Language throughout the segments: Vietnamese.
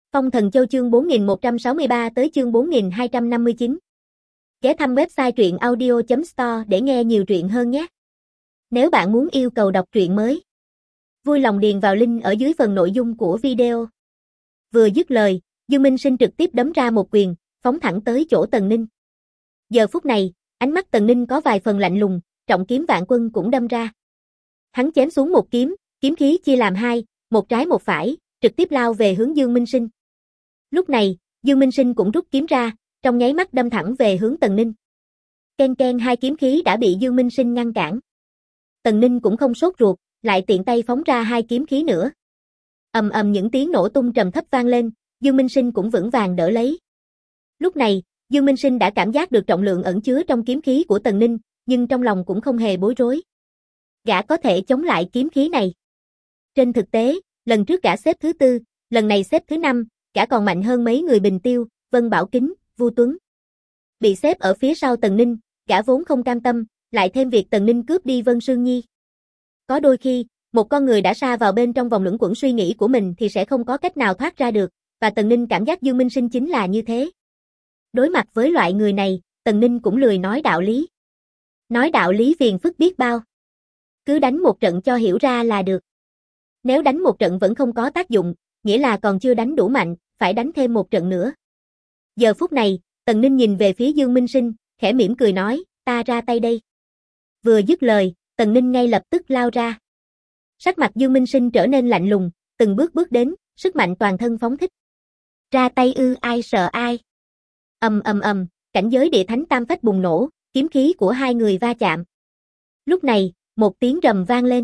Phong Thần Châu chương 4163 tới chương 4259. Ghé thăm website truyện audio.store để nghe nhiều truyện hơn nhé. Nếu bạn muốn yêu cầu đọc truyện mới, vui lòng điền vào link ở dưới phần nội dung của video. Vừa dứt lời, Dương Minh Sinh trực tiếp đấm ra một quyền, phóng thẳng tới chỗ Tần Ninh. Giờ phút này, ánh mắt Tần Ninh có vài phần lạnh lùng, trọng kiếm Vạn Quân cũng đâm ra. Hắn chém xuống một kiếm, kiếm khí chia làm hai, một trái một phải, trực tiếp lao về hướng Dương Minh Sinh. Lúc này, Dương Minh Sinh cũng rút kiếm ra, trong nháy mắt đâm thẳng về hướng Tần Ninh. Ken ken hai kiếm khí đã bị Dương Minh Sinh ngăn cản. Tần Ninh cũng không sốt ruột, lại tiện tay phóng ra hai kiếm khí nữa. Ầm ầm những tiếng nổ tung trầm thấp vang lên, Dương Minh Sinh cũng vững vàng đỡ lấy. Lúc này, Dương Minh Sinh đã cảm giác được trọng lượng ẩn chứa trong kiếm khí của Tần Ninh, nhưng trong lòng cũng không hề bối rối. Gã có thể chống lại kiếm khí này. Trên thực tế, lần trước gã xếp thứ 4, lần này xếp thứ 5, gã còn mạnh hơn mấy người Bình Tiêu, Vân Bảo Kính, Vu Tuấn. Bị xếp ở phía sau Tần Ninh, gã vốn không cam tâm, lại thêm việc Tần Ninh cướp đi Vân Sương Nhi. Có đôi khi, một con người đã sa vào bên trong vòng luẩn quẩn suy nghĩ của mình thì sẽ không có cách nào thoát ra được, và Tần Ninh cảm giác Dương Minh Sinh chính là như thế. Đối mặt với loại người này, Tần Ninh cũng lười nói đạo lý. Nói đạo lý phiền phức biết bao. Cứ đánh một trận cho hiểu ra là được. Nếu đánh một trận vẫn không có tác dụng, nghĩa là còn chưa đánh đủ mạnh, phải đánh thêm một trận nữa. Giờ phút này, Tần Ninh nhìn về phía Dương Minh Sinh, khẽ mỉm cười nói, ta ra tay đây. Vừa dứt lời, Tần Ninh ngay lập tức lao ra. Sắc mặt Dương Minh Sinh trở nên lạnh lùng, từng bước bước đến, sức mạnh toàn thân phóng thích. Ra tay ư, ai sợ ai. Ầm ầm ầm, cảnh giới địa thánh tam phách bùng nổ, kiếm khí của hai người va chạm. Lúc này, một tiếng rầm vang lên.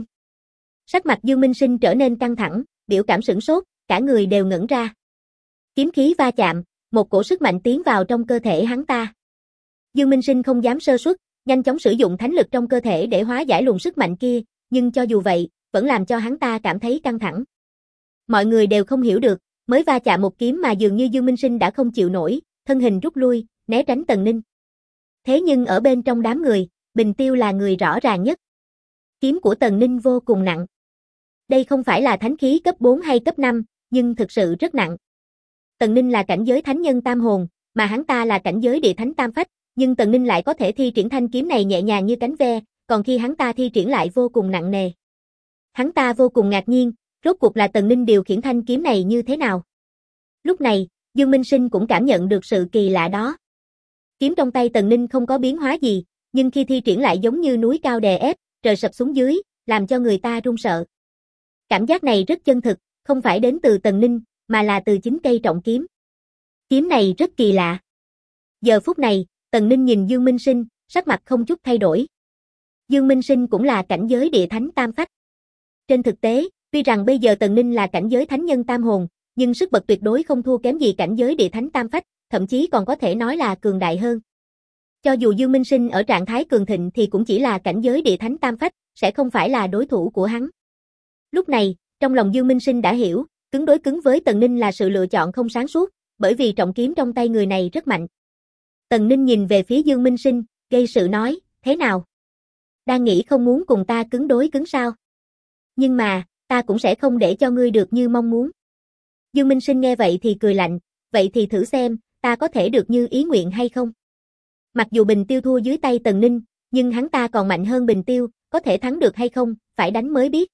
Sắc mặt Dương Minh Sinh trở nên căng thẳng, biểu cảm sửng sốt, cả người đều ngẩn ra. Kiếm khí va chạm, một cổ sức mạnh tiến vào trong cơ thể hắn ta. Dương Minh Sinh không dám sơ suất, nhanh chóng sử dụng thánh lực trong cơ thể để hóa giải luồng sức mạnh kia, nhưng cho dù vậy, vẫn làm cho hắn ta cảm thấy căng thẳng. Mọi người đều không hiểu được, mới va chạm một kiếm mà dường như Dương Minh Sinh đã không chịu nổi, thân hình rút lui, né tránh Tần Ninh. Thế nhưng ở bên trong đám người, Bình Tiêu là người rõ ràng nhất. Kiếm của Tần Ninh vô cùng nặng. Đây không phải là thánh khí cấp 4 hay cấp 5, nhưng thực sự rất nặng. Tần Ninh là cảnh giới thánh nhân tam hồn, mà hắn ta là cảnh giới địa thánh tam phách, nhưng Tần Ninh lại có thể thi triển thanh kiếm này nhẹ nhàng như cánh ve, còn khi hắn ta thi triển lại vô cùng nặng nề. Hắn ta vô cùng ngạc nhiên, rốt cuộc là Tần Ninh điều khiển thanh kiếm này như thế nào. Lúc này, Dương Minh Sinh cũng cảm nhận được sự kỳ lạ đó. Kiếm trong tay Tần Ninh không có biến hóa gì, nhưng khi thi triển lại giống như núi cao đè ép, trời sập xuống dưới, làm cho người ta run sợ. Cảm giác này rất chân thực, không phải đến từ Tần Ninh, mà là từ chính cây trọng kiếm. Kiếm này rất kỳ lạ. Giờ phút này, Tần Ninh nhìn Dương Minh Sinh, sắc mặt không chút thay đổi. Dương Minh Sinh cũng là cảnh giới địa thánh tam phách. Trên thực tế, tuy rằng bây giờ Tần Ninh là cảnh giới thánh nhân tam hồn, nhưng sức bật tuyệt đối không thua kém gì cảnh giới địa thánh tam phách, thậm chí còn có thể nói là cường đại hơn. Cho dù Dương Minh Sinh ở trạng thái cường thịnh thì cũng chỉ là cảnh giới địa thánh tam phách, sẽ không phải là đối thủ của hắn. Lúc này, trong lòng Dương Minh Sinh đã hiểu, cứng đối cứng với Tần Ninh là sự lựa chọn không sáng suốt, bởi vì trọng kiếm trong tay người này rất mạnh. Tần Ninh nhìn về phía Dương Minh Sinh, gây sự nói, thế nào? Đang nghĩ không muốn cùng ta cứng đối cứng sao? Nhưng mà, ta cũng sẽ không để cho ngươi được như mong muốn. Dương Minh Sinh nghe vậy thì cười lạnh, vậy thì thử xem, ta có thể được như ý nguyện hay không? Mặc dù Bình Tiêu thua dưới tay Tần Ninh, nhưng hắn ta còn mạnh hơn Bình Tiêu, có thể thắng được hay không, phải đánh mới biết.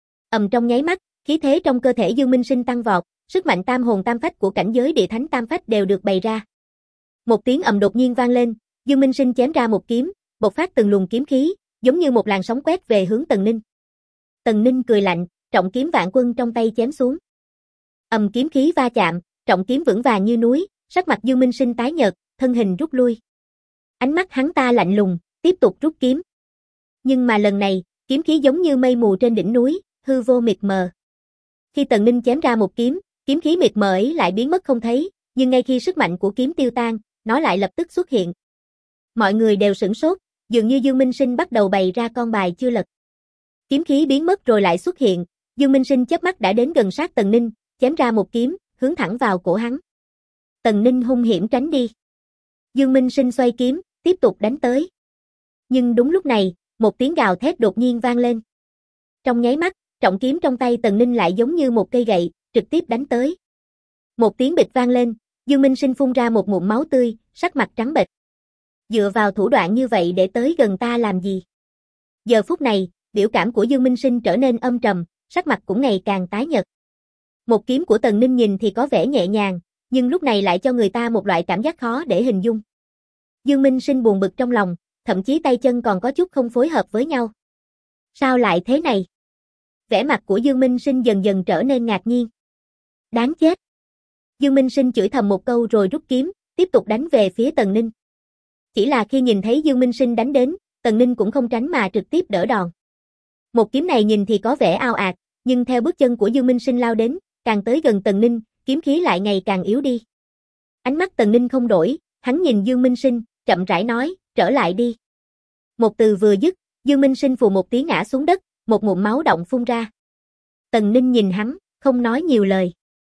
Trong nháy mắt, khí thế trong cơ thể Dương Minh Sinh tăng vọt, sức mạnh tam hồn tam phách của cảnh giới địa thánh tam phách đều được bày ra. Một tiếng ầm đột nhiên vang lên, Dương Minh Sinh chém ra một kiếm, bộc phát từng luồng kiếm khí, giống như một làn sóng quét về hướng Tần Ninh. Tần Ninh cười lạnh, trọng kiếm Vạn Quân trong tay chém xuống. Kiếm khí va chạm, trọng kiếm vững vàng như núi, sắc mặt Dương Minh Sinh tái nhợt, thân hình rút lui. Ánh mắt hắn ta lạnh lùng, tiếp tục rút kiếm. Nhưng mà lần này, kiếm khí giống như mây mù trên đỉnh núi, hư vô mịt mờ. Khi Tần Ninh chém ra một kiếm, kiếm khí mịt mờ ấy lại biến mất không thấy, nhưng ngay khi sức mạnh của kiếm tiêu tan, nó lại lập tức xuất hiện. Mọi người đều sửng sốt, dường như Dương Minh Sinh bắt đầu bày ra con bài chưa lật. Kiếm khí biến mất rồi lại xuất hiện, Dương Minh Sinh chớp mắt đã đến gần sát Tần Ninh, chém ra một kiếm, hướng thẳng vào cổ hắn. Tần Ninh hung hiểm tránh đi. Dương Minh Sinh xoay kiếm, tiếp tục đánh tới. Nhưng đúng lúc này, một tiếng gào thét đột nhiên vang lên. Trong nháy mắt, trọng kiếm trong tay Tần Ninh lại giống như một cây gậy, trực tiếp đánh tới. Một tiếng bịch vang lên, Dương Minh Sinh phun ra một ngụm máu tươi, sắc mặt trắng bệch. Dựa vào thủ đoạn như vậy để tới gần ta làm gì? Giờ phút này, biểu cảm của Dương Minh Sinh trở nên âm trầm, sắc mặt cũng ngày càng tái nhợt. Một kiếm của Tần Ninh nhìn thì có vẻ nhẹ nhàng, nhưng lúc này lại cho người ta một loại cảm giác khó để hình dung. Dương Minh Sinh buồn bực trong lòng, thậm chí tay chân còn có chút không phối hợp với nhau. Sao lại thế này? Vẻ mặt của Dương Minh Sinh dần dần trở nên ngạc nhiên. Đáng chết! Dương Minh Sinh chửi thầm một câu rồi rút kiếm, tiếp tục đánh về phía Tần Ninh. Chỉ là khi nhìn thấy Dương Minh Sinh đánh đến, Tần Ninh cũng không tránh mà trực tiếp đỡ đòn. Một kiếm này nhìn thì có vẻ ao ạt, nhưng theo bước chân của Dương Minh Sinh lao đến, càng tới gần Tần Ninh, kiếm khí lại ngày càng yếu đi. Ánh mắt Tần Ninh không đổi, hắn nhìn Dương Minh Sinh, chậm rãi nói, trở lại đi. Một từ vừa dứt, Dương Minh Sinh phù một tiếng ngã xuống đất, một ngụm máu đọng phun ra. Tần Ninh nhìn hắn, không nói nhiều lời.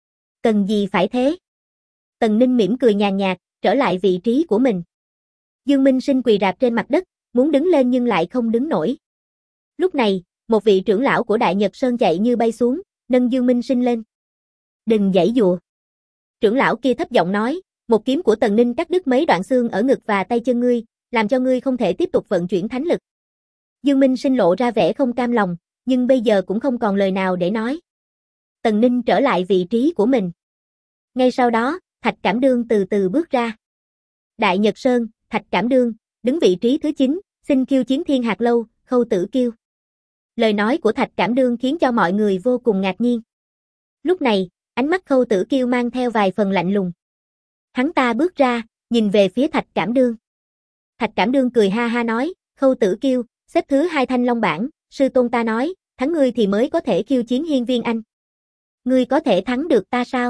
Cần gì phải thế? Tần Ninh mỉm cười nhàn nhạt, trở lại vị trí của mình. Dương Minh Sinh quỳ rạp trên mặt đất, muốn đứng lên nhưng lại không đứng nổi. Lúc này, một vị trưởng lão của Đại Nhật Sơn chạy như bay xuống, nâng Dương Minh Sinh lên. Đừng giãy giụa. Trưởng lão kia thấp giọng nói, một kiếm của Tần Ninh cắt đứt mấy đoạn xương ở ngực và tay chân ngươi, làm cho ngươi không thể tiếp tục vận chuyển thánh lực. Dương Minh Sinh lộ ra vẻ không cam lòng, nhưng bây giờ cũng không còn lời nào để nói. Tần Ninh trở lại vị trí của mình. Ngay sau đó, Thạch Cảm Đương từ từ bước ra. Đại Nhật Sơn, Thạch Cảm Đương, đứng vị trí thứ 9, xin khiêu chiến Thiên Hạt Lâu, Khâu Tử Kiêu. Lời nói của Thạch Cảm Đương khiến cho mọi người vô cùng ngạc nhiên. Lúc này, ánh mắt Khâu Tử Kiêu mang theo vài phần lạnh lùng. Hắn ta bước ra, nhìn về phía Thạch Cảm Đương. Thạch Cảm Đương cười ha ha nói, Khâu Tử Kiêu, xếp thứ 2 Thanh Long bảng, sư tôn ta nói, thắng ngươi thì mới có thể khiêu chiến Hiên Viên Anh. Ngươi có thể thắng được ta sao?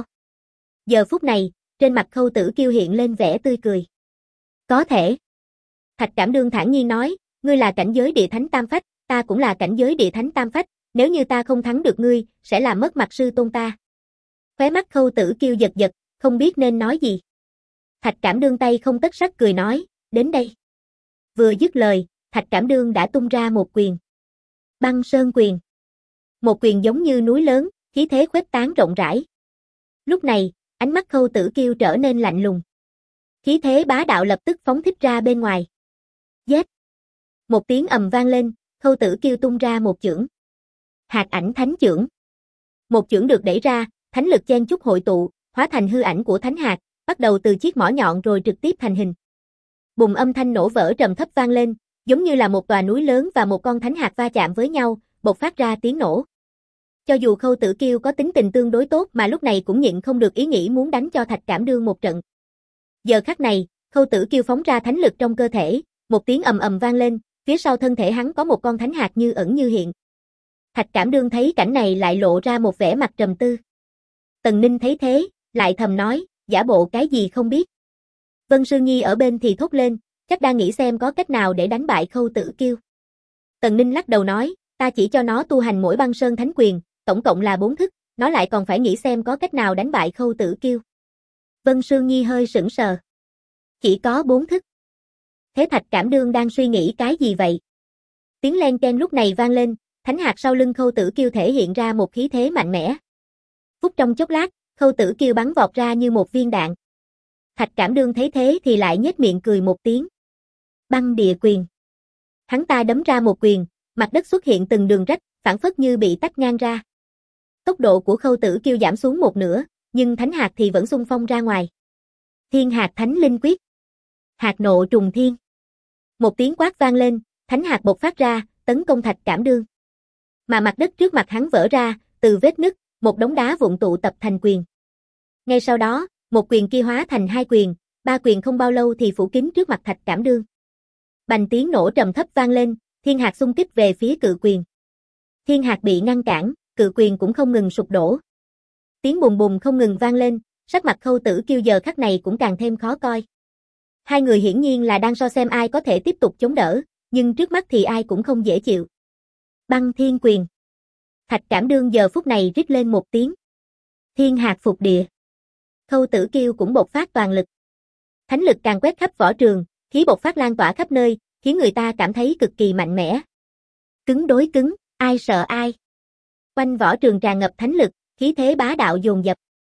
Giờ phút này, trên mặt Khâu Tử Kiêu hiện lên vẻ tươi cười. Có thể. Thạch Cảm Đương thản nhiên nói, ngươi là cảnh giới địa thánh tam phách, ta cũng là cảnh giới địa thánh tam phách, nếu như ta không thắng được ngươi, sẽ làm mất mặt sư tôn ta. Khóe mắt Khâu Tử Kiêu giật giật, không biết nên nói gì. Thạch Cảm Đương tay không tất sắc cười nói, đến đây. Vừa dứt lời, Thạch Cảm Đương đã tung ra một quyền. Băng Sơn Quyền. Một quyền giống như núi lớn, khí thế khuếch tán rộng rãi. Lúc này, ánh mắt Khâu Tử Kiêu trở nên lạnh lùng. Khí thế bá đạo lập tức phóng thích ra bên ngoài. Giết! Một tiếng ầm vang lên, Khâu Tử Kiêu tung ra một chưởng. Hạt ảnh thánh chưởng. Một chưởng được đẩy ra, thánh lực chen chúc hội tụ, hóa thành hư ảnh của thánh hạt, bắt đầu từ chiếc mỏ nhọn rồi trực tiếp thành hình. Bùng âm thanh nổ vỡ trầm thấp vang lên, giống như là một tòa núi lớn và một con thánh hạt va chạm với nhau, bộc phát ra tiếng nổ. Cho dù Khâu Tử Kiêu có tính tình tương đối tốt mà lúc này cũng nhịn không được ý nghĩ muốn đánh cho Thạch Cảm Đương một trận. Giờ khắc này, Khâu Tử Kiêu phóng ra thánh lực trong cơ thể, một tiếng ầm ầm vang lên, phía sau thân thể hắn có một con thánh hạt như ẩn như hiện. Thạch Cảm Đương thấy cảnh này lại lộ ra một vẻ mặt trầm tư. Tần Ninh thấy thế, lại thầm nói, giả bộ cái gì không biết. Vân Sư Nhi ở bên thì thốt lên, chắc đang nghĩ xem có cách nào để đánh bại Khâu Tử Kiêu. Tần Ninh lắc đầu nói, ta chỉ cho nó tu hành mỗi băng sơn thánh quyền, tổng cộng là 4 thức, nó lại còn phải nghĩ xem có cách nào đánh bại Khâu Tử Kiêu. Vân Sư Nhi hơi sững sờ. Chỉ có 4 thức. Thế Thạch Cảm Đương đang suy nghĩ cái gì vậy? Tiếng len ken lúc này vang lên, thánh hạt sau lưng Khâu Tử Kiêu thể hiện ra một khí thế mạnh mẽ. Phút trong chốc lát, Khâu Tử Kiêu bắn vọt ra như một viên đạn. Thạch Cảm Đương thấy thế thì lại nhếch miệng cười một tiếng. Băng địa quyền. Hắn ta đấm ra một quyền, mặt đất xuất hiện từng đường rách, phảng phất như bị tách ngang ra. Tốc độ của Khâu Tử Kiêu giảm xuống một nửa, nhưng thánh hạt thì vẫn xung phong ra ngoài. Thiên hạt thánh linh quyết. Hạt nộ trùng thiên. Một tiếng quát vang lên, thánh hạt bộc phát ra, tấn công Thạch Cảm Đương. Mà mặt đất trước mặt hắn vỡ ra, từ vết nứt, một đống đá vụn tụ tập thành quyền. Ngay sau đó, một quyền kia hóa thành 2 quyền, 3 quyền không bao lâu thì phủ kín trước mặt Thạch Cảm Đương. Bành tiếng nổ trầm thấp vang lên, thiên hạt xung kích về phía cự quyền. Thiên hạt bị ngăn cản, cự quyền cũng không ngừng sụp đổ. Tiếng bùng bùng không ngừng vang lên, sắc mặt Khâu Tử Kiêu giờ khắc này cũng càng thêm khó coi. Hai người hiển nhiên là đang so xem ai có thể tiếp tục chống đỡ, nhưng trước mắt thì ai cũng không dễ chịu. Băng thiên quyền. Thạch Cảm Đương giờ phút này rít lên một tiếng. Thiên hạt phục địa. Khâu Tử Kiêu cũng bộc phát toàn lực. Thánh lực càng quét khắp võ trường, khí bộc phát lan tỏa khắp nơi, khiến người ta cảm thấy cực kỳ mạnh mẽ. Cứng đối cứng, ai sợ ai. Quanh võ trường tràn ngập thánh lực, khí thế bá đạo dồn dập.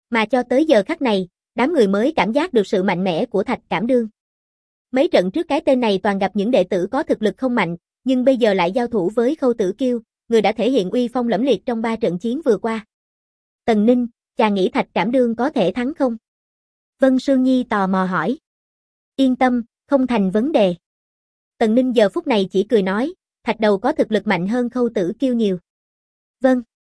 Mà cho tới giờ khắc này, đám người mới cảm giác được sự mạnh mẽ của Thạch Cảm Đương. Mấy trận trước cái tên này toàn gặp những đệ tử có thực lực không mạnh, nhưng bây giờ lại giao thủ với Khâu Tử Kiêu, người đã thể hiện uy phong lẫm liệt trong 3 trận chiến vừa qua. Tần Ninh, chàng nghĩ Thạch Cảm Đương có thể thắng không? Vân Sương Nhi tò mò hỏi. Yên tâm, không thành vấn đề. Tần Ninh giờ phút này chỉ cười nói, Thạch Đầu có thực lực mạnh hơn Khâu Tử Kiêu nhiều. Vâng.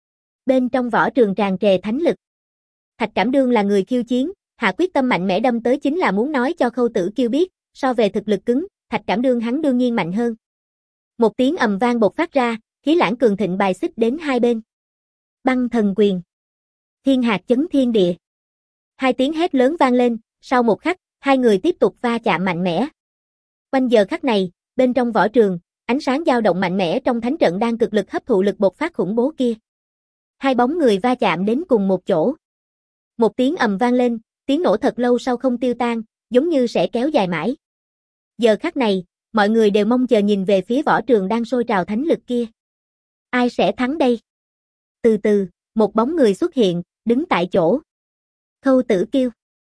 Bên trong võ trường tràn trề thánh lực. Thạch Cảm Đương là người khiêu chiến, hạ quyết tâm mạnh mẽ đâm tới chính là muốn nói cho Khâu Tử Kiêu biết, so về thực lực cứng, Thạch Cảm Đương hắn đương nhiên mạnh hơn. Một tiếng ầm vang bộc phát ra, khí lãng cường thịnh bài xích đến hai bên. Băng thần quyền. Thiên hạt chấn thiên địa. Hai tiếng hét lớn vang lên, sau một khắc, hai người tiếp tục va chạm mạnh mẽ. Quanh giờ khắc này, bên trong võ trường, ánh sáng dao động mạnh mẽ trong thánh trận đang cực lực hấp thụ lực bộc phát khủng bố kia. Hai bóng người va chạm đến cùng một chỗ. Một tiếng ầm vang lên, tiếng nổ thật lâu sau không tiêu tan, giống như sẽ kéo dài mãi. Giờ khắc này, mọi người đều mong chờ nhìn về phía võ trường đang sôi trào thánh lực kia. Ai sẽ thắng đây? Từ từ, một bóng người xuất hiện, đứng tại chỗ. Khâu Tử Kiêu.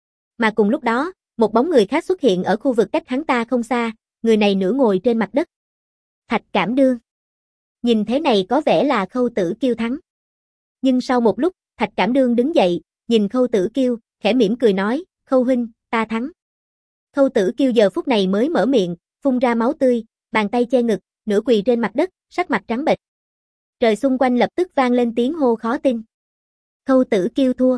Mà cùng lúc đó, một bóng người khác xuất hiện ở khu vực cách hắn ta không xa, người này nửa ngồi trên mặt đất. Thạch Cảm Đương. Nhìn thế này có vẻ là Khâu Tử Kiêu thắng. Nhưng sau một lúc, Thạch Cảm Đương đứng dậy, nhìn Khâu Tử Kiêu, khẽ mỉm cười nói, Khâu huynh, ta thắng. Khâu Tử Kiêu giờ phút này mới mở miệng, phun ra máu tươi, bàn tay che ngực, nửa quỳ trên mặt đất, sắc mặt trắng bệch. Trời xung quanh lập tức vang lên tiếng hô khó tin. Khâu Tử Kiêu thua.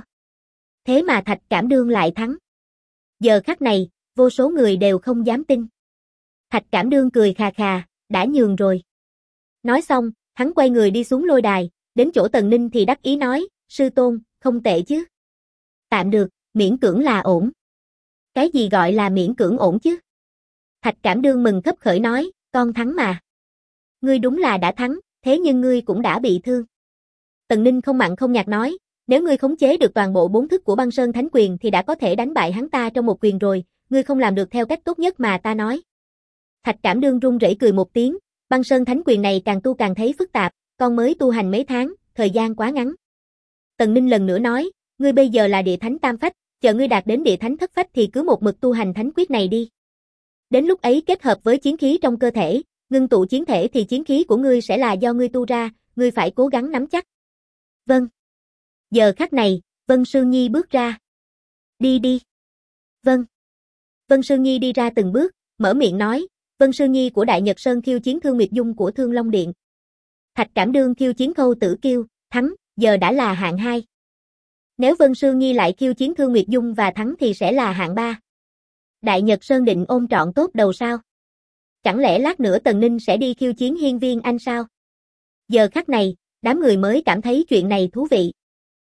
Thế mà Thạch Cảm Đương lại thắng. Giờ khắc này, vô số người đều không dám tin. Thạch Cảm Đương cười khà khà, đã nhường rồi. Nói xong, hắn quay người đi xuống lôi đài, đến chỗ Tần Ninh thì đắc ý nói, sư tôn, không tệ chứ. Tạm được, miễn cưỡng là ổn. Cái gì gọi là miễn cưỡng ổn chứ? Thạch Cảm Đương mừng khấp khởi nói, con thắng mà. Ngươi đúng là đã thắng, thế nhưng ngươi cũng đã bị thương. Tần Ninh không mặn không nhạt nói, nếu ngươi khống chế được toàn bộ 4 thức của Băng Sơn Thánh Quyền thì đã có thể đánh bại hắn ta trong một quyền rồi, ngươi không làm được theo cách tốt nhất mà ta nói. Thạch Cảm Đương run rẩy cười một tiếng, Băng Sơn Thánh Quyền này càng tu càng thấy phức tạp, con mới tu hành mấy tháng, thời gian quá ngắn. Tần Ninh lần nữa nói, ngươi bây giờ là địa thánh tam phách, chờ ngươi đạt đến địa thánh thất phách thì cứ một mực tu hành thánh quyết này đi. Đến lúc ấy kết hợp với chiến khí trong cơ thể, ngưng tụ chiến thể thì chiến khí của ngươi sẽ là do ngươi tu ra, ngươi phải cố gắng nắm chắc. Vâng. Giờ khắc này, Vân Sương Nhi bước ra. Đi đi. Vâng. Vân Sương Nhi đi ra từng bước, mở miệng nói, Vân Sương Nhi của Đại Nhật Sơn khiêu chiến Thương Nguyệt Dung của Thương Long Điện. Thạch Cảm Đương khiêu chiến Khâu Tử Kiêu, thắng, giờ đã là hạng 2. Nếu Vân Sương Nhi lại khiêu chiến Thương Nguyệt Dung và thắng thì sẽ là hạng 3. Đại Nhật Sơn định ôm trọn tốt đầu sao? Chẳng lẽ lát nữa Tần Ninh sẽ đi khiêu chiến Hiên Viên Anh sao? Giờ khắc này, đám người mới cảm thấy chuyện này thú vị.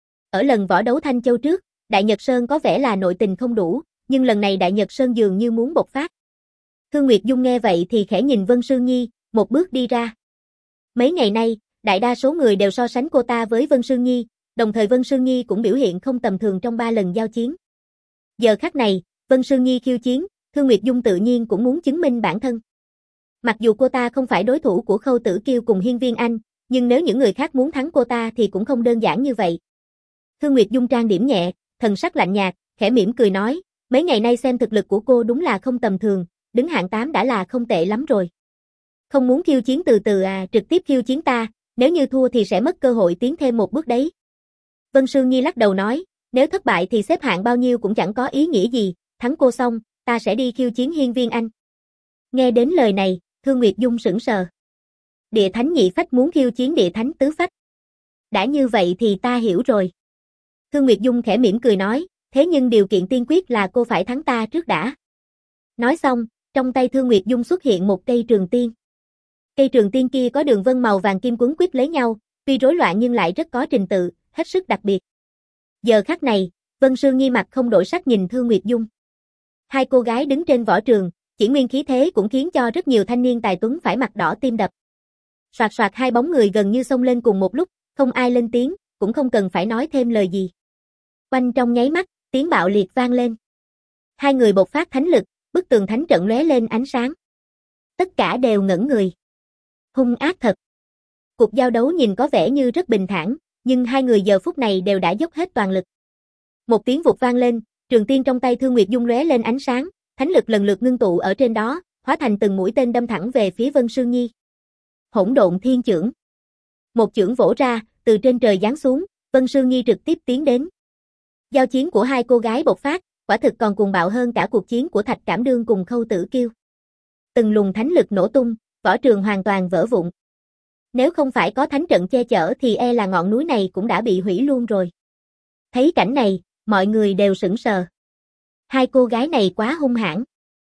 Ở lần võ đấu Thanh Châu trước, Đại Nhật Sơn có vẻ là nội tình không đủ, nhưng lần này Đại Nhật Sơn dường như muốn bộc phát. Thương Nguyệt Dung nghe vậy thì khẽ nhìn Vân Sương Nhi, một bước đi ra. Mấy ngày nay, đại đa số người đều so sánh cô ta với Vân Sương Nhi, đồng thời Vân Sương Nhi cũng biểu hiện không tầm thường trong 3 lần giao chiến. Giờ khắc này, Vân Sương Nhi khiêu chiến, Thương Nguyệt Dung tự nhiên cũng muốn chứng minh bản thân. Mặc dù cô ta không phải đối thủ của Khâu Tử Kiêu cùng Hiên Viên Anh, nhưng nếu những người khác muốn thắng cô ta thì cũng không đơn giản như vậy. Thương Nguyệt Dung trang điểm nhẹ, thần sắc lạnh nhạt, khẽ mỉm cười nói, mấy ngày nay xem thực lực của cô đúng là không tầm thường, đứng hạng 8 đã là không tệ lắm rồi. Không muốn khiêu chiến từ từ à, trực tiếp khiêu chiến ta, nếu như thua thì sẽ mất cơ hội tiến thêm một bước đấy. Vân Sương Nhi lắc đầu nói, nếu thất bại thì xếp hạng bao nhiêu cũng chẳng có ý nghĩa gì, thắng cô xong, ta sẽ đi khiêu chiến Hiên Viên Anh. Nghe đến lời này, Thương Nguyệt Dung sững sờ. Địa thánh nhị phách muốn khiêu chiến địa thánh tứ phách. Đã như vậy thì ta hiểu rồi. Thương Nguyệt Dung khẽ mỉm cười nói, thế nhưng điều kiện tiên quyết là cô phải thắng ta trước đã. Nói xong, trong tay Thương Nguyệt Dung xuất hiện một cây trường tiên. Cây trường tiên kia có đường vân màu vàng kim quấn quýt lấy nhau, tuy rối loạn nhưng lại rất có trình tự, hết sức đặc biệt. Giờ khắc này, Vân Sương Nhi mặt không đổi sắc nhìn Thương Nguyệt Dung. Hai cô gái đứng trên võ trường, chỉ nguyên khí thế cũng khiến cho rất nhiều thanh niên tài tuấn phải mặt đỏ tim đập. Soạt soạt hai bóng người gần như xông lên cùng một lúc, không ai lên tiếng, cũng không cần phải nói thêm lời gì. Quanh trong nháy mắt, tiếng bạo liệt vang lên. Hai người bộc phát thánh lực, bức tường thánh trận lóe lên ánh sáng. Tất cả đều ngẩn người. Hung ác thật. Cuộc giao đấu nhìn có vẻ như rất bình thản, nhưng hai người giờ phút này đều đã dốc hết toàn lực. Một tiếng vụt vang lên, trường tiên trong tay Thương Nguyệt Dung lóe lên ánh sáng, thánh lực lần lượt ngưng tụ ở trên đó, hóa thành từng mũi tên đâm thẳng về phía Vân Sương Nhi. Hỗn độn thiên chưởng. Một chưởng vỗ ra, từ trên trời giáng xuống, Vân Sương Nhi trực tiếp tiến đến. Giao chiến của hai cô gái bộc phát, quả thực còn cuồng bạo hơn cả cuộc chiến của Thạch Cảm Đương cùng Khâu Tử Kiêu. Từng luồng thánh lực nổ tung, võ trường hoàn toàn vỡ vụn. Nếu không phải có thánh trận che chở thì e là ngọn núi này cũng đã bị hủy luôn rồi. Thấy cảnh này, mọi người đều sững sờ. Hai cô gái này quá hung hãn.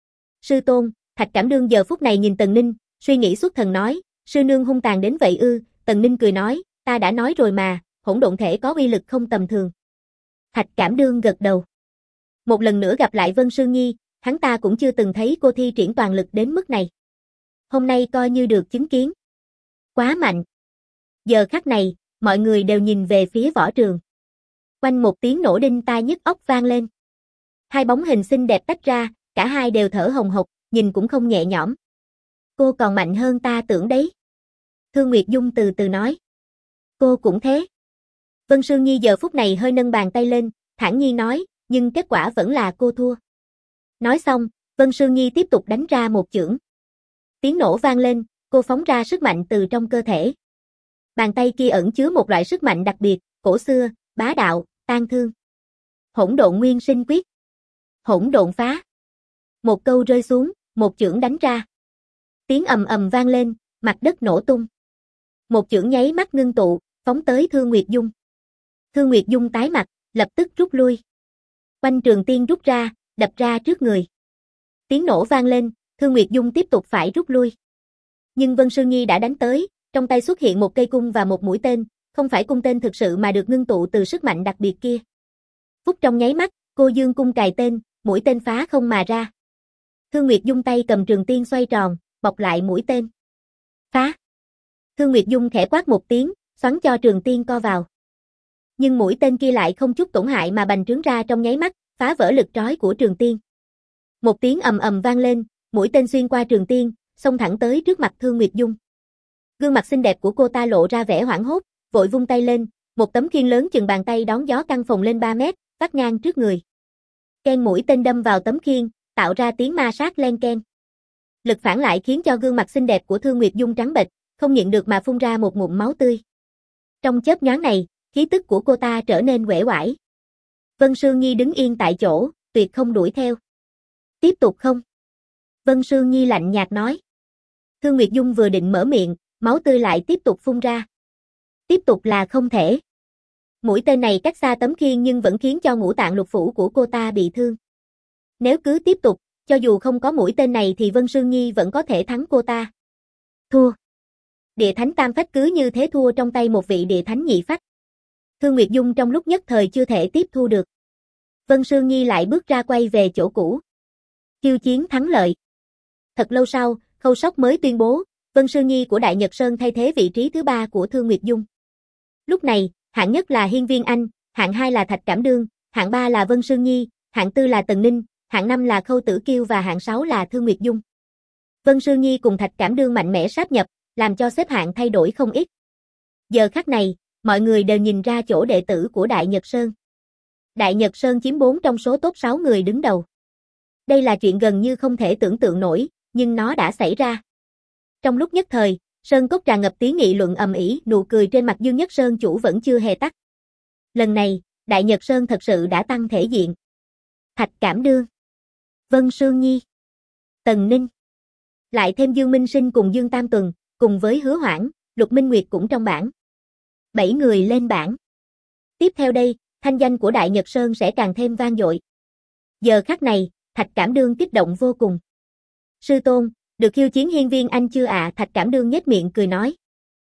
Sư tôn, Thạch Cảm Đương giờ phút này nhìn Tần Ninh, suy nghĩ xuất thần nói, sư nương hung tàn đến vậy ư? Tần Ninh cười nói, ta đã nói rồi mà, hỗn độn thể có uy lực không tầm thường. Thạch Cảm Đương gật đầu. Một lần nữa gặp lại Vân Sương Nhi, hắn ta cũng chưa từng thấy cô thi triển toàn lực đến mức này. Hôm nay coi như được chứng kiến. Quá mạnh. Giờ khắc này, mọi người đều nhìn về phía võ trường. Quanh một tiếng nổ đinh tai nhức óc vang lên. Hai bóng hình xinh đẹp tách ra, cả hai đều thở hồng hộc, nhìn cũng không nhẹ nhõm. Cô còn mạnh hơn ta tưởng đấy. Thương Nguyệt Dung từ từ nói. Cô cũng thế. Vân Sương Nhi giờ phút này hơi nâng bàn tay lên, thản nhiên nói, nhưng kết quả vẫn là cô thua. Nói xong, Vân Sương Nhi tiếp tục đánh ra một chưởng. Tiếng nổ vang lên, cô phóng ra sức mạnh từ trong cơ thể. Bàn tay kia ẩn chứa một loại sức mạnh đặc biệt, cổ xưa, bá đạo, tan thương. Hỗn độn nguyên sinh quyết. Hỗn độn phá. Một câu rơi xuống, một chưởng đánh ra. Tiếng ầm ầm vang lên, mặt đất nổ tung. Một chưởng nháy mắt ngưng tụ, phóng tới Thương Nguyệt Dung. Thương Nguyệt Dung tái mặt, lập tức rút lui. Quanh trường tiên rút ra, đập ra trước người. Tiếng nổ vang lên, Thương Nguyệt Dung tiếp tục phải rút lui. Nhưng Vân Sương Nhi đã đánh tới, trong tay xuất hiện một cây cung và một mũi tên, không phải cung tên thực sự mà được ngưng tụ từ sức mạnh đặc biệt kia. Phút trong nháy mắt, cô dương cung cài tên, mũi tên phá không mà ra. Thương Nguyệt Dung tay cầm trường tiên xoay tròn, bọc lại mũi tên. Phá! Thương Nguyệt Dung khẽ quát một tiếng, xoắn cho trường tiên co vào. Nhưng mũi tên kia lại không chút tổn hại mà bành trướng ra trong nháy mắt, phá vỡ lực trói của trường tiên. Một tiếng ầm ầm vang lên, mũi tên xuyên qua trường tiên, xông thẳng tới trước mặt Thương Nguyệt Dung. Gương mặt xinh đẹp của cô ta lộ ra vẻ hoảng hốt, vội vung tay lên, một tấm khiên lớn chừng bàn tay đón gió căng phồng lên 3 mét, vắt ngang trước người. Ken mũi tên đâm vào tấm khiên, tạo ra tiếng ma sát len ken. Lực phản lại khiến cho gương mặt xinh đẹp của Thương Nguyệt Dung trắng bệch, không nhịn được mà phun ra một ngụm máu tươi. Trong chớp nhoáng này, khí tức của cô ta trở nên uể oải. Vân Sương Nhi đứng yên tại chỗ, tuyệt không đuổi theo. Tiếp tục không? Vân Sương Nhi lạnh nhạt nói. Thương Nguyệt Dung vừa định mở miệng, máu tươi lại tiếp tục phun ra. Tiếp tục là không thể. Mũi tên này cách xa tấm khiên nhưng vẫn khiến cho ngũ tạng lục phủ của cô ta bị thương. Nếu cứ tiếp tục, cho dù không có mũi tên này thì Vân Sương Nhi vẫn có thể thắng cô ta. Thua. Địa thánh tam phách cứ như thế thua trong tay một vị địa thánh nhị phách. Thương Nguyệt Dung trong lúc nhất thời chưa thể tiếp thu được. Vân Sương Nhi lại bước ra quay về chỗ cũ. Khiêu chiến thắng lợi. Thật lâu sau, Khâu Sóc mới tuyên bố, Vân Sương Nhi của Đại Nhật Sơn thay thế vị trí thứ 3 của Thương Nguyệt Dung. Lúc này, hạng nhất là Hiên Viên Anh, hạng 2 là Thạch Cảm Đương, hạng 3 là Vân Sương Nhi, hạng 4 là Tần Ninh, hạng 5 là Khâu Tử Kiêu và hạng 6 là Thương Nguyệt Dung. Vân Sương Nhi cùng Thạch Cảm Đương mạnh mẽ sáp nhập, làm cho xếp hạng thay đổi không ít. Giờ khắc này, mọi người đều nhìn ra chỗ đệ tử của Đại Nhật Sơn. Đại Nhật Sơn chiếm 4 trong số top 6 người đứng đầu. Đây là chuyện gần như không thể tưởng tượng nổi, nhưng nó đã xảy ra. Trong lúc nhất thời, Sơn Cốc tràn ngập tiếng nghị luận ầm ĩ, nụ cười trên mặt Dương Nhất Sơn chủ vẫn chưa hề tắt. Lần này, Đại Nhật Sơn thật sự đã tăng thể diện. Thạch Cảm Đương, Vân Sương Nhi, Tần Ninh, lại thêm Dương Minh Sinh cùng Dương Tam Tuần, cùng với Hứa Hoảng, Lục Minh Nguyệt cũng trong bảng. 7 người lên bảng. Tiếp theo đây, thanh danh của Đại Nhật Sơn sẽ càng thêm vang dội. Giờ khắc này, Thạch Cảm Đương kích động vô cùng. Sư tôn, được khiêu chiến Hiên Viên Anh chưa ạ? Thạch Cảm Đương nhếch miệng cười nói.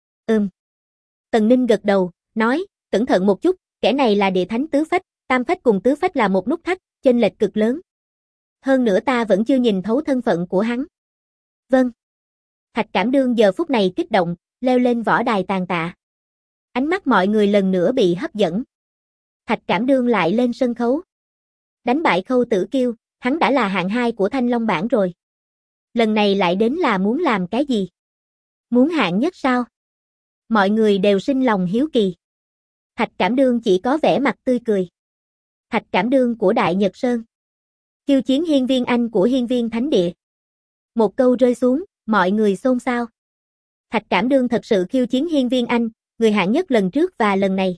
Tần Ninh gật đầu, nói, cẩn thận một chút, kẻ này là địa thánh tứ phách, tam phách cùng tứ phách là một nút thắt, chênh lệch cực lớn. Hơn nữa ta vẫn chưa nhìn thấu thân phận của hắn. Vâng. Thạch Cảm Đương giờ phút này kích động, leo lên võ đài tàn tạ. Ánh mắt mọi người lần nữa bị hấp dẫn. Thạch Cảm Đương lại lên sân khấu. Đánh bại Khâu Tử Kiêu, hắn đã là hạng 2 của Thanh Long bảng rồi. Lần này lại đến là muốn làm cái gì? Muốn hạng nhất sao? Mọi người đều sinh lòng hiếu kỳ. Thạch Cảm Đương chỉ có vẻ mặt tươi cười. Thạch Cảm Đương của Đại Nhật Sơn. Khiêu chiến Hiên Viên Anh của Hiên Viên Thánh Địa. Một câu rơi xuống, mọi người xôn xao. Thạch Cảm Đương thật sự khiêu chiến Hiên Viên Anh, người hạng nhất lần trước và lần này.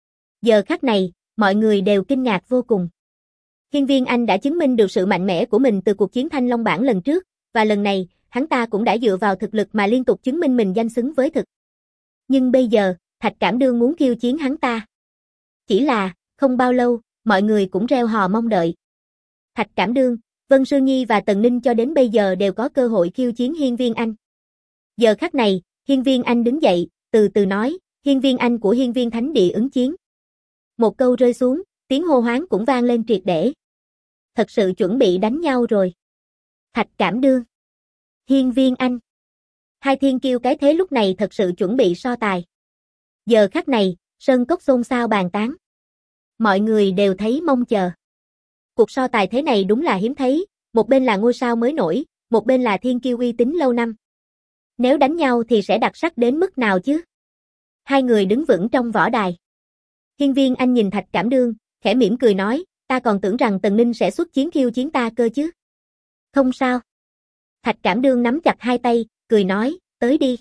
Giờ khắc này, mọi người đều kinh ngạc vô cùng. Hiên Viên Anh đã chứng minh được sự mạnh mẽ của mình từ cuộc chiến Thanh Long Bảng lần trước, và lần này, hắn ta cũng đã dựa vào thực lực mà liên tục chứng minh mình danh xứng với thực. Nhưng bây giờ, Thạch Cảm Đương muốn khiêu chiến hắn ta. Chỉ là, không bao lâu, mọi người cũng reo hò mong đợi. Thạch Cảm Đương, Vân Sư Nhi và Tần Ninh cho đến bây giờ đều có cơ hội khiêu chiến Hiên Viên Anh. Giờ khắc này, Hiên Viên Anh đứng dậy, từ từ nói, Hiên Viên Anh của Hiên Viên Thánh Địa ứng chiến. Một câu rơi xuống, tiếng hô hoán cũng vang lên triệt để. Thật sự chuẩn bị đánh nhau rồi. Thạch Cảm Đương, Hiên Viên Anh. Hai thiên kiêu cái thế lúc này thật sự chuẩn bị so tài. Giờ khắc này, Sơn Cốc xôn xao bàn tán. Mọi người đều thấy mong chờ. Cuộc so tài thế này đúng là hiếm thấy, một bên là ngôi sao mới nổi, một bên là thiên kiêu uy tín lâu năm. Nếu đánh nhau thì sẽ đặc sắc đến mức nào chứ? Hai người đứng vững trong võ đài. Hiên Viên Anh nhìn Thạch Cảm Đương, khẽ mỉm cười nói, ta còn tưởng rằng Tần Ninh sẽ xuất chiến khiêu chiến ta cơ chứ. Không sao. Thạch Cảm Đương nắm chặt hai tay, cười nói, tới đi.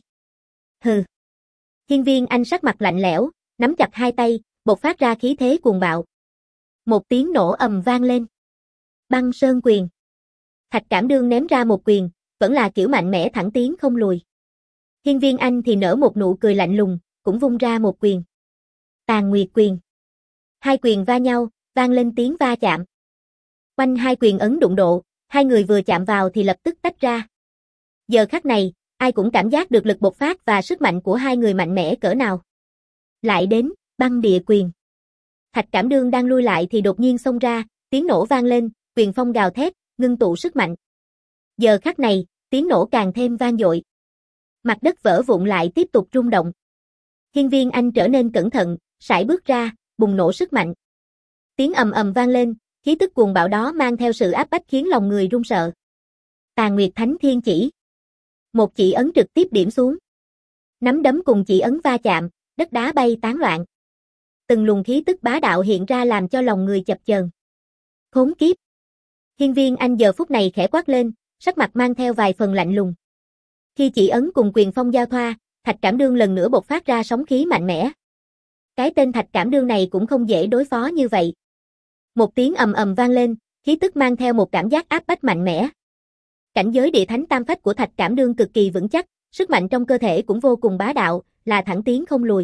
Hừ. Hiên Viên Anh sắc mặt lạnh lẽo, nắm chặt hai tay, bộc phát ra khí thế cuồng bạo. Một tiếng nổ ầm vang lên. Băng Sơn Quyền. Thạch Cảm Đương ném ra một quyền, vẫn là kiểu mạnh mẽ thẳng tiến không lùi. Hiên Viên Anh thì nở một nụ cười lạnh lùng, cũng vung ra một quyền. Tàn Nguyệt Quyền. Hai quyền va nhau, vang lên tiếng va chạm. Quanh hai quyền ấn đụng độ, hai người vừa chạm vào thì lập tức tách ra. Giờ khắc này, ai cũng cảm giác được lực bộc phát và sức mạnh của hai người mạnh mẽ cỡ nào. Lại đến, Băng Địa Quyền. Thạch Cảm Đương đang lui lại thì đột nhiên xông ra, tiếng nổ vang lên, quyền phong gào thét, ngưng tụ sức mạnh. Giờ khắc này, tiếng nổ càng thêm vang dội. Mặt đất vỡ vụn lại tiếp tục rung động. Hiên Viên Anh trở nên cẩn thận, sải bước ra, bùng nổ sức mạnh. Tiếng ầm ầm vang lên, khí tức cuồng bạo đó mang theo sự áp bách khiến lòng người run sợ. Tàn Nguyệt Thánh Thiên Chỉ. Một chỉ ấn trực tiếp điểm xuống. Nắm đấm cùng chỉ ấn va chạm, đất đá bay tán loạn. Từng luồng khí tức bá đạo hiện ra làm cho lòng người chập chờn. Khốn kiếp. Hiên Viên Anh giờ phút này khẽ quát lên, sắc mặt mang theo vài phần lạnh lùng. Khi chỉ ấn cùng quyền phong giao thoa, Thạch Cảm Đương lần nữa bộc phát ra sóng khí mạnh mẽ. Cái tên Thạch Cảm Đương này cũng không dễ đối phó như vậy. Một tiếng ầm ầm vang lên, khí tức mang theo một cảm giác áp bách mạnh mẽ. Cảnh giới địa thánh tam phách của Thạch Cảm Đương cực kỳ vững chắc, sức mạnh trong cơ thể cũng vô cùng bá đạo, là thẳng tiến không lùi.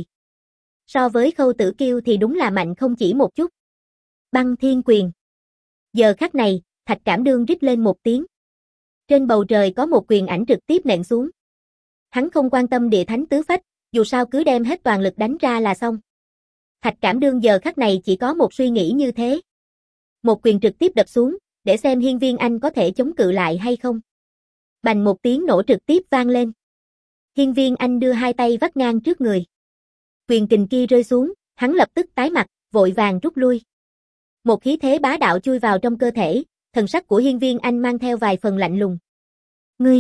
So với Khâu Tử Kiêu thì đúng là mạnh không chỉ một chút. Băng Thiên Quyền. Giờ khắc này, Thạch Cảm Đương rít lên một tiếng. Trên bầu trời có một quyền ảnh trực tiếp nện xuống. Hắn không quan tâm địa thánh tứ phách, dù sao cứ đem hết toàn lực đánh ra là xong. Thạch Cảm Đương giờ khắc này chỉ có một suy nghĩ như thế. Một quyền trực tiếp đập xuống, để xem Hiên Viên Anh có thể chống cự lại hay không. Bành một tiếng nổ trực tiếp vang lên. Hiên Viên Anh đưa hai tay vắt ngang trước người. Quyền kình kia rơi xuống, hắn lập tức tái mặt, vội vàng rút lui. Một khí thế bá đạo chui vào trong cơ thể, thần sắc của Hiên Viên Anh mang theo vài phần lạnh lùng. Ngươi!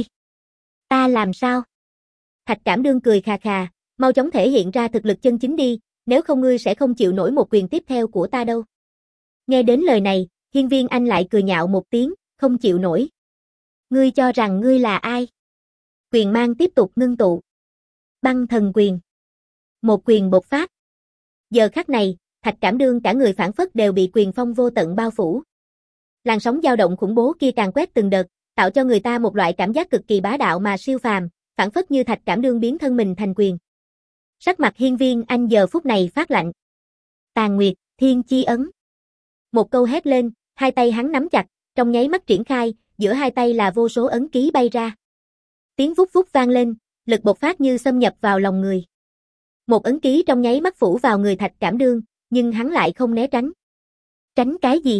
Ta làm sao? Thạch Cảm Đương cười khà khà, mau chóng thể hiện ra thực lực chân chính đi, nếu không ngươi sẽ không chịu nổi một quyền tiếp theo của ta đâu. Nghe đến lời này, Hiên Viên Anh lại cười nhạo một tiếng, không chịu nổi. Ngươi cho rằng ngươi là ai? Quyền mang tiếp tục ngưng tụ. Băng Thần Quyền. Một quyền bộc phát. Giờ khắc này, Thạch Cảm Đương cả người phảng phất đều bị quyền phong vô tận bao phủ. Làn sóng dao động khủng bố kia càng quét từng đợt, tạo cho người ta một loại cảm giác cực kỳ bá đạo mà siêu phàm, phảng phất như Thạch Cảm Đương biến thân mình thành quyền. Sắc mặt Hiên Viên Anh giờ phút này phát lạnh. Tàn Nguyệt, Thiên Chi Ấn. Một câu hét lên, hai tay hắn nắm chặt, trong nháy mắt triển khai, giữa hai tay là vô số ấn ký bay ra. Tiếng vút vút vang lên, lực bộc phát như xâm nhập vào lòng người. Một ấn ký trong nháy mắt phủ vào người Thạch Cảm Đương, nhưng hắn lại không né tránh. Tránh cái gì?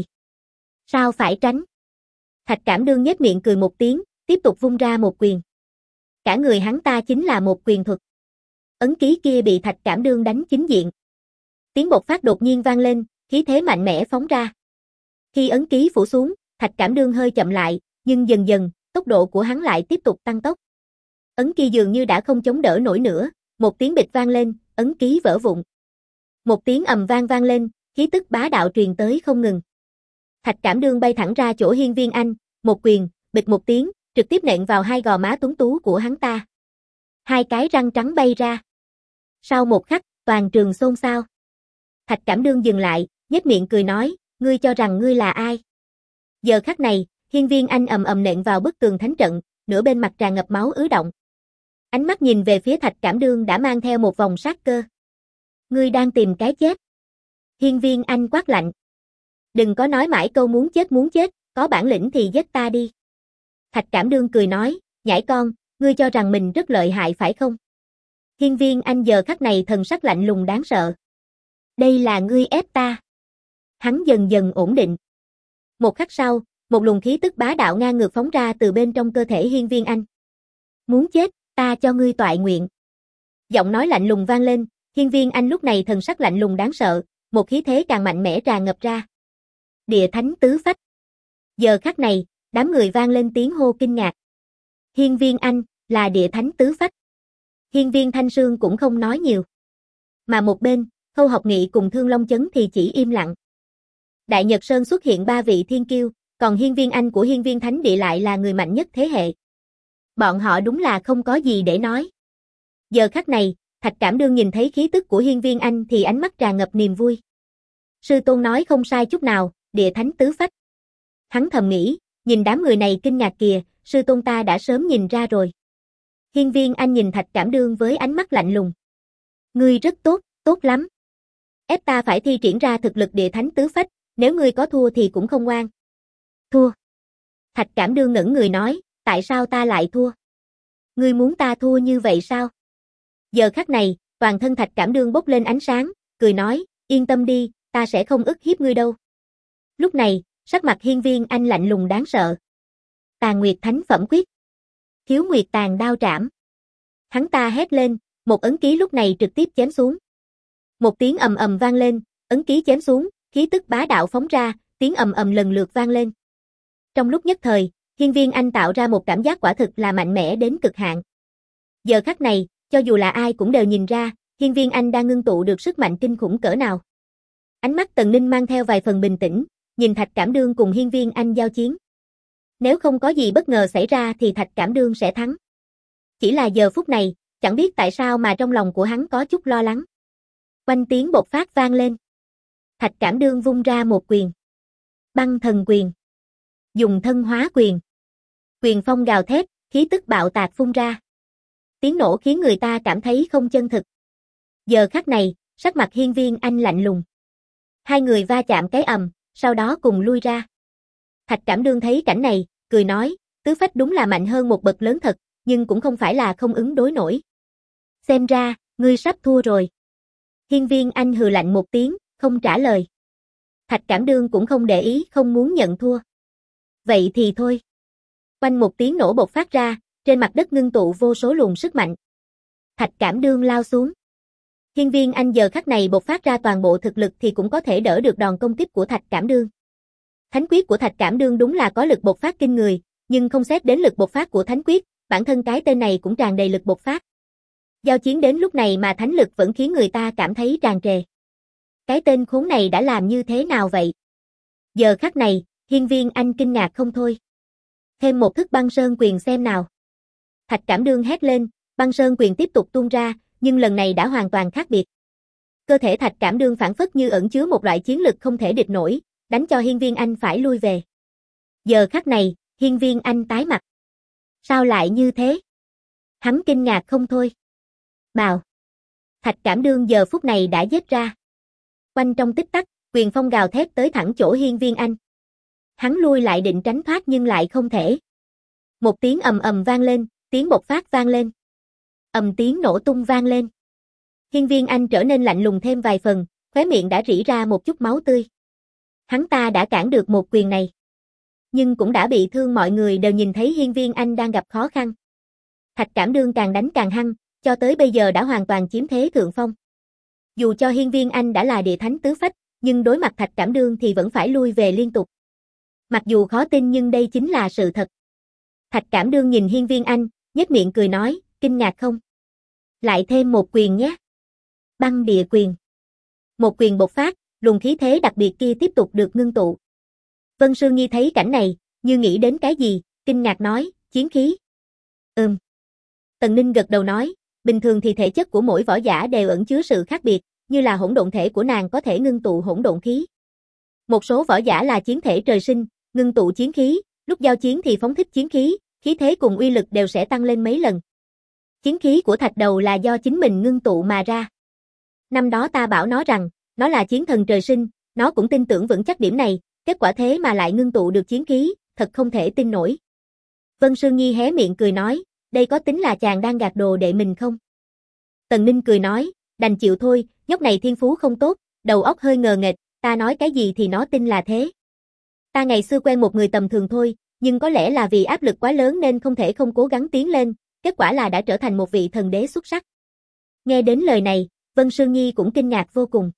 Sao phải tránh? Thạch Cảm Đương nhếch miệng cười một tiếng, tiếp tục vung ra một quyền. Cả người hắn ta chính là một quyền thuật. Ấn ký kia bị Thạch Cảm Đương đánh chính diện. Tiếng bộc phát đột nhiên vang lên, khí thế mạnh mẽ phóng ra. Khi ấn ký phủ xuống, Thạch Cảm Đương hơi chậm lại, nhưng dần dần, tốc độ của hắn lại tiếp tục tăng tốc. Ấn ký dường như đã không chống đỡ nổi nữa, một tiếng bịch vang lên, ấn ký vỡ vụn. Một tiếng ầm vang vang lên, khí tức bá đạo truyền tới không ngừng. Thạch Cảm Đương bay thẳng ra chỗ Hiên Viên Anh, một quyền, bịch một tiếng, trực tiếp nện vào hai gò má tuấn tú của hắn ta. Hai cái răng trắng bay ra. Sau một khắc, toàn trường xôn xao. Thạch Cảm Đương dừng lại, nhếch miệng cười nói, ngươi cho rằng ngươi là ai? Giờ khắc này, Hiên Viên Anh ầm ầm nện vào bức tường thánh trận, nửa bên mặt tràn ngập máu ứ động. Ánh mắt nhìn về phía Thạch Cảm Đương đã mang theo một vòng sát cơ. Ngươi đang tìm cái chết. Hiên Viên Anh quát lạnh. Đừng có nói mãi câu muốn chết, có bản lĩnh thì giết ta đi. Thạch Cảm Đương cười nói, nhãi con, ngươi cho rằng mình rất lợi hại phải không? Hiên Viên Anh giờ khắc này thần sắc lạnh lùng đáng sợ. Đây là ngươi ép ta. Hắn dần dần ổn định. Một khắc sau, một luồng khí tức bá đạo ngang ngược phóng ra từ bên trong cơ thể Hiên Viên Anh. Muốn chết, ta cho ngươi toại nguyện. Giọng nói lạnh lùng vang lên, Hiên Viên Anh lúc này thần sắc lạnh lùng đáng sợ, một khí thế càng mạnh mẽ tràn ngập ra. Địa Thánh Tứ Phách. Giờ khắc này, đám người vang lên tiếng hô kinh ngạc. Hiên Viên Anh, là Địa Thánh Tứ Phách. Hiên Viên Thanh Sương cũng không nói nhiều. Mà một bên, Khâu Học Nghị cùng Thương Long Chấn thì chỉ im lặng. Đại Nhật Sơn xuất hiện 3 vị thiên kiêu, còn Hiên Viên Anh của Hiên Viên Thánh Địa lại là người mạnh nhất thế hệ. Bọn họ đúng là không có gì để nói. Giờ khắc này, Thạch Cảm Đương nhìn thấy khí tức của Hiên Viên Anh thì ánh mắt tràn ngập niềm vui. Sư tôn nói không sai chút nào, Địa Thánh Tứ Phách. Hắn thầm nghĩ, nhìn đám người này kinh ngạc kìa, sư tôn ta đã sớm nhìn ra rồi. Hiên Viên Anh nhìn Thạch Cảm Đương với ánh mắt lạnh lùng. Ngươi rất tốt, tốt lắm. Ép ta phải thi triển ra thực lực Địa Thánh Tứ Phách, nếu ngươi có thua thì cũng không oan. Thua. Thạch Cảm Đương ngẩn người nói, tại sao ta lại thua? Ngươi muốn ta thua như vậy sao? Giờ khắc này, toàn thân Thạch Cảm Đương bốc lên ánh sáng, cười nói, yên tâm đi, ta sẽ không ức hiếp ngươi đâu. Lúc này, sắc mặt Hiên Viên Anh lạnh lùng đáng sợ. Tàn Nguyệt Thánh Phẩm Quyết. Thiếu Nguyệt Tàn Đao Trảm. Hắn ta hét lên, một ấn ký lúc này trực tiếp chém xuống. Một tiếng ầm ầm vang lên, ấn ký chém xuống, khí tức bá đạo phóng ra, tiếng ầm ầm lần lượt vang lên. Trong lúc nhất thời, Hiên Viên Anh tạo ra một cảm giác quả thực là mạnh mẽ đến cực hạn. Giờ khắc này, cho dù là ai cũng đều nhìn ra, Hiên Viên Anh đang ngưng tụ được sức mạnh kinh khủng cỡ nào. Ánh mắt Tần Ninh mang theo vài phần bình tĩnh, nhìn Thạch Cảm Đương cùng Hiên Viên Anh giao chiến. Nếu không có gì bất ngờ xảy ra thì Thạch Cảm Đương sẽ thắng. Chỉ là giờ phút này, chẳng biết tại sao mà trong lòng của hắn có chút lo lắng. Oanh tiếng bộc phát vang lên. Thạch Cảm Đương vung ra một quyền. Băng Thần Quyền. Dùng thân hóa quyền. Quyền phong gào thét, khí tức bạo tạc phun ra. Tiếng nổ khiến người ta cảm thấy không chân thực. Giờ khắc này, sắc mặt Hiên Viên Anh lạnh lùng. Hai người va chạm cái ầm, sau đó cùng lui ra. Thạch Cảm Đương thấy cảnh này, cười nói, tứ phách đúng là mạnh hơn một bậc lớn thật, nhưng cũng không phải là không ứng đối nổi. Xem ra, ngươi sắp thua rồi. Hiên Viên Anh hừ lạnh một tiếng, không trả lời. Thạch Cảm Đương cũng không để ý, không muốn nhận thua. Vậy thì thôi. Quanh một tiếng nổ bộc phát ra, trên mặt đất ngưng tụ vô số luồng sức mạnh. Thạch Cảm Đương lao xuống. Hiên Viên Anh giờ khắc này bộc phát ra toàn bộ thực lực thì cũng có thể đỡ được đòn công kích của Thạch Cảm Đương. Thánh quyết của Thạch Cảm Đương đúng là có lực bộc phát kinh người, nhưng không xét đến lực bộc phát của thánh quyết, bản thân cái tên này cũng tràn đầy lực bộc phát. Giao chiến đến lúc này mà thánh lực vẫn khiến người ta cảm thấy tràn trề. Cái tên khốn này đã làm như thế nào vậy? Giờ khắc này, Hiên Viên Anh kinh ngạc không thôi. Thêm một thức băng sơn quyền xem nào. Thạch Cảm Đương hét lên, băng sơn quyền tiếp tục tuôn ra, nhưng lần này đã hoàn toàn khác biệt. Cơ thể Thạch Cảm Đương phảng phất như ẩn chứa một loại chiến lực không thể địch nổi, đánh cho Hiên Viên Anh phải lui về. Giờ khắc này, Hiên Viên Anh tái mặt. Sao lại như thế? Hắn kinh ngạc không thôi. Bào. Thạch Cảm Đương giờ phút này đã giết ra. Quanh trong tích tắc, quyền phong gào thét tới thẳng chỗ Hiên Viên Anh. Hắn lui lại định tránh thoát nhưng lại không thể. Một tiếng ầm ầm vang lên, tiếng bộc phát vang lên. Ầm tiếng nổ tung vang lên. Hiên Viên Anh trở nên lạnh lùng thêm vài phần, khóe miệng đã rỉ ra một chút máu tươi. Hắn ta đã cản được một quyền này. Nhưng cũng đã bị thương, mọi người đều nhìn thấy Hiên Viên Anh đang gặp khó khăn. Thạch Cảm Đương càng đánh càng hăng, cho tới bây giờ đã hoàn toàn chiếm thế thượng phong. Dù cho Hiên Viên Anh đã là địa thánh tứ phách, nhưng đối mặt Thạch Cảm Đương thì vẫn phải lui về liên tục. Mặc dù khó tin nhưng đây chính là sự thật. Thạch Cảm Đương nhìn Hiên Viên Anh, nhếch miệng cười nói, kinh ngạc không? Lại thêm một quyền nhé. Băng địa quyền. Một quyền bộc phát, luồng khí thế đặc biệt kia tiếp tục được ngưng tụ. Vân Sương Nhi thấy cảnh này, như nghĩ đến cái gì, kinh ngạc nói, chiến khí. Tần Ninh gật đầu nói, bình thường thì thể chất của mỗi võ giả đều ẩn chứa sự khác biệt, như là hỗn độn thể của nàng có thể ngưng tụ hỗn độn khí. Một số võ giả là chiến thể trời sinh, ngưng tụ chiến khí, lúc giao chiến thì phóng thích chiến khí, khí thế cùng uy lực đều sẽ tăng lên mấy lần. Chiến khí của thạch đầu là do chính mình ngưng tụ mà ra. Năm đó ta bảo nó rằng, nó là chiến thần trời sinh, nó cũng tin tưởng vững chắc điểm này, kết quả thế mà lại ngưng tụ được chiến khí, thật không thể tin nổi. Vân Sương Nhi hé miệng cười nói, đây có tính là chàng đang gạt đồ đệ mình không? Tần Ninh cười nói, đành chịu thôi, nhóc này thiên phú không tốt, đầu óc hơi ngờ nghệch, ta nói cái gì thì nó tin là thế. Ta ngày xưa quen một người tầm thường thôi, nhưng có lẽ là vì áp lực quá lớn nên không thể không cố gắng tiến lên, kết quả là đã trở thành một vị thần đế xuất sắc. Nghe đến lời này, Vân Sương Nhi cũng kinh ngạc vô cùng.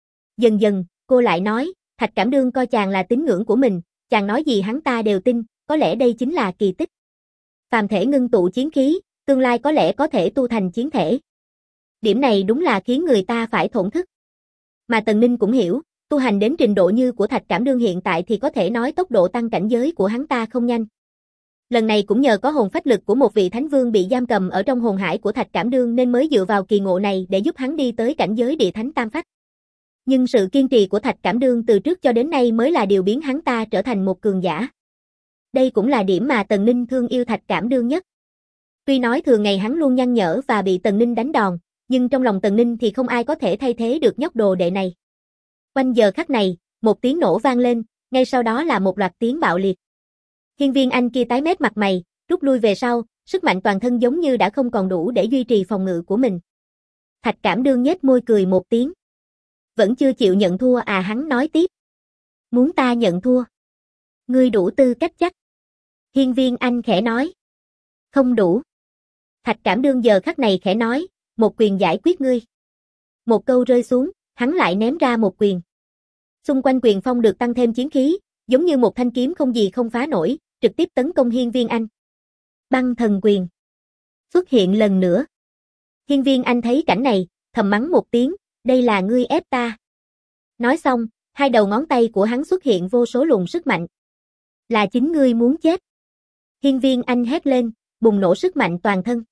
Dần dần, cô lại nói, Thạch Cảm Đương coi chàng là tín ngưỡng của mình, chàng nói gì hắn ta đều tin, có lẽ đây chính là kỳ tích. Phàm thể ngưng tụ chiến khí, tương lai có lẽ có thể tu thành chiến thể. Điểm này đúng là khiến người ta phải thổn thức. Mà Tần Ninh cũng hiểu, tu hành đến trình độ như của Thạch Cảm Đương hiện tại thì có thể nói tốc độ tăng cảnh giới của hắn ta không nhanh. Lần này cũng nhờ có hồn phách lực của một vị thánh vương bị giam cầm ở trong hồn hải của Thạch Cảm Đương nên mới dựa vào kỳ ngộ này để giúp hắn đi tới cảnh giới địa thánh tam phách. Nhưng sự kiên trì của Thạch Cảm Đương từ trước cho đến nay mới là điều biến hắn ta trở thành một cường giả. Đây cũng là điểm mà Tần Ninh thương yêu Thạch Cảm Đương nhất. Tuy nói thường ngày hắn luôn nhăn nhở và bị Tần Ninh đánh đòn, nhưng trong lòng Tần Ninh thì không ai có thể thay thế được nhóc đồ đệ này. Quanh giờ khắc này, một tiếng nổ vang lên, ngay sau đó là một loạt tiếng bạo liệt. Hiên Viên Anh kia tái mét mặt mày, rút lui về sau, sức mạnh toàn thân giống như đã không còn đủ để duy trì phòng ngự của mình. Thạch Cảm Đương nhếch môi cười một tiếng. Vẫn chưa chịu nhận thua à, hắn nói tiếp. Muốn ta nhận thua? Ngươi đủ tư cách chắc? Hiên Viên Anh khẽ nói. Không đủ. Thạch Cảm Đương giờ khắc này khẽ nói, một quyền giải quyết ngươi. Một câu rơi xuống, hắn lại ném ra một quyền. Xung quanh quyền phong được tăng thêm chiến khí, giống như một thanh kiếm không gì không phá nổi, trực tiếp tấn công Hiên Viên Anh. Băng thần quyền. Xuất hiện lần nữa. Hiên Viên Anh thấy cảnh này, thầm mắng một tiếng, đây là ngươi ép ta. Nói xong, hai đầu ngón tay của hắn xuất hiện vô số luồng sức mạnh. Là chính ngươi muốn chết. Hiên Viên Anh hét lên, bùng nổ sức mạnh toàn thân.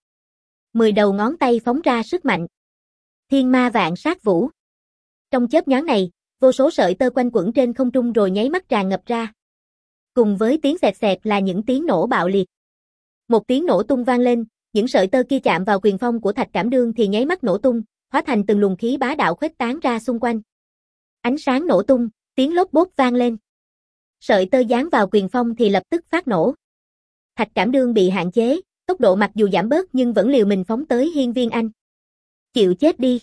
10 đầu ngón tay phóng ra sức mạnh. Thiên ma vạn sát vũ. Trong chớp nhoáng này, vô số sợi tơ quanh quẩn trên không trung rồi nháy mắt tràn ngập ra. Cùng với tiếng xẹt xẹt là những tiếng nổ bạo liệt. Một tiếng nổ tung vang lên, những sợi tơ kia chạm vào quyền phong của Thạch Cảm Đương thì nháy mắt nổ tung, hóa thành từng luồng khí bá đạo khuếch tán ra xung quanh. Ánh sáng nổ tung, tiếng lốp bốp vang lên. Sợi tơ dán vào quyền phong thì lập tức phát nổ. Thạch Cảm Đương bị hạn chế, tốc độ mặc dù giảm bớt nhưng vẫn liều mình phóng tới Hiên Viên Anh. Chịu chết đi.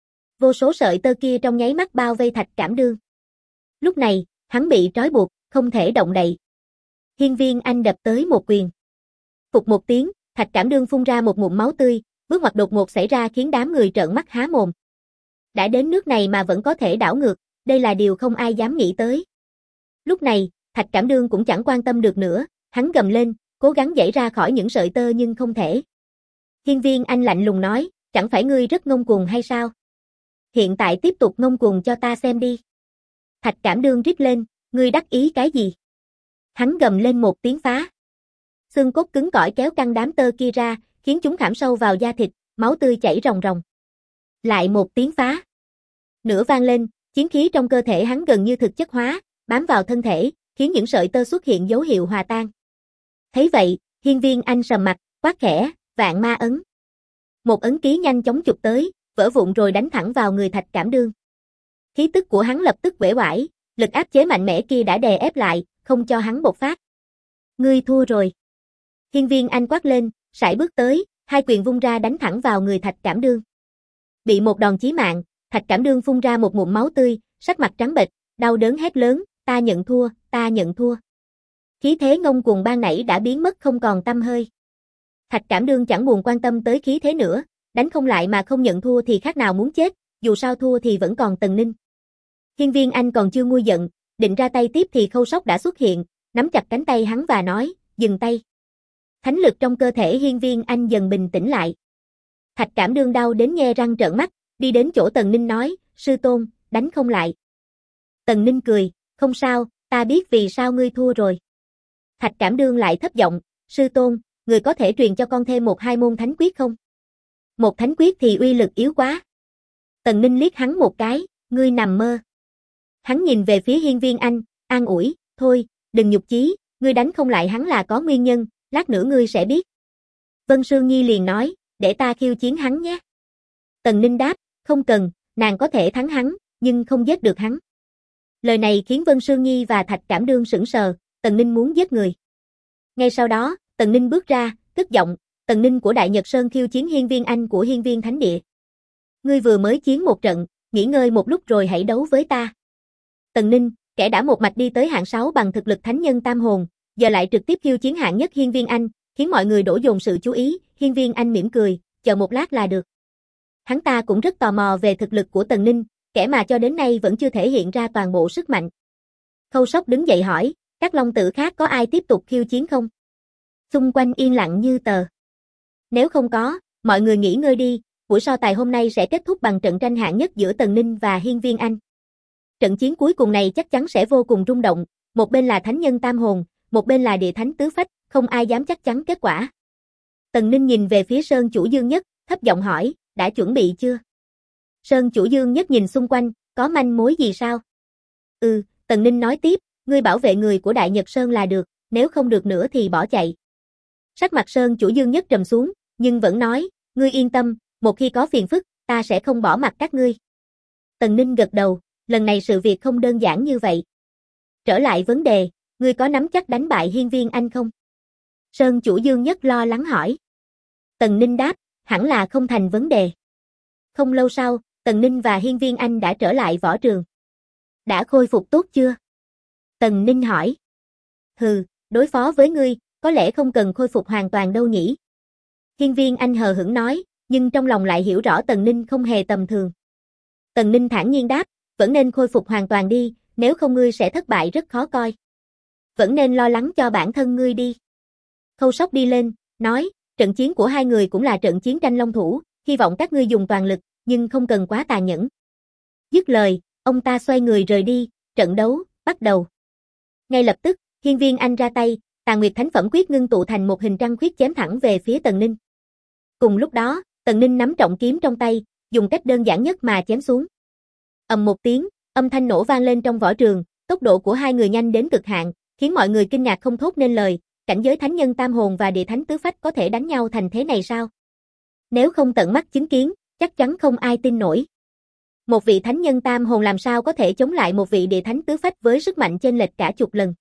Vô số sợi tơ kia trong nháy mắt bao vây Thạch Cảm Đương. Lúc này, hắn bị trói buộc, không thể động đậy. Hiên Viên Anh đập tới một quyền. Phụt một tiếng, Thạch Cảm Đương phun ra một ngụm máu tươi, bước ngoặt đột ngột xảy ra khiến đám người trợn mắt há mồm. Đã đến nước này mà vẫn có thể đảo ngược, đây là điều không ai dám nghĩ tới. Lúc này, Thạch Cảm Đương cũng chẳng quan tâm được nữa, hắn gầm lên, cố gắng giãy ra khỏi những sợi tơ nhưng không thể. Hiên Viên Anh lạnh lùng nói, chẳng phải ngươi rất ngông cuồng hay sao? Hiện tại tiếp tục ngông cuồng cho ta xem đi. Thạch Cảm Đương rít lên, ngươi đắc ý cái gì? Hắn gầm lên một tiếng phá. Xương cốt cứng cỏi kéo căng đám tơ kia ra, khiến chúng khảm sâu vào da thịt, máu tươi chảy ròng ròng. Lại một tiếng phá. Nữa vang lên, chiến khí trong cơ thể hắn gần như thực chất hóa, bám vào thân thể, khiến những sợi tơ xuất hiện dấu hiệu hòa tan. Thấy vậy, Hiên Viên Anh sầm mặt, quát khẽ, vạn ma ấn. Một ấn ký nhanh chóng chụp tới, vỡ vụn rồi đánh thẳng vào người Thạch Cảm Đương. Khí tức của hắn lập tức uể oải, lực áp chế mạnh mẽ kia đã đè ép lại, không cho hắn bộc phát. Ngươi thua rồi. Hiên Viên Anh quát lên, sải bước tới, hai quyền vung ra đánh thẳng vào người Thạch Cảm Đương. Bị một đòn chí mạng, Thạch Cảm Đương phun ra một ngụm máu tươi, sắc mặt trắng bệch, đau đớn hét lớn, ta nhận thua, ta nhận thua. Khí thế ngông cuồng ban nãy đã biến mất không còn tăm hơi. Thạch Cảm Đương chẳng buồn quan tâm tới khí thế nữa, đánh không lại mà không nhận thua thì khác nào muốn chết, dù sao thua thì vẫn còn Tần Ninh. Hiên Viên Anh còn chưa nguôi giận, định ra tay tiếp thì Khâu Sóc đã xuất hiện, nắm chặt cánh tay hắn và nói, dừng tay. Thánh lực trong cơ thể Hiên Viên Anh dần bình tĩnh lại. Thạch Cảm Đương đau đến nhe răng trợn mắt, đi đến chỗ Tần Ninh nói, sư tôn, đánh không lại. Tần Ninh cười, không sao, ta biết vì sao ngươi thua rồi. Thạch Trảm Đương lại thấp giọng, sư tôn, người có thể truyền cho con thêm 1-2 môn thánh quyết không? Một thánh quyết thì uy lực yếu quá. Tần Ninh liếc hắn một cái, ngươi nằm mơ. Hắn nhìn về phía Hiên Viên Anh, an ủi, thôi, đừng nhục chí, ngươi đánh không lại hắn là có nguyên nhân, lát nữa ngươi sẽ biết. Vân Sương Nhi liền nói, để ta khiêu chiến hắn nhé. Tần Ninh đáp, không cần, nàng có thể thắng hắn, nhưng không giết được hắn. Lời này khiến Vân Sương Nhi và Thạch Trảm Đương sững sờ, Tần Ninh muốn giết người. Ngay sau đó, Tần Ninh bước ra, cất giọng, Tần Ninh của Đại Nhật Sơn khiêu chiến Hiên Viên Anh của Hiên Viên Thánh Địa. Ngươi vừa mới chiến một trận, nghỉ ngơi một lúc rồi hãy đấu với ta. Tần Ninh, kẻ đã một mạch đi tới hạng 6 bằng thực lực thánh nhân tam hồn, giờ lại trực tiếp khiêu chiến hạng nhất Hiên Viên Anh, khiến mọi người đổ dồn sự chú ý, Hiên Viên Anh mỉm cười, chờ một lát là được. Hắn ta cũng rất tò mò về thực lực của Tần Ninh, kẻ mà cho đến nay vẫn chưa thể hiện ra toàn bộ sức mạnh. Khâu Sóc đứng dậy hỏi, các long tử khác có ai tiếp tục khiêu chiến không? Xung quanh yên lặng như tờ. Nếu không có, mọi người nghỉ ngơi đi, buổi so tài hôm nay sẽ kết thúc bằng trận tranh hạng nhất giữa Tần Ninh và Hiên Viên Anh. Trận chiến cuối cùng này chắc chắn sẽ vô cùng rung động, một bên là thánh nhân tam hồn, một bên là địa thánh tứ phách, không ai dám chắc chắn kết quả. Tần Ninh nhìn về phía Sơn Chủ Dương Nhất, thấp giọng hỏi, đã chuẩn bị chưa? Sơn Chủ Dương Nhất nhìn xung quanh, có manh mối gì sao? Tần Ninh nói tiếp, ngươi bảo vệ người của Đại Nhật Sơn là được, nếu không được nữa thì bỏ chạy. Sắc mặt Sơn Chủ Dương Nhất trầm xuống, nhưng vẫn nói, ngươi yên tâm, một khi có phiền phức, ta sẽ không bỏ mặc các ngươi. Tần Ninh gật đầu, lần này sự việc không đơn giản như vậy. Trở lại vấn đề, ngươi có nắm chắc đánh bại Hiên Viên Anh không? Sơn Chủ Dương Nhất lo lắng hỏi. Tần Ninh đáp, hẳn là không thành vấn đề. Không lâu sau, Tần Ninh và Hiên Viên Anh đã trở lại võ trường. Đã khôi phục tốt chưa? Tần Ninh hỏi. Đối phó với ngươi, có lẽ không cần khôi phục hoàn toàn đâu nhỉ? Hiên Viên Anh hờ hững nói, nhưng trong lòng lại hiểu rõ Tần Ninh không hề tầm thường. Tần Ninh thản nhiên đáp, vẫn nên khôi phục hoàn toàn đi, nếu không ngươi sẽ thất bại rất khó coi. Vẫn nên lo lắng cho bản thân ngươi đi. Khâu Sóc đi lên, nói, trận chiến của hai người cũng là trận chiến tranh long thủ, hy vọng các ngươi dùng toàn lực, nhưng không cần quá tàn nhẫn. Dứt lời, ông ta xoay người rời đi, trận đấu, bắt đầu. Ngay lập tức, Hiên Viên Anh ra tay, Tàn Nguyệt Thánh Phẩm Quyết ngưng tụ thành một hình trăng khuyết chém thẳng về phía Tần Ninh. Cùng lúc đó, Tần Ninh nắm trọng kiếm trong tay, dùng cách đơn giản nhất mà chém xuống. Ầm một tiếng, âm thanh nổ vang lên trong võ trường, tốc độ của hai người nhanh đến cực hạn, khiến mọi người kinh ngạc không thốt nên lời, cảnh giới thánh nhân tam hồn và địa thánh tứ phách có thể đánh nhau thành thế này sao? Nếu không tận mắt chứng kiến, chắc chắn không ai tin nổi. Một vị thánh nhân tam hồn làm sao có thể chống lại một vị địa thánh tứ phách với sức mạnh chênh lệch cả chục lần.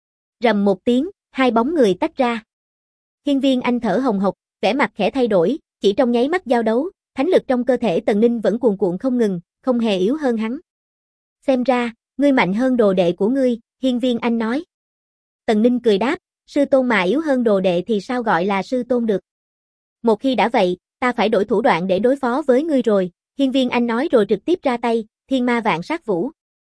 Rầm một tiếng, hai bóng người tách ra. Hiên Viên Anh thở hồng hộc, vẻ mặt khẽ thay đổi, chỉ trong nháy mắt giao đấu, thánh lực trong cơ thể Tần Ninh vẫn cuồn cuộn không ngừng, không hề yếu hơn hắn. Xem ra, ngươi mạnh hơn đồ đệ của ngươi, Hiên Viên Anh nói. Tần Ninh cười đáp, sư tôn mà yếu hơn đồ đệ thì sao gọi là sư tôn được. Một khi đã vậy, ta phải đổi thủ đoạn để đối phó với ngươi rồi, Hiên Viên Anh nói rồi trực tiếp ra tay, Thiên Ma Vạn Sát Vũ.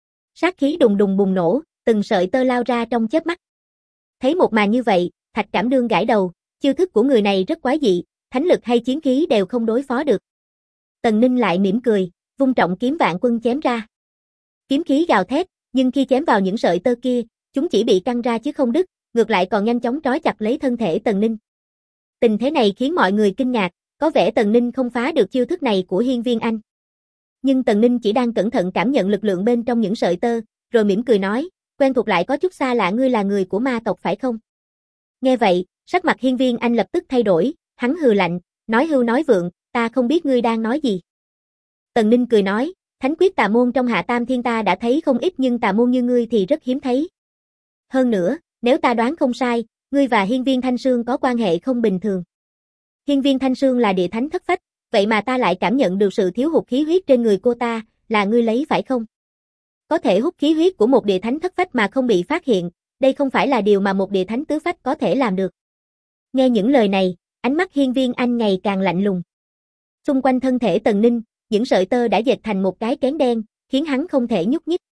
Sát khí đùng đùng bùng nổ, từng sợi tơ lao ra trong chớp mắt. Thấy một màn như vậy, Thạch Trảm Đương gãi đầu, chiêu thức của người này rất quái dị, thánh lực hay chiến khí đều không đối phó được. Tần Ninh lại mỉm cười, vung trọng kiếm Vạn Quân chém ra. Kiếm khí gào thét, nhưng khi chém vào những sợi tơ kia, chúng chỉ bị căng ra chứ không đứt, ngược lại còn nhanh chóng trói chặt lấy thân thể Tần Ninh. Tình thế này khiến mọi người kinh ngạc, có vẻ Tần Ninh không phá được chiêu thức này của Hiên Viên Anh. Nhưng Tần Ninh chỉ đang cẩn thận cảm nhận lực lượng bên trong những sợi tơ, rồi mỉm cười nói, quen thuộc lại có chút xa lạ, ngươi là người của ma tộc phải không? Nghe vậy, sắc mặt Hiên Viên Anh lập tức thay đổi, hắn hừ lạnh, nói hưu nói vượng, ta không biết ngươi đang nói gì. Tần Ninh cười nói, thánh quyết tà môn trong Hạ Tam Thiên ta đã thấy không ít nhưng tà môn như ngươi thì rất hiếm thấy. Hơn nữa, nếu ta đoán không sai, ngươi và Hiên Viên Thanh Sương có quan hệ không bình thường. Hiên Viên Thanh Sương là địa thánh thất phách, vậy mà ta lại cảm nhận được sự thiếu hụt khí huyết trên người cô ta, là ngươi lấy phải không? Có thể hút khí huyết của một địa thánh thất phách mà không bị phát hiện, đây không phải là điều mà một địa thánh tứ phách có thể làm được. Nghe những lời này, ánh mắt Hiên Viên Anh ngày càng lạnh lùng. Xung quanh thân thể Tần Ninh, những sợi tơ đã dệt thành một cái kén đen, khiến hắn không thể nhúc nhích.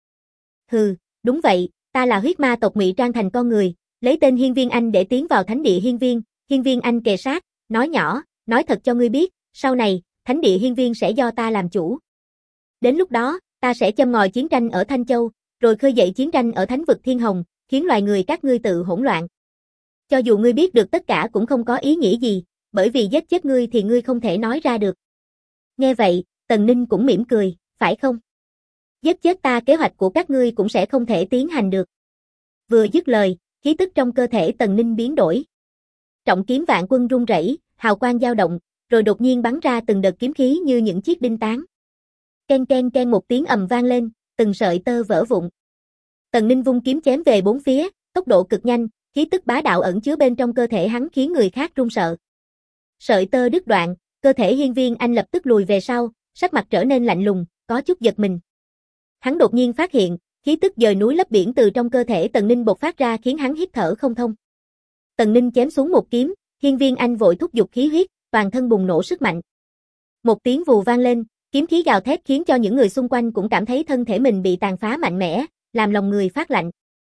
Đúng vậy, ta là huyết ma tộc ngụy trang thành con người, lấy tên Hiên Viên Anh để tiến vào thánh địa Hiên Viên. Hiên Viên Anh kề sát, nói nhỏ, nói thật cho ngươi biết, sau này, thánh địa Hiên Viên sẽ do ta làm chủ. Đến lúc đó, ta sẽ châm ngòi chiến tranh ở Thanh Châu, rồi khơi dậy chiến tranh ở thánh vực Thiên Hồng, khiến loài người các ngươi tự hỗn loạn. Cho dù ngươi biết được tất cả cũng không có ý nghĩa gì, bởi vì giết chết ngươi thì ngươi không thể nói ra được. Nghe vậy, Tần Ninh cũng mỉm cười, phải không? Giết chết ta kế hoạch của các ngươi cũng sẽ không thể tiến hành được. Vừa dứt lời, khí tức trong cơ thể Tần Ninh biến đổi. Trọng kiếm vạn quân rung rẩy, hào quang dao động, rồi đột nhiên bắn ra từng đợt kiếm khí như những chiếc đinh tán. Ken ken ken một tiếng ầm vang lên, từng sợi tơ vỡ vụn. Tần Ninh vung kiếm chém về bốn phía, tốc độ cực nhanh, khí tức bá đạo ẩn chứa bên trong cơ thể hắn khiến người khác run sợ. Sợi tơ đứt đoạn, cơ thể Hiên Viên Anh lập tức lùi về sau, sắc mặt trở nên lạnh lùng, có chút giật mình. Hắn đột nhiên phát hiện, khí tức dời núi lấp biển từ trong cơ thể Tần Ninh bộc phát ra khiến hắn hít thở không thông. Tần Ninh chém xuống một kiếm, Hiên Viên Anh vội thúc giục khí huyết, toàn thân bùng nổ sức mạnh. Một tiếng vù vang lên, kiếm khí gào thét khiến cho những người xung quanh cũng cảm thấy thân thể mình bị tàn phá mạnh mẽ, làm lòng người phát lạnh.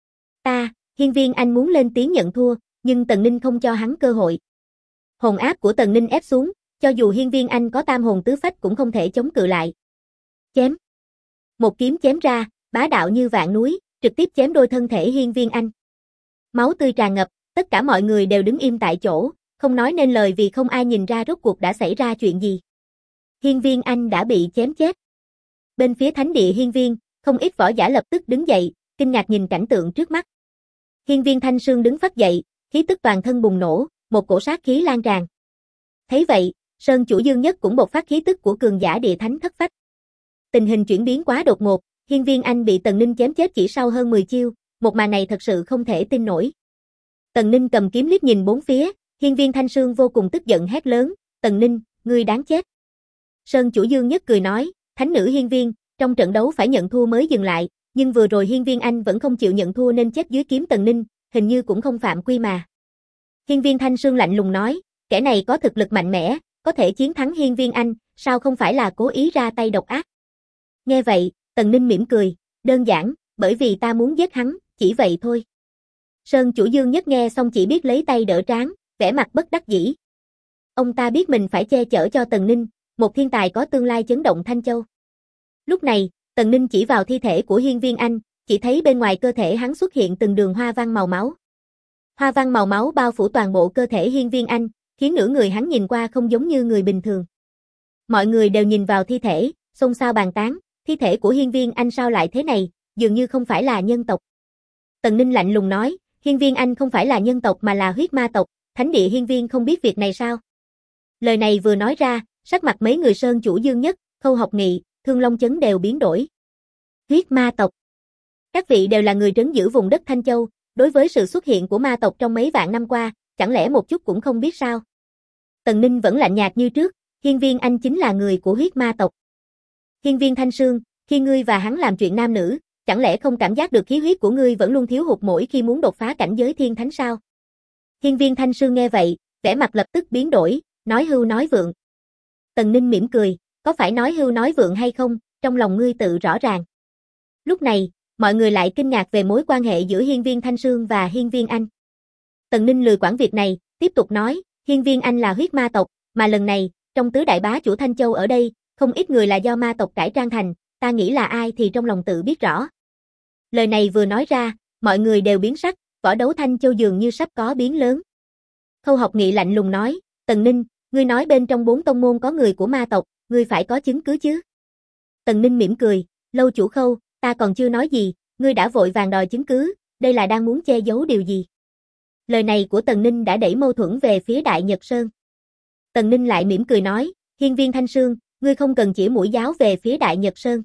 Hiên Viên Anh muốn lên tiếng nhận thua, nhưng Tần Ninh không cho hắn cơ hội. Hồn áp của Tần Ninh ép xuống, cho dù Hiên Viên Anh có tam hồn tứ phách cũng không thể chống cự lại. Chém. Một kiếm chém ra, bá đạo như vạn núi, trực tiếp chém đôi thân thể Hiên Viên Anh. Máu tươi tràn ngập, tất cả mọi người đều đứng im tại chỗ, không nói nên lời vì không ai nhìn ra rốt cuộc đã xảy ra chuyện gì. Hiên Viên Anh đã bị chém chết. Bên phía thánh địa Hiên Viên, không ít võ giả lập tức đứng dậy, kinh ngạc nhìn cảnh tượng trước mắt. Hiên Viên Thanh Sương đứng phắt dậy, khí tức toàn thân bùng nổ, một cổ sát khí lan tràn. Thấy vậy, Sơn Chủ Dương Nhất cũng bộc phát khí tức của cường giả địa thánh thất phách. Tình hình chuyển biến quá đột ngột, Hiên Viên Anh bị Tần Ninh chém chết chỉ sau hơn 10 chiêu, một màn này thật sự không thể tin nổi. Tần Ninh cầm kiếm liếc nhìn bốn phía, Hiên Viên Thanh Sương vô cùng tức giận hét lớn, "Tần Ninh, ngươi đáng chết." Sơn Chủ Dương Nhất cười nói, "Thánh nữ Hiên Viên, trong trận đấu phải nhận thua mới dừng lại, nhưng vừa rồi Hiên Viên Anh vẫn không chịu nhận thua nên chết dưới kiếm Tần Ninh, hình như cũng không phạm quy mà." Hiên Viên Thanh Sương lạnh lùng nói, "Kẻ này có thực lực mạnh mẽ, có thể chiến thắng Hiên Viên Anh, sao không phải là cố ý ra tay độc ác?" Nghe vậy, Tần Ninh mỉm cười, "Đơn giản, bởi vì ta muốn giết hắn, chỉ vậy thôi." Sơn Chủ Dương Nhất nghe xong chỉ biết lấy tay đỡ trán, vẻ mặt bất đắc dĩ. Ông ta biết mình phải che chở cho Tần Ninh, một thiên tài có tương lai chấn động Thanh Châu. Lúc này, Tần Ninh chỉ vào thi thể của Hiên Viên Anh, chỉ thấy bên ngoài cơ thể hắn xuất hiện từng đường hoa văn màu máu. Hoa văn màu máu bao phủ toàn bộ cơ thể Hiên Viên Anh, khiến nửa người hắn nhìn qua không giống như người bình thường. Mọi người đều nhìn vào thi thể, xôn xao bàn tán, thi thể của Hiên Viên Anh sao lại thế này, dường như không phải là nhân tộc. Tần Ninh lạnh lùng nói, Hiên Viên Anh không phải là nhân tộc mà là huyết ma tộc, thánh địa Hiên Viên không biết việc này sao? Lời này vừa nói ra, sắc mặt mấy người Sơn Chủ Dương Nhất, Khâu Học Nghị, Thương Long Chấn đều biến đổi. Huyết ma tộc. Các vị đều là người trấn giữ vùng đất Thanh Châu, đối với sự xuất hiện của ma tộc trong mấy vạn năm qua, chẳng lẽ một chút cũng không biết sao? Tần Ninh vẫn lạnh nhạt như trước, Hiên Viên Anh chính là người của huyết ma tộc. Hiên Viên Thanh Sương, khi ngươi và hắn làm chuyện nam nữ, chẳng lẽ không cảm giác được khí huyết của ngươi vẫn luôn thiếu hụt mỗi khi muốn đột phá cảnh giới thiên thánh sao? Hiên Viên Thanh Sương nghe vậy, vẻ mặt lập tức biến đổi, nói hưu nói vượng. Tần Ninh mỉm cười, có phải nói hưu nói vượng hay không, trong lòng ngươi tự rõ ràng. Lúc này, mọi người lại kinh ngạc về mối quan hệ giữa Hiên Viên Thanh Sương và Hiên Viên Anh. Tần Ninh lười quản việc này, tiếp tục nói, Hiên Viên Anh là huyết ma tộc, mà lần này, trong tứ đại bá chủ Thanh Châu ở đây, không ít người là do ma tộc cải trang thành, ta nghĩ là ai thì trong lòng tự biết rõ. Lời này vừa nói ra, mọi người đều biến sắc, võ đấu Thanh Châu dường như sắp có biến lớn. Khâu Học Nghị lạnh lùng nói, Tần Ninh, ngươi nói bên trong 4 tông môn có người của ma tộc, ngươi phải có chứng cứ chứ? Tần Ninh mỉm cười, lâu chủ Khâu, ta còn chưa nói gì, ngươi đã vội vàng đòi chứng cứ, đây là đang muốn che giấu điều gì? Lời này của Tần Ninh đã đẩy mâu thuẫn về phía Đại Nhật Sơn. Tần Ninh lại mỉm cười nói, Hiên Viên Thanh Sương, ngươi không cần chỉ mũi giáo về phía Đại Nhật Sơn.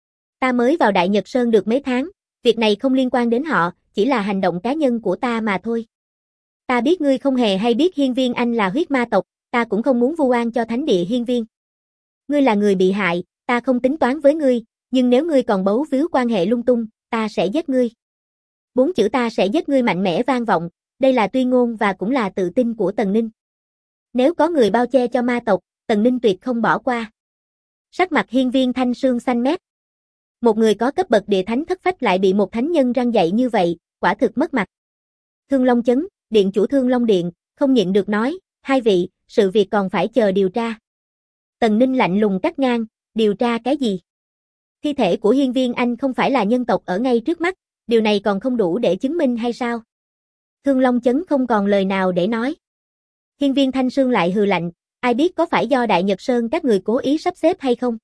Ta mới vào Đại Nhật Sơn được mấy tháng, việc này không liên quan đến họ, chỉ là hành động cá nhân của ta mà thôi. Ta biết ngươi không hề hay biết Hiên Viên Anh là huyết ma tộc, ta cũng không muốn vu oan cho thánh địa Hiên Viên. Ngươi là người bị hại, ta không tính toán với ngươi, nhưng nếu ngươi còn bấu víu quan hệ lung tung, ta sẽ giết ngươi. 4 chữ ta sẽ giết ngươi mạnh mẽ vang vọng, đây là tuyên ngôn và cũng là tự tin của Tần Ninh. Nếu có người bao che cho ma tộc, Tần Ninh tuyệt không bỏ qua. Sắc mặt Hiên Viên Thanh Sương xanh mét. Một người có cấp bậc địa thánh thất phách lại bị một thánh nhân răn dạy như vậy, quả thực mất mặt. Thương Long Chấn, điện chủ Thương Long Điện, không nhịn được nói, hai vị, sự việc còn phải chờ điều tra. Tần Ninh lạnh lùng cắt ngang, điều tra cái gì? Thi thể của Hiên Viên Anh không phải là nhân tộc ở ngay trước mắt, điều này còn không đủ để chứng minh hay sao? Thương Long Chấn không còn lời nào để nói. Hiên Viên Thanh Sương lại hừ lạnh, ai biết có phải do Đại Nhật Sơn các người cố ý sắp xếp hay không?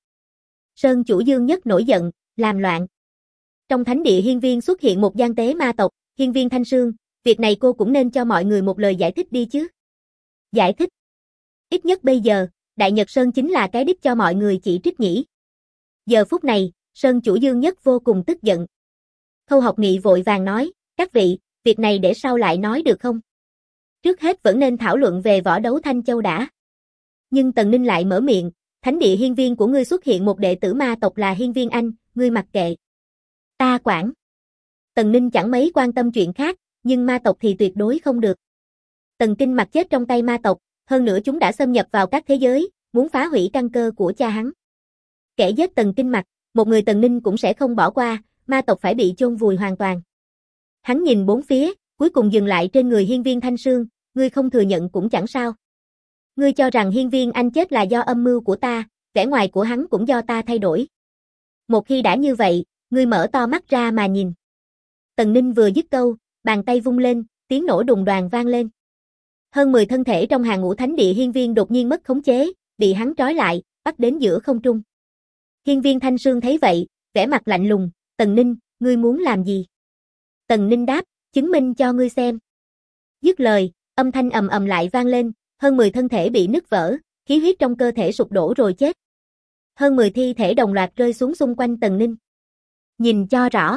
Sơn chủ Dương Nhất nổi giận, làm loạn. Trong thánh địa Hiên Viên xuất hiện một gian tế ma tộc, Hiên Viên Thanh Sương, việc này cô cũng nên cho mọi người một lời giải thích đi chứ. Giải thích? Ít nhất bây giờ, Đại Nhật Sơn chính là cái đích cho mọi người chỉ trích nhỉ. Giờ phút này, Sơn chủ Dương Nhất vô cùng tức giận. Khâu Học Nghị vội vàng nói, các vị, việc này để sau lại nói được không? Trước hết vẫn nên thảo luận về võ đấu Thanh Châu đã. Nhưng Tần Ninh lại mở miệng, thánh địa Hiên Viên của ngươi xuất hiện một đệ tử ma tộc là Hiên Viên Anh, ngươi mặc kệ. Ta quản. Tần Ninh chẳng mấy quan tâm chuyện khác, nhưng ma tộc thì tuyệt đối không được. Tần Kinh Mặc chết trong tay ma tộc, hơn nữa chúng đã xâm nhập vào các thế giới, muốn phá hủy căn cơ của cha hắn. Kẻ giết Tần Kinh Mặc, một người Tần Ninh cũng sẽ không bỏ qua, ma tộc phải bị chôn vùi hoàn toàn. Hắn nhìn bốn phía, cuối cùng dừng lại trên người Hiên Viên Thanh Sương, ngươi không thừa nhận cũng chẳng sao. Ngươi cho rằng Hiên Viên Anh chết là do âm mưu của ta, vẻ ngoài của hắn cũng do ta thay đổi. Một khi đã như vậy, ngươi mở to mắt ra mà nhìn. Tần Ninh vừa dứt câu, bàn tay vung lên, tiếng nổ đùng đoàng vang lên. Hơn 10 thân thể trong hàng ngũ thánh địa Hiên Viên đột nhiên mất khống chế, bị hắn trói lại, bắt đến giữa không trung. Hiên Viên Thanh Sương thấy vậy, vẻ mặt lạnh lùng, Tần Ninh, ngươi muốn làm gì? Tần Ninh đáp, chứng minh cho ngươi xem. Dứt lời, âm thanh ầm ầm lại vang lên, hơn 10 thân thể bị nứt vỡ, khí huyết trong cơ thể sụp đổ rồi chết. Hơn 10 thi thể đồng loạt rơi xuống xung quanh Tần Ninh. Nhìn cho rõ.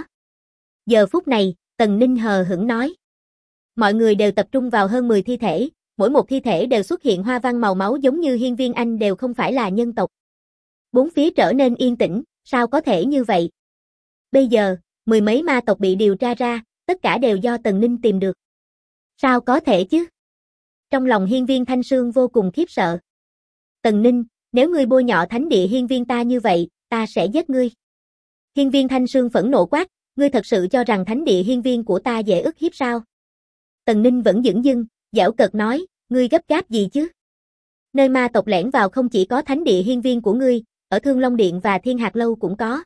Giờ phút này, Tần Ninh hờ hững nói. Mọi người đều tập trung vào hơn 10 thi thể, mỗi một thi thể đều xuất hiện hoa văn màu máu giống như Hiên Viên Anh đều không phải là nhân tộc. Bốn phía trở nên yên tĩnh, sao có thể như vậy? Bây giờ, 10 mấy ma tộc bị điều tra ra, tất cả đều do Tần Ninh tìm được. Sao có thể chứ? Trong lòng Hiên Viên Thanh Sương vô cùng khiếp sợ. Tần Ninh, nếu ngươi bôi nhọ thánh địa Hiên Viên ta như vậy, ta sẽ giết ngươi. Hiên Viên Thanh Sương phẫn nộ quát, ngươi thật sự cho rằng thánh địa Hiên Viên của ta dễ ức hiếp sao? Tần Ninh vẫn dửng dưng, giễu cợt nói, ngươi gấp gáp gì chứ? Nơi ma tộc lẻn vào không chỉ có thánh địa Hiên Viên của ngươi, ở Thương Long Điện và Thiên Hạc Lâu cũng có.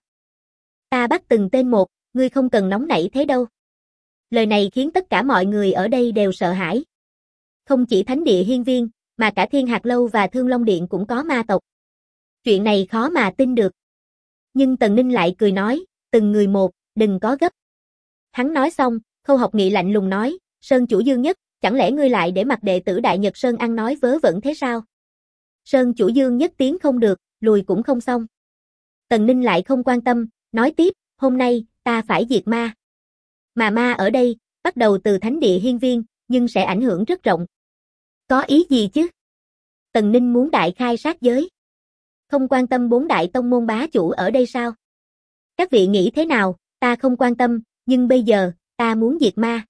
Ta bắt từng tên một, ngươi không cần nóng nảy thế đâu. Lời này khiến tất cả mọi người ở đây đều sợ hãi. Không chỉ thánh địa Hiên Viên, mà cả Thiên Hạc Lâu và Thương Long Điện cũng có ma tộc. Chuyện này khó mà tin được. Nhưng Tần Ninh lại cười nói, từng người một, đừng có gấp. Hắn nói xong, Khâu Học Nghị lạnh lùng nói, Sơn chủ Dương Nhất, chẳng lẽ ngươi lại để mặc đệ tử Đại Nhật Sơn ăn nói vớ vẩn thế sao? Sơn chủ Dương Nhất tiếng không được, lùi cũng không xong. Tần Ninh lại không quan tâm, nói tiếp, hôm nay, ta phải diệt ma. Mà ma ở đây, bắt đầu từ thánh địa Hiên Viên, nhưng sẽ ảnh hưởng rất rộng. Có ý gì chứ? Tần Ninh muốn đại khai sát giới. Không quan tâm 4 đại tông môn bá chủ ở đây sao? Các vị nghĩ thế nào, ta không quan tâm, nhưng bây giờ, ta muốn diệt ma.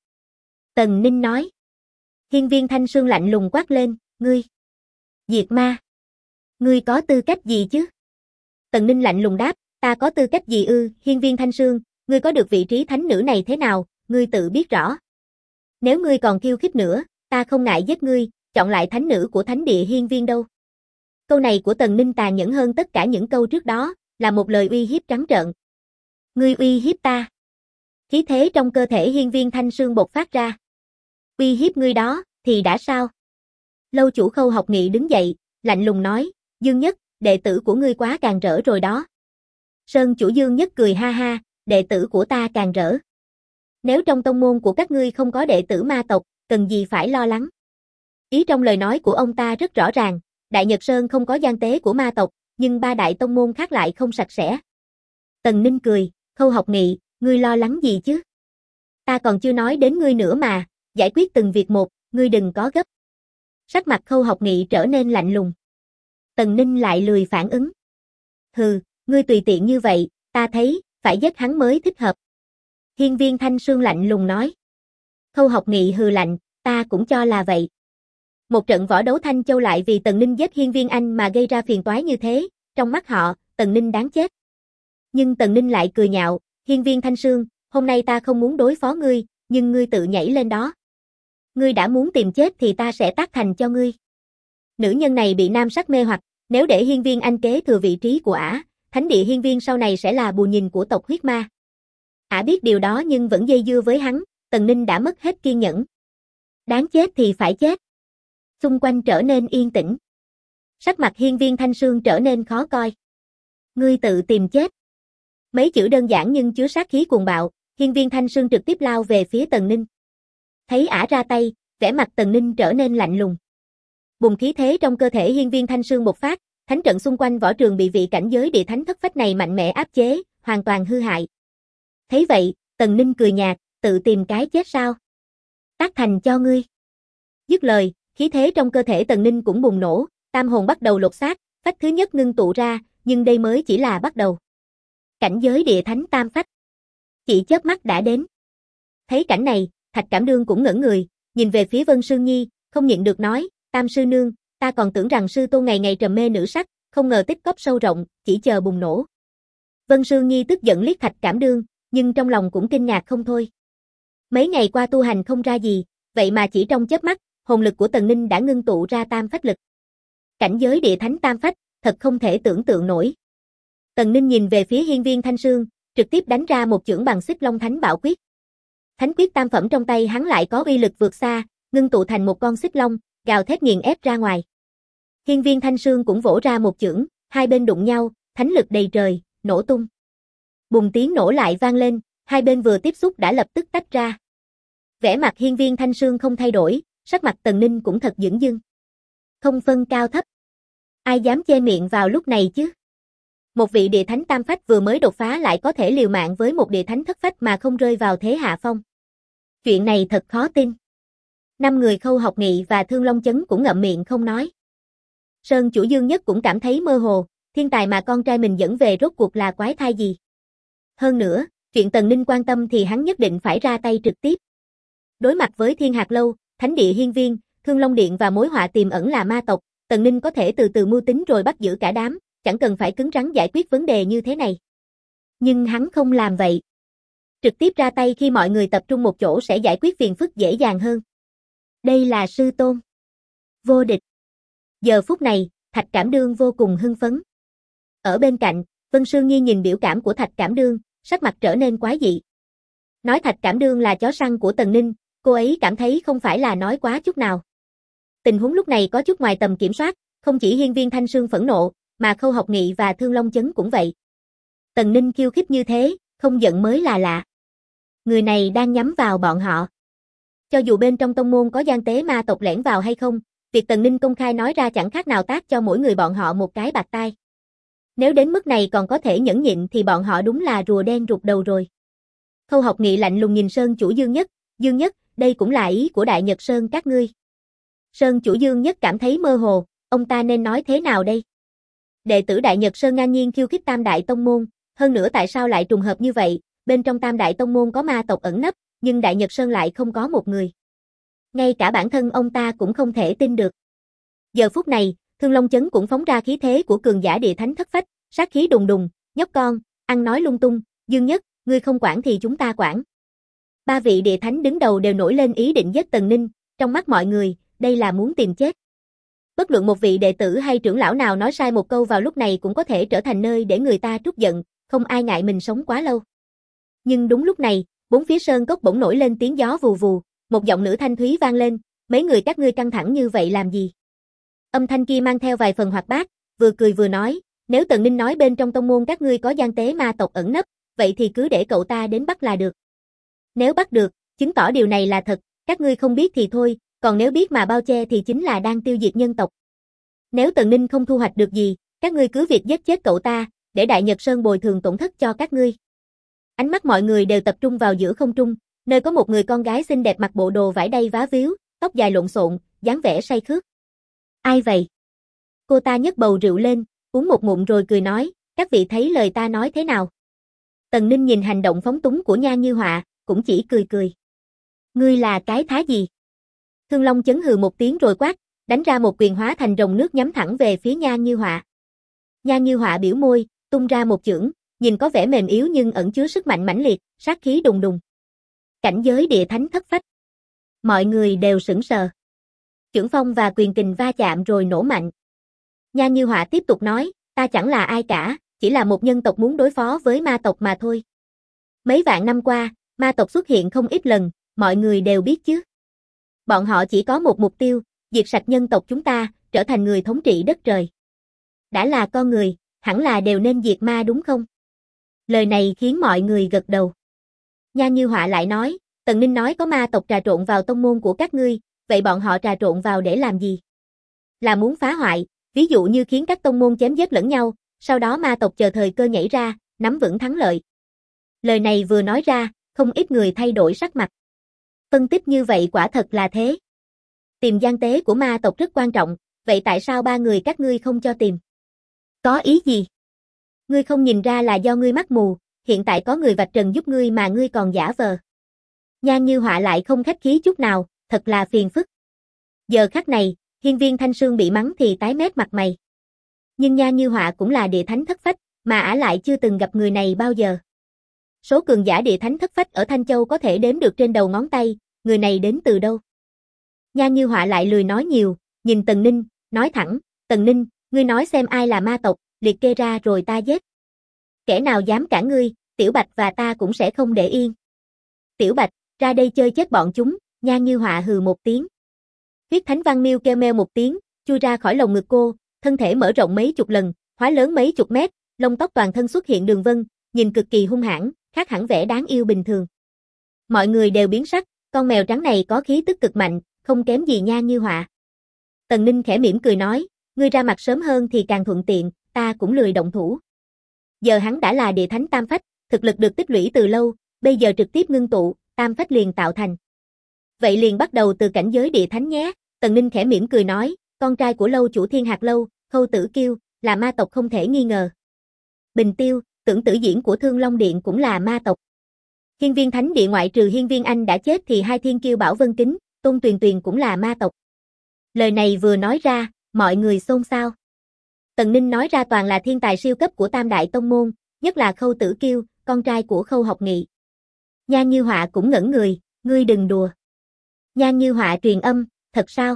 Tần Ninh nói. Hiên Viên Thanh Sương lạnh lùng quát lên, ngươi. Diệt ma. Ngươi có tư cách gì chứ? Tần Ninh lạnh lùng đáp, ta có tư cách gì ư? Hiên Viên Thanh Sương, ngươi có được vị trí thánh nữ này thế nào, ngươi tự biết rõ. Nếu ngươi còn khiêu khích nữa, ta không ngại giết ngươi, chọn lại thánh nữ của thánh địa Hiên Viên đâu. Câu này của Tần Ninh tàn nhẫn hơn tất cả những câu trước đó, là một lời uy hiếp trắng trợn. Ngươi uy hiếp ta. Khí thế trong cơ thể Hiên Viên Thanh Sương bộc phát ra. Uy hiếp ngươi đó, thì đã sao? Lâu chủ Khâu Học Nghị đứng dậy, lạnh lùng nói, Dương Nhất, đệ tử của ngươi quá càn rỡ rồi đó. Sơn chủ Dương Nhất cười ha ha, đệ tử của ta càn rỡ. Nếu trong tông môn của các ngươi không có đệ tử ma tộc, cần gì phải lo lắng. Ý trong lời nói của ông ta rất rõ ràng, Đại Nhật Sơn không có gian tế của ma tộc, nhưng 3 đại tông môn khác lại không sạch sẽ. Tần Ninh cười, Khâu Học Nghị, ngươi lo lắng gì chứ? Ta còn chưa nói đến ngươi nữa mà, giải quyết từng việc một, ngươi đừng có gấp. Sắc mặt Khâu Học Nghị trở nên lạnh lùng. Tần Ninh lại lười phản ứng. Hừ, ngươi tùy tiện như vậy, ta thấy, phải giết hắn mới thích hợp. Hiên Viên Thanh Sương lạnh lùng nói. Khâu Học Nghị hừ lạnh, ta cũng cho là vậy. Một trận võ đấu Thanh Châu lại vì Tần Ninh giết Hiên Viên Anh mà gây ra phiền toái như thế, trong mắt họ, Tần Ninh đáng chết. Nhưng Tần Ninh lại cười nhạo, Hiên Viên Thanh Sương, hôm nay ta không muốn đối phó ngươi, nhưng ngươi tự nhảy lên đó. Ngươi đã muốn tìm chết thì ta sẽ tác thành cho ngươi. Nữ nhân này bị nam sắc mê hoặc, nếu để Hiên Viên Anh kế thừa vị trí của ả, thánh địa hiên viên sau này sẽ là bù nhìn của tộc huyết ma. Ả biết điều đó nhưng vẫn dây dưa với hắn, Tần Ninh đã mất hết kiên nhẫn. Đáng chết thì phải chết. Xung quanh trở nên yên tĩnh. Sắc mặt hiên viên Thanh Sương trở nên khó coi. Ngươi tự tìm chết. Mấy chữ đơn giản nhưng chứa sát khí cuồng bạo, hiên viên Thanh Sương trực tiếp lao về phía Tần Ninh. Thấy Ả ra tay, vẻ mặt Tần Ninh trở nên lạnh lùng. Bùng khí thế trong cơ thể hiên viên Thanh Sương bộc phát, thánh trận xung quanh võ trường bị vị cảnh giới địa thánh thất phách này mạnh mẽ áp chế, hoàn toàn hư hại. Thấy vậy, Tần Ninh cười nhạt, tự tìm cái chết sao? Tác thành cho ngươi. Dứt lời, khí thế trong cơ thể Tần Ninh cũng bùng nổ, tam hồn bắt đầu lột xác, phách thứ nhất ngưng tụ ra, nhưng đây mới chỉ là bắt đầu. Cảnh giới địa thánh tam phách. Chỉ chớp mắt đã đến. Thấy cảnh này, Thạch Cảm Đương cũng ngẩn người, nhìn về phía Vân Sương Nhi, không nhịn được nói, Tam sư nương, ta còn tưởng rằng sư tôn ngày ngày trầm mê nữ sắc, không ngờ tích cóp sâu rộng, chỉ chờ bùng nổ. Vân Sương Nhi tức giận liếc Thạch Cảm Đương, nhưng trong lòng cũng kinh ngạc không thôi. Mấy ngày qua tu hành không ra gì, vậy mà chỉ trong chớp mắt, hồn lực của Tần Ninh đã ngưng tụ ra tam phách lực. Cảnh giới địa thánh tam phách, thật không thể tưởng tượng nổi. Tần Ninh nhìn về phía hiên viên Thanh Sương, trực tiếp đánh ra một chưởng bằng Xích Long Thánh Bảo Quyết. Thánh quyết tam phẩm trong tay hắn lại có uy lực vượt xa, ngưng tụ thành một con xích long, gào thét nghiền ép ra ngoài. Hiên viên Thanh Sương cũng vỗ ra một chưởng, hai bên đụng nhau, thánh lực đầy trời, nổ tung. Bùng tiếng nổ lại vang lên, hai bên vừa tiếp xúc đã lập tức tách ra. Vẻ mặt hiên viên Thanh Sương không thay đổi, sắc mặt Tần Ninh cũng thật dửng dưng. Không phân cao thấp. Ai dám che miệng vào lúc này chứ? Một vị địa thánh tam phách vừa mới đột phá lại có thể liều mạng với một địa thánh thất phách mà không rơi vào thế hạ phong. Chuyện này thật khó tin. 5 người Khâu Học Nghị và Thương Long Chấn cũng ngậm miệng không nói. Sơn chủ Dương Nhất cũng cảm thấy mơ hồ, thiên tài mà con trai mình dẫn về rốt cuộc là quái thai gì. Hơn nữa, chuyện Tần Ninh quan tâm thì hắn nhất định phải ra tay trực tiếp. Đối mặt với Thiên Hạt Lâu, Thánh địa Hiên Viên, Thương Long Điện và mối họa tiềm ẩn là ma tộc, Tần Ninh có thể từ từ mưu tính rồi bắt giữ cả đám, chẳng cần phải cứng rắn giải quyết vấn đề như thế này. Nhưng hắn không làm vậy. Trực tiếp ra tay khi mọi người tập trung một chỗ sẽ giải quyết phiền phức dễ dàng hơn. Đây là sư tôn. Vô địch. Giờ phút này, Thạch Cảm Đương vô cùng hưng phấn. Ở bên cạnh, Vân Sương Nhi nhìn biểu cảm của Thạch Cảm Đương, sắc mặt trở nên quái dị. Nói Thạch Cảm Đương là chó săn của Tần Ninh, cô ấy cảm thấy không phải là nói quá chút nào. Tình huống lúc này có chút ngoài tầm kiểm soát, không chỉ hiên viên Thanh Sương phẫn nộ, mà Khâu Học Nghị và Thương Long Chấn cũng vậy. Tần Ninh khiêu khích như thế, không giận mới là lạ. Người này đang nhắm vào bọn họ. Cho dù bên trong tông môn có gian tế ma tộc lẻn vào hay không, việc Tần Ninh công khai nói ra chẳng khác nào tát cho mỗi người bọn họ một cái bạt tai. Nếu đến mức này còn có thể nhẫn nhịn thì bọn họ đúng là rùa đen rụt đầu rồi. Khâu Học Nghị lạnh lùng nhìn Sơn chủ Dương Nhất, đây cũng là ý của Đại Nhật Sơn các ngươi. Sơn chủ Dương Nhất cảm thấy mơ hồ, ông ta nên nói thế nào đây? Đệ tử Đại Nhật Sơn ngang nhiên khiêu khích Tam Đại Tông Môn, hơn nữa tại sao lại trùng hợp như vậy, bên trong Tam Đại Tông Môn có ma tộc ẩn nấp, nhưng Đại Nhật Sơn lại không có một người. Ngay cả bản thân ông ta cũng không thể tin được. Giờ phút này, Thương Long Chấn cũng phóng ra khí thế của cường giả địa thánh thất phách, sát khí đùng đùng, nhóc con, ăn nói lung tung, Dương Nhất, ngươi không quản thì chúng ta quản. Ba vị địa thánh đứng đầu đều nổi lên ý định giết Tần Ninh, trong mắt mọi người, đây là muốn tìm chết. Bất luận một vị đệ tử hay trưởng lão nào nói sai một câu vào lúc này cũng có thể trở thành nơi để người ta trút giận, không ai ngại mình sống quá lâu. Nhưng đúng lúc này, bốn phía sơn cốc bỗng nổi lên tiếng gió vù vù, một giọng nữ thanh thúy vang lên, mấy người các ngươi căng thẳng như vậy làm gì? Âm thanh kia mang theo vài phần hoạt bát, vừa cười vừa nói, nếu Tần Ninh nói bên trong tông môn các ngươi có gian tế ma tộc ẩn nấp, vậy thì cứ để cậu ta đến bắt là được. Nếu bắt được, chứng tỏ điều này là thật, các ngươi không biết thì thôi, còn nếu biết mà bao che thì chính là đang tiêu diệt nhân tộc. Nếu Tần Ninh không thu hoạch được gì, các ngươi cứ việc giết chết cậu ta, để Đại Nhật Sơn bồi thường tổn thất cho các ngươi. Ánh mắt mọi người đều tập trung vào giữa không trung, nơi có một người con gái xinh đẹp mặc bộ đồ vải đay vá víu, tóc dài lộn xộn, dáng vẻ say khướt. Ai vậy? Cô ta nhấc bầu rượu lên, uống một ngụm rồi cười nói, các vị thấy lời ta nói thế nào? Tần Ninh nhìn hành động phóng túng của Nha Như Họa, cũng chỉ cười cười. Ngươi là cái thá gì? Thương Long Chấn hừ một tiếng rồi quát, đánh ra một quyền hóa thành rồng nước nhắm thẳng về phía Nha Như Họa. Nha Như Họa biểu môi, tung ra một chưởng, nhìn có vẻ mềm yếu nhưng ẩn chứa sức mạnh mãnh liệt, sát khí đùng đùng. Cảnh giới địa thánh thất phách. Mọi người đều sững sờ. Chưởng phong và quyền kình va chạm rồi nổ mạnh. Nha Như Họa tiếp tục nói, ta chẳng là ai cả, chỉ là một nhân tộc muốn đối phó với ma tộc mà thôi. Mấy vạn năm qua, ma tộc xuất hiện không ít lần, mọi người đều biết chứ. Bọn họ chỉ có một mục tiêu, diệt sạch nhân tộc chúng ta, trở thành người thống trị đất trời. Đã là con người, hẳn là đều nên diệt ma đúng không? Lời này khiến mọi người gật đầu. Nhan Như Họa lại nói, Tần Ninh nói có ma tộc trà trộn vào tông môn của các ngươi, vậy bọn họ trà trộn vào để làm gì? Là muốn phá hoại, ví dụ như khiến các tông môn chém giết lẫn nhau, sau đó ma tộc chờ thời cơ nhảy ra, nắm vững thắng lợi. Lời này vừa nói ra, không ít người thay đổi sắc mặt. Phân tích như vậy quả thật là thế. Tìm gian tế của ma tộc rất quan trọng, vậy tại sao ba người các ngươi không cho tìm? Có ý gì? Ngươi không nhìn ra là do ngươi mắt mù, hiện tại có người vạch trần giúp ngươi mà ngươi còn giả vờ. Nhan Như Họa lại không khách khí chút nào, thật là phiền phức. Giờ khắc này, Hiên Viên Thanh Sương bị mắng thì tái mét mặt mày. Nhưng Nhan Như Họa cũng là địa thánh thất phách, mà ả lại chưa từng gặp người này bao giờ. Số cường giả địa thánh thất phách ở Thanh Châu có thể đếm được trên đầu ngón tay, người này đến từ đâu? Nhan Như Họa lại lười nói nhiều, nhìn Tần Ninh, nói thẳng, Tần Ninh, ngươi nói xem ai là ma tộc, liệt kê ra rồi ta giết. Kẻ nào dám cản ngươi, Tiểu Bạch và ta cũng sẽ không để yên. Tiểu Bạch, ra đây chơi chết bọn chúng, Nhan Như Họa hừ một tiếng. Huyết Thánh Văn Miêu kêu meo một tiếng, chui ra khỏi lồng ngực cô, thân thể mở rộng mấy chục lần, hóa lớn mấy chục mét, lông tóc toàn thân xuất hiện đường vân, nhìn cực kỳ hung hãn, khác hẳn vẻ đáng yêu bình thường. Mọi người đều biến sắc, con mèo trắng này có khí tức cực mạnh, không kém gì Nhan Như Họa. Tần Ninh khẽ mỉm cười nói, ngươi ra mặt sớm hơn thì càng thuận tiện, ta cũng lười động thủ. Giờ hắn đã là địa thánh tam phách, thực lực được tích lũy từ lâu, bây giờ trực tiếp ngưng tụ, tam phách liền tạo thành. Vậy liền bắt đầu từ cảnh giới địa thánh nhé, Tần Ninh khẽ mỉm cười nói, con trai của lâu chủ Thiên Hạt Lâu, Khâu Tử Kiêu, là ma tộc không thể nghi ngờ. Bình Tiêu, Tưởng Tử Diễn của Thương Long Điện cũng là ma tộc. Hiên Viên Thánh Địa ngoại trừ Hiên Viên Anh đã chết thì hai thiên kiêu Bảo Vân Kính, Tôn Tuyền Tuyền cũng là ma tộc. Lời này vừa nói ra, mọi người xôn xao. Tần Ninh nói ra toàn là thiên tài siêu cấp của Tam Đại Tông Môn, nhất là Khâu Tử Kiêu, con trai của Khâu Học Nghị. Nhan Như Họa cũng ngẩn người, ngươi đừng đùa. Nhan Như Họa truyền âm, thật sao?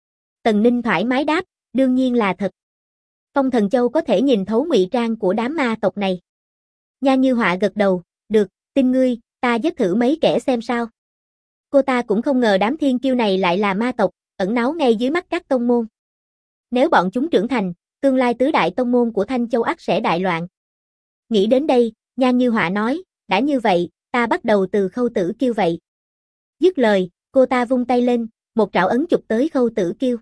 Tần Ninh thoải mái đáp, đương nhiên là thật. Phong Thần Châu có thể nhìn thấu ngụy trang của đám ma tộc này. Nhan Như Họa gật đầu, được, tin ngươi, ta giết thử mấy kẻ xem sao. Cô ta cũng không ngờ đám thiên kiêu này lại là ma tộc, ẩn náu ngay dưới mắt các tông môn. Nếu bọn chúng trưởng thành, tương lai tứ đại tông môn của Thanh Châu ắt sẽ đại loạn. Nghĩ đến đây, Nhan Như Họa nói, đã như vậy, ta bắt đầu từ Khâu Tử Kiêu vậy. Dứt lời, cô ta vung tay lên, một trảo ấn chụp tới Khâu Tử Kiêu.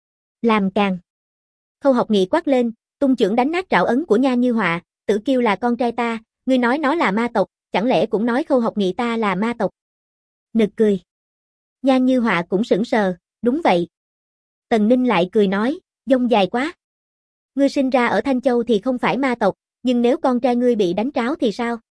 Làm càng. Khâu Học Nghị quát lên, tung chưởng đánh nát trảo ấn của Nhan Như Họa, Tử Kiêu là con trai ta, ngươi nói nó là ma tộc, chẳng lẽ cũng nói Khâu Học Nghị ta là ma tộc? Nực cười. Nhan Như Họa cũng sững sờ, đúng vậy. Tần Ninh lại cười nói, dông dài quá. Ngươi sinh ra ở Thanh Châu thì không phải ma tộc, nhưng nếu con trai ngươi bị đánh tráo thì sao?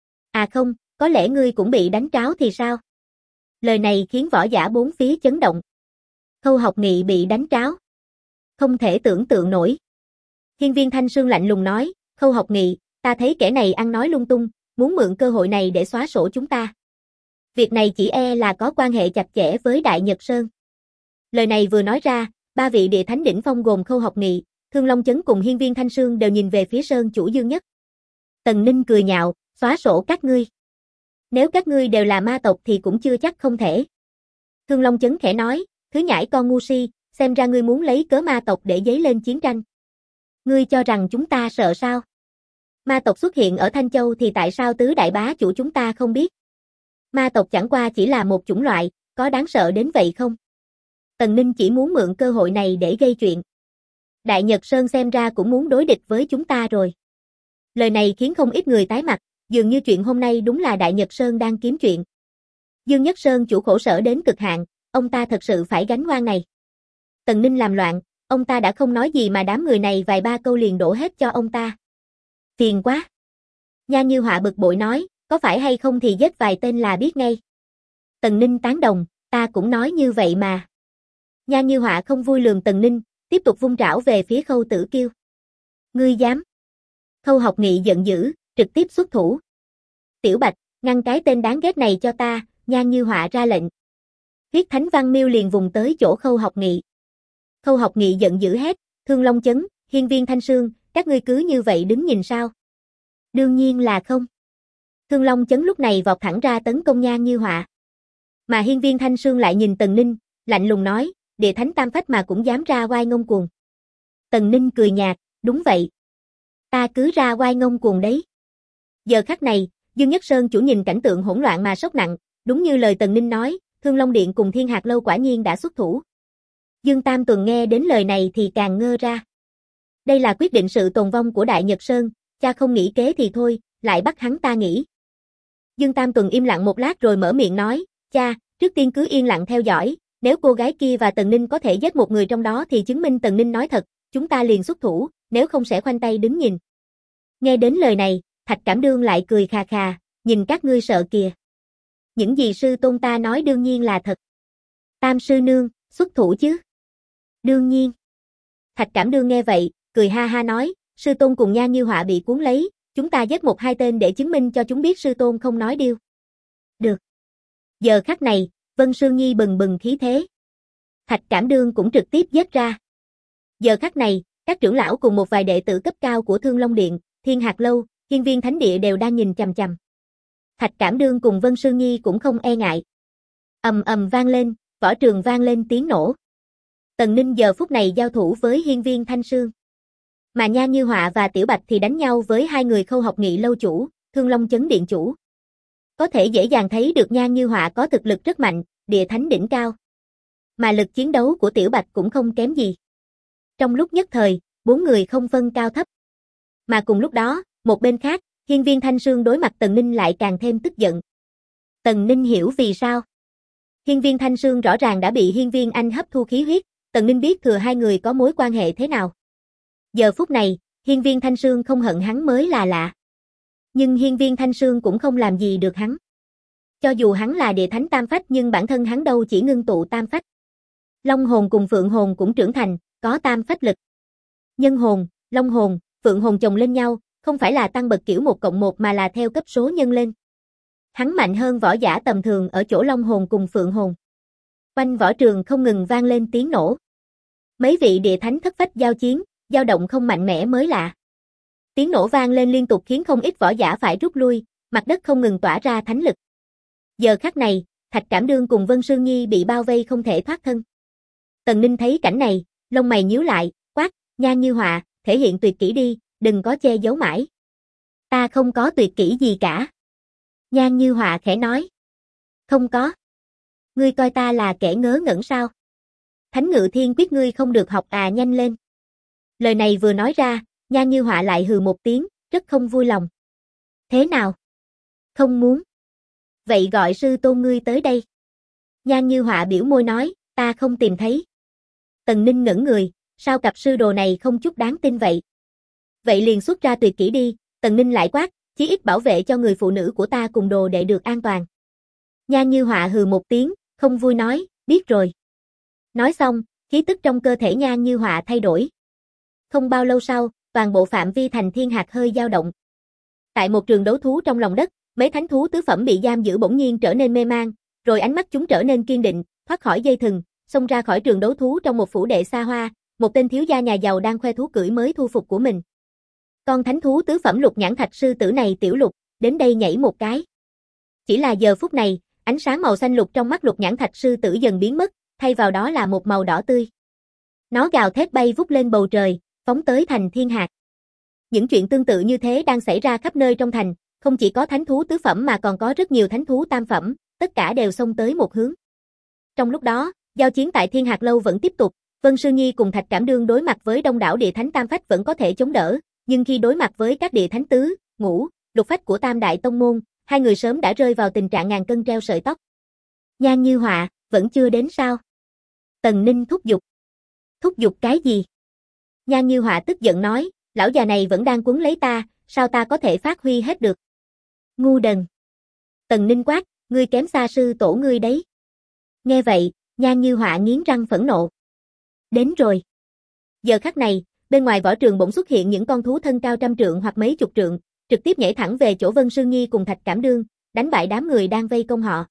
À không, có lẽ ngươi cũng bị đánh tráo thì sao? Lời này khiến võ giả bốn phía chấn động. Khâu Học Nghị bị đánh tráo. Không thể tưởng tượng nổi. Hiên Viên Thanh Sương lạnh lùng nói, Khâu Học Nghị, ta thấy kẻ này ăn nói lung tung, muốn mượn cơ hội này để xóa sổ chúng ta. Việc này chỉ e là có quan hệ chặt chẽ với Đại Nhật Sơn. Lời này vừa nói ra, ba vị địa thánh đỉnh phong gồm Khâu Học Nghị, Thương Long Chấn cùng Hiên Viên Thanh Sương đều nhìn về phía Sơn chủ Dương Nhất. Tần Ninh cười nhạo, xóa sổ các ngươi. Nếu các ngươi đều là ma tộc thì cũng chưa chắc không thể. Thương Long Chấn khẽ nói, thứ nhãi con ngu si, xem ra ngươi muốn lấy cớ ma tộc để dấy lên chiến tranh. Ngươi cho rằng chúng ta sợ sao? Ma tộc xuất hiện ở Thanh Châu thì tại sao tứ đại bá chủ chúng ta không biết? Ma tộc chẳng qua chỉ là một chủng loại, có đáng sợ đến vậy không? Tần Ninh chỉ muốn mượn cơ hội này để gây chuyện. Đại Nhật Sơn xem ra cũng muốn đối địch với chúng ta rồi. Lời này khiến không ít người tái mặt, dường như chuyện hôm nay đúng là Đại Nhật Sơn đang kiếm chuyện. Dương Nhất Sơn chủ khổ sở đến cực hạn, ông ta thật sự phải gánh oan này. Tần Ninh làm loạn, ông ta đã không nói gì mà đám người này vài ba câu liền đổ hết cho ông ta. Phiền quá. Nhan Như Họa bực bội nói, có phải hay không thì giết vài tên là biết ngay. Tần Ninh tán đồng, ta cũng nói như vậy mà. Nhan Như Họa không vui lườm Tần Ninh, tiếp tục vung trảo về phía Khâu Tử Kiêu. Ngươi dám? Khâu Học Nghị giận dữ, trực tiếp xuất thủ. Tiểu Bạch, ngăn cái tên đáng ghét này cho ta, Nhan Như Họa ra lệnh. Huyết Thánh Văn Miêu liền vùng tới chỗ Khâu Học Nghị. Khâu Học Nghị giận dữ hét, Thương Long Chấn, Hiên Viên Thanh Sương, các ngươi cứ như vậy đứng nhìn sao, Đương nhiên là không. Thương Long Chấn lúc này vọt thẳng ra tấn công Nhan Như Họa. Mà Hiên Viên Thanh Sương lại nhìn Tần Ninh, lạnh lùng nói, địa thánh tam phách mà cũng dám ra oai ngông cuồng. Tần Ninh cười nhạt, đúng vậy. Ta cứ ra oai ngông cuồng đấy. Giờ khắc này, Dương Nhất Sơn chủ nhìn cảnh tượng hỗn loạn mà sốc nặng, đúng như lời Tần Ninh nói, Thương Long Điện cùng Thiên Hạc Lâu quả nhiên đã xuất thủ. Dương Tam Tuần nghe đến lời này thì càng ngơ ra. Đây là quyết định sự tồn vong của Đại Nhật Sơn, cha không nghĩ kế thì thôi, lại bắt hắn ta nghĩ. Dương Tam Tuần im lặng một lát rồi mở miệng nói, cha, trước tiên cứ yên lặng theo dõi, nếu cô gái kia và Tần Ninh có thể giết một người trong đó thì chứng minh Tần Ninh nói thật, chúng ta liền xuất thủ, nếu không sẽ khoanh tay đứng nhìn. Nghe đến lời này, Thạch Cảm Đương lại cười khà khà, nhìn các ngươi sợ kìa. Những gì sư tôn ta nói đương nhiên là thật. Tam sư nương, xuất thủ chứ? Đương nhiên. Thạch Cảm Đương nghe vậy, cười ha ha nói, sư tôn cùng Nhan Như Họa bị cuốn lấy, chúng ta giết một hai tên để chứng minh cho chúng biết sư tôn không nói điêu. Được. Giờ khắc này, Vân Sương Nhi bừng bừng khí thế. Thạch Cảm Đương cũng trực tiếp giết ra. Giờ khắc này, các trưởng lão cùng một vài đệ tử cấp cao của Thương Long Điện, Thiên Hạc Lâu, Hiên Viên Thánh Địa đều đang nhìn chằm chằm. Thạch Cảm Đương cùng Vân Sương Nhi cũng không e ngại. Ầm ầm vang lên, võ trường vang lên tiếng nổ. Tần Ninh giờ phút này giao thủ với Hiên Viên Thanh Sương. Mà Nhan Như Họa và Tiểu Bạch thì đánh nhau với hai người Khâu Học Nghị lâu chủ, Thương Long Chấn điện chủ. Có thể dễ dàng thấy được Nhan Như Họa có thực lực rất mạnh, địa thánh đỉnh cao. Mà lực chiến đấu của Tiểu Bạch cũng không kém gì. Trong lúc nhất thời, bốn người không phân cao thấp. Mà cùng lúc đó, một bên khác, Hiên Viên Thanh Sương đối mặt Tần Ninh lại càng thêm tức giận. Tần Ninh hiểu vì sao. Hiên Viên Thanh Sương rõ ràng đã bị Hiên Viên Anh hấp thu khí huyết, Tần Ninh biết thừa hai người có mối quan hệ thế nào. Giờ phút này, Hiên Viên Thanh Sương không hận hắn mới là lạ. Nhưng Hiên Viên Thanh Sương cũng không làm gì được hắn. Cho dù hắn là địa thánh tam phách nhưng bản thân hắn đâu chỉ ngưng tụ tam phách. Long hồn cùng phượng hồn cũng trưởng thành, có tam phách lực. Nhân hồn, long hồn, phượng hồn chồng lên nhau, không phải là tăng bậc kiểu 1+1 mà là theo cấp số nhân lên. Hắn mạnh hơn võ giả tầm thường ở chỗ long hồn cùng phượng hồn. Quanh võ trường không ngừng vang lên tiếng nổ. Mấy vị địa thánh thất phách giao chiến, dao động không mạnh mẽ mới lạ. Tiếng nổ vang lên liên tục khiến không ít võ giả phải rút lui, mặt đất không ngừng tỏa ra thánh lực. Giờ khắc này, Thạch Cảm Đương cùng Vân Sương Nhi bị bao vây không thể thoát thân. Tần Ninh thấy cảnh này, lông mày nhíu lại, quát, Nhan Như Họa, thể hiện tuyệt kỹ đi, đừng có che giấu mãi. Ta không có tuyệt kỹ gì cả. Nhan Như Họa khẽ nói. Không có. Ngươi coi ta là kẻ ngớ ngẩn sao? Thánh Ngự Thiên Quyết ngươi không được học à, nhanh lên. Lời này vừa nói ra, Nhan Như Họa lại hừ một tiếng, rất không vui lòng. Thế nào? Không muốn. Vậy gọi sư tôn ngươi tới đây. Nhan Như Họa biểu môi nói, ta không tìm thấy. Tần Ninh ngẩn người, sao cặp sư đồ này không chút đáng tin vậy? Vậy liền xuất ra tuyệt kỹ đi, Tần Ninh lại quát, chí ít bảo vệ cho người phụ nữ của ta cùng đồ đệ được an toàn. Nhan Như Họa hừ một tiếng, không vui nói, biết rồi. Nói xong, khí tức trong cơ thể Nhan Như Họa thay đổi. Không bao lâu sau, toàn bộ phạm vi thành Thiên Hạc hơi dao động. Tại một trường đấu thú trong lòng đất, mấy thánh thú tứ phẩm bị giam giữ bỗng nhiên trở nên mê man, rồi ánh mắt chúng trở nên kiên định, thoát khỏi dây thừng, xông ra khỏi trường đấu thú trong một phủ đệ xa hoa, một tên thiếu gia nhà giàu đang khoe thú cưỡi mới thu phục của mình. Con thánh thú tứ phẩm Lục Nhãn Thạch sư tử này Tiểu Lục, đến đây nhảy một cái. Chỉ là giờ phút này, ánh sáng màu xanh lục trong mắt Lục Nhãn Thạch sư tử dần biến mất, thay vào đó là một màu đỏ tươi. Nó gào thét bay vút lên bầu trời, phóng tới thành Thiên Hạc. Những chuyện tương tự như thế đang xảy ra khắp nơi trong thành, không chỉ có thánh thú tứ phẩm mà còn có rất nhiều thánh thú tam phẩm, tất cả đều xông tới một hướng. Trong lúc đó, giao chiến tại Thiên Hạc Lâu vẫn tiếp tục, Vân Sương Nhi cùng Thạch Cảm Đương đối mặt với đông đảo địa thánh tam phách vẫn có thể chống đỡ, nhưng khi đối mặt với các địa thánh tứ, ngũ, lục phách của Tam Đại Tông Môn, hai người sớm đã rơi vào tình trạng ngàn cân treo sợi tóc. Nhan Như Họa, vẫn chưa đến sao? Tần Ninh thúc giục. Thúc giục cái gì? Nhan Như Họa tức giận nói, lão già này vẫn đang quấn lấy ta, sao ta có thể phát huy hết được? Ngu đần. Tần Ninh quát, ngươi kém xa sư tổ ngươi đấy. Nghe vậy, Nhan Như Họa nghiến răng phẫn nộ. Đến rồi. Giờ khắc này, bên ngoài võ trường bỗng xuất hiện những con thú thân cao trăm trượng hoặc mấy chục trượng, trực tiếp nhảy thẳng về chỗ Vân Sương Nhi cùng Thạch Cảm Đương, đánh bại đám người đang vây công họ.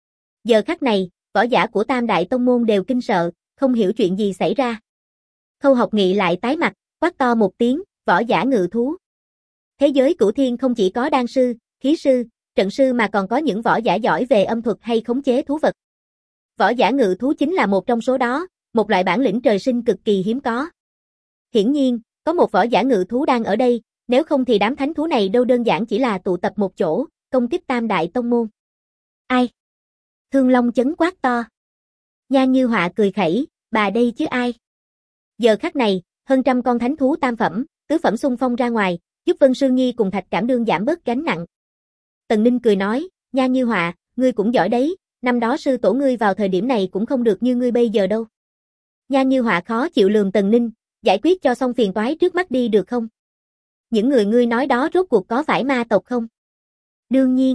Giờ khắc này, võ giả của Tam Đại Tông Môn đều kinh sợ, không hiểu chuyện gì xảy ra. Khâu Học Nghị lại tái mặt, quát to một tiếng, võ giả ngự thú. Thế giới Cửu Thiên không chỉ có đan sư, khí sư, trận sư mà còn có những võ giả giỏi về âm thuật hay khống chế thú vật. Võ giả ngự thú chính là một trong số đó, một loại bản lĩnh trời sinh cực kỳ hiếm có. Hiển nhiên, có một võ giả ngự thú đang ở đây, nếu không thì đám thánh thú này đâu đơn giản chỉ là tụ tập một chỗ, công kích Tam Đại Tông Môn. Ai? Thương Long chấn quát to. Nhan Như Họa cười khẩy, bà đây chứ ai? Giờ khắc này, hơn trăm con thánh thú tam phẩm, tứ phẩm xung phong ra ngoài, giúp Vân Sương Nhi cùng Thạch Cảm Đương giảm bớt gánh nặng. Tần Ninh cười nói, Nhan Như Họa, ngươi cũng giỏi đấy, năm đó sư tổ ngươi vào thời điểm này cũng không được như ngươi bây giờ đâu. Nhan Như Họa khó chịu lườm Tần Ninh, giải quyết cho xong phiền toái trước mắt đi được không? Những người ngươi nói đó rốt cuộc có phải ma tộc không? Đương nhiên.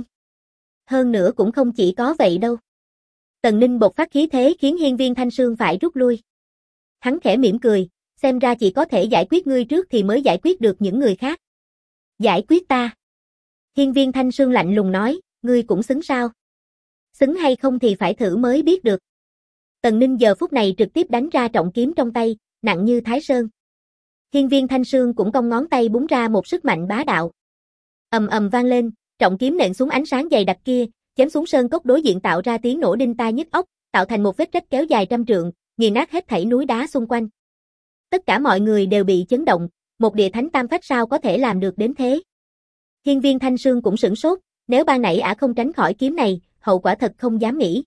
Hơn nữa cũng không chỉ có vậy đâu. Tần Ninh bộc phát khí thế khiến Hiên Viên Thanh Sương phải rút lui. Hắn khẽ mỉm cười, xem ra chỉ có thể giải quyết ngươi trước thì mới giải quyết được những người khác. Giải quyết ta? Hiên Viên Thanh Sương lạnh lùng nói, ngươi cũng xứng sao? Xứng hay không thì phải thử mới biết được. Tần Ninh giờ phút này trực tiếp đánh ra trọng kiếm trong tay, nặng như Thái Sơn. Hiên Viên Thanh Sương cũng cong ngón tay búng ra một sức mạnh bá đạo. Ầm ầm vang lên, trọng kiếm nện xuống ánh sáng dày đặc kia, chém xuống sơn cốc đối diện tạo ra tiếng nổ đinh tai nhức óc, tạo thành một vết rách kéo dài trăm trượng, nghiền nát hết thảy núi đá xung quanh. Tất cả mọi người đều bị chấn động, một địa thánh tam phách sao có thể làm được đến thế? Hiên Viên Thanh Sương cũng sửng sốt, nếu ban nãy ả không tránh khỏi kiếm này, hậu quả thật không dám nghĩ.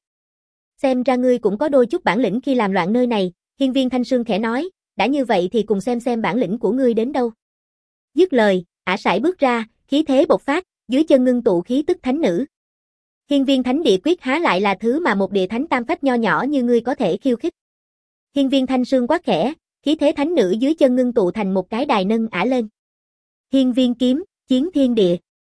Xem ra ngươi cũng có đôi chút bản lĩnh khi làm loạn nơi này, Hiên Viên Thanh Sương khẽ nói, đã như vậy thì cùng xem bản lĩnh của ngươi đến đâu. Dứt lời, ả sải bước ra, khí thế bộc phát, dưới chân ngưng tụ khí tức thánh nữ. Hiên Viên Thánh Địa Quyết há lại là thứ mà một địa thánh tam phách nho nhỏ như ngươi có thể khiêu khích. Hiên Viên Thanh Sương quát khẽ, khí thế thánh nữ dưới chân ngưng tụ thành một cái đài nâng ả lên. Hiên Viên kiếm, chiến thiên địa.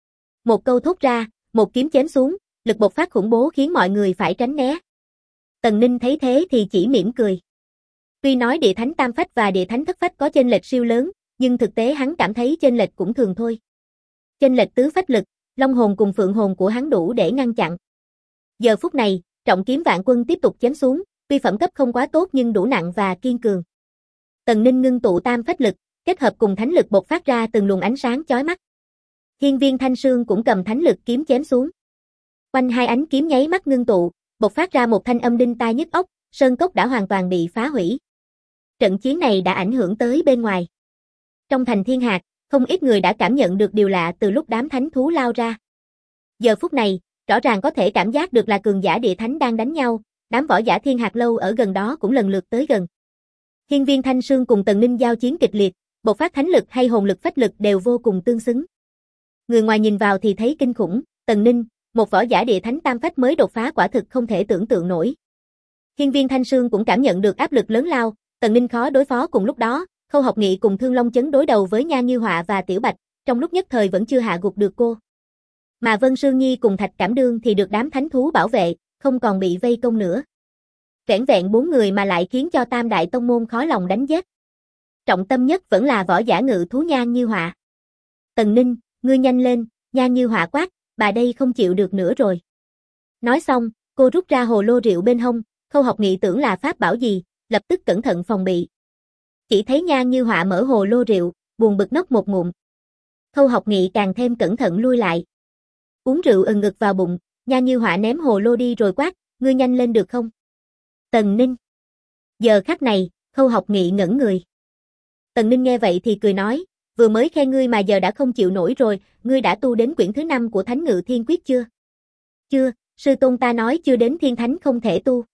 Một câu thốt ra, một kiếm chém xuống, lực bộc phát khủng bố khiến mọi người phải tránh né. Tần Ninh thấy thế thì chỉ mỉm cười. Tuy nói địa thánh tam phách và địa thánh thất phách có chênh lệch siêu lớn, nhưng thực tế hắn cảm thấy chênh lệch cũng thường thôi. Chênh lệch tứ phách lực, long hồn cùng phượng hồn của hắn đủ để ngăn chặn. Giờ phút này, trọng kiếm vạn quân tiếp tục chém xuống, tuy phẩm cấp không quá tốt nhưng đủ nặng và kiên cường. Tần Ninh ngưng tụ tam phách lực, kết hợp cùng thánh lực bộc phát ra từng luồng ánh sáng chói mắt. Hiên Viên Thanh Sương cũng cầm thánh lực kiếm chém xuống. Quanh hai ánh kiếm nháy mắt ngưng tụ, bộc phát ra một thanh âm đinh tai nhức óc, sơn cốc đã hoàn toàn bị phá hủy. Trận chiến này đã ảnh hưởng tới bên ngoài. Trong thành Thiên Hạc, không ít người đã cảm nhận được điều lạ từ lúc đám thánh thú lao ra. Giờ phút này, rõ ràng có thể cảm giác được là cường giả địa thánh đang đánh nhau, đám võ giả Thiên Hạc lâu ở gần đó cũng lần lượt tới gần. Hiên Viên Thanh Sương cùng Tần Ninh giao chiến kịch liệt, bộc phát thánh lực hay hồn lực phách lực đều vô cùng tương xứng. Người ngoài nhìn vào thì thấy kinh khủng, Tần Ninh, một võ giả địa thánh tam phách mới đột phá quả thực không thể tưởng tượng nổi. Hiên Viên Thanh Sương cũng cảm nhận được áp lực lớn lao, Tần Ninh khó đối phó cùng lúc đó, Khâu Học Nghị cùng Thương Long chấn đối đầu với Nhan Như Họa và Tiểu Bạch, trong lúc nhất thời vẫn chưa hạ gục được cô. Mà Vân Sương Nhi cùng Thạch Cảm Đương thì được đám thánh thú bảo vệ, không còn bị vây công nữa. Vẻn vẹn 4 người mà lại khiến cho Tam Đại Tông Môn khó lòng đánh giết. Trọng tâm nhất vẫn là võ giả ngự thú Nhan Như Họa. Tần Ninh, ngươi nhanh lên, Nhan Như Họa quát, bà đây không chịu được nữa rồi. Nói xong, cô rút ra hồ lô rượu bên hông, Khâu Học Nghị tưởng là pháp bảo gì, lập tức cẩn thận phòng bị. Chỉ thấy Nhan Như Họa mở hồ lô rượu, buồn bực nốc một ngụm. Khâu Học Nghị càng thêm cẩn thận lui lại. Uống rượu ngực vào bụng, Nhan Như Họa ném hồ lô đi rồi quát, ngươi nhanh lên được không? Tần Ninh. Giờ khắc này, Khâu Học Nghị ngẩn người. Tần Ninh nghe vậy thì cười nói, vừa mới khen ngươi mà giờ đã không chịu nổi rồi, ngươi đã tu đến quyển thứ 5 của Thánh Ngự Thiên Quyết chưa? Chưa, sư tôn ta nói chưa đến thiên thánh không thể tu.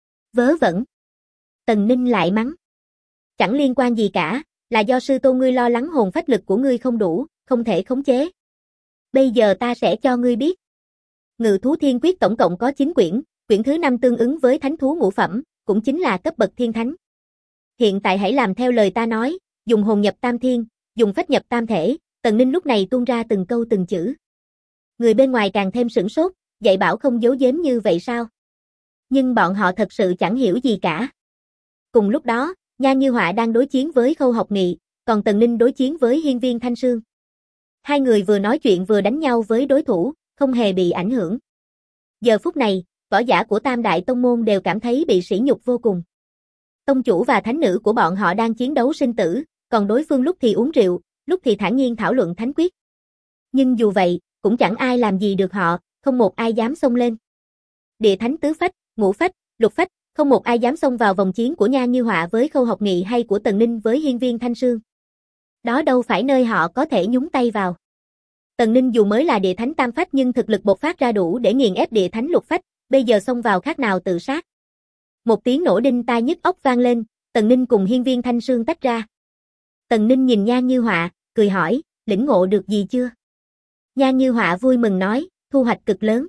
Vớ vẩn. Tần Ninh lại mắng. Chẳng liên quan gì cả, là do sư tôn ngươi lo lắng hồn phách lực của ngươi không đủ, không thể khống chế. Bây giờ ta sẽ cho ngươi biết. Ngự Thú Thiên Quyết tổng cộng có 9 quyển, quyển thứ 5 tương ứng với thánh thú ngũ phẩm, cũng chính là cấp bậc thiên thánh. Hiện tại hãy làm theo lời ta nói, dùng hồn nhập tam thiên, dùng phách nhập tam thể, Tần Ninh lúc này tuôn ra từng câu từng chữ. Người bên ngoài càng thêm sửng sốt, dạy bảo không giấu giếm như vậy sao? Nhưng bọn họ thật sự chẳng hiểu gì cả. Cùng lúc đó, Nhan Như Họa đang đối chiến với Khâu Học Nghị, còn Tần Ninh đối chiến với Hiên Viên Thanh Sương. Hai người vừa nói chuyện vừa đánh nhau với đối thủ, không hề bị ảnh hưởng. Giờ phút này, võ giả của Tam Đại Tông Môn đều cảm thấy bị sỉ nhục vô cùng. Tông chủ và thánh nữ của bọn họ đang chiến đấu sinh tử, còn đối phương lúc thì uống rượu, lúc thì thản nhiên thảo luận thánh quyết. Nhưng dù vậy, cũng chẳng ai làm gì được họ, không một ai dám xông lên. Địa thánh tứ phách, ngũ phách, lục phách, không một ai dám xông vào vòng chiến của Nhan Như Họa với Khâu Học Nghị hay của Tần Ninh với Hiên Viên Thanh Sương. Đó đâu phải nơi họ có thể nhúng tay vào. Tần Ninh dù mới là địa thánh tam phách nhưng thực lực bộc phát ra đủ để nghiền ép địa thánh lục phách, bây giờ xông vào khác nào tự sát. Một tiếng nổ đinh tai nhức óc vang lên, Tần Ninh cùng Hiên Viên Thanh Sương tách ra. Tần Ninh nhìn Nhan Như Họa, cười hỏi, lĩnh ngộ được gì chưa? Nhan Như Họa vui mừng nói, thu hoạch cực lớn.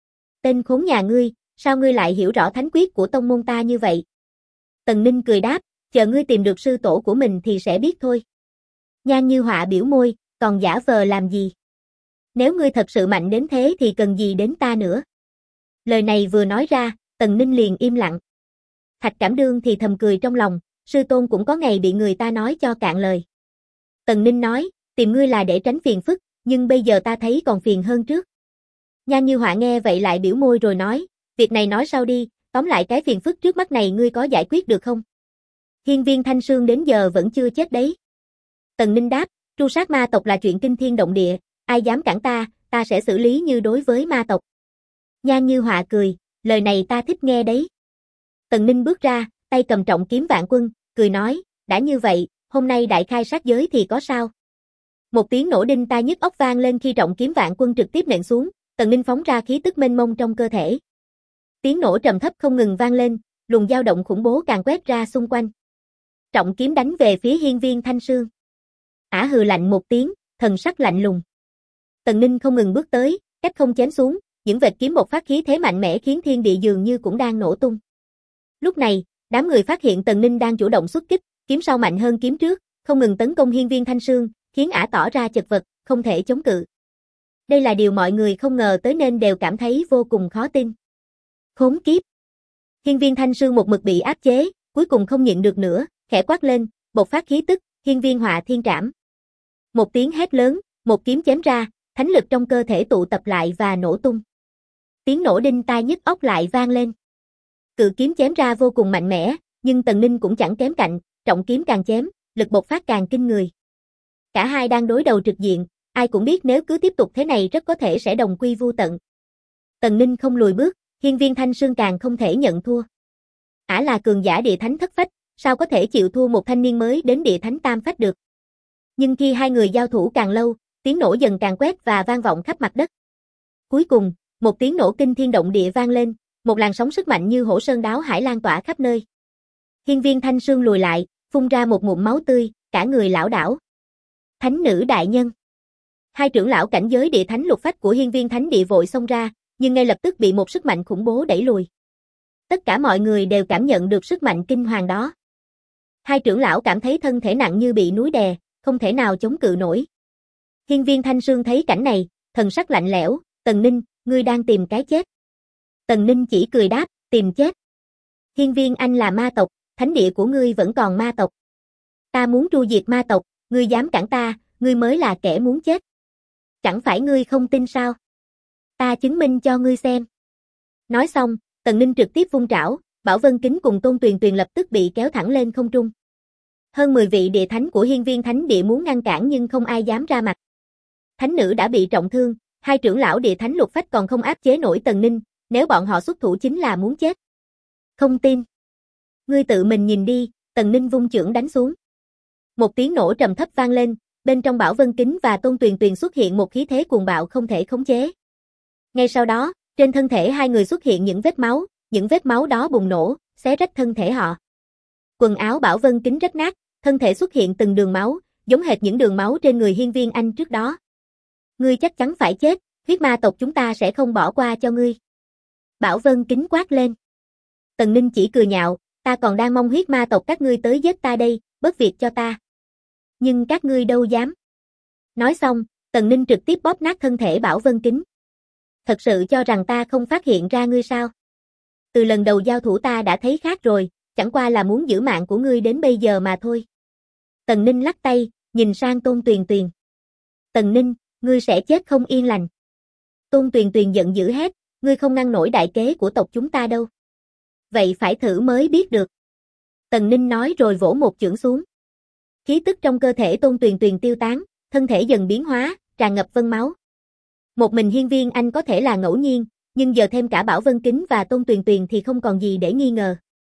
Tên khốn nhà ngươi, sao ngươi lại hiểu rõ thánh quyết của tông môn ta như vậy? Tần Ninh cười đáp, chờ ngươi tìm được sư tổ của mình thì sẽ biết thôi. Nhan Như Họa biểu môi, còn giả vờ làm gì? Nếu ngươi thật sự mạnh đến thế thì cần gì đến ta nữa? Lời này vừa nói ra, Tần Ninh liền im lặng. Thạch Cảm Đương thì thầm cười trong lòng, sư tôn cũng có ngày bị người ta nói cho cạn lời. Tần Ninh nói, tìm ngươi là để tránh phiền phức, nhưng bây giờ ta thấy còn phiền hơn trước. Nhan Như Họa nghe vậy lại biểu môi rồi nói, việc này nói sau đi, tóm lại cái phiền phức trước mắt này ngươi có giải quyết được không? Hiên Viên Thanh Sương đến giờ vẫn chưa chết đấy. Tần Ninh đáp, tru sát ma tộc là chuyện kinh thiên động địa, ai dám cản ta sẽ xử lý như đối với ma tộc. Nhan Như Họa cười, lời này ta thích nghe đấy. Tần Ninh bước ra, tay cầm trọng kiếm Vạn Quân, cười nói, đã như vậy, hôm nay đại khai sát giới thì có sao? Một tiếng nổ đinh tai nhức óc vang lên khi trọng kiếm Vạn Quân trực tiếp nện xuống, Tần Ninh phóng ra khí tức mênh mông trong cơ thể. Tiếng nổ trầm thấp không ngừng vang lên, luồng dao động khủng bố càng quét ra xung quanh. Trọng kiếm đánh về phía Hiên Viên Thanh Sương. Ả hừ lạnh một tiếng, thần sắc lạnh lùng. Tần Ninh không ngừng bước tới, cách không chém xuống, những vệt kiếm bộc phát khí thế mạnh mẽ khiến thiên địa dường như cũng đang nổ tung. Lúc này, đám người phát hiện Tần Ninh đang chủ động xuất kích, kiếm sau mạnh hơn kiếm trước, không ngừng tấn công Hiên Viên Thanh Sương, khiến Ả tỏ ra chật vật, không thể chống cự. Đây là điều mọi người không ngờ tới nên đều cảm thấy vô cùng khó tin. Khốn kiếp! Hiên Viên Thanh Sương một mực bị áp chế, cuối cùng không nhịn được nữa, khẽ quát lên, bộc phát khí tức, Hiên Viên Họa Thiên Trảm. Một tiếng hét lớn, một kiếm chém ra, thánh lực trong cơ thể tụ tập lại và nổ tung. Tiếng nổ đinh tai nhức óc lại vang lên. Cự kiếm chém ra vô cùng mạnh mẽ, nhưng Tần Ninh cũng chẳng kém cạnh, trọng kiếm càng chém, lực bộc phát càng kinh người. Cả hai đang đối đầu trực diện, ai cũng biết nếu cứ tiếp tục thế này rất có thể sẽ đồng quy vu tận. Tần Ninh không lùi bước, Hiên Viên Thanh Sương càng không thể nhận thua. Ả là cường giả địa thánh thất phách, sao có thể chịu thua một thanh niên mới đến địa thánh tam phách được. Nhưng khi hai người giao thủ càng lâu, tiếng nổ dần càng quét và vang vọng khắp mặt đất. Cuối cùng, một tiếng nổ kinh thiên động địa vang lên, một làn sóng sức mạnh như hổ sơn đáo hải lan tỏa khắp nơi. Hiên Viên Thanh Sương lùi lại, phun ra một ngụm máu tươi, cả người lảo đảo. Thánh nữ đại nhân. Hai trưởng lão cảnh giới địa thánh lục phách của Hiên Viên Thánh Địa vội xông ra, nhưng ngay lập tức bị một sức mạnh khủng bố đẩy lùi. Tất cả mọi người đều cảm nhận được sức mạnh kinh hoàng đó. Hai trưởng lão cảm thấy thân thể nặng như bị núi đè, không thể nào chống cự nổi. Hiên Viên Thanh Sương thấy cảnh này, thần sắc lạnh lẽo, Tần Ninh, ngươi đang tìm cái chết. Tần Ninh chỉ cười đáp, tìm chết. Hiên Viên anh là ma tộc, thánh địa của ngươi vẫn còn ma tộc. Ta muốn tru diệt ma tộc, ngươi dám cản ta, ngươi mới là kẻ muốn chết. Chẳng phải ngươi không tin sao? Ta chứng minh cho ngươi xem. Nói xong, Tần Ninh trực tiếp vung trảo, Bảo Vân Kính cùng Tôn Tuyền Tuyền lập tức bị kéo thẳng lên không trung. Hơn 10 vị địa thánh của Hiên Viên Thánh Địa muốn ngăn cản nhưng không ai dám ra mặt. Thánh nữ đã bị trọng thương, hai trưởng lão địa thánh lục phách còn không áp chế nổi Tần Ninh, nếu bọn họ xuất thủ chính là muốn chết. Không tin. Ngươi tự mình nhìn đi, Tần Ninh vung chưởng đánh xuống. Một tiếng nổ trầm thấp vang lên, bên trong Bảo Vân Kính và Tôn Tuyền Tuyền xuất hiện một khí thế cuồng bạo không thể khống chế. Ngay sau đó, trên thân thể hai người xuất hiện những vết máu đó bùng nổ, xé rách thân thể họ. Quần áo Bảo Vân Kính rách nát, thân thể xuất hiện từng đường máu, giống hệt những đường máu trên người Hiên Viên Anh trước đó. Ngươi chắc chắn phải chết, huyết ma tộc chúng ta sẽ không bỏ qua cho ngươi. Bảo Vân Kính quát lên. Tần Ninh chỉ cười nhạo, ta còn đang mong huyết ma tộc các ngươi tới giết ta đây, bớt việc cho ta. Nhưng các ngươi đâu dám. Nói xong, Tần Ninh trực tiếp bóp nát thân thể Bảo Vân Kính. Thật sự cho rằng ta không phát hiện ra ngươi sao? Từ lần đầu giao thủ ta đã thấy khác rồi, chẳng qua là muốn giữ mạng của ngươi đến bây giờ mà thôi. Tần Ninh lắc tay, nhìn sang Tôn Tuyền Tuyền. Tần Ninh, ngươi sẽ chết không yên lành. Tôn Tuyền Tuyền giận dữ hét, ngươi không ngăn nổi đại kế của tộc chúng ta đâu. Vậy phải thử mới biết được. Tần Ninh nói rồi vỗ một chưởng xuống. Khí tức trong cơ thể Tôn Tuyền Tuyền tiêu tán, thân thể dần biến hóa, tràn ngập vân máu. Một mình Hiên Viên Anh có thể là ngẫu nhiên, nhưng giờ thêm cả Bảo Vân Kính và Tôn Tuyền Tuyền thì không còn gì để nghi ngờ.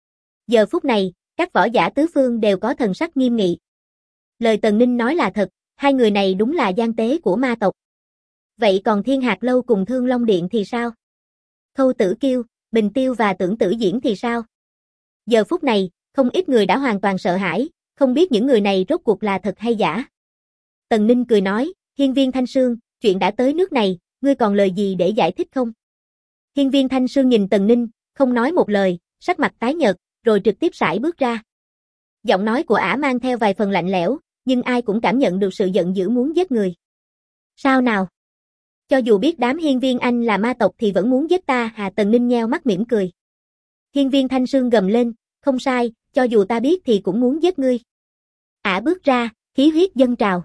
Giờ phút này, các võ giả tứ phương đều có thần sắc nghiêm nghị. Lời Tần Ninh nói là thật, hai người này đúng là gian tế của ma tộc. Vậy còn Thiên Hạc Lâu cùng Thương Long Điện thì sao? Khâu Tử Kiêu, Bình Tiêu và Tưởng Tử Diễn thì sao? Giờ phút này, không ít người đã hoàn toàn sợ hãi, không biết những người này rốt cuộc là thật hay giả. Tần Ninh cười nói, Hiên Viên Thanh Sương, chuyện đã tới nước này, ngươi còn lời gì để giải thích không? Hiên Viên Thanh Sương nhìn Tần Ninh, không nói một lời, sắc mặt tái nhợt, rồi trực tiếp sải bước ra. Giọng nói của ả mang theo vài phần lạnh lẽo, nhưng ai cũng cảm nhận được sự giận dữ muốn giết người. Sao nào? Cho dù biết đám Hiên Viên Anh là ma tộc thì vẫn muốn giết ta hà? Tần Ninh nheo mắt mỉm cười. Hiên Viên Thanh Sương gầm lên, không sai, cho dù ta biết thì cũng muốn giết ngươi. Ả bước ra, khí huyết dâng trào.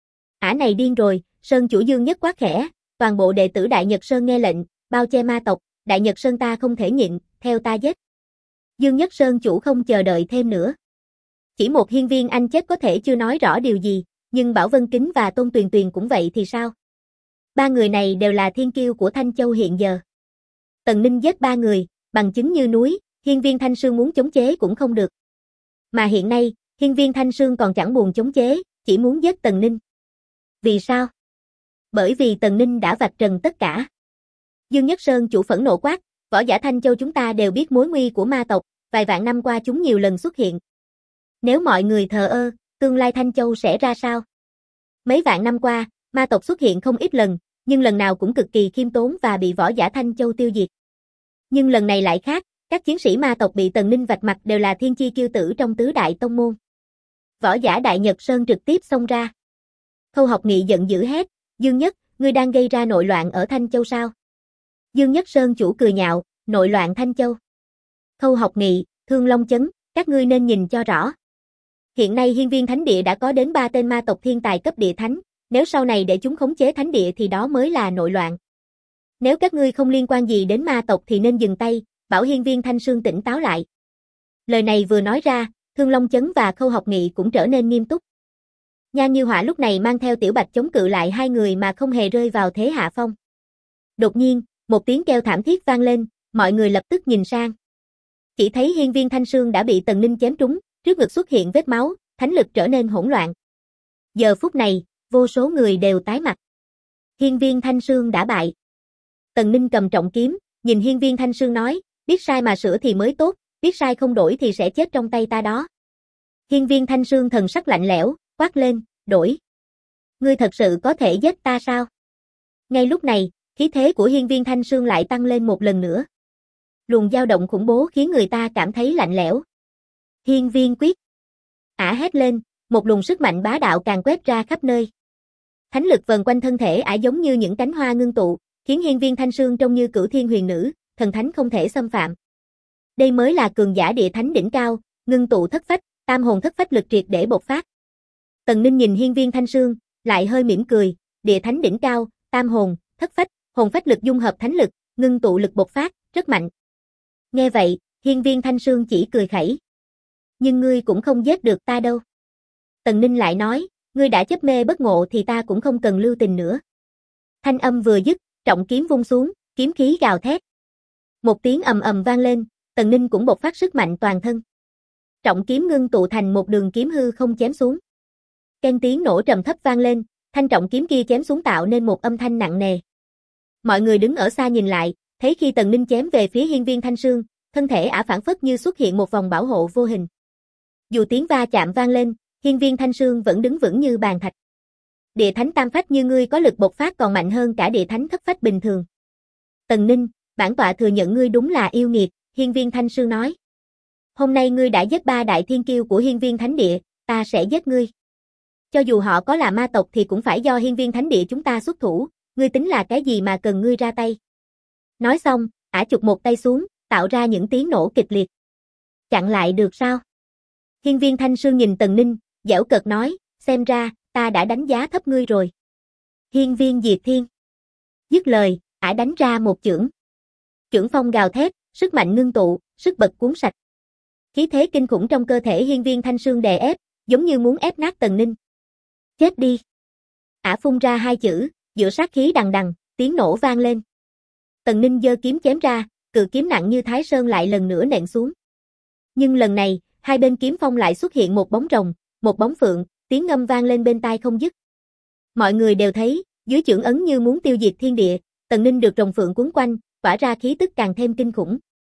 Ả này điên rồi, Sơn chủ Dương Nhất quát khẽ, toàn bộ đệ tử Đại Nhật Sơn nghe lệnh, bao che ma tộc, Đại Nhật Sơn ta không thể nhịn, theo ta giết. Dương Nhất Sơn chủ không chờ đợi thêm nữa. Chỉ một Hiên Viên Anh chết có thể chưa nói rõ điều gì, nhưng Bảo Vân Kính và Tôn Tuyền Tuyền cũng vậy thì sao? Ba người này đều là thiên kiêu của Thanh Châu hiện giờ. Tần Ninh giết ba người, bằng chứng như núi, Hiên Viên Thanh Sương muốn chống chế cũng không được. Mà hiện nay, Hiên Viên Thanh Sương còn chẳng buồn chống chế, chỉ muốn giết Tần Ninh. Vì sao? Bởi vì Tần Ninh đã vạch trần tất cả. Dương Nhất Sơn chủ phẫn nộ quát, võ giả Thanh Châu chúng ta đều biết mối nguy của ma tộc, vài vạn năm qua chúng nhiều lần xuất hiện. Nếu mọi người thờ ơ, tương lai Thanh Châu sẽ ra sao? Mấy vạn năm qua, ma tộc xuất hiện không ít lần, nhưng lần nào cũng cực kỳ khiêm tốn và bị võ giả Thanh Châu tiêu diệt. Nhưng lần này lại khác, các chiến sĩ ma tộc bị Tần Ninh vạch mặt đều là thiên chi kiêu tử trong tứ đại tông môn. Võ giả Đại Nhật Sơn trực tiếp xông ra. Khâu Học Nghị giận dữ hét, Dương Nhất, ngươi đang gây ra nội loạn ở Thanh Châu sao? Dương Nhất Sơn chủ cười nhạo, nội loạn Thanh Châu. Khâu Học Nghị, Thương Long Chấn, các ngươi nên nhìn cho rõ. Hiện nay Hiên Viên Thánh Địa đã có đến 3 tên ma tộc thiên tài cấp địa thánh, nếu sau này để chúng khống chế thánh địa thì đó mới là nội loạn. Nếu các ngươi không liên quan gì đến ma tộc thì nên dừng tay, bảo Hiên Viên Thanh Sương tỉnh táo lại. Lời này vừa nói ra, Thương Long Chấn và Khâu Học Nghị cũng trở nên nghiêm túc. Nhan Như Họa lúc này mang theo Tiểu Bạch chống cự lại hai người mà không hề rơi vào thế hạ phong. Đột nhiên, một tiếng kêu thảm thiết vang lên, mọi người lập tức nhìn sang. Chỉ thấy Hiên Viên Thanh Sương đã bị Tần Ninh chém trúng, trước ngực xuất hiện vết máu, thánh lực trở nên hỗn loạn. Giờ phút này, vô số người đều tái mặt. Hiên Viên Thanh Sương đã bại. Tần Ninh cầm trọng kiếm, nhìn Hiên Viên Thanh Sương nói, biết sai mà sửa thì mới tốt, biết sai không đổi thì sẽ chết trong tay ta đó. Hiên Viên Thanh Sương thần sắc lạnh lẽo, quát lên, đổi. Ngươi thật sự có thể giết ta sao? Ngay lúc này, khí thế của Hiên Viên Thanh Sương lại tăng lên một lần nữa. Luồng dao động khủng bố khiến người ta cảm thấy lạnh lẽo. Hiên Viên quyết. Ả hét lên, một luồng sức mạnh bá đạo càng quét ra khắp nơi. Thánh lực vần quanh thân thể Ả giống như những cánh hoa ngưng tụ, khiến Hiên Viên Thanh Sương trông như Cửu Thiên Huyền Nữ, thần thánh không thể xâm phạm. Đây mới là cường giả địa thánh đỉnh cao, ngưng tụ thất phách, tam hồn thất phách lực triệt để bộc phát. Tần Ninh nhìn Hiên Viên Thanh Sương, lại hơi mỉm cười, địa thánh đỉnh cao, tam hồn, thất phách, hồn phách lực dung hợp thánh lực, ngưng tụ lực bộc phát, rất mạnh. Nghe vậy, Hiên Viên Thanh Sương chỉ cười khẩy. Nhưng ngươi cũng không giết được ta đâu. Tần Ninh lại nói, ngươi đã chấp mê bất ngộ thì ta cũng không cần lưu tình nữa. Thanh âm vừa dứt, trọng kiếm vung xuống, kiếm khí gào thét. Một tiếng ầm ầm vang lên, Tần Ninh cũng bộc phát sức mạnh toàn thân. Trọng kiếm ngưng tụ thành một đường kiếm hư không chém xuống. Keng tiếng nổ trầm thấp vang lên, thanh trọng kiếm kia chém xuống tạo nên một âm thanh nặng nề. Mọi người đứng ở xa nhìn lại, thấy khi Tần Ninh chém về phía Hiên Viên Thanh Sương, thân thể Ả phảng phất như xuất hiện một vòng bảo hộ vô hình. Dù tiếng va chạm vang lên, Hiên Viên Thanh Sương vẫn đứng vững như bàn thạch. Địa thánh tam phách như ngươi có lực bộc phát còn mạnh hơn cả địa thánh thất phách bình thường. Tần Ninh, bản tọa thừa nhận ngươi đúng là yêu nghiệt, Hiên Viên Thanh Sương nói. Hôm nay ngươi đã giết 3 đại thiên kiêu của Hiên Viên Thánh Địa, ta sẽ giết ngươi. Cho dù họ có là ma tộc thì cũng phải do Hiên Viên Thánh Địa chúng ta xuất thủ, ngươi tính là cái gì mà cần ngươi ra tay. Nói xong, Ả chụp một tay xuống, tạo ra những tiếng nổ kịch liệt. Chặn lại được sao? Hiên Viên Thanh Sương nhìn Tần Ninh, giễu cợt nói, xem ra, ta đã đánh giá thấp ngươi rồi. Hiên Viên Diệt Thiên. Dứt lời, Ả đánh ra một chưởng. Chưởng phong gào thét, sức mạnh ngưng tụ, sức bật cuốn sạch. Khí thế kinh khủng trong cơ thể Hiên Viên Thanh Sương đè ép, giống như muốn ép nát Tần Ninh. Chết đi. Ả phun ra hai chữ, giữa sát khí đằng đằng, tiếng nổ vang lên. Tần Ninh giơ kiếm chém ra, cự kiếm nặng như Thái Sơn lại lần nữa nện xuống. Nhưng lần này, hai bên kiếm phong lại xuất hiện một bóng rồng, một bóng phượng, tiếng ngâm vang lên bên tai không dứt. Mọi người đều thấy, dưới chưởng ấn như muốn tiêu diệt thiên địa, Tần Ninh được rồng phượng cuốn quanh, tỏa ra khí tức càng thêm kinh khủng.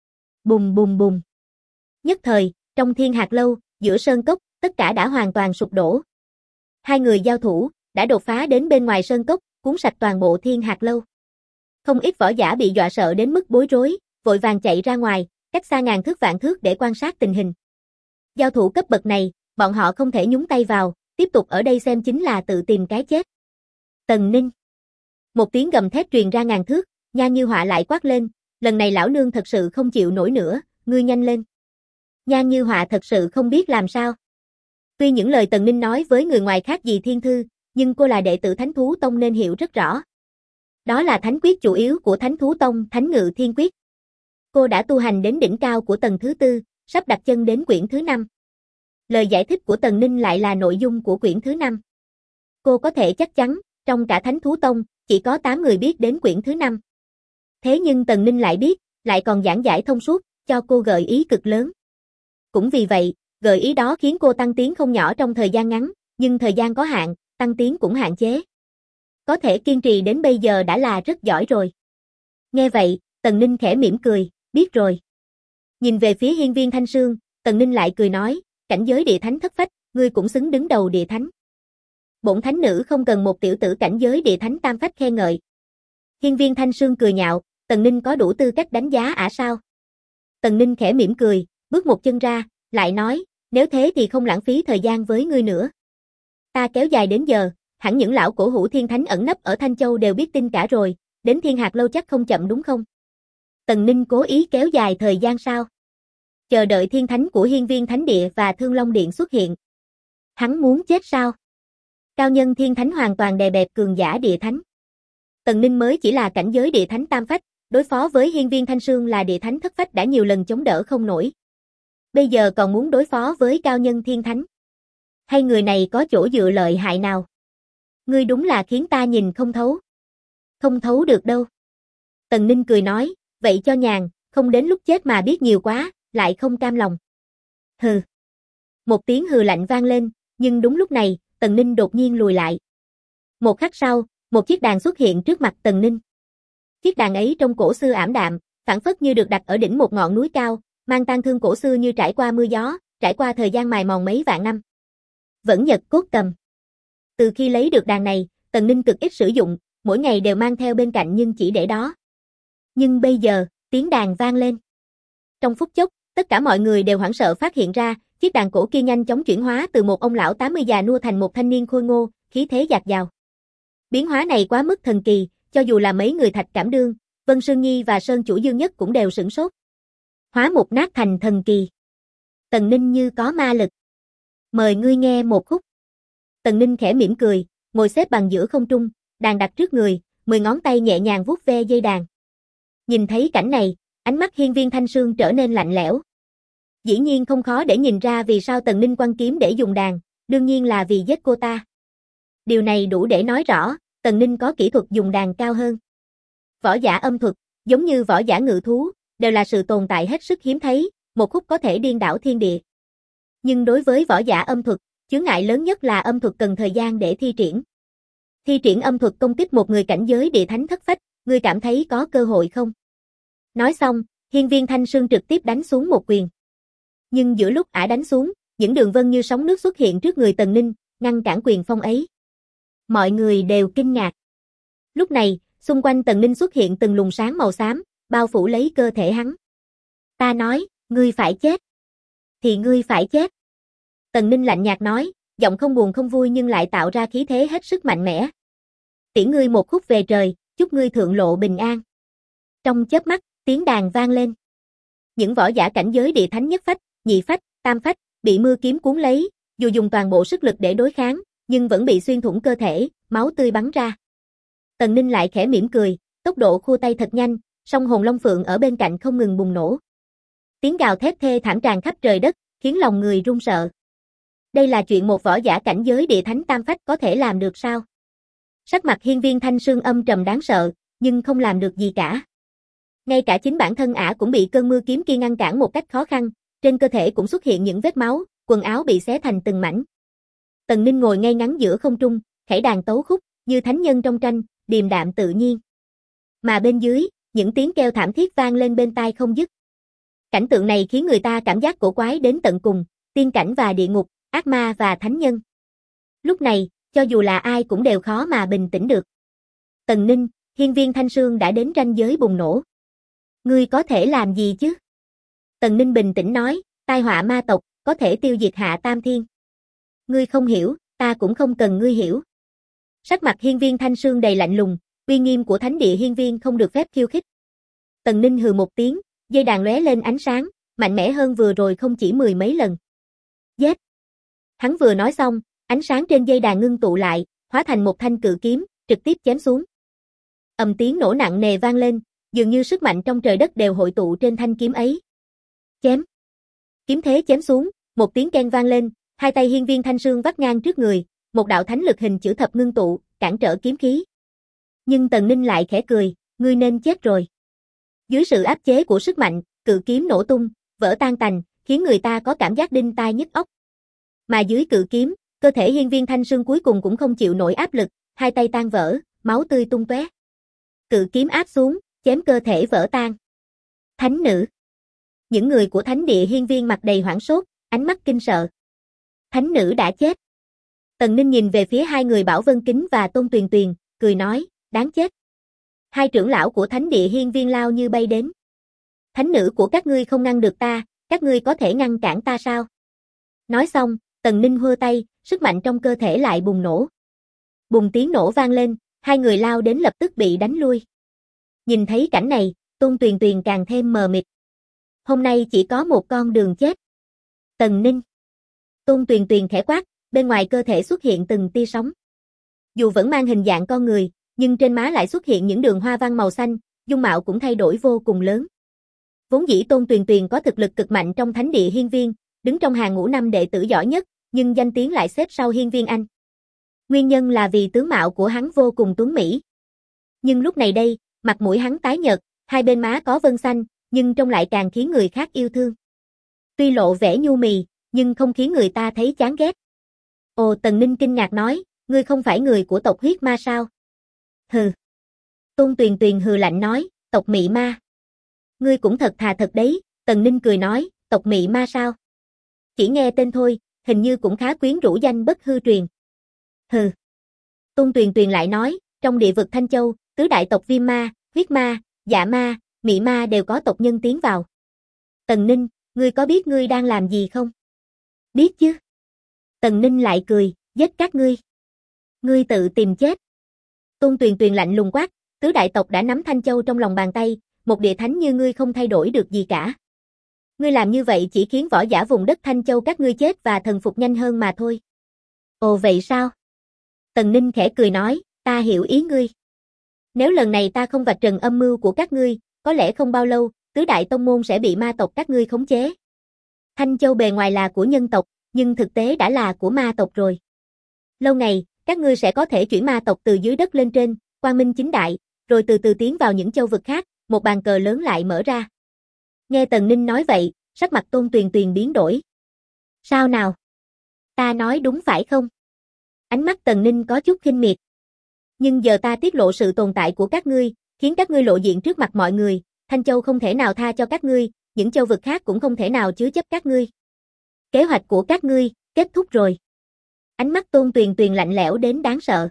Bùng bùng bùng. Nhất thời, trong Thiên Hạt Lâu, giữa sơn cốc, tất cả đã hoàn toàn sụp đổ. Hai người giao thủ, đã đột phá đến bên ngoài sơn cốc, cuốn sạch toàn bộ Thiên Hạt Lâu. Không ít võ giả bị dọa sợ đến mức bối rối, vội vàng chạy ra ngoài, cách xa ngàn thước vạn thước để quan sát tình hình. Giao thủ cấp bậc này, bọn họ không thể nhúng tay vào, tiếp tục ở đây xem chính là tự tìm cái chết. Tần Ninh. Một tiếng gầm thét truyền ra ngàn thước, Nha Như Họa lại quát lên, lần này lão nương thật sự không chịu nổi nữa, ngươi nhanh lên. Nha Như Họa thật sự không biết làm sao. Tuy những lời Tần Ninh nói với người ngoài khác gì thiên thư, nhưng cô là đệ tử Thánh Thú Tông nên hiểu rất rõ. Đó là thánh quyết chủ yếu của Thánh Thú Tông, Thánh Ngự Thiên Quyết. Cô đã tu hành đến đỉnh cao của tầng thứ 4, sắp đặt chân đến quyển thứ 5. Lời giải thích của Tần Ninh lại là nội dung của quyển thứ 5. Cô có thể chắc chắn, trong cả Thánh Thú Tông, chỉ có 8 người biết đến quyển thứ 5. Thế nhưng Tần Ninh lại biết, lại còn giảng giải thông suốt, cho cô gợi ý cực lớn. Cũng vì vậy, gợi ý đó khiến cô tăng tiến không nhỏ trong thời gian ngắn, nhưng thời gian có hạn, tăng tiến cũng hạn chế. Có thể kiên trì đến bây giờ đã là rất giỏi rồi. Nghe vậy, Tần Ninh khẽ mỉm cười, biết rồi. Nhìn về phía Hiên Viên Thanh Sương, Tần Ninh lại cười nói, cảnh giới địa thánh thất phách, ngươi cũng xứng đứng đầu địa thánh. Bổn thánh nữ không cần một tiểu tử cảnh giới địa thánh tam phách khen ngợi. Hiên Viên Thanh Sương cười nhạo, Tần Ninh có đủ tư cách đánh giá ả sao? Tần Ninh khẽ mỉm cười, bước một chân ra, lại nói, nếu thế thì không lãng phí thời gian với ngươi nữa. Ta kéo dài đến giờ, hẳn những lão cổ hủ thiên thánh ẩn nấp ở Thanh Châu đều biết tin cả rồi, đến Thiên Hạt Lâu chắc không chậm đúng không? Tần Ninh cố ý kéo dài thời gian sao? Chờ đợi thiên thánh của Hiên Viên Thánh Địa và Thương Long Điện xuất hiện. Hắn muốn chết sao? Cao nhân thiên thánh hoàn toàn đè bẹp cường giả địa thánh. Tần Ninh mới chỉ là cảnh giới địa thánh tam phách, đối phó với Hiên Viên Thanh Sương là địa thánh thất phách đã nhiều lần chống đỡ không nổi. Bây giờ còn muốn đối phó với cao nhân thiên thánh. Hay người này có chỗ dựa lợi hại nào? Ngươi đúng là khiến ta nhìn không thấu. Không thấu được đâu. Tần Ninh cười nói, vậy cho nhàn, không đến lúc chết mà biết nhiều quá, lại không cam lòng. Hừ. Một tiếng hừ lạnh vang lên, nhưng đúng lúc này, Tần Ninh đột nhiên lùi lại. Một khắc sau, một chiếc đàn xuất hiện trước mặt Tần Ninh. Chiếc đàn ấy trông cổ xưa ảm đạm, phảng phất như được đặt ở đỉnh một ngọn núi cao, mang tang thương cổ xưa như trải qua mưa gió, trải qua thời gian mài mòn mấy vạn năm. Vẫn nhật cốt cầm. Từ khi lấy được đàn này, Tần Ninh cực ít sử dụng, mỗi ngày đều mang theo bên cạnh nhưng chỉ để đó. Nhưng bây giờ, tiếng đàn vang lên. Trong phút chốc, tất cả mọi người đều hoảng sợ phát hiện ra, chiếc đàn cổ kia nhanh chóng chuyển hóa từ một ông lão 80 già nua thành một thanh niên khôi ngô, khí thế dạt dào. Biến hóa này quá mức thần kỳ, cho dù là mấy người Thạch Cảm Đương, Vân Sương Nhi và Sơn Chủ Dương Nhất cũng đều sửng sốt. Hóa một nát thành thần kỳ. Tần Ninh như có ma lực. Mời ngươi nghe một khúc. Tần Ninh khẽ mỉm cười, ngồi xếp bằng giữa không trung, đàn đặt trước người, 10 ngón tay nhẹ nhàng vuốt ve dây đàn. Nhìn thấy cảnh này, ánh mắt Hiên Viên Thanh Sương trở nên lạnh lẽo. Dĩ nhiên không khó để nhìn ra vì sao Tần Ninh quăng kiếm để dùng đàn, đương nhiên là vì giết cô ta. Điều này đủ để nói rõ, Tần Ninh có kỹ thuật dùng đàn cao hơn. Võ giả âm thuật, giống như võ giả ngự thú, đều là sự tồn tại hết sức hiếm thấy, một khúc có thể điên đảo thiên địa. Nhưng đối với võ giả âm thuật, chướng ngại lớn nhất là âm thuật cần thời gian để thi triển. Thi triển âm thuật công kích một người cảnh giới địa thánh thất phách, ngươi cảm thấy có cơ hội không? Nói xong, Hiên Viên Thanh Sương trực tiếp đánh xuống một quyền. Nhưng giữa lúc ả đánh xuống, những đường vân như sóng nước xuất hiện trước người Tần Ninh, ngăn cản quyền phong ấy. Mọi người đều kinh ngạc. Lúc này, xung quanh Tần Ninh xuất hiện từng luồng sáng màu xám, bao phủ lấy cơ thể hắn. Ta nói, ngươi phải chết. Thì ngươi phải chết. Tần Ninh lạnh nhạt nói, giọng không buồn không vui nhưng lại tạo ra khí thế hết sức mạnh mẽ. Tiễn ngươi một khúc về trời, chúc ngươi thượng lộ bình an. Trong chớp mắt, tiếng đàn vang lên. Những võ giả cảnh giới địa thánh nhất phách, nhị phách, tam phách, bị mưa kiếm cuốn lấy, dù dùng toàn bộ sức lực để đối kháng, nhưng vẫn bị xuyên thủng cơ thể, máu tươi bắn ra. Tần Ninh lại khẽ mỉm cười, tốc độ khua tay thật nhanh, song hồn long phượng ở bên cạnh không ngừng bùng nổ. Tiếng gào thét thê thảm tràn khắp trời đất, khiến lòng người run sợ. Đây là chuyện một võ giả cảnh giới địa thánh tam phách có thể làm được sao? Sắc mặt Hiên Viên Thanh Sương âm trầm đáng sợ, nhưng không làm được gì cả. Ngay cả chính bản thân ả cũng bị cơn mưa kiếm kia ngăn cản một cách khó khăn, trên cơ thể cũng xuất hiện những vết máu, quần áo bị xé thành từng mảnh. Tần Ninh ngồi ngay ngắn giữa không trung, khẩy đàn tấu khúc, như thánh nhân trong tranh, điềm đạm tự nhiên. Mà bên dưới, những tiếng kêu thảm thiết vang lên bên tai không dứt. Cảnh tượng này khiến người ta cảm giác cổ quái đến tận cùng, tiên cảnh và địa ngục, ác ma và thánh nhân. Lúc này, cho dù là ai cũng đều khó mà bình tĩnh được. Tần Ninh, Hiên Viên Thanh Sương đã đến ranh giới bùng nổ. Ngươi có thể làm gì chứ? Tần Ninh bình tĩnh nói, tai họa ma tộc, có thể tiêu diệt Hạ Tam Thiên. Ngươi không hiểu, ta cũng không cần ngươi hiểu. Sắc mặt Hiên Viên Thanh Sương đầy lạnh lùng, uy nghiêm của thánh địa Hiên Viên không được phép khiêu khích. Tần Ninh hừ một tiếng, dây đàn lóe lên ánh sáng, mạnh mẽ hơn vừa rồi không chỉ 10 mấy lần. Giết! Hắn vừa nói xong, ánh sáng trên dây đàn ngưng tụ lại, hóa thành một thanh cự kiếm, trực tiếp chém xuống. Ầm tiếng nổ nặng nề vang lên, dường như sức mạnh trong trời đất đều hội tụ trên thanh kiếm ấy. Chém! Kiếm thế chém xuống, một tiếng keng vang lên, hai tay Hiên Viên Thanh Sương vắt ngang trước người, một đạo thánh lực hình chữ thập ngưng tụ, cản trở kiếm khí. Nhưng Tần Ninh lại khẽ cười, ngươi nên chết rồi. Dưới sự áp chế của sức mạnh, cự kiếm nổ tung, vỡ tan tành, khiến người ta có cảm giác đinh tai nhức óc. Mà dưới cự kiếm, cơ thể Hiên Viên Thanh Sương cuối cùng cũng không chịu nổi áp lực, hai tay tan vỡ, máu tươi tung tóe. Cự kiếm áp xuống, chém cơ thể vỡ tan. Thánh nữ. Những người của thánh địa Hiên Viên mặt đầy hoảng sốt, ánh mắt kinh sợ. Thánh nữ đã chết. Tần Ninh nhìn về phía hai người Bảo Vân Kính và Tôn Tuyền Tuyền, cười nói, đáng chết. Hai trưởng lão của thánh địa Hiên Viên lao như bay đến. Thánh nữ của các ngươi không ngăn được ta, các ngươi có thể ngăn cản ta sao? Nói xong, Tần Ninh hơ tay, sức mạnh trong cơ thể lại bùng nổ. Bùng tiếng nổ vang lên, hai người lao đến lập tức bị đánh lui. Nhìn thấy cảnh này, Tôn Tuyền Tuyền càng thêm mờ mịt. Hôm nay chỉ có một con đường chết. Tần Ninh. Tôn Tuyền Tuyền khẽ quát, bên ngoài cơ thể xuất hiện từng tia sóng. Dù vẫn mang hình dạng con người, nhưng trên má lại xuất hiện những đường hoa văn màu xanh, dung mạo cũng thay đổi vô cùng lớn. Vốn dĩ Tôn Tuyền Tuyền có thực lực cực mạnh trong thánh địa Hiên Viên, đứng trong hàng ngũ năm đệ tử giỏi nhất, nhưng danh tiếng lại xếp sau Hiên Viên Anh. Nguyên nhân là vì tướng mạo của hắn vô cùng tuấn mỹ. Nhưng lúc này đây, mặt mũi hắn tái nhợt, hai bên má có vân xanh, nhưng trông lại càng khiến người khác yêu thương. Tuy lộ vẻ nhu mì, nhưng không khiến người ta thấy chán ghét. Ồ, Tần Ninh kinh ngạc nói, ngươi không phải người của tộc huyết ma sao? Hừ. Tôn Tuyền Tuyền hừ lạnh nói, tộc mị ma. Ngươi cũng thật thà thật đấy, Tần Ninh cười nói, tộc mị ma sao? Chỉ nghe tên thôi, hình như cũng khá quyến rũ, danh bất hư truyền. Hừ. Tôn Tuyền Tuyền lại nói, trong địa vực Thanh Châu, tứ đại tộc viêm ma, huyết ma, dạ ma, mị ma đều có tộc nhân tiến vào. Tần Ninh, ngươi có biết ngươi đang làm gì không? Biết chứ. Tần Ninh lại cười, giết các ngươi. Ngươi tự tìm chết. Tôn Tuyền Tuyền lạnh lùng quát, tứ đại tộc đã nắm Thanh Châu trong lòng bàn tay, một địa thánh như ngươi không thay đổi được gì cả. Ngươi làm như vậy chỉ khiến võ giả vùng đất Thanh Châu các ngươi chết và thần phục nhanh hơn mà thôi. Ồ vậy sao? Tần Ninh khẽ cười nói, ta hiểu ý ngươi. Nếu lần này ta không vạch trần âm mưu của các ngươi, có lẽ không bao lâu, tứ đại tông môn sẽ bị ma tộc các ngươi khống chế. Thanh Châu bề ngoài là của nhân tộc, nhưng thực tế đã là của ma tộc rồi. Lâu ngày, các ngươi sẽ có thể chuyển ma tộc từ dưới đất lên trên, quang minh chính đại, rồi từ từ tiến vào những châu vực khác, một bàn cờ lớn lại mở ra. Nghe Tần Ninh nói vậy, sắc mặt Tôn Tuyền Tuyền biến đổi. Sao nào? Ta nói đúng phải không? Ánh mắt Tần Ninh có chút khinh miệt. Nhưng giờ ta tiết lộ sự tồn tại của các ngươi, khiến các ngươi lộ diện trước mặt mọi người, Thanh Châu không thể nào tha cho các ngươi, những châu vực khác cũng không thể nào chứa chấp các ngươi. Kế hoạch của các ngươi, kết thúc rồi. Ánh mắt Tôn Tuyền Tuyền lạnh lẽo đến đáng sợ.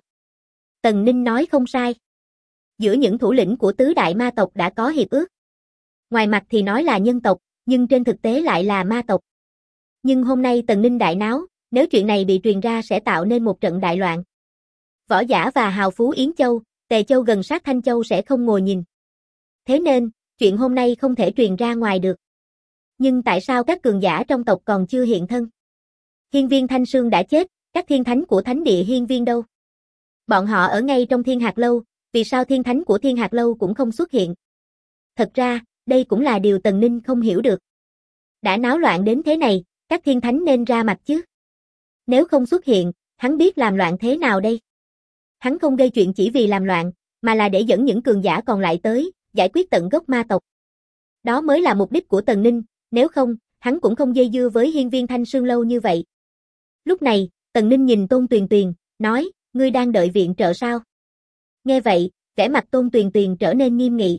Tần Ninh nói không sai. Giữa những thủ lĩnh của tứ đại ma tộc đã có hiệp ước. Ngoài mặt thì nói là nhân tộc, nhưng trên thực tế lại là ma tộc. Nhưng hôm nay Tần Ninh đại náo, nếu chuyện này bị truyền ra sẽ tạo nên một trận đại loạn. Võ giả và hào phú Yến Châu, Tề Châu gần sát Thanh Châu sẽ không ngồi nhìn. Thế nên, chuyện hôm nay không thể truyền ra ngoài được. Nhưng tại sao các cường giả trong tộc còn chưa hiện thân? Hiên Viên Thanh Sương đã chết, các thiên thánh của thánh địa Hiên Viên đâu? Bọn họ ở ngay trong Thiên Hạt Lâu, vì sao thiên thánh của Thiên Hạt Lâu cũng không xuất hiện? Thật ra, đây cũng là điều Tần Ninh không hiểu được. Đã náo loạn đến thế này, các thiên thánh nên ra mặt chứ. Nếu không xuất hiện, hắn biết làm loạn thế nào đây? hắn không gây chuyện chỉ vì làm loạn, mà là để dẫn những cường giả còn lại tới, giải quyết tận gốc ma tộc. Đó mới là mục đích của Tần Ninh, nếu không, hắn cũng không dây dưa với Hiên Viên Thanh Sương lâu như vậy. Lúc này, Tần Ninh nhìn Tôn Tuyền Tuyền, nói, ngươi đang đợi viện trợ sao? Nghe vậy, vẻ mặt Tôn Tuyền Tuyền trở nên nghiêm nghị.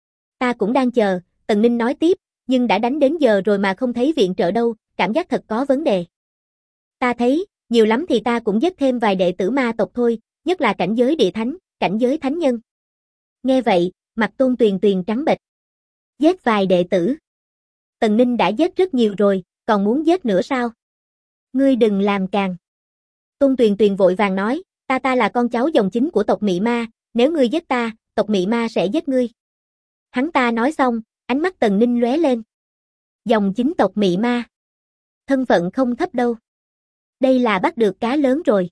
Ta cũng đang chờ, Tần Ninh nói tiếp, nhưng đã đánh đến giờ rồi mà không thấy viện trợ đâu, cảm giác thật có vấn đề. Ta thấy, nhiều lắm thì ta cũng giết thêm vài đệ tử ma tộc thôi, nhất là cảnh giới địa thánh, cảnh giới thánh nhân. Nghe vậy, mặt Tôn Tuyền Tuyền trắng bệch. Giết vài đệ tử. Tần Ninh đã giết rất nhiều rồi, còn muốn giết nữa sao? Ngươi đừng làm càng. Tôn Tuyền Tuyền vội vàng nói, ta là con cháu dòng chính của tộc Mị Ma, nếu ngươi giết ta, tộc Mị Ma sẽ giết ngươi. Hắn ta nói xong, ánh mắt Tần Ninh lóe lên. Dòng chính tộc Mị Ma. Thân phận không thấp đâu. Đây là bắt được cá lớn rồi.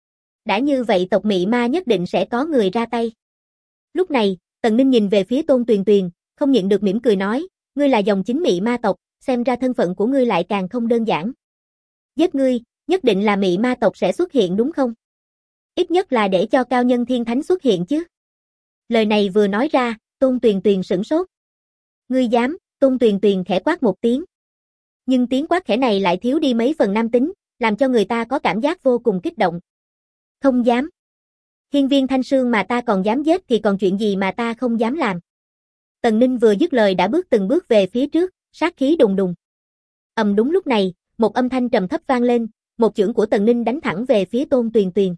Đã như vậy tộc Mị Ma nhất định sẽ có người ra tay. Lúc này, Tần Ninh nhìn về phía Tôn Tuyền Tuyền, không nhịn được mỉm cười nói, ngươi là dòng chính Mị Ma tộc, xem ra thân phận của ngươi lại càng không đơn giản. Giết ngươi, nhất định là Mị Ma tộc sẽ xuất hiện đúng không? Ít nhất là để cho cao nhân thiên thánh xuất hiện chứ. Lời này vừa nói ra, Tôn Tuyền Tuyền sửng sốt. Ngươi dám, Tôn Tuyền Tuyền khẽ quát một tiếng. Nhưng tiếng quát khẽ này lại thiếu đi mấy phần nam tính, làm cho người ta có cảm giác vô cùng kích động. Không dám. Hiên Viên Thanh Sương mà ta còn dám giết thì còn chuyện gì mà ta không dám làm. Tần Ninh vừa dứt lời đã bước từng bước về phía trước, sát khí đùng đùng. Đúng lúc này, một âm thanh trầm thấp vang lên, một chưởng của Tần Ninh đánh thẳng về phía Tôn Tuyền Tuyền.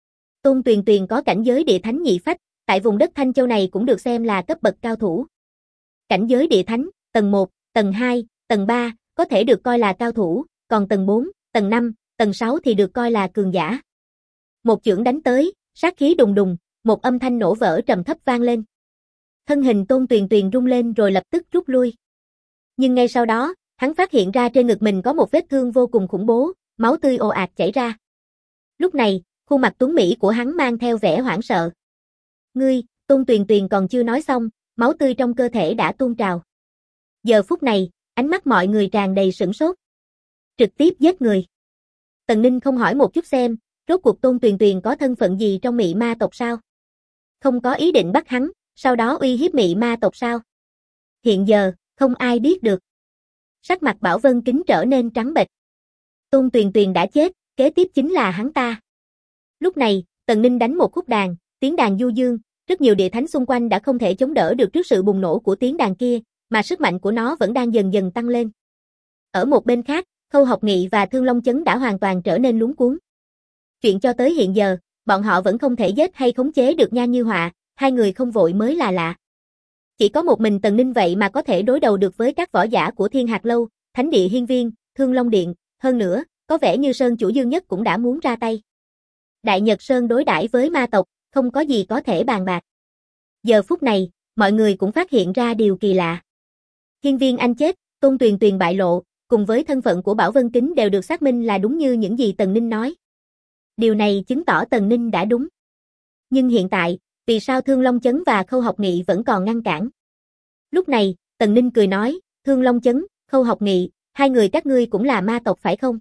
Tôn Tuyền Tuyền có cảnh giới địa thánh nhị phách, tại vùng đất Thanh Châu này cũng được xem là cấp bậc cao thủ. Cảnh giới địa thánh, tầng 1, tầng 2, tầng 3, có thể được coi là cao thủ, còn tầng 4, tầng 5, tầng 6 thì được coi là cường giả. Một chưởng đánh tới, sát khí đùng đùng, một âm thanh nổ vỡ trầm thấp vang lên. Thân hình Tôn Tuyền Tuyền rung lên rồi lập tức rút lui. Nhưng ngay sau đó, hắn phát hiện ra trên ngực mình có một vết thương vô cùng khủng bố, máu tươi ồ ạt chảy ra. Lúc này, khuôn mặt tuấn mỹ của hắn mang theo vẻ hoảng sợ. Ngươi, Tôn Tuyền Tuyền còn chưa nói xong, máu tươi trong cơ thể đã tuôn trào. Giờ phút này, ánh mắt mọi người tràn đầy sửng sốt. Trực tiếp giết người. Tần Ninh không hỏi một chút xem, rốt cuộc Tôn Tuyền Tuyền có thân phận gì trong Mị Ma tộc sao? Không có ý định bắt hắn, sau đó uy hiếp Mị Ma tộc sao? Hiện giờ, không ai biết được. Sắc mặt Bảo Vân Kính trở nên trắng bệch. Tôn Tuyền Tuyền đã chết, kế tiếp chính là hắn ta. Lúc này, Tần Ninh đánh một khúc đàn, tiếng đàn du dương, rất nhiều địa thánh xung quanh đã không thể chống đỡ được trước sự bùng nổ của tiếng đàn kia, mà sức mạnh của nó vẫn đang dần dần tăng lên. Ở một bên khác, Khâu Học Nghị và Thương Long Chấn đã hoàn toàn trở nên luống cuống. Chuyện cho tới hiện giờ, bọn họ vẫn không thể giết hay khống chế được Nha Như Họa, hai người không vội mới là lạ. Chỉ có một mình Tần Ninh vậy mà có thể đối đầu được với các võ giả của Thiên Hạt Lâu, Thánh Địa Hiên Viên, Thương Long Điện, hơn nữa, có vẻ như Sơn Chủ Dương Nhất cũng đã muốn ra tay. Đại Nhật Sơn đối đãi với ma tộc, không có gì có thể bàn bạc. Giờ phút này, mọi người cũng phát hiện ra điều kỳ lạ. Hiên Viên Anh chết, Tôn Tuyền Tuyền bại lộ, cùng với thân phận của Bảo Vân Kính đều được xác minh là đúng như những gì Tần Ninh nói. Điều này chứng tỏ Tần Ninh đã đúng. Nhưng hiện tại, vì sao Thương Long Chấn và Khâu Học Nghị vẫn còn ngăn cản? Lúc này, Tần Ninh cười nói, Thương Long Chấn, Khâu Học Nghị, hai người các ngươi cũng là ma tộc phải không?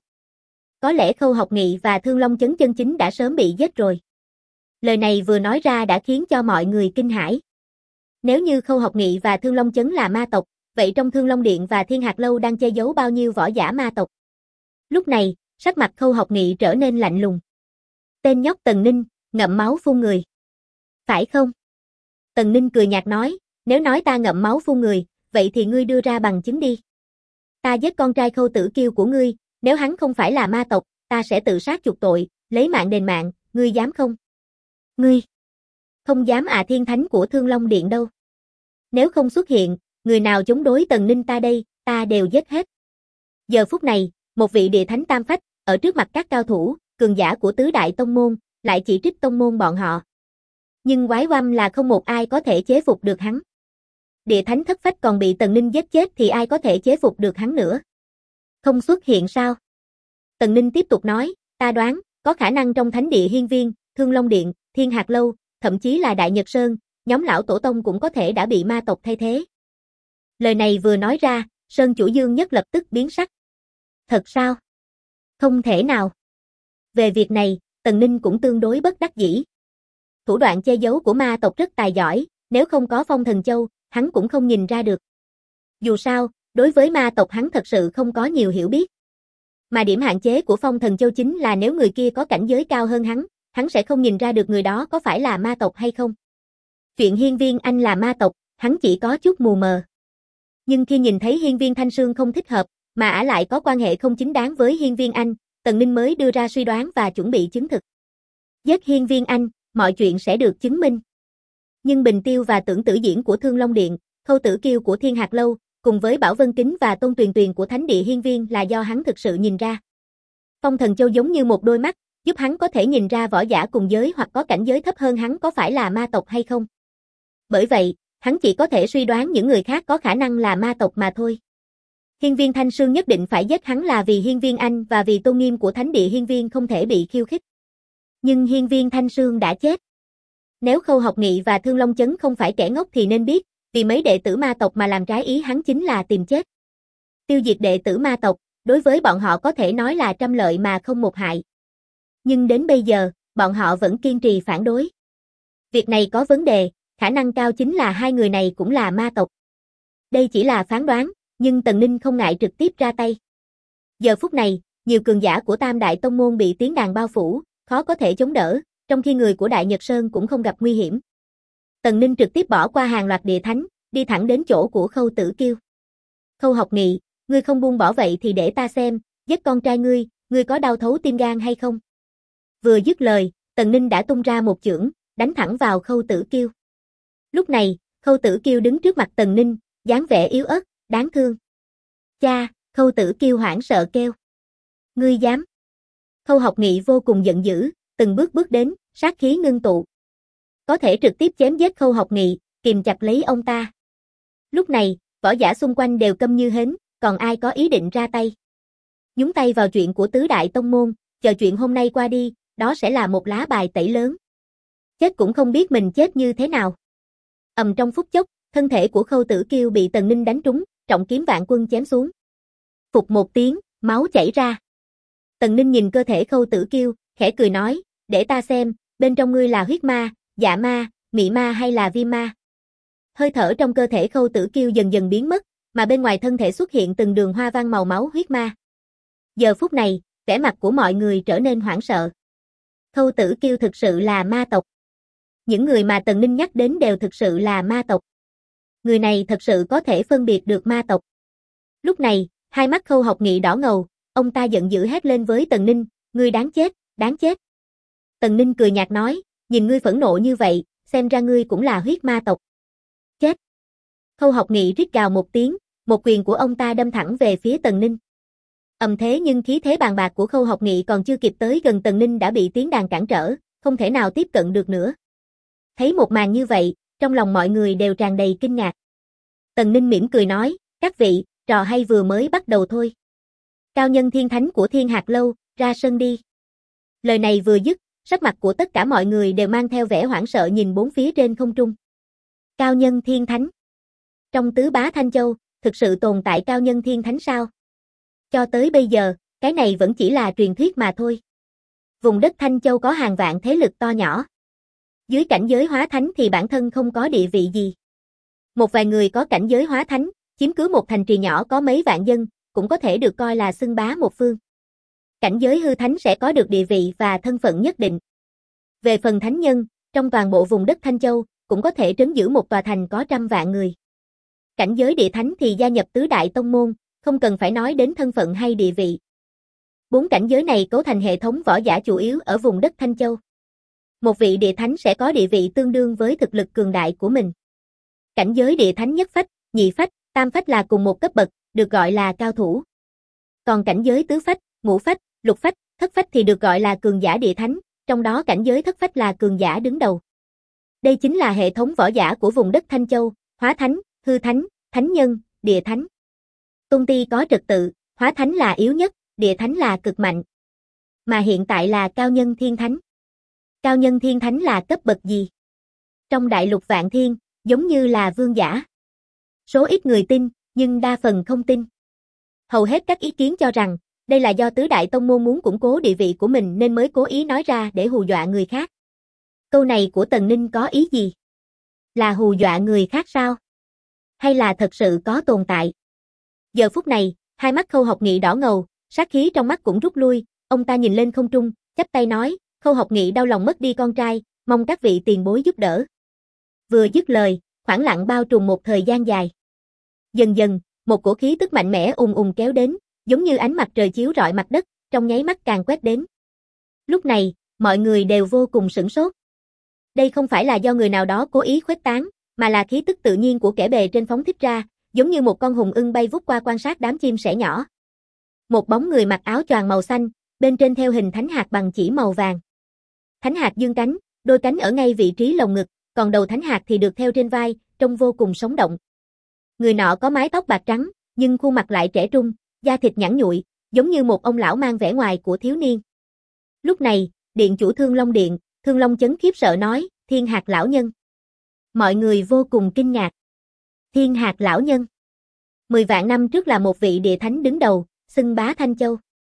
Có lẽ Khâu Học Nghị và Thương Long Chấn chân chính đã sớm bị giết rồi. Lời này vừa nói ra đã khiến cho mọi người kinh hãi. Nếu như Khâu Học Nghị và Thương Long Chấn là ma tộc, vậy trong Thương Long Điện và Thiên Hạt Lâu đang che giấu bao nhiêu võ giả ma tộc? Lúc này, sắc mặt Khâu Học Nghị trở nên lạnh lùng. Tên nhóc Tần Ninh, ngậm máu phun người. Phải không? Tần Ninh cười nhạt nói, nếu nói ta ngậm máu phun người, vậy thì ngươi đưa ra bằng chứng đi. Ta giết con trai Khâu Tử Kiêu của ngươi, nếu hắn không phải là ma tộc, ta sẽ tự sát chuộc tội, lấy mạng đền mạng, ngươi dám không? Ngươi không dám à, thiên thánh của Thương Long Điện đâu. Nếu không xuất hiện, người nào chống đối Tần Ninh ta đây, ta đều giết hết. Giờ phút này, một vị địa thánh tam phách, ở trước mặt các cao thủ, cường giả của tứ đại tông môn, lại chỉ trích tông môn bọn họ. Nhưng quái oăm là không một ai có thể chế phục được hắn. Địa thánh thất phách còn bị Tần Ninh giết chết thì ai có thể chế phục được hắn nữa? Không xuất hiện sao? Tần Ninh tiếp tục nói, ta đoán, có khả năng trong Thánh Địa Hiên Viên, Thương Long Điện, Thiên Hạt Lâu, thậm chí là Đại Nhật Sơn, nhóm lão tổ tông cũng có thể đã bị ma tộc thay thế. Lời này vừa nói ra, Sơn Chủ Dương Nhất lập tức biến sắc. Thật sao? Không thể nào. Về việc này, Tần Ninh cũng tương đối bất đắc dĩ. Thủ đoạn che giấu của ma tộc rất tài giỏi, nếu không có Phong Thần Châu, hắn cũng không nhìn ra được. Dù sao, đối với ma tộc hắn thật sự không có nhiều hiểu biết. Mà điểm hạn chế của Phong Thần Châu chính là nếu người kia có cảnh giới cao hơn hắn sẽ không nhìn ra được người đó có phải là ma tộc hay không. Chuyện Hiên Viên Anh là ma tộc, hắn chỉ có chút mù mờ. Nhưng khi nhìn thấy Hiên Viên Thanh Sương không thích hợp, mà ả lại có quan hệ không chính đáng với Hiên Viên Anh, Tần Ninh mới đưa ra suy đoán và chuẩn bị chứng thực. Giết Hiên Viên Anh, mọi chuyện sẽ được chứng minh. Nhưng Bình Tiêu và Tưởng Tử Diễn của Thương Long Điện, Khâu Tử Kiêu của Thiên Hạc Lâu, cùng với Bảo Vân Kính và Tôn Tuyền Tuyền của Thánh Địa Hiên Viên là do hắn thực sự nhìn ra. Phong Thần Châu giống như một đôi mắt, giúp hắn có thể nhìn ra võ giả cùng giới hoặc có cảnh giới thấp hơn hắn có phải là ma tộc hay không. Bởi vậy, hắn chỉ có thể suy đoán những người khác có khả năng là ma tộc mà thôi. Hiên Viên Thanh Sương nhất định phải giết hắn là vì Hiên Viên Anh và vì tôn nghiêm của Thánh Địa Hiên Viên không thể bị khiêu khích. Nhưng Hiên Viên Thanh Sương đã chết. Nếu Khâu Học Nghị và Thương Long Chấn không phải kẻ ngốc thì nên biết, vì mấy đệ tử ma tộc mà làm trái ý hắn chính là tìm chết. Tiêu diệt đệ tử ma tộc, đối với bọn họ có thể nói là trăm lợi mà không một hại. Nhưng đến bây giờ, bọn họ vẫn kiên trì phản đối. Việc này có vấn đề, khả năng cao chính là hai người này cũng là ma tộc. Đây chỉ là phán đoán, nhưng Tần Ninh không ngại trực tiếp ra tay. Giờ phút này, nhiều cường giả của Tam Đại Tông Môn bị tiếng đàn bao phủ, khó có thể chống đỡ, trong khi người của Đại Nhật Sơn cũng không gặp nguy hiểm. Tần Ninh trực tiếp bỏ qua hàng loạt địa thánh, đi thẳng đến chỗ của Khâu Tử Kiêu. Khâu Học Nghị, ngươi không buông bỏ vậy thì để ta xem, giết con trai ngươi có đau thấu tim gan hay không? Vừa dứt lời, Tần Ninh đã tung ra một chưởng, đánh thẳng vào Khâu Tử Kiêu. Lúc này, Khâu Tử Kiêu đứng trước mặt Tần Ninh, dáng vẻ yếu ớt, đáng thương. Cha, Khâu Tử Kiêu hoảng sợ kêu. Ngươi dám? Khâu Học Nghị vô cùng giận dữ, từng bước bước đến, sát khí ngưng tụ. Có thể trực tiếp chém giết Khâu Học Nghị, kìm chặt lấy ông ta. Lúc này, võ giả xung quanh đều câm như hến, còn ai có ý định ra tay. Nhúng tay vào chuyện của tứ đại tông môn, chờ chuyện hôm nay qua đi, đó sẽ là một lá bài tẩy lớn. Chết cũng không biết mình chết như thế nào. Trong phút chốc, thân thể của Khâu Tử Kiêu bị Tần Ninh đánh trúng, trọng kiếm Vạn Quân chém xuống. Phụt một tiếng, máu chảy ra. Tần Ninh nhìn cơ thể Khâu Tử Kiêu, khẽ cười nói, để ta xem, bên trong ngươi là huyết ma, dạ ma, mị ma hay là viêm ma. Hơi thở trong cơ thể Khâu Tử Kiêu dần dần biến mất, mà bên ngoài thân thể xuất hiện từng đường hoa văn màu máu huyết ma. Giờ phút này, vẻ mặt của mọi người trở nên hoảng sợ. Khâu Tử Kiêu thực sự là ma tộc. Những người mà Tần Ninh nhắc đến đều thực sự là ma tộc. Người này thật sự có thể phân biệt được ma tộc. Lúc này, hai mắt Khâu Học Nghị đỏ ngầu, ông ta giận dữ hét lên với Tần Ninh, ngươi đáng chết, đáng chết. Tần Ninh cười nhạt nói, nhìn ngươi phẫn nộ như vậy, xem ra ngươi cũng là huyết ma tộc. Chết. Khâu Học Nghị rít gào một tiếng, một quyền của ông ta đâm thẳng về phía Tần Ninh. Thế nhưng khí thế bàn bạc của Khâu Học Nghị còn chưa kịp tới gần Tần Ninh đã bị tiếng đàn cản trở, không thể nào tiếp cận được nữa. Thấy một màn như vậy, trong lòng mọi người đều tràn đầy kinh ngạc. Tần Ninh mỉm cười nói, các vị, trò hay vừa mới bắt đầu thôi. Cao nhân thiên thánh của Thiên Hạc Lâu, ra sân đi. Lời này vừa dứt, sắc mặt của tất cả mọi người đều mang theo vẻ hoảng sợ nhìn bốn phía trên không trung. Cao nhân thiên thánh. Trong tứ bá Thanh Châu, thực sự tồn tại cao nhân thiên thánh sao? Cho tới bây giờ, cái này vẫn chỉ là truyền thuyết mà thôi. Vùng đất Thanh Châu có hàng vạn thế lực to nhỏ. Dưới cảnh giới hóa thánh thì bản thân không có địa vị gì. Một vài người có cảnh giới hóa thánh, chiếm cứ một thành trì nhỏ có mấy vạn dân, cũng có thể được coi là xưng bá một phương. Cảnh giới hư thánh sẽ có được địa vị và thân phận nhất định. Về phần thánh nhân, trong toàn bộ vùng đất Thanh Châu, cũng có thể trấn giữ một tòa thành có trăm vạn người. Cảnh giới địa thánh thì gia nhập tứ đại tông môn, không cần phải nói đến thân phận hay địa vị. Bốn cảnh giới này cấu thành hệ thống võ giả chủ yếu ở vùng đất Thanh Châu. Một vị địa thánh sẽ có địa vị tương đương với thực lực cường đại của mình. Cảnh giới địa thánh nhất phách, nhị phách, tam phách là cùng một cấp bậc, được gọi là cao thủ. Còn cảnh giới tứ phách, ngũ phách, lục phách, thất phách thì được gọi là cường giả địa thánh, trong đó cảnh giới thất phách là cường giả đứng đầu. Đây chính là hệ thống võ giả của vùng đất Thanh Châu, hóa thánh, hư thánh, thánh nhân, địa thánh. Tôn ti có trật tự, hóa thánh là yếu nhất, địa thánh là cực mạnh. Mà hiện tại là cao nhân thiên thánh. Cao nhân thiên thánh là cấp bậc gì? Trong đại lục vạn thiên, giống như là vương giả. Số ít người tin, nhưng đa phần không tin. Hầu hết các ý kiến cho rằng, đây là do tứ đại tông môn muốn củng cố địa vị của mình nên mới cố ý nói ra để hù dọa người khác. Câu này của Tần Ninh có ý gì? Là hù dọa người khác sao? Hay là thật sự có tồn tại? Giờ phút này, hai mắt Khâu Học Nghị đỏ ngầu, sát khí trong mắt cũng rút lui, ông ta nhìn lên không trung, chắp tay nói, Khâu Học Nghị đau lòng mất đi con trai, mong các vị tiền bối giúp đỡ. Vừa dứt lời, khoảng lặng bao trùm một thời gian dài. Dần dần, một cổ khí tức mạnh mẽ ùn ùn kéo đến, giống như ánh mặt trời chiếu rọi mặt đất, trong nháy mắt càng quét đến. Lúc này, mọi người đều vô cùng sửng sốt. Đây không phải là do người nào đó cố ý khuếch tán, mà là khí tức tự nhiên của kẻ bề trên phóng thích ra, giống như một con hùng ưng bay vút qua quan sát đám chim sẻ nhỏ. Một bóng người mặc áo choàng màu xanh, bên trên theo hình thánh hạt bằng chỉ màu vàng. Thánh hạt dương cánh, đôi cánh ở ngay vị trí lồng ngực, còn đầu thánh hạt thì được theo trên vai, trông vô cùng sống động. Người nọ có mái tóc bạc trắng, nhưng khuôn mặt lại trẻ trung, da thịt nhẵn nhụi, giống như một ông lão mang vẻ ngoài của thiếu niên. Lúc này, điện chủ Thương Long Điện, Thương Long Chấn khiếp sợ nói, Thiên Hạt lão nhân. Mọi người vô cùng kinh ngạc. Thiên Hạt lão nhân. 10 vạn năm trước là một vị địa thánh đứng đầu, xưng bá Thanh Châu.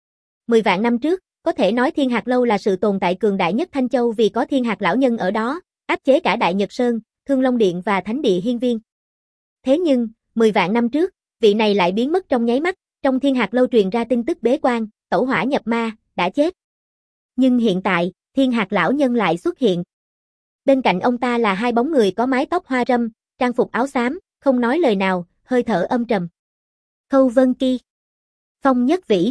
10 vạn năm trước, có thể nói Thiên Hạt Lâu là sự tồn tại cường đại nhất Thanh Châu vì có Thiên Hạt lão nhân ở đó, áp chế cả Đại Nhật Sơn, Thương Long Điện và Thánh Địa Hiên Viên. Thế nhưng, 10 vạn năm trước, vị này lại biến mất trong nháy mắt, trong Thiên Hạt Lâu truyền ra tin tức bế quan, tẩu hỏa nhập ma, đã chết. Nhưng hiện tại, Thiên Hạt lão nhân lại xuất hiện. Bên cạnh ông ta là hai bóng người có mái tóc hoa râm, trang phục áo xám, không nói lời nào, hơi thở âm trầm. Khâu Vân Ki, Phong Nhất Vĩ.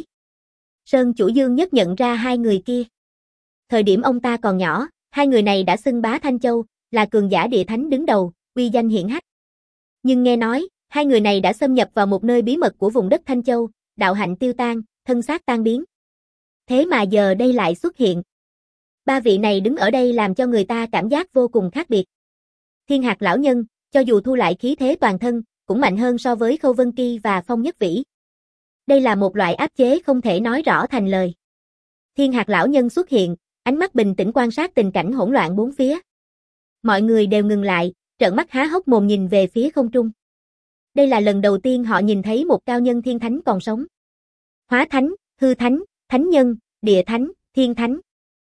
Sơn Chủ Dương nhất nhận ra hai người kia. Thời điểm ông ta còn nhỏ, hai người này đã xưng bá Thanh Châu, là cường giả địa thánh đứng đầu, uy danh hiển hách. Nhưng nghe nói, hai người này đã xâm nhập vào một nơi bí mật của vùng đất Thanh Châu, đạo hạnh tiêu tan, thân xác tan biến. Thế mà giờ đây lại xuất hiện. Ba vị này đứng ở đây làm cho người ta cảm giác vô cùng khác biệt. Thiên Hạt lão nhân, cho dù thu lại khí thế toàn thân, cũng mạnh hơn so với Khâu Vân Ki và Phong Nhất Vĩ. Đây là một loại áp chế không thể nói rõ thành lời. Thiên Hạt lão nhân xuất hiện, ánh mắt bình tĩnh quan sát tình cảnh hỗn loạn bốn phía. Mọi người đều ngừng lại, trợn mắt há hốc mồm nhìn về phía không trung. Đây là lần đầu tiên họ nhìn thấy một cao nhân thiên thánh còn sống. Hóa thánh, hư thánh, thánh nhân, địa thánh, thiên thánh.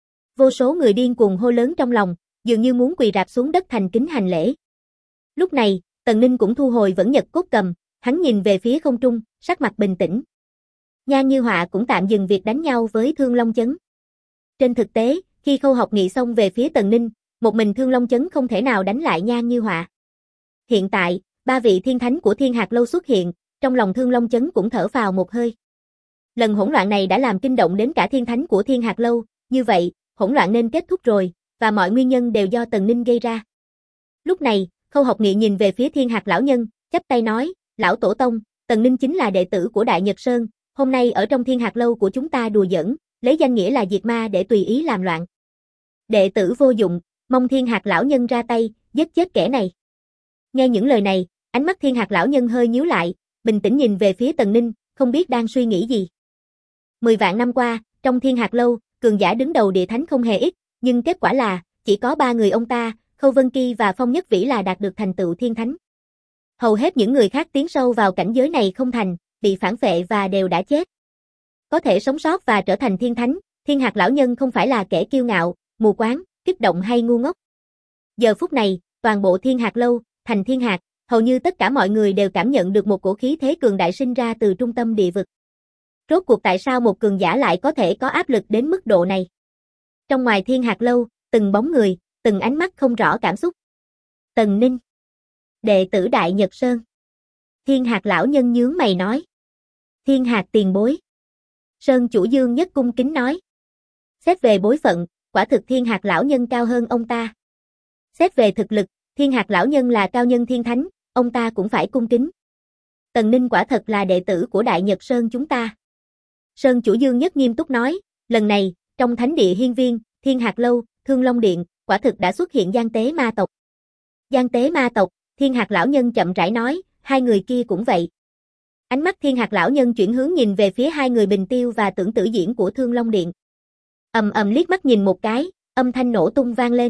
Vô số người điên cuồng hô lớn trong lòng, dường như muốn quỳ rạp xuống đất thành kính hành lễ. Lúc này, Tần Ninh cũng thu hồi vẫn nhật cốt cầm, hắn nhìn về phía không trung, sắc mặt bình tĩnh. Nhan Như Họa cũng tạm dừng việc đánh nhau với Thương Long Chấn. Trên thực tế, khi Khâu Học Nghị xông về phía Tần Ninh, một mình Thương Long Chấn không thể nào đánh lại Nhan Như Họa. Hiện tại, ba vị thiên thánh của Thiên Hạt Lâu xuất hiện, trong lòng Thương Long Chấn cũng thở phào một hơi. Lần hỗn loạn này đã làm kinh động đến cả thiên thánh của Thiên Hạt Lâu, như vậy, hỗn loạn nên kết thúc rồi, và mọi nguyên nhân đều do Tần Ninh gây ra. Lúc này, Khâu Học Nghị nhìn về phía Thiên Hạt lão nhân, chắp tay nói, lão tổ tông, Tần Ninh chính là đệ tử của Đại Nhật Sơn, hôm nay ở trong Thiên Hạt Lâu của chúng ta đùa giỡn, lấy danh nghĩa là diệt ma để tùy ý làm loạn. Đệ tử vô dụng, mong Thiên Hạt lão nhân ra tay, giết chết kẻ này. Nghe những lời này, ánh mắt Thiên Hạt lão nhân hơi nhíu lại, bình tĩnh nhìn về phía Tần Ninh, không biết đang suy nghĩ gì. 10 vạn năm qua, trong Thiên Hạt Lâu, cường giả đứng đầu địa thánh không hề ít, nhưng kết quả là, chỉ có 3 người ông ta, Khâu Vân Ki và Phong Nhất Vĩ là đạt được thành tựu thiên thánh. Hầu hết những người khác tiến sâu vào cảnh giới này không thành, bị phản phệ và đều đã chết. Có thể sống sót và trở thành thiên thánh, Thiên Hạt lão nhân không phải là kẻ kiêu ngạo, mù quáng, kích động hay ngu ngốc. Giờ phút này, toàn bộ Thiên Hạt Lâu, thành Thiên Hạt, hầu như tất cả mọi người đều cảm nhận được một cổ khí thế cường đại sinh ra từ trung tâm địa vực. Rốt cuộc tại sao một cường giả lại có thể có áp lực đến mức độ này? Trong ngoài Thiên Hạt Lâu, từng bóng người, từng ánh mắt không rõ cảm xúc. Tần Ninh, đệ tử Đại Nhật Sơn. Thiên Hạt lão nhân nhướng mày nói. Thiên Hạt tiền bối. Sơn Chủ Dương nhất cung kính nói. Xét về bối phận, quả thực Thiên Hạt lão nhân cao hơn ông ta. Xét về thực lực, Thiên Hạt lão nhân là cao nhân thiên thánh, ông ta cũng phải cung kính. Tần Ninh quả thật là đệ tử của Đại Nhật Sơn chúng ta. Sơn Chủ Dương nhất nghiêm túc nói, lần này, trong Thánh Địa Hiên Viên, Thiên Hạt Lâu, Thương Long Điện, quả thực đã xuất hiện gian tế ma tộc. Gian tế ma tộc, Thiên Hạt lão nhân chậm rãi nói, hai người kia cũng vậy. Ánh mắt Thiên Hạt lão nhân chuyển hướng nhìn về phía hai người Bình Tiêu và Tưởng Tử Diễn của Thương Long Điện. Ầm ầm liếc mắt nhìn một cái, âm thanh nổ tung vang lên.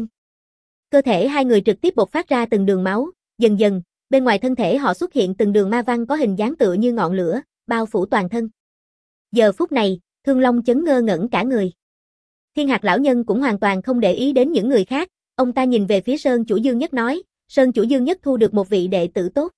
Cơ thể hai người trực tiếp bộc phát ra từng đường máu, dần dần, bên ngoài thân thể họ xuất hiện từng đường ma văn có hình dáng tựa như ngọn lửa, bao phủ toàn thân. Giờ phút này, Thương Long chấn ngơ ngẩn cả người. Thiên Hạt lão nhân cũng hoàn toàn không để ý đến những người khác, ông ta nhìn về phía Sơn Chủ Dương Nhất nói, Sơn Chủ Dương Nhất thu được một vị đệ tử tốt.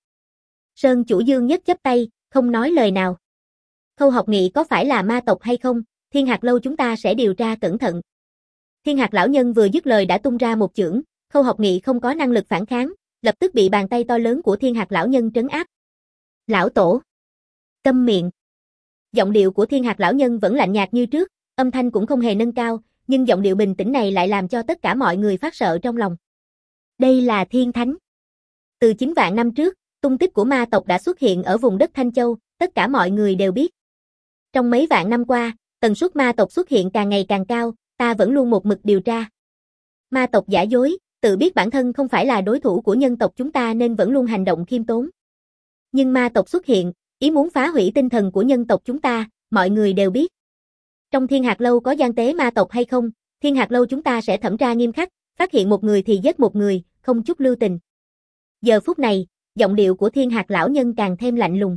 Sơn Chủ Dương Nhất chắp tay, không nói lời nào. Khâu Học Nghị có phải là ma tộc hay không, Thiên Hạt Lâu chúng ta sẽ điều tra cẩn thận. Thiên Hạt lão nhân vừa dứt lời đã tung ra một chưởng, Khâu Học Nghị không có năng lực phản kháng, lập tức bị bàn tay to lớn của Thiên Hạt lão nhân trấn áp. Lão tổ, câm miệng. Giọng điệu của Thiên Hạt lão nhân vẫn lạnh nhạt như trước, âm thanh cũng không hề nâng cao, nhưng giọng điệu bình tĩnh này lại làm cho tất cả mọi người phát sợ trong lòng. Đây là Thiên Thánh. Từ 9 vạn năm trước, tung tích của ma tộc đã xuất hiện ở vùng đất Thanh Châu, tất cả mọi người đều biết. Trong mấy vạn năm qua, tần suất ma tộc xuất hiện càng ngày càng cao, ta vẫn luôn một mực điều tra. Ma tộc giả dối, tự biết bản thân không phải là đối thủ của nhân tộc chúng ta nên vẫn luôn hành động khiêm tốn. Nhưng ma tộc xuất hiện, ý muốn phá hủy tinh thần của nhân tộc chúng ta, mọi người đều biết. Trong Thiên Hạt Lâu có gian tế ma tộc hay không, Thiên Hạt Lâu chúng ta sẽ thẩm tra nghiêm khắc, phát hiện một người thì giết một người, không chút lưu tình. Giờ phút này, giọng điệu của Thiên Hạt lão nhân càng thêm lạnh lùng.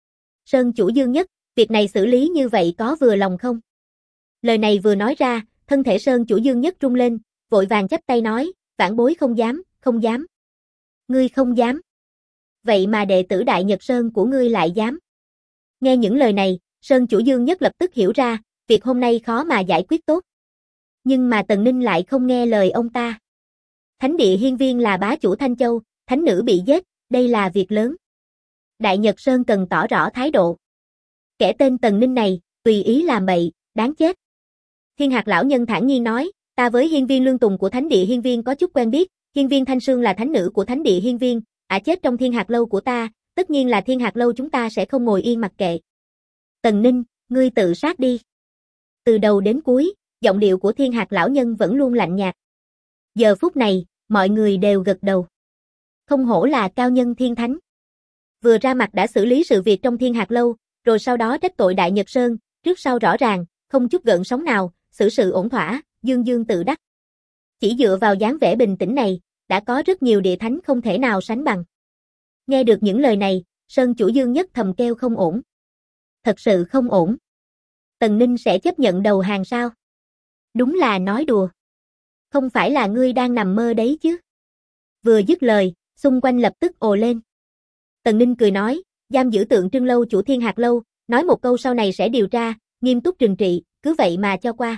Sơn Chủ Dương Nhất, việc này xử lý như vậy có vừa lòng không? Lời này vừa nói ra, thân thể Sơn Chủ Dương Nhất rung lên, vội vàng chắp tay nói, vãn bối không dám, không dám. Ngươi không dám. Vậy mà đệ tử Đại Nhật Sơn của ngươi lại dám. Nghe những lời này, Sơn Chủ Dương Nhất lập tức hiểu ra, việc hôm nay khó mà giải quyết tốt. Nhưng mà Tần Ninh lại không nghe lời ông ta. Thánh địa hiên viên là bá chủ Thanh Châu, thánh nữ bị giết, đây là việc lớn. Đại Nhật Sơn cần tỏ rõ thái độ. Kẻ tên Tần Ninh này, tùy ý làm bậy, đáng chết. Thiên Hạt lão nhân thản nhiên nói, ta với hiên viên Lương Tùng của thánh địa hiên viên có chút quen biết, hiên viên Thanh Sương là thánh nữ của thánh địa hiên viên, chết trong Thiên Hạt Lâu của ta, tất nhiên là Thiên Hạt Lâu chúng ta sẽ không ngồi yên mặc kệ. Tần Ninh, ngươi tự sát đi. Từ đầu đến cuối, giọng điệu của Thiên Hạt lão nhân vẫn luôn lạnh nhạt. Giờ phút này, mọi người đều gật đầu. Không hổ là cao nhân thiên thánh. Vừa ra mặt đã xử lý sự việc trong Thiên Hạt Lâu, rồi sau đó trách tội Đại Nhật Sơn, trước sau rõ ràng, không chút gợn sóng nào, xử sự ổn thỏa, dương dương tự đắc. Chỉ dựa vào dáng vẻ bình tĩnh này, đã có rất nhiều địa thánh không thể nào sánh bằng. Nghe được những lời này, Sơn Chủ Dương Nhất thầm kêu không ổn. Thật sự không ổn. Tần Ninh sẽ chấp nhận đầu hàng sao? Đúng là nói đùa. Không phải là ngươi đang nằm mơ đấy chứ? Vừa dứt lời, xung quanh lập tức ồ lên. Tần Ninh cười nói, giam giữ Tượng Trưng Lâu chủ Thiên Hạt Lâu, nói một câu sau này sẽ điều tra, nghiêm túc trừng trị, cứ vậy mà cho qua.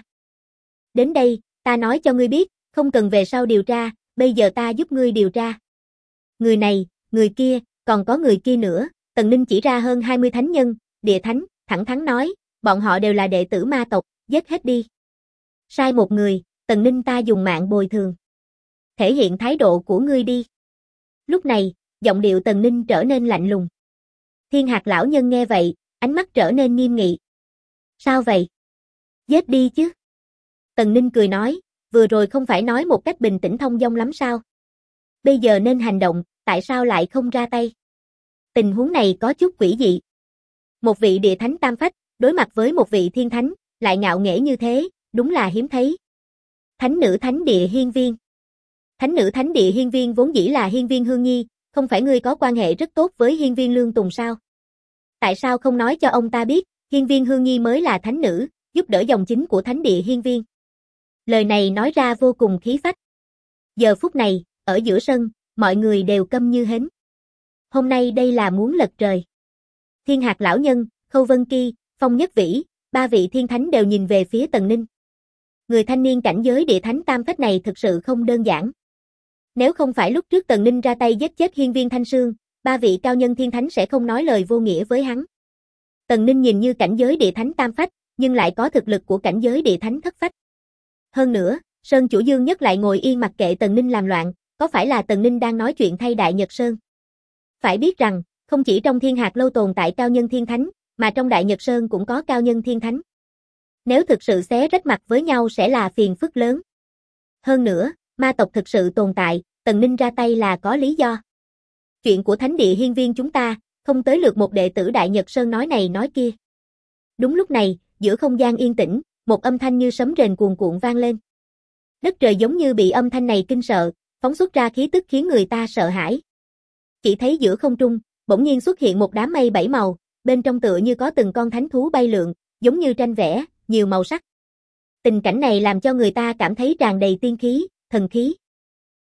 Đến đây, ta nói cho ngươi biết, không cần về sau điều tra, bây giờ ta giúp ngươi điều tra. Người này, người kia, còn có người kia nữa, Tần Ninh chỉ ra hơn 20 thánh nhân, địa thánh, thẳng thắn nói, bọn họ đều là đệ tử ma tộc, giết hết đi. Sai một người, Tần Ninh ta dùng mạng bồi thường. Thể hiện thái độ của ngươi đi. Lúc này, giọng điệu Tần Ninh trở nên lạnh lùng. Thiên Hạt lão nhân nghe vậy, ánh mắt trở nên nghiêm nghị. Sao vậy? Giết đi chứ. Tần Ninh cười nói, vừa rồi không phải nói một cách bình tĩnh thông dong lắm sao? Bây giờ nên hành động, tại sao lại không ra tay? Tình huống này có chút quỷ dị. Một vị địa thánh tam phách, đối mặt với một vị thiên thánh, lại ngạo nghễ như thế, đúng là hiếm thấy. Thánh nữ thánh địa hiên viên. Thánh nữ thánh địa hiên viên vốn dĩ là hiên viên Hương Nhi, không phải ngươi có quan hệ rất tốt với hiên viên Lương Tùng sao? Tại sao không nói cho ông ta biết, hiên viên Hương Nhi mới là thánh nữ, giúp đỡ dòng chính của thánh địa hiên viên? Lời này nói ra vô cùng khí phách. Giờ phút này, ở giữa sân, mọi người đều câm như hến. Hôm nay đây là muốn lật trời. Thiên Hạt lão nhân, Khâu Vân Ki, Phong Nhất Vĩ, ba vị thiên thánh đều nhìn về phía Tần Ninh. Người thanh niên cảnh giới địa thánh tam phách này thực sự không đơn giản. Nếu không phải lúc trước Tần Ninh ra tay giết chết hiên viên Thanh Sương, ba vị cao nhân thiên thánh sẽ không nói lời vô nghĩa với hắn. Tần Ninh nhìn như cảnh giới địa thánh tam phách, nhưng lại có thực lực của cảnh giới địa thánh thất phách. Hơn nữa, Sơn Chủ Dương Nhất lại ngồi yên mặc kệ Tần Ninh làm loạn, có phải là Tần Ninh đang nói chuyện thay Đại Nhật Sơn? Phải biết rằng, không chỉ trong Thiên Hạt Lâu tồn tại cao nhân thiên thánh, mà trong Đại Nhật Sơn cũng có cao nhân thiên thánh. Nếu thực sự xé rách mặt với nhau sẽ là phiền phức lớn. Hơn nữa, ma tộc thực sự tồn tại, Tần Ninh ra tay là có lý do. Chuyện của thánh địa hiên viên chúng ta, không tới lượt một đệ tử Đại Nhật Sơn nói này nói kia. Đúng lúc này, giữa không gian yên tĩnh, một âm thanh như sấm rền cuồn cuộn vang lên. Đất trời giống như bị âm thanh này kinh sợ, phóng xuất ra khí tức khiến người ta sợ hãi. Chỉ thấy giữa không trung, bỗng nhiên xuất hiện một đám mây bảy màu, bên trong tựa như có từng con thánh thú bay lượn, giống như tranh vẽ, nhiều màu sắc. Tình cảnh này làm cho người ta cảm thấy tràn đầy tiên khí, thần khí.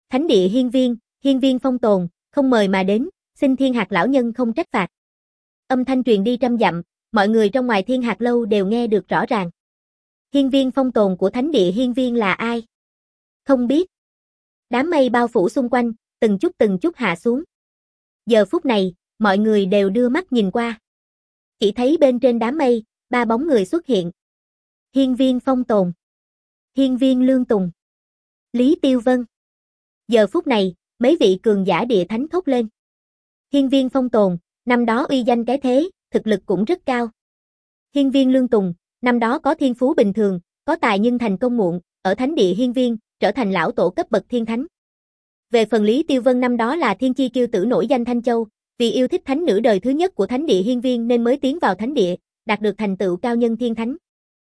Thánh địa hiên viên phong tồn, không mời mà đến, xin Thiên Hạc lão nhân không trách phạt. Âm thanh truyền đi trăm dặm, mọi người trong ngoài Thiên Hạc lâu đều nghe được rõ ràng. Hiên viên phong tồn của thánh địa hiên viên là ai? Không biết. Đám mây bao phủ xung quanh, từng chút hạ xuống. Giờ phút này, mọi người đều đưa mắt nhìn qua. Chỉ thấy bên trên đám mây, 3 bóng người xuất hiện. Hiên viên phong tồn, hiên viên lương tùng, Lý Tiêu Vân. Giờ phút này, mấy vị cường giả địa thánh thốt lên. Hiên viên phong tồn, năm đó uy danh cái thế, thực lực cũng rất cao. Hiên viên lương tùng, năm đó có thiên phú bình thường, có tài nhưng thành công muộn, ở thánh địa hiên viên, trở thành lão tổ cấp bậc thiên thánh. Về phần Lý Tiêu Vân năm đó là thiên chi kiêu tử nổi danh Thanh Châu, vì yêu thích thánh nữ đời thứ nhất của thánh địa hiên viên nên mới tiến vào thánh địa, đạt được thành tựu cao nhân thiên thánh.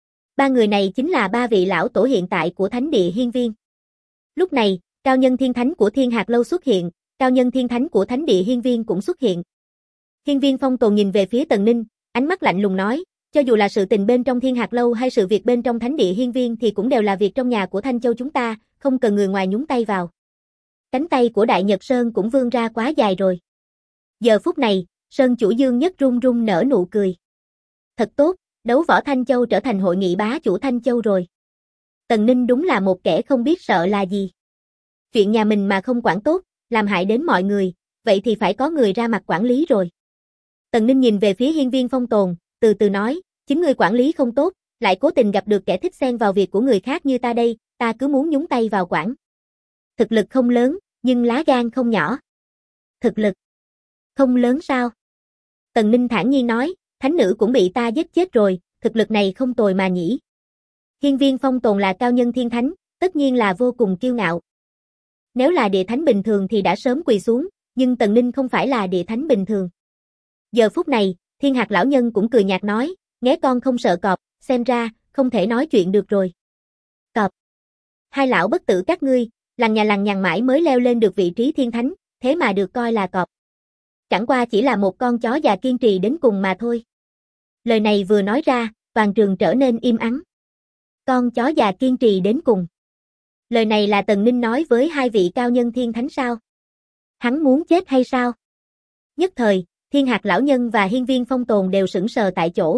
3 người này chính là 3 vị lão tổ hiện tại của thánh địa hiên viên. Lúc này, cao nhân thiên thánh của Thiên Hạc lâu xuất hiện, cao nhân thiên thánh của thánh địa hiên viên cũng xuất hiện. Hiên viên phong tồn nhìn về phía Tần Ninh, ánh mắt lạnh lùng nói, cho dù là sự tình bên trong Thiên Hạc lâu hay sự việc bên trong thánh địa hiên viên thì cũng đều là việc trong nhà của Thanh Châu chúng ta, không cần người ngoài nhúng tay vào. Cánh tay của Đại Nhật Sơn cũng vươn ra quá dài rồi. Giờ phút này, Sơn chủ Dương Nhất run run nở nụ cười. Thật tốt, đấu võ Thanh Châu trở thành hội nghị bá chủ Thanh Châu rồi. Tần Ninh đúng là một kẻ không biết sợ là gì. Chuyện nhà mình mà không quản tốt, làm hại đến mọi người, vậy thì phải có người ra mặt quản lý rồi. Tần Ninh nhìn về phía hiên viên phong tồn, từ từ nói, chính người quản lý không tốt, lại cố tình gặp được kẻ thích xen vào việc của người khác như ta đây, ta cứ muốn nhúng tay vào quản. Thực lực không lớn, nhưng lá gan không nhỏ. Thực lực không lớn sao? Tần Ninh thản nhiên nói, thánh nữ cũng bị ta giết chết rồi, thực lực này không tồi mà nhỉ. Hiên viên phong tồn là cao nhân thiên thánh, tất nhiên là vô cùng kiêu ngạo. Nếu là địa thánh bình thường thì đã sớm quỳ xuống, nhưng Tần Ninh không phải là địa thánh bình thường. Giờ phút này, Thiên Hạc lão nhân cũng cười nhạt nói, nghé con không sợ cọp, xem ra, không thể nói chuyện được rồi. Cọp. Hai lão bất tử các ngươi, lằng nhằng mãi mới leo lên được vị trí thiên thánh, thế mà được coi là cọp. Chẳng qua chỉ là một con chó già kiên trì đến cùng mà thôi. Lời này vừa nói ra, toàn trường trở nên im ắng. Con chó già kiên trì đến cùng. Lời này là Tần Ninh nói với 2 vị cao nhân thiên thánh sao? Hắn muốn chết hay sao? Nhất thời, Thiên Hạc lão nhân và hiên viên phong tồn đều sững sờ tại chỗ.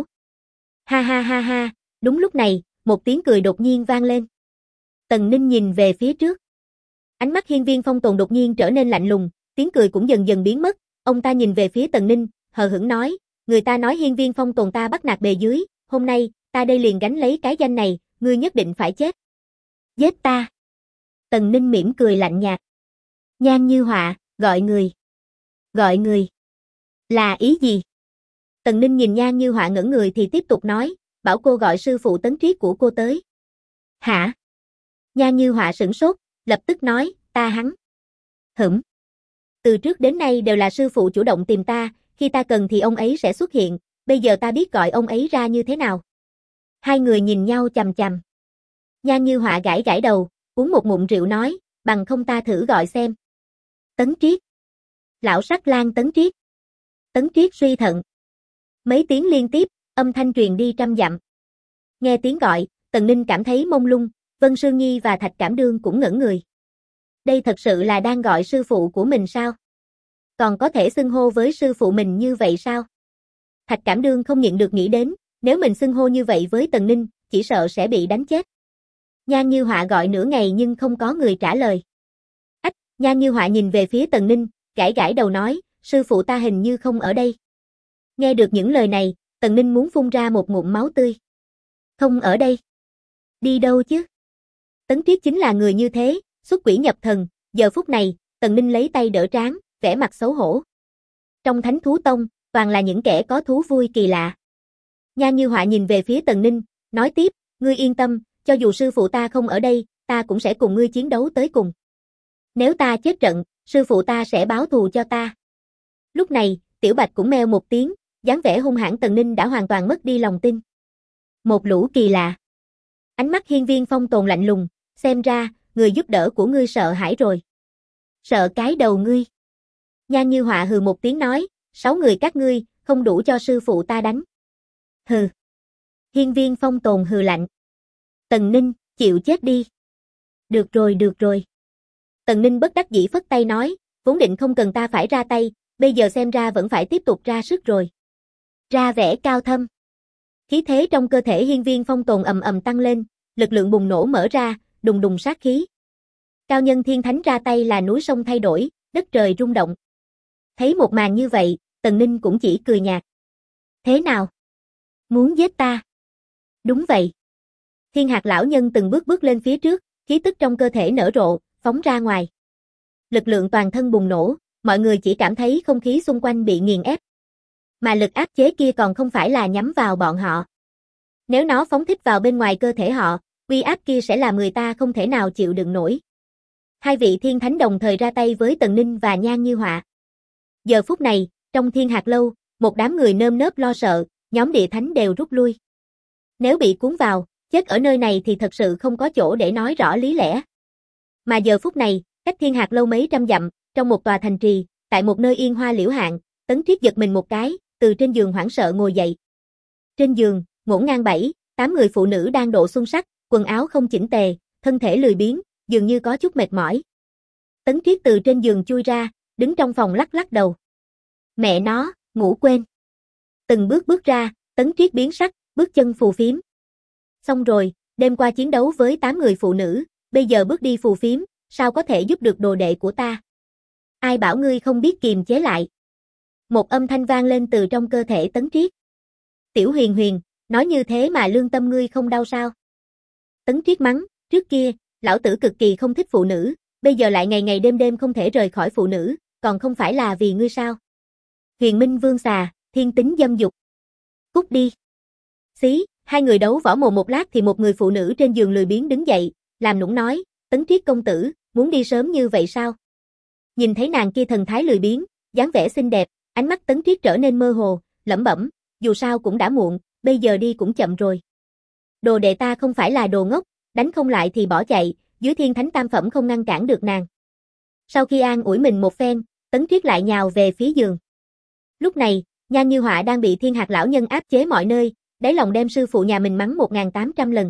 Ha ha ha ha, đúng lúc này, một tiếng cười đột nhiên vang lên. Tần Ninh nhìn về phía trước. Ánh mắt hiên viên phong tồn đột nhiên trở nên lạnh lùng, tiếng cười cũng dần dần biến mất, ông ta nhìn về phía Tần Ninh, hờ hững nói, người ta nói hiên viên phong tồn ta bắt nạt bề dưới, hôm nay, ta đây liền gánh lấy cái danh này, ngươi nhất định phải chết. Giết ta. Tần Ninh mỉm cười lạnh nhạt. Nhan Như Họa, gọi người. Gọi người. Là ý gì? Tần Ninh nhìn Nhan Như Họa ngẩn người thì tiếp tục nói, bảo cô gọi sư phụ Tấn Triết của cô tới. Hả? Nhan Như Họa sửng sốt, lập tức nói, ta hắn. Từ trước đến nay đều là sư phụ chủ động tìm ta, khi ta cần thì ông ấy sẽ xuất hiện, bây giờ ta biết gọi ông ấy ra như thế nào. 2 người nhìn nhau chằm chằm. Nhan Như Họa gãi gãi đầu, uống một ngụm rượu nói, bằng không ta thử gọi xem. Tấn Triết. Lão Sắc Lang Tấn Triết. Tấn Triết suy thận. Mấy tiếng liên tiếp, âm thanh truyền đi trăm dặm. Nghe tiếng gọi, Tần Ninh cảm thấy mông lung, Vân Sương Nhi và Thạch Cảm Đương cũng ngẩn người. Đây thật sự là đang gọi sư phụ của mình sao? Còn có thể xưng hô với sư phụ mình như vậy sao? Thạch Cảm Đương không nhịn được nghĩ đến, nếu mình xưng hô như vậy với Tần Ninh, chỉ sợ sẽ bị đánh chết. Nhan Như Họa gọi nửa ngày nhưng không có người trả lời. Ách, Nhan Như Họa nhìn về phía Tần Ninh, gãi gãi đầu nói, sư phụ ta hình như không ở đây. Nghe được những lời này, Tần Ninh muốn phun ra một ngụm máu tươi. Không ở đây. Đi đâu chứ? Tấn Triết chính là người như thế, xuất quỷ nhập thần, giờ phút này, Tần Ninh lấy tay đỡ trán, vẻ mặt xấu hổ. Trong Thánh Thú Tông, toàn là những kẻ có thú vui kỳ lạ. Nhan Như Họa nhìn về phía Tần Ninh, nói tiếp, ngươi yên tâm, cho dù sư phụ ta không ở đây, ta cũng sẽ cùng ngươi chiến đấu tới cùng. Nếu ta chết trận, sư phụ ta sẽ báo thù cho ta. Lúc này, Tiểu Bạch cũng meo một tiếng, dáng vẻ hung hãn Tần Ninh đã hoàn toàn mất đi lòng tin. Một lũ kỳ lạ. Ánh mắt hiên viên phong tồn lạnh lùng, xem ra, người giúp đỡ của ngươi sợ hãi rồi. Sợ cái đầu ngươi. Nhan Như Họa hừ một tiếng nói, 6 người các ngươi, không đủ cho sư phụ ta đánh. Hừ. Hiên viên phong tồn hừ lạnh. Tần Ninh, chịu chết đi. Được rồi. Tần Ninh bất đắc dĩ phất tay nói, vốn định không cần ta phải ra tay, bây giờ xem ra vẫn phải tiếp tục ra sức rồi. Ra vẻ cao thâm. Khí thế trong cơ thể hiên viên phong tồn ầm ầm tăng lên, lực lượng bùng nổ mở ra, đùng đùng sát khí. Cao nhân thiên thánh ra tay là núi sông thay đổi, đất trời rung động. Thấy một màn như vậy, Tần Ninh cũng chỉ cười nhạt. Thế nào? Muốn giết ta? Đúng vậy. Thiên hạt lão nhân từng bước bước lên phía trước, khí tức trong cơ thể nở rộ, phóng ra ngoài. Lực lượng toàn thân bùng nổ, mọi người chỉ cảm thấy không khí xung quanh bị nghiền ép. Mà lực áp chế kia còn không phải là nhắm vào bọn họ. Nếu nó phóng thích vào bên ngoài cơ thể họ, uy áp kia sẽ làm người ta không thể nào chịu đựng nổi. Hai vị thiên thánh đồng thời ra tay với Tần Ninh và Nhan Như Họa. Giờ phút này, trong Thiên Hạt Lâu, một đám người nơm nớp lo sợ, nhóm địa thánh đều rút lui. Nếu bị cuốn vào, chết ở nơi này thì thật sự không có chỗ để nói rõ lý lẽ. Mà giờ phút này, cách Thiên Hạt Lâu mấy trăm dặm, trong một tòa thành trì, tại một nơi yên hoa liễu hạn, Tấn Triết giật mình một cái, từ trên giường hoảng sợ ngồi dậy. Trên giường, ngổn ngang 7-8 người phụ nữ đang độ xuân sắc, quần áo không chỉnh tề, thân thể lười biếng, dường như có chút mệt mỏi. Tấn Triết từ trên giường chui ra, đứng trong phòng lắc lắc đầu. Mẹ nó, ngủ quên. Từng bước bước ra, Tấn Triết biến sắc, bước chân phù phiếm. Xong rồi, đêm qua chiến đấu với 8 người phụ nữ, bây giờ bước đi phù phiếm, sao có thể giúp được đồ đệ của ta? Ai bảo ngươi không biết kiềm chế lại? Một âm thanh vang lên từ trong cơ thể Tấn Triết. Tiểu Huyền Huyền, nói như thế mà lương tâm ngươi không đau sao? Tấn Triết mắng, trước kia, lão tử cực kỳ không thích phụ nữ, bây giờ lại ngày ngày đêm đêm không thể rời khỏi phụ nữ, còn không phải là vì ngươi sao? Huyền Minh Vương xà, thiên tính dâm dục. Cút đi. Xí, hai người đấu võ mồm một lát thì một người phụ nữ trên giường lười biếng đứng dậy, làm nũng nói, Tấn Triết công tử, muốn đi sớm như vậy sao? Nhìn thấy nàng kia thần thái lười biếng, dáng vẻ xinh đẹp, ánh mắt Tấn Triết trở nên mơ hồ, lẩm bẩm, dù sao cũng đã muộn, bây giờ đi cũng chậm rồi. Đồ đệ ta không phải là đồ ngốc, đánh không lại thì bỏ chạy, dưới thiên thánh tam phẩm không ngăn cản được nàng. Sau khi an ủi mình một phen, Tấn Triết lại nhào về phía giường. Lúc này, Nhan Như Họa đang bị Thiên Hạt lão nhân áp chế mọi nơi, đáy lòng đem sư phụ nhà mình mắng 1800 lần.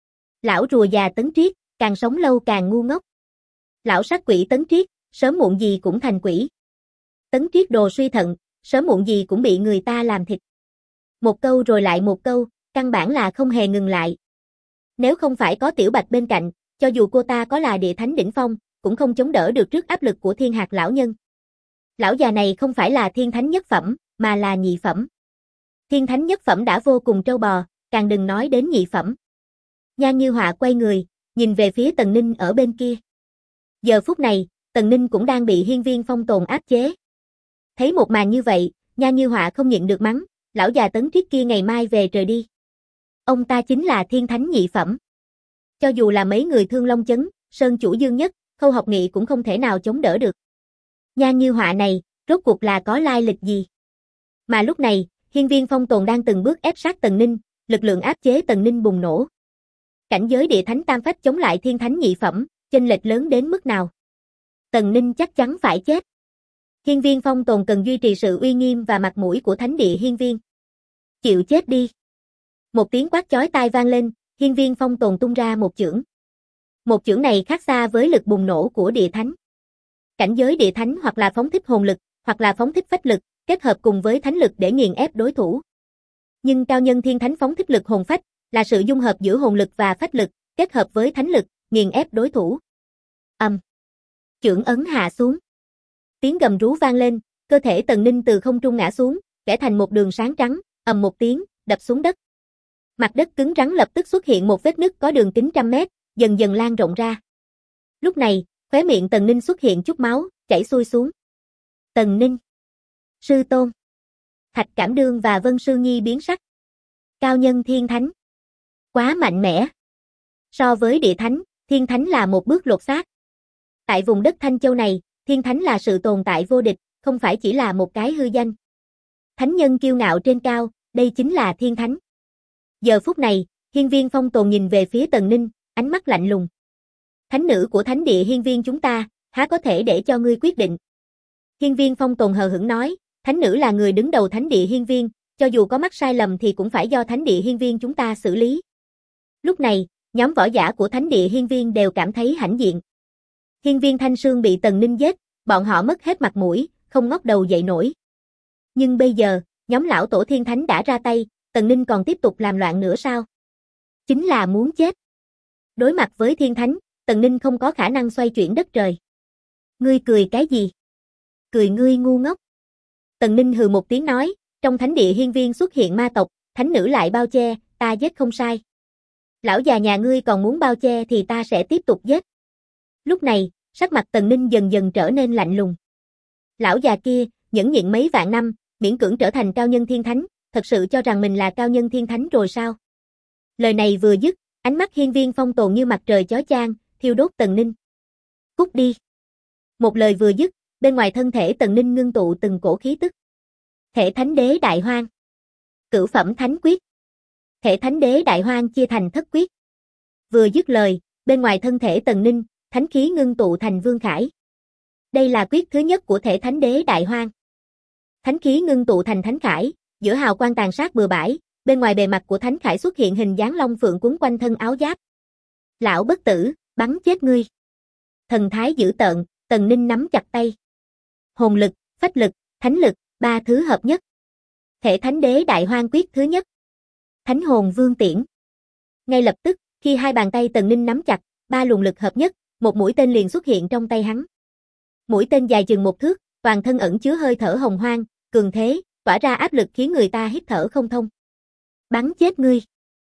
Lão rùa già Tấn Triết, càng sống lâu càng ngu ngốc. Lão sát quỷ Tấn Triết, sớm muộn gì cũng thành quỷ. Tấn Triết đồ suy thận, sớm muộn gì cũng bị người ta làm thịt. Một câu rồi lại một câu, căn bản là không hề ngừng lại. Nếu không phải có Tiểu Bạch bên cạnh, cho dù cô ta có là địa thánh đỉnh phong, cũng không chống đỡ được trước áp lực của Thiên Hạt lão nhân. Lão già này không phải là thiên thánh nhất phẩm, mà là nhị phẩm. Thiên thánh nhất phẩm đã vô cùng trâu bò, càng đừng nói đến nhị phẩm. Nhan Như Họa quay người, nhìn về phía Tần Ninh ở bên kia. Giờ phút này, Tần Ninh cũng đang bị hiên viên phong tồn áp chế. Thấy một màn như vậy, Nhan Như Họa không nhịn được mắng, lão già Tấn Triết kia ngày mai về trời đi. Ông ta chính là thiên thánh nhị phẩm. Cho dù là mấy người Thương Long Chấn, Sơn Chủ Dương Nhất, Khâu Học Nghị cũng không thể nào chống đỡ được. Nhan Như Họa này, rốt cuộc là có lai lịch gì? Mà lúc này, hiên viên phong tồn đang từng bước ép sát Tần Ninh, lực lượng áp chế Tần Ninh bùng nổ. Cảnh giới địa thánh tam phách chống lại thiên thánh nhị phẩm, chênh lệch lớn đến mức nào? Tần Ninh chắc chắn phải chết. Hiên viên phong tồn cần duy trì sự uy nghiêm và mặt mũi của thánh địa hiên viên. Chịu chết đi. Một tiếng quát chói tai vang lên, hiên viên phong tồn tung ra một chưởng. Một chưởng này khác xa với lực bùng nổ của địa thánh. Cảnh giới địa thánh hoặc là phóng thích hồn lực, hoặc là phóng thích phách lực, kết hợp cùng với thánh lực để nghiền ép đối thủ. Nhưng cao nhân thiên thánh phóng thích lực hồn phách, là sự dung hợp giữa hồn lực và phách lực, kết hợp với thánh lực, nghiền ép đối thủ. Chưởng ấn hạ xuống. Tiếng gầm rú vang lên, cơ thể Tần Ninh từ không trung ngã xuống, vẽ thành một đường sáng trắng, ầm một tiếng, đập xuống đất. Mặt đất cứng rắn lập tức xuất hiện một vết nứt có đường kính trăm mét, dần dần lan rộng ra. Lúc này, khóe miệng Tần Ninh xuất hiện chút máu, chảy xuôi xuống. Tần Ninh, sư tôn, Thạch Cảm Đương và Vân Sư Nhi biến sắc. Cao nhân thiên thánh, quá mạnh mẽ. So với địa thánh, thiên thánh là một bước lột xác. Tại vùng đất Thanh Châu này, thiên thánh là sự tồn tại vô địch, không phải chỉ là một cái hư danh. Thánh nhân kiêu ngạo trên cao, đây chính là thiên thánh. Giờ phút này, hiên viên phong tồn nhìn về phía Tần Ninh, ánh mắt lạnh lùng. Thánh nữ của thánh địa hiên viên chúng ta, há có thể để cho ngươi quyết định. Hiên viên phong tồn hờ hững nói, thánh nữ là người đứng đầu thánh địa hiên viên, cho dù có mắc sai lầm thì cũng phải do thánh địa hiên viên chúng ta xử lý. Lúc này, nhóm võ giả của thánh địa hiên viên đều cảm thấy hãnh diện. Hiên viên Thanh Sương bị Tần Ninh giết, bọn họ mất hết mặt mũi, không ngóc đầu dậy nổi. Nhưng bây giờ, nhóm lão tổ thiên thánh đã ra tay, Tần Ninh còn tiếp tục làm loạn nữa sao? Chính là muốn chết. Đối mặt với thiên thánh, Tần Ninh không có khả năng xoay chuyển đất trời. Ngươi cười cái gì? Cười ngươi ngu ngốc. Tần Ninh hừ một tiếng nói, trong thánh địa hiên viên xuất hiện ma tộc, thánh nữ lại bao che, ta giết không sai. Lão già nhà ngươi còn muốn bao che thì ta sẽ tiếp tục giết. Lúc này, sắc mặt Tần Ninh dần dần trở nên lạnh lùng. Lão già kia, nhẫn nhịn mấy vạn năm, miễn cưỡng trở thành cao nhân thiên thánh, thật sự cho rằng mình là cao nhân thiên thánh rồi sao? Lời này vừa dứt, ánh mắt hiên viên phong tồn như mặt trời chói chang, thiêu đốt Tần Ninh. Cút đi. Một lời vừa dứt, bên ngoài thân thể Tần Ninh ngưng tụ từng cổ khí tức. Thể thánh đế đại hoang. Cửu phẩm thánh quyết. Thể thánh đế đại hoang chia thành thất quyết. Vừa dứt lời, bên ngoài thân thể Tần Ninh, thánh khí ngưng tụ thành vương khải. Đây là quyết thứ nhất của thể thánh đế đại hoang. Thánh khí ngưng tụ thành thánh khải, giữa hào quang tàn sát bừa bãi, bên ngoài bề mặt của thánh khải xuất hiện hình dáng long phượng quấn quanh thân áo giáp. Lão bất tử, bắn chết ngươi. Thần thái dữ tợn, Tần Ninh nắm chặt tay. Hồn lực, phách lực, thánh lực, ba thứ hợp nhất. Thể thánh đế đại hoang quyết thứ nhất. Thánh hồn vương tiễn. Ngay lập tức, khi hai bàn tay Tần Ninh nắm chặt, ba luồng lực hợp nhất, một mũi tên liền xuất hiện trong tay hắn. Mũi tên dài chừng 1 thước, toàn thân ẩn chứa hơi thở hồng hoang, cường thế, tỏa ra áp lực khiến người ta hít thở không thông. Bắn chết ngươi.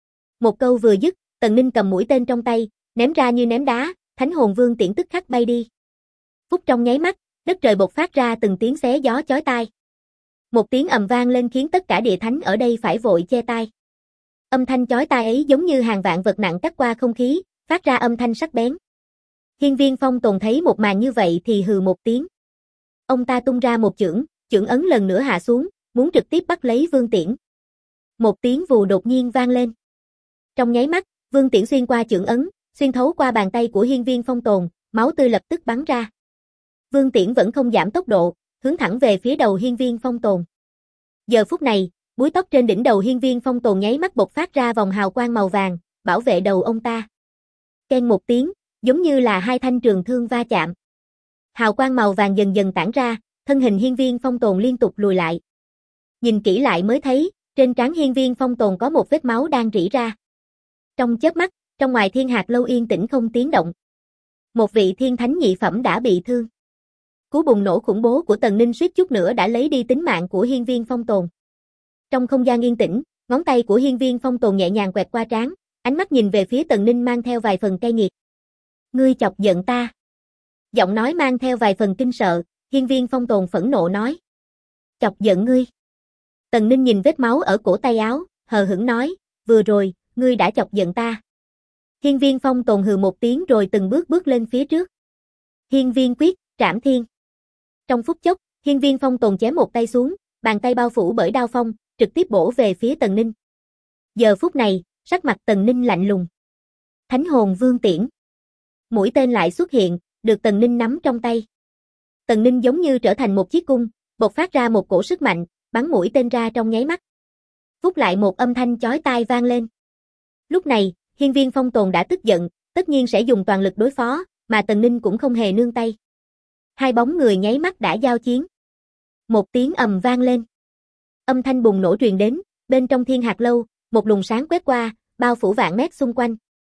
Một câu vừa dứt, Tần Ninh cầm mũi tên trong tay, ném ra như ném đá, thánh hồn vương tiễn tức khắc bay đi. Phút trong nháy mắt, đất trời bộc phát ra từng tiếng xé gió chói tai. Một tiếng ầm vang lên khiến tất cả địa thánh ở đây phải vội che tai. Âm thanh chói tai ấy giống như hàng vạn vật nặng cắt qua không khí, phát ra âm thanh sắc bén. Hiên viên Phong Tồn thấy một màn như vậy thì hừ một tiếng. Ông ta tung ra một chưởng, chưởng ấn lần nữa hạ xuống, muốn trực tiếp bắt lấy vương tiễn. Một tiếng vù đột nhiên vang lên. Trong nháy mắt, vương tiễn xuyên qua chưởng ấn, xuyên thấu qua bàn tay của hiên viên Phong Tồn, máu tươi lập tức bắn ra. Vương tiễn vẫn không giảm tốc độ, hướng thẳng về phía đầu hiên viên Phong Tồn. Giờ phút này, búi tóc trên đỉnh đầu hiên viên Phong Tồn nháy mắt bộc phát ra vòng hào quang màu vàng, bảo vệ đầu ông ta. Keng một tiếng, giống như là hai thanh trường thương va chạm. Hào quang màu vàng dần dần tản ra, thân hình hiên viên Phong Tồn liên tục lùi lại. Nhìn kỹ lại mới thấy, trên trán hiên viên Phong Tồn có một vết máu đang rỉ ra. Trong chớp mắt, trong ngoài thiên hạt lâu yên tĩnh không tiếng động. Một vị thiên thánh nhị phẩm đã bị thương. Cú bùng nổ khủng bố của Tần Ninh suýt chút nữa đã lấy đi tính mạng của hiên viên Phong Tồn. Trong không gian yên tĩnh, ngón tay của hiên viên Phong Tồn nhẹ nhàng quẹt qua trán, ánh mắt nhìn về phía Tần Ninh mang theo vài phần cay nghiệt. Ngươi chọc giận ta. Giọng nói mang theo vài phần kinh sợ, hiên viên Phong Tồn phẫn nộ nói. Chọc giận ngươi. Tần Ninh nhìn vết máu ở cổ tay áo, hờ hững nói, vừa rồi, ngươi đã chọc giận ta. Hiên viên Phong Tồn hừ một tiếng rồi từng bước bước lên phía trước. Hiên viên quyết, trảm thiên. Trong phút chốc, hiên viên Phong Tồn chém một tay xuống, bàn tay bao phủ bởi đao phong, trực tiếp bổ về phía Tần Ninh. Giờ phút này, sắc mặt Tần Ninh lạnh lùng. Thánh hồn vương tiễn. Mũi tên lại xuất hiện, được Tần Ninh nắm trong tay. Tần Ninh giống như trở thành một chiếc cung, bộc phát ra một cổ sức mạnh, bắn mũi tên ra trong nháy mắt. Phút lại một âm thanh chói tai vang lên. Lúc này, hiên viên Phong Tồn đã tức giận, tất nhiên sẽ dùng toàn lực đối phó, mà Tần Ninh cũng không hề nương tay. Hai bóng người nháy mắt đã giao chiến. Một tiếng ầm vang lên. Âm thanh bùng nổ truyền đến, bên trong thiên hạt lâu, một luồng sáng quét qua, bao phủ vạn mét xung quanh.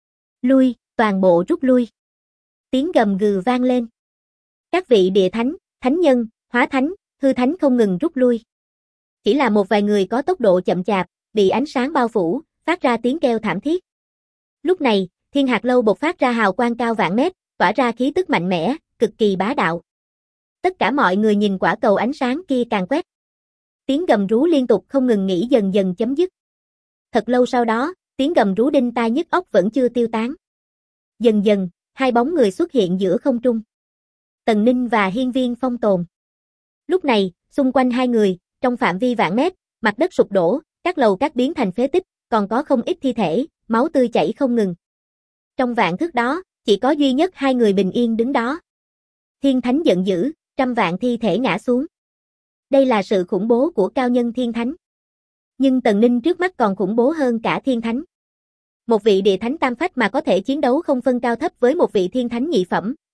Lui, toàn bộ rút lui. Tiếng gầm gừ vang lên. Các vị địa thánh, thánh nhân, hóa thánh, hư thánh không ngừng rút lui. Chỉ là một vài người có tốc độ chậm chạp, bị ánh sáng bao phủ, phát ra tiếng kêu thảm thiết. Lúc này, thiên hạt lâu bộc phát ra hào quang cao vạn mét, tỏa ra khí tức mạnh mẽ, cực kỳ bá đạo. Tất cả mọi người nhìn quả cầu ánh sáng kia càng quét. Tiếng gầm rú liên tục không ngừng nghỉ dần dần chấm dứt. Thật lâu sau đó, tiếng gầm rú đinh tai nhức óc vẫn chưa tiêu tán. Dần dần, hai bóng người xuất hiện giữa không trung. Tần Ninh và hiên viên Phong Tồn. Lúc này, xung quanh hai người, trong phạm vi vạn mét, mặt đất sụp đổ, các lầu các biến thành phế tích, còn có không ít thi thể, máu tươi chảy không ngừng. Trong vạn thước đó, chỉ có duy nhất hai người bình yên đứng đó. Thiên thánh giận dữ, trăm vạn thi thể ngã xuống. Đây là sự khủng bố của cao nhân thiên thánh. Nhưng Tần Ninh trước mắt còn khủng bố hơn cả thiên thánh. Một vị địa thánh tam phách mà có thể chiến đấu không phân cao thấp với một vị thiên thánh nhị phẩm,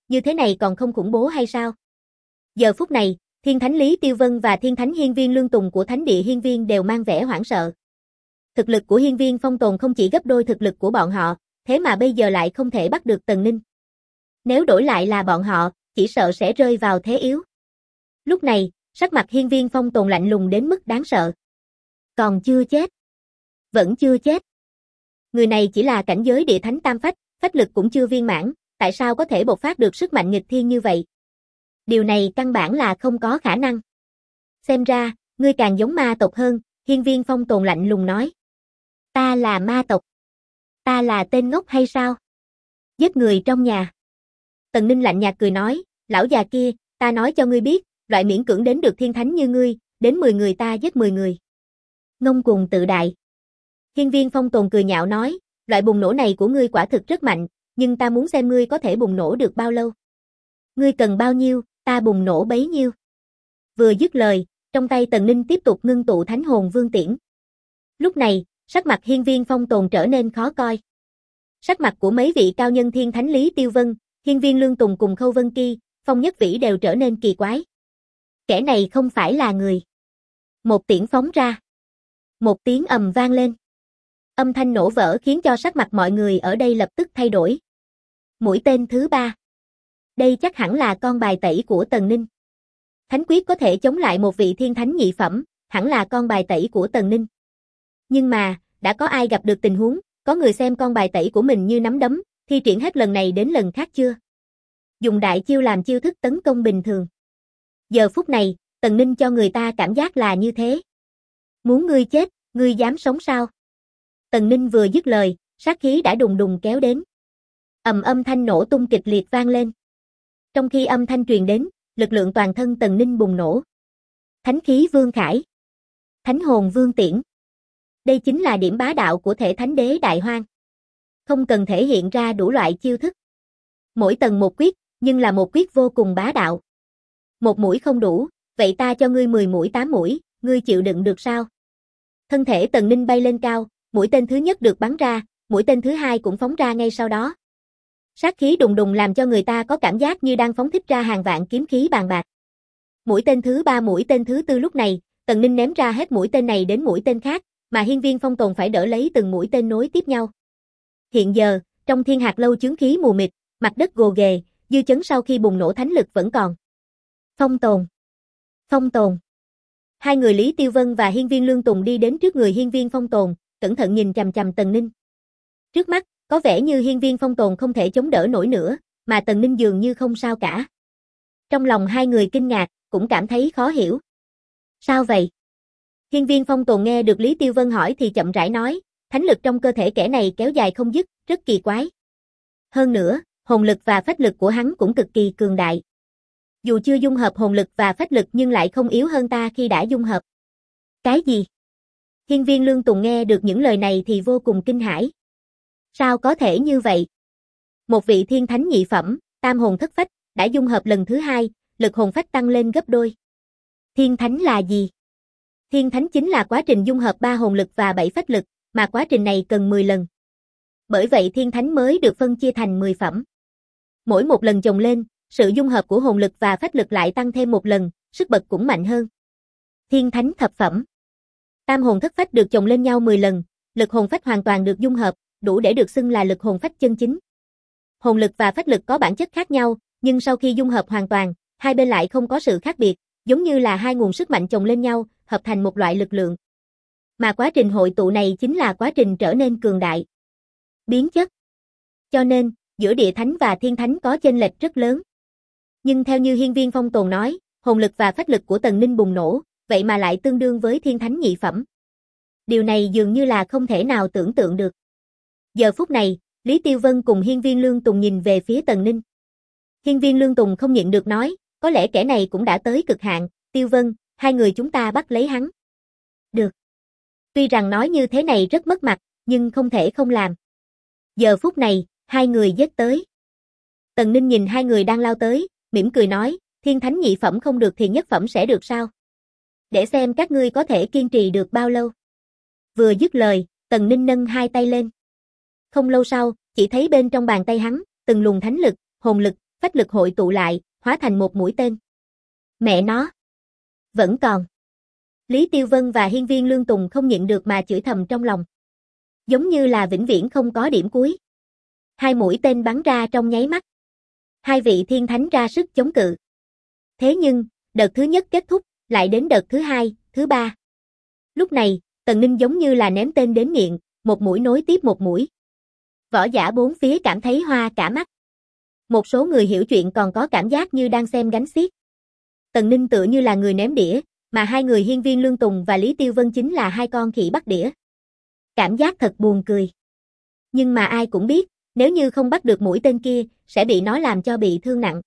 như thế này còn không khủng bố hay sao? Giờ phút này, Thiên Thánh Lý Tiêu Vân và Thiên Thánh Hiên Viên Lương Tùng của Thánh địa Hiên Viên đều mang vẻ hoảng sợ. Thực lực của Hiên Viên Phong Tồn không chỉ gấp đôi thực lực của bọn họ, thế mà bây giờ lại không thể bắt được Tần Ninh. Nếu đổi lại là bọn họ, chỉ sợ sẽ rơi vào thế yếu. Lúc này, sắc mặt Hiên Viên Phong Tồn lạnh lùng đến mức đáng sợ. Còn chưa chết. Vẫn chưa chết. Người này chỉ là cảnh giới địa thánh tam phách, phách lực cũng chưa viên mãn, tại sao có thể bộc phát được sức mạnh nghịch thiên như vậy? Điều này căn bản là không có khả năng. Xem ra, ngươi càng giống ma tộc hơn, Hiên Viên Phong Tồn lạnh lùng nói. Ta là ma tộc. Ta là tên ngốc hay sao? Giết người trong nhà. Tần Ninh lạnh nhạt cười nói, lão già kia, ta nói cho ngươi biết, loại miễn cưỡng đến được thiên thánh như ngươi, đến 10 người ta giết 10 người. Ngông cuồng tự đại. Hiên Viên Phong Tồn cười nhạo nói, loại bùng nổ này của ngươi quả thực rất mạnh, nhưng ta muốn xem ngươi có thể bùng nổ được bao lâu. Ngươi cần bao nhiêu, ta bùng nổ bấy nhiêu. Vừa dứt lời, trong tay Tần Ninh tiếp tục ngưng tụ Thánh Hồn Vương Tiễn. Lúc này, sắc mặt Hiên Viên Phong Tồn trở nên khó coi. Sắc mặt của mấy vị cao nhân Thiên Thánh Lý Tiêu Vân, Hiên Viên Lương Tùng cùng Khâu Vân Ki, Phong Nhất Vĩ đều trở nên kỳ quái. Kẻ này không phải là người. Một tiễn phóng ra. Một tiếng ầm vang lên. Âm thanh nổ vỡ khiến cho sắc mặt mọi người ở đây lập tức thay đổi. Mũi tên thứ 3. Đây chắc hẳn là con bài tẩy của Tần Ninh. Thánh quyết có thể chống lại một vị thiên thánh nhị phẩm, hẳn là con bài tẩy của Tần Ninh. Nhưng mà, đã có ai gặp được tình huống, có người xem con bài tẩy của mình như nắm đấm, thi triển hết lần này đến lần khác chưa? Dùng đại chiêu làm chiêu thức tấn công bình thường. Giờ phút này, Tần Ninh cho người ta cảm giác là như thế. Muốn ngươi chết, ngươi dám sống sao? Tần Ninh vừa dứt lời, sát khí đã đùng đùng kéo đến. Âm thanh nổ tung kịch liệt vang lên. Trong khi âm thanh truyền đến, lực lượng toàn thân Tần Ninh bùng nổ. Thánh khí Vương Khải. Thánh hồn Vương Tiễn. Đây chính là điểm bá đạo của thể thánh đế Đại Hoang. Không cần thể hiện ra đủ loại chiêu thức. Mỗi tầng một quyết, nhưng là một quyết vô cùng bá đạo. Một mũi không đủ, vậy ta cho ngươi 10 mũi 8 mũi, ngươi chịu đựng được sao? Thân thể Tần Ninh bay lên cao, mũi tên thứ nhất được bắn ra, mũi tên thứ hai cũng phóng ra ngay sau đó. Sát khí đùng đùng làm cho người ta có cảm giác như đang phóng thích ra hàng vạn kiếm khí bàn bạc. Mũi tên thứ 3, mũi tên thứ 4 lúc này, Tần Ninh ném ra hết mũi tên này đến mũi tên khác, mà Hiên Viên Phong Tồn phải đỡ lấy từng mũi tên nối tiếp nhau. Hiện giờ, trong Thiên Hạt Lâu chướng khí mù mịt, mặt đất gồ ghề, dư chấn sau khi bùng nổ thánh lực vẫn còn. Phong Tồn. Phong Tồn. Hai người Lý Tiêu Vân và Hiên Viên Lương Tùng đi đến trước người Hiên Viên Phong Tồn, cẩn thận nhìn chằm chằm Tần Ninh. Trước mắt, có vẻ như Hiên Viên Phong Tồn không thể chống đỡ nổi nữa, mà Tần Ninh dường như không sao cả. Trong lòng hai người kinh ngạc, cũng cảm thấy khó hiểu. Sao vậy? Hiên Viên Phong Tồn nghe được Lý Tiêu Vân hỏi thì chậm rãi nói, thánh lực trong cơ thể kẻ này kéo dài không dứt, rất kỳ quái. Hơn nữa, hồn lực và phách lực của hắn cũng cực kỳ cường đại. Dù chưa dung hợp hồn lực và phách lực nhưng lại không yếu hơn ta khi đã dung hợp. Cái gì? Hiên Viên Lương Tùng nghe được những lời này thì vô cùng kinh hãi. Sao có thể như vậy? Một vị thiên thánh nhị phẩm, tam hồn thất phách, đã dung hợp lần thứ 2, lực hồn phách tăng lên gấp đôi. Thiên thánh là gì? Thiên thánh chính là quá trình dung hợp 3 hồn lực và 7 phách lực, mà quá trình này cần 10 lần. Bởi vậy thiên thánh mới được phân chia thành 10 phẩm. Mỗi một lần chồng lên, sự dung hợp của hồn lực và phách lực lại tăng thêm một lần, sức bật cũng mạnh hơn. Thiên thánh thập phẩm. Tam hồn thất phách được chồng lên nhau 10 lần, lực hồn phách hoàn toàn được dung hợp, đủ để được xưng là lực hồn phách chân chính. Hồn lực và phách lực có bản chất khác nhau, nhưng sau khi dung hợp hoàn toàn, hai bên lại không có sự khác biệt, giống như là hai nguồn sức mạnh chồng lên nhau, hợp thành một loại lực lượng. Mà quá trình hội tụ này chính là quá trình trở nên cường đại. Biến chất. Cho nên, giữa địa thánh và thiên thánh có chênh lệch rất lớn. Nhưng theo như Hiên Viên Phong Tồn nói, hồn lực và phách lực của Tần Ninh bùng nổ, vậy mà lại tương đương với thiên thánh nhị phẩm. Điều này dường như là không thể nào tưởng tượng được. Giờ phút này, Lý Tiêu Vân cùng Hiên Viên Lương Tùng nhìn về phía Tần Ninh. Hiên Viên Lương Tùng không nhịn được nói, có lẽ kẻ này cũng đã tới cực hạn, Tiêu Vân, hai người chúng ta bắt lấy hắn. Được. Tuy rằng nói như thế này rất mất mặt, nhưng không thể không làm. Giờ phút này, hai người giết tới. Tần Ninh nhìn hai người đang lao tới, mỉm cười nói, thiên thánh nhị phẩm không được thì nhất phẩm sẽ được sao? Để xem các ngươi có thể kiên trì được bao lâu. Vừa dứt lời, Tần Ninh nâng hai tay lên. Không lâu sau, chỉ thấy bên trong bàn tay hắn, từng luồng thánh lực, hồn lực, phách lực hội tụ lại, hóa thành một mũi tên. Mẹ nó! Vẫn còn. Lý Tiêu Vân và Hiên Viên Lương Tùng không nhịn được mà chửi thầm trong lòng. Giống như là vĩnh viễn không có điểm cuối. Hai mũi tên bắn ra trong nháy mắt. Hai vị thiên thánh ra sức chống cự. Thế nhưng, đợt thứ nhất kết thúc, lại đến đợt thứ hai, thứ ba. Lúc này, Tần Ninh giống như là ném tên đến nghiện, một mũi nối tiếp một mũi. Võ giả bốn phía cảm thấy hoa cả mắt. Một số người hiểu chuyện còn có cảm giác như đang xem gánh xiếc. Tần Ninh tựa như là người ném đĩa, mà hai người Hiên Viên Lương Tùng và Lý Tiêu Vân chính là hai con khỉ bắt đĩa. Cảm giác thật buồn cười. Nhưng mà ai cũng biết, nếu như không bắt được mũi tên kia, sẽ bị nó làm cho bị thương nặng.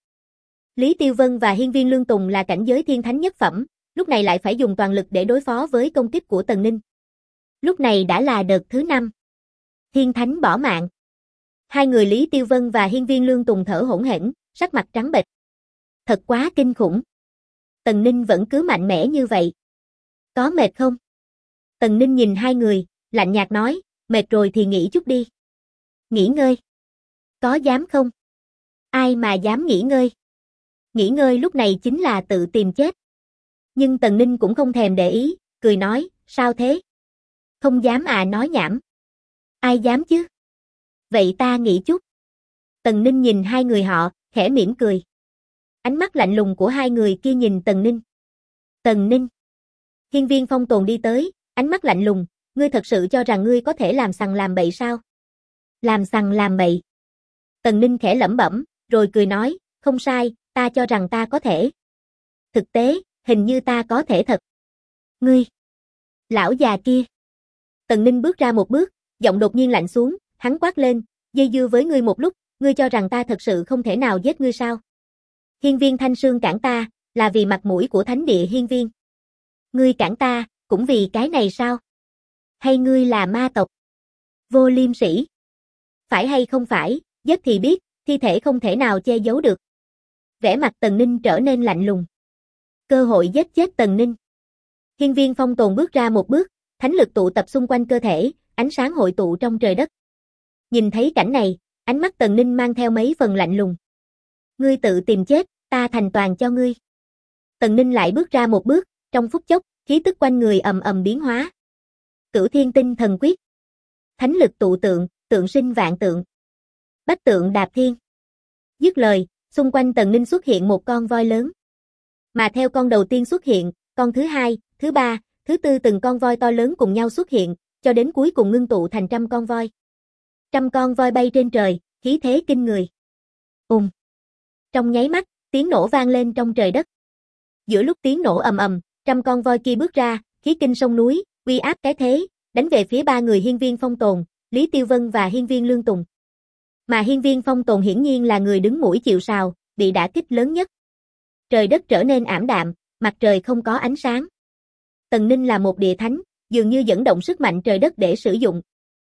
Lý Tiêu Vân và Hiên Viên Lương Tùng là cảnh giới thiên thánh nhất phẩm, lúc này lại phải dùng toàn lực để đối phó với công kích của Tần Ninh. Lúc này đã là đợt thứ 5. Thiên thánh bỏ mạng. Hai người Lý Tiêu Vân và Hiên Viên Lương Tùng thở hổn hển, sắc mặt trắng bệch. Thật quá kinh khủng. Tần Ninh vẫn cứ mạnh mẽ như vậy. Có mệt không? Tần Ninh nhìn hai người, lạnh nhạt nói, mệt rồi thì nghỉ chút đi. Nghỉ ngơi. Có dám không? Ai mà dám nghỉ ngơi? Nghỉ ngơi lúc này chính là tự tìm chết. Nhưng Tần Ninh cũng không thèm để ý, cười nói, sao thế? Không dám à, nói nhảm. Ai dám chứ? Vậy ta nghỉ chút. Tần Ninh nhìn hai người họ, khẽ mỉm cười. Ánh mắt lạnh lùng của hai người kia nhìn Tần Ninh. Tần Ninh. Hiên Viên Phong Tồn đi tới, ánh mắt lạnh lùng, ngươi thật sự cho rằng ngươi có thể làm sằng làm bậy sao? Làm sằng làm bậy. Tần Ninh khẽ lẩm bẩm, rồi cười nói, không sai, ta cho rằng ta có thể. Thực tế, hình như ta có thể thật. Ngươi. Lão già kia. Tần Ninh bước ra một bước, giọng đột nhiên lạnh xuống, hắn quát lên, dây dưa với ngươi một lúc, ngươi cho rằng ta thật sự không thể nào giết ngươi sao? Hiên Viên Thanh Sương cản ta, là vì mặt mũi của thánh địa Hiên Viên. Ngươi cản ta, cũng vì cái này sao? Hay ngươi là ma tộc? Vô liêm sỉ. Phải hay không phải, giết thì biết, thi thể không thể nào che giấu được. Vẻ mặt Tần Ninh trở nên lạnh lùng. Cơ hội giết chết Tần Ninh. Hiên Viên Phong Tồn bước ra một bước, thánh lực tụ tập xung quanh cơ thể, ánh sáng hội tụ trong trời đất. Nhìn thấy cảnh này, ánh mắt Tần Ninh mang theo mấy phần lạnh lùng. Ngươi tự tìm chết, ta thành toàn cho ngươi. Tần Ninh lại bước ra một bước, trong phút chốc, khí tức quanh người ầm ầm biến hóa. Cửu Thiên Tinh Thần Quyết. Thánh lực tụ tượng, tượng sinh vạn tượng. Bách tượng đạp thiên. Dứt lời, xung quanh Tần Ninh xuất hiện một con voi lớn. Mà theo con đầu tiên xuất hiện, con thứ hai, thứ ba, thứ tư từng con voi to lớn cùng nhau xuất hiện, cho đến cuối cùng ngưng tụ thành 100 con voi. 100 con voi bay trên trời, khí thế kinh người. Trong nháy mắt, tiếng nổ vang lên trong trời đất. Giữa lúc tiếng nổ ầm ầm, 100 con voi kia bước ra, khí kinh sông núi, uy áp cái thế, đánh về phía ba người Hiên Viên Phong Tồn, Lý Tiêu Vân và Hiên Viên Lương Tùng. Mà Hiên Viên Phong Tồn hiển nhiên là người đứng mũi chịu sào, bị đả kích lớn nhất. Trời đất trở nên ảm đạm, mặt trời không có ánh sáng. Tần Ninh là một địa thánh, dường như dẫn động sức mạnh trời đất để sử dụng.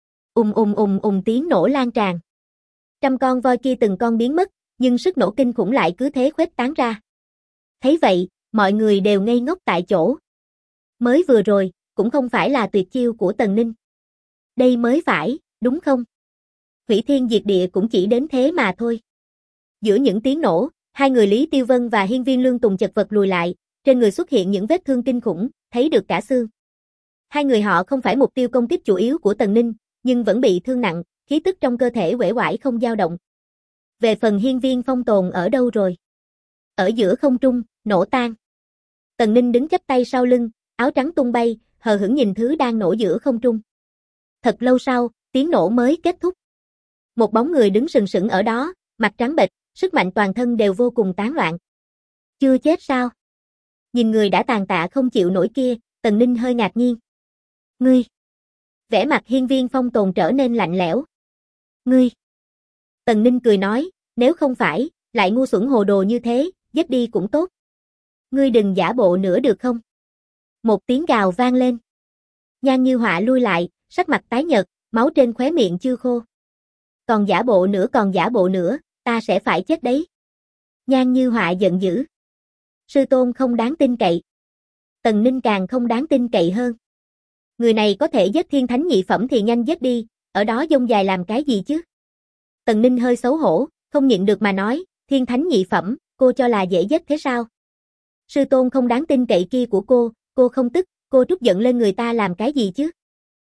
Tiếng nổ lan tràn. 100 con voi kia từng con biến mất, nhưng sức nổ kinh khủng lại cứ thế khuếch tán ra. Thấy vậy, mọi người đều ngây ngốc tại chỗ. Mới vừa rồi, cũng không phải là tuyệt chiêu của Tần Ninh. Đây mới phải, đúng không? Hủy thiên diệt địa cũng chỉ đến thế mà thôi. Giữa những tiếng nổ, hai người Lý Tiêu Vân và Hiên Viên Lương Tùng chật vật lùi lại, trên người xuất hiện những vết thương kinh khủng, thấy được cả xương. Hai người họ không phải mục tiêu công kích chủ yếu của Tần Ninh, nhưng vẫn bị thương nặng, khí tức trong cơ thể uể oải không dao động. Về phần Hiên Viên Phong Tồn ở đâu rồi? Ở giữa không trung, nổ tan. Tần Ninh đứng chắp tay sau lưng, áo trắng tung bay, hờ hững nhìn thứ đang nổ giữa không trung. Thật lâu sau, tiếng nổ mới kết thúc. Một bóng người đứng sừng sững ở đó, mặt trắng bệch, sức mạnh toàn thân đều vô cùng tán loạn. Chưa chết sao? Nhìn người đã tàn tạ không chịu nổi kia, Tần Ninh hơi ngạc nhiên. Ngươi! Vẻ mặt Hiên Viên Phong Tồn trở nên lạnh lẽo. Ngươi! Tần Ninh cười nói, nếu không phải, lại ngu xuẩn hồ đồ như thế, giết đi cũng tốt. Ngươi đừng giả bộ nữa được không? Một tiếng gào vang lên. Nhan Như Họa lui lại, sắc mặt tái nhợt, máu trên khóe miệng chưa khô. Còn giả bộ nữa, ta sẽ phải chết đấy. Nhan Như Họa giận dữ. Sư tôn không đáng tin cậy. Tần Ninh càng không đáng tin cậy hơn. Người này có thể giết thiên thánh nhị phẩm thì nhanh giết đi, ở đó dông dài làm cái gì chứ? Tần Ninh hơi xấu hổ, không nhịn được mà nói, Thiên thánh nhị phẩm, cô cho là dễ giết thế sao? Sư tôn không đáng tin cậy kia của cô không tức, cô trút giận lên người ta làm cái gì chứ?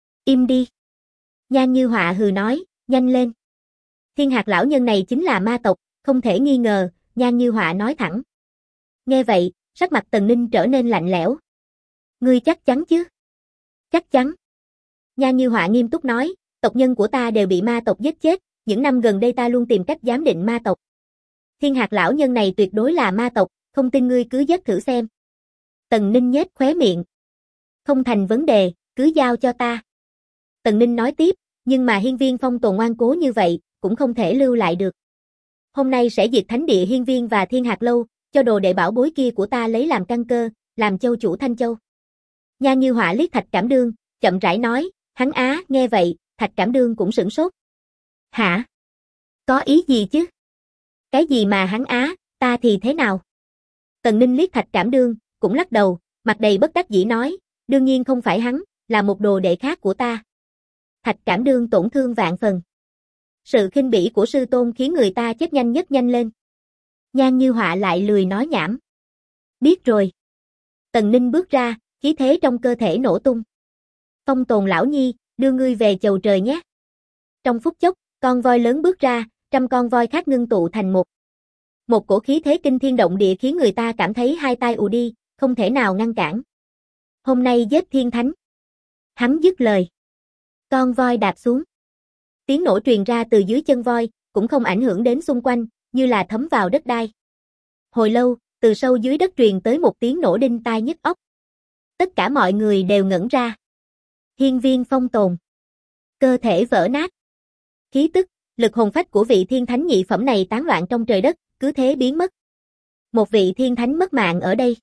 Im đi. Nhan Như Họa hừ nói, nhanh lên. Thiên hạt lão nhân này chính là ma tộc, không thể nghi ngờ, Nhan Như Họa nói thẳng. Nghe vậy, sắc mặt Tần Ninh trở nên lạnh lẽo. Ngươi chắc chắn chứ? Chắc chắn. Nhan Như Họa nghiêm túc nói, tộc nhân của ta đều bị ma tộc giết chết, những năm gần đây ta luôn tìm cách giám định ma tộc. Thiên hạt lão nhân này tuyệt đối là ma tộc, không tin ngươi cứ giết thử xem. Tần Ninh nhếch khóe miệng. Không thành vấn đề, cứ giao cho ta. Tần Ninh nói tiếp, nhưng mà hiên viên phong tồn ngoan cố như vậy, cũng không thể lưu lại được. Hôm nay sẽ diệt thánh địa hiên viên và thiên hạt lâu, cho đồ đệ bảo bối kia của ta lấy làm căn cơ, làm châu chủ Thanh Châu. Nhan Như Họa liếc Thạch Cảm Đương, chậm rãi nói, hắn á, nghe vậy, Thạch Cảm Đương cũng sửng sốt. Hả? Có ý gì chứ? Cái gì mà hắn á, ta thì thế nào? Tần Ninh liếc Thạch Cảm Đương, cũng lắc đầu, mặt đầy bất đắc dĩ nói, đương nhiên không phải hắn, là một đồ đệ khác của ta. Thạch Cảm Đương tổn thương vạn phần. Sự khinh bỉ của sư tôn khiến người ta chết nhanh nhất nhanh lên. Nhan Như Họa lại lười nói nhảm. Biết rồi. Tần Ninh bước ra, khí thế trong cơ thể nổ tung. Phong Tồn lão nhi, đưa ngươi về chầu trời nhé. Trong phút chốc, con voi lớn bước ra, 100 con voi khác ngưng tụ thành một cổ khí thế kinh thiên động địa khiến người ta cảm thấy hai tai ù đi, không thể nào ngăn cản. Hôm nay giết thiên thánh. Hắn dứt lời. Con voi đạp xuống. Tiếng nổ truyền ra từ dưới chân voi, cũng không ảnh hưởng đến xung quanh, như là thấm vào đất đai. Hồi lâu, từ sâu dưới đất truyền tới một tiếng nổ đinh tai nhức óc. Tất cả mọi người đều ngẩn ra. Hiên viên phong tồn. Cơ thể vỡ nát. Khí tức, lực hồn phách của vị thiên thánh nhị phẩm này tán loạn trong trời đất, cứ thế biến mất. Một vị thiên thánh mất mạng ở đây.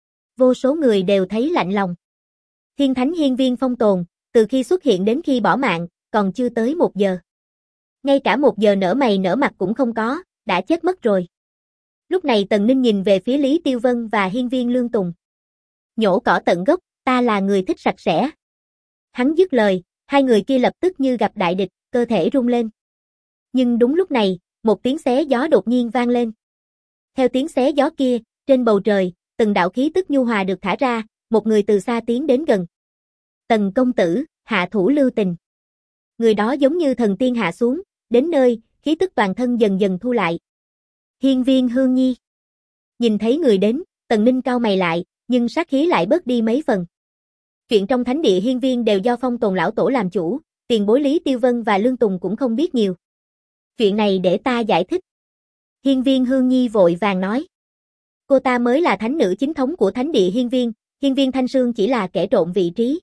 Vô số người đều thấy lạnh lòng. Thiên thánh hiên viên phong tồn, từ khi xuất hiện đến khi bỏ mạng, còn chưa tới 1 giờ. Ngay cả 1 giờ nở mày nở mặt cũng không có, đã chết mất rồi. Lúc này Tần Ninh nhìn về phía Lý Tiêu Vân và hiên viên Lương Tùng. Nhổ cỏ tận gốc, ta là người thích sạch sẽ. Hắn dứt lời, hai người kia lập tức như gặp đại địch, cơ thể rung lên. Nhưng đúng lúc này, một tiếng xé gió đột nhiên vang lên. Theo tiếng xé gió kia, trên bầu trời, từng đạo khí tức nhu hòa được thả ra, một người từ xa tiến đến gần. Tần công tử, hạ thủ lưu tình. Người đó giống như thần tiên hạ xuống, đến nơi, khí tức toàn thân dần dần thu lại. Hiên viên Hương Nhi. Nhìn thấy người đến, Tần Ninh cau mày lại, nhưng sát khí lại bớt đi mấy phần. Chuyện trong thánh địa hiên viên đều do Phong Tồn lão tổ làm chủ, tiền bối Lý Tiêu Vân và Lương Tùng cũng không biết nhiều. Chuyện này để ta giải thích. Hiên viên Hương Nhi vội vàng nói. Cô ta mới là thánh nữ chính thống của thánh địa hiên viên Thanh Sương chỉ là kẻ trộn vị trí.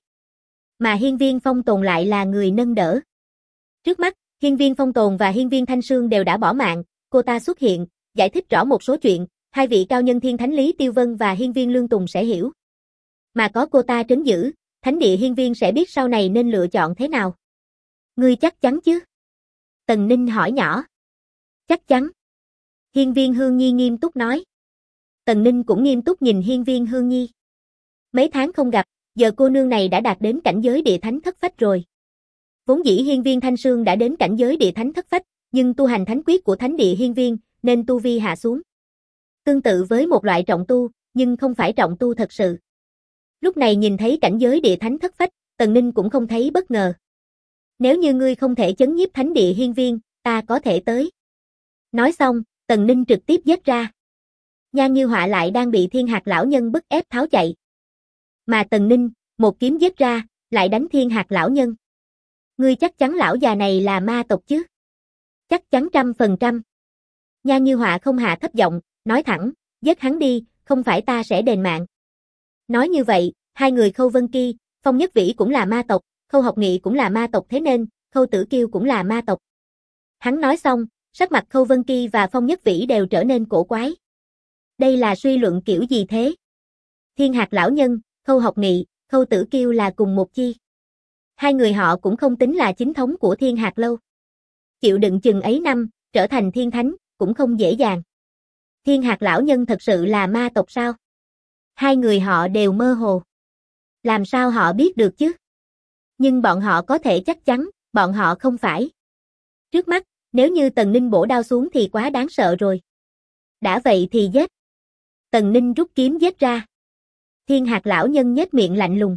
Mà hiên viên Phong Tồn lại là người nâng đỡ. Trước mắt, hiên viên Phong Tồn và hiên viên Thanh Sương đều đã bỏ mạng, cô ta xuất hiện, giải thích rõ một số chuyện, hai vị cao nhân thiên thánh Lý Tiêu Vân và hiên viên Lương Tùng sẽ hiểu. Mà có cô ta trấn giữ, thánh địa hiên viên sẽ biết sau này nên lựa chọn thế nào. Ngươi chắc chắn chứ? Tần Ninh hỏi nhỏ. Chắc chắn. Hiên viên Hương Nhi nghiêm túc nói. Tần Ninh cũng nghiêm túc nhìn hiên viên Hương Nhi. Mấy tháng không gặp, giờ cô nương này đã đạt đến cảnh giới địa thánh thất phách rồi. Vốn dĩ hiên viên Thanh Sương đã đến cảnh giới địa thánh thất phách, nhưng tu hành thánh quyết của thánh địa hiên viên, nên tu vi hạ xuống. Tương tự với một loại trọng tu, nhưng không phải trọng tu thật sự. Lúc này nhìn thấy cảnh giới địa thánh thất phách, Tần Ninh cũng không thấy bất ngờ. Nếu như ngươi không thể chấn nhiếp thánh địa hiên viên, ta có thể tới. Nói xong, Tần Ninh trực tiếp giết ra. Nhan Như Họa lại đang bị thiên hạt lão nhân bức ép tháo chạy. Mà Tần Ninh, một kiếm giết ra, lại đánh thiên hạt lão nhân. Ngươi chắc chắn lão già này là ma tộc chứ? Chắc chắn 100%. Nhan Như Họa không hạ thấp giọng, nói thẳng, giết hắn đi, không phải ta sẽ đền mạng. Nói như vậy, hai người Khâu Vân Ki, Phong Nhất Vĩ cũng là ma tộc, Khâu Học Nghị cũng là ma tộc thế nên, Khâu Tử Kiêu cũng là ma tộc. Hắn nói xong, sắc mặt Khâu Vân Ki và Phong Nhất Vĩ đều trở nên cổ quái. Đây là suy luận kiểu gì thế? Thiên hạt lão nhân, Khâu Học Nghị, Khâu Tử Kiêu là cùng một chi. Hai người họ cũng không tính là chính thống của thiên hạt lâu. Chịu đựng chừng ấy năm, trở thành thiên thánh, cũng không dễ dàng. Thiên hạt lão nhân thật sự là ma tộc sao? Hai người họ đều mơ hồ. Làm sao họ biết được chứ? Nhưng bọn họ có thể chắc chắn, bọn họ không phải. Trước mắt, nếu như Tần Ninh bổ đao xuống thì quá đáng sợ rồi. Đã vậy thì giết. Tần Ninh rút kiếm giết ra. Thiên Hạc lão nhân nhếch miệng lạnh lùng.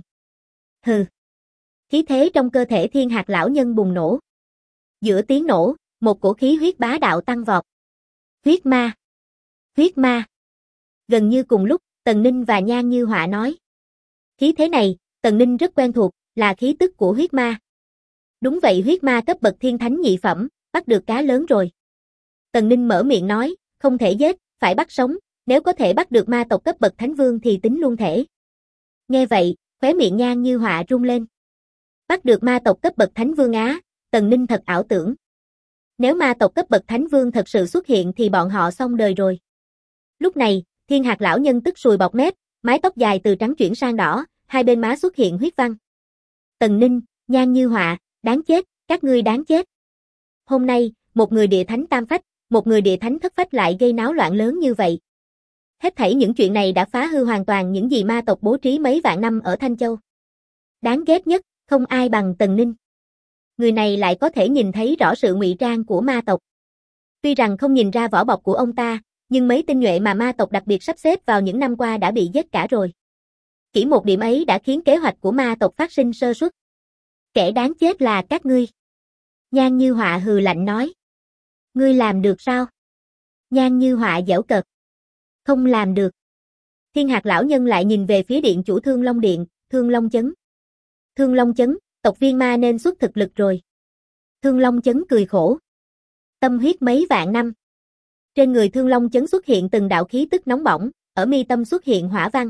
Hừ. Khí thế trong cơ thể Thiên Hạc lão nhân bùng nổ. Giữa tiếng nổ, một cổ khí huyết bá đạo tăng vọt. Huyết ma. Huyết ma. Gần như cùng lúc, Tần Ninh và Nhan Như Họa nói. Khí thế này, Tần Ninh rất quen thuộc, là khí tức của huyết ma. Đúng vậy, huyết ma cấp bậc thiên thánh nhị phẩm, bắt được cá lớn rồi. Tần Ninh mở miệng nói, không thể giết, phải bắt sống, nếu có thể bắt được ma tộc cấp bậc thánh vương thì tính luôn thể. Nghe vậy, khóe miệng Nhan Như Họa rung lên. Bắt được ma tộc cấp bậc thánh vương á, Tần Ninh thật ảo tưởng. Nếu ma tộc cấp bậc thánh vương thật sự xuất hiện thì bọn họ xong đời rồi. Lúc này, Thiên Hạc lão nhân tức sùi bọt mép, mái tóc dài từ trắng chuyển sang đỏ, hai bên má xuất hiện huyết văn. Tần Ninh, Nhan Như Họa, đáng chết, các ngươi đáng chết. Hôm nay, một người địa thánh tam phách, một người địa thánh thất phách lại gây náo loạn lớn như vậy. Hết thảy những chuyện này đã phá hư hoàn toàn những gì ma tộc bố trí mấy vạn năm ở Thanh Châu. Đáng ghét nhất, không ai bằng Tần Ninh. Người này lại có thể nhìn thấy rõ sự ngụy trang của ma tộc. Tuy rằng không nhìn ra vỏ bọc của ông ta, nhưng mấy tinh nhuệ mà ma tộc đặc biệt sắp xếp vào những năm qua đã bị giết cả rồi. Chỉ một điểm ấy đã khiến kế hoạch của ma tộc phát sinh sơ suất. Kẻ đáng chết là các ngươi. Nhan Như Họa hừ lạnh nói. Ngươi làm được sao? Nhan Như Họa giễu cợt. Không làm được. Thiên Hạc lão nhân lại nhìn về phía điện chủ Thương Long Điện, Thương Long Chấn. Thương Long Chấn, tộc viên ma nên xuất thực lực rồi. Thương Long Chấn cười khổ. Tâm huyết mấy vạn năm. Trên người Thương Long Chấn xuất hiện từng đạo khí tức nóng bỏng, ở mi tâm xuất hiện hỏa văn.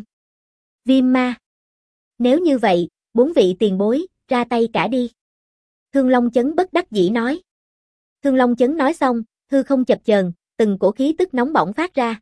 Viêm ma. Nếu như vậy, 4 vị tiền bối, ra tay cả đi. Thương Long Chấn bất đắc dĩ nói. Thương Long Chấn nói xong, hư không chập chờn, từng cổ khí tức nóng bỏng phát ra.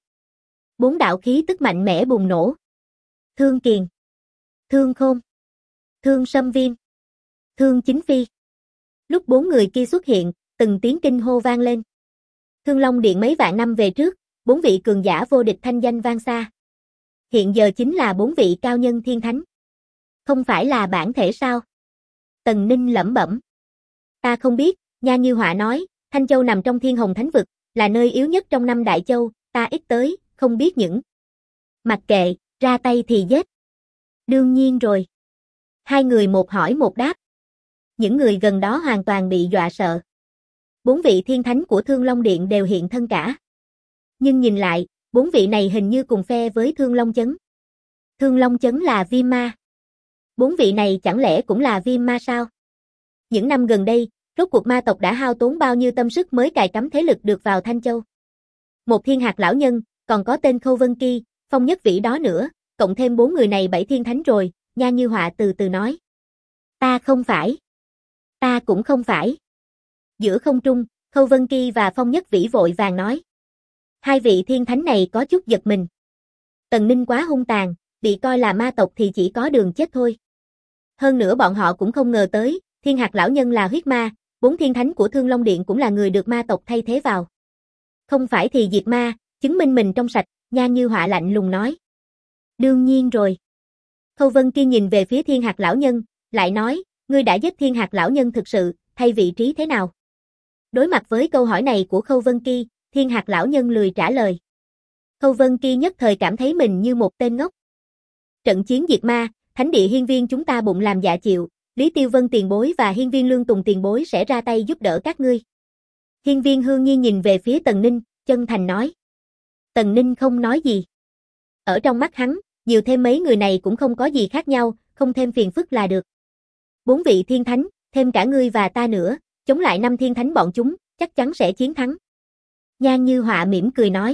4 đạo khí tức mạnh mẽ bùng nổ. Thương Kiền, Thương Khôn, Thương Sâm Viêm, Thương Chính Phi. Lúc 4 người kia xuất hiện, từng tiếng kinh hô vang lên. Thương Long Điện mấy vạn năm về trước, 4 vị cường giả vô địch thanh danh vang xa. Hiện giờ chính là 4 vị cao nhân thiên thánh. Không phải là bản thể sao? Tần Ninh lẩm bẩm. Ta không biết, Nhan Như Họa nói, Thanh Châu nằm trong Thiên Hồng Thánh Vực, là nơi yếu nhất trong 5 đại châu, ta ít tới, không biết những. Mặc kệ, ra tay thì giết. Đương nhiên rồi. Hai người một hỏi một đáp. Những người gần đó hoàn toàn bị dọa sợ. 4 vị thiên thánh của Thương Long Điện đều hiện thân cả. Nhưng nhìn lại, 4 vị này hình như cùng phe với Thương Long Chấn. Thương Long Chấn là viêm ma. 4 vị này chẳng lẽ cũng là viêm ma sao? Những năm gần đây, rốt cuộc ma tộc đã hao tốn bao nhiêu tâm sức mới cài cắm thế lực được vào Thanh Châu. Một Thiên Hạc lão nhân, còn có tên Khâu Vân Ki, Phong Nhất Vĩ đó nữa, cộng thêm 4 người này 7 thiên thánh rồi, Nhan Như Họa từ từ nói. Ta không phải. Ta cũng không phải. Giữa không trung, Khâu Vân Ki và Phong Nhất Vĩ vội vàng nói. Hai vị thiên thánh này có chút giật mình. Tần Ninh quá hung tàn, bị coi là ma tộc thì chỉ có đường chết thôi. Hơn nữa bọn họ cũng không ngờ tới, Thiên Hạc lão nhân là huyết ma, 4 thiên thánh của Thương Long Điện cũng là người được ma tộc thay thế vào. Không phải thì diệt ma, chứng minh mình trong sạch, Nhan Như Họa lạnh lùng nói. Đương nhiên rồi. Khâu Vân Ki nhìn về phía Thiên Hạc lão nhân, lại nói, ngươi đã giết Thiên Hạc lão nhân thực sự, thay vị trí thế nào? Đối mặt với câu hỏi này của Khâu Vân Ki, Thiên Hạc lão nhân lười trả lời. Khâu Vân Ki nhất thời cảm thấy mình như một tên ngốc. Trận chiến diệt ma, thánh địa hiên viên chúng ta bụng làm dạ chịu, Lý Tiêu Vân tiền bối và hiên viên Lương Tùng tiền bối sẽ ra tay giúp đỡ các ngươi. Hiên viên Hương Nhi nhìn về phía Tần Ninh, chân thành nói. Tần Ninh không nói gì. Ở trong mắt hắn, nhiều thêm mấy người này cũng không có gì khác nhau, không thêm phiền phức là được. 4 vị thiên thánh, thêm cả ngươi và ta nữa, chống lại 5 thiên thánh bọn chúng, chắc chắn sẽ chiến thắng. Nhan Như Họa mỉm cười nói.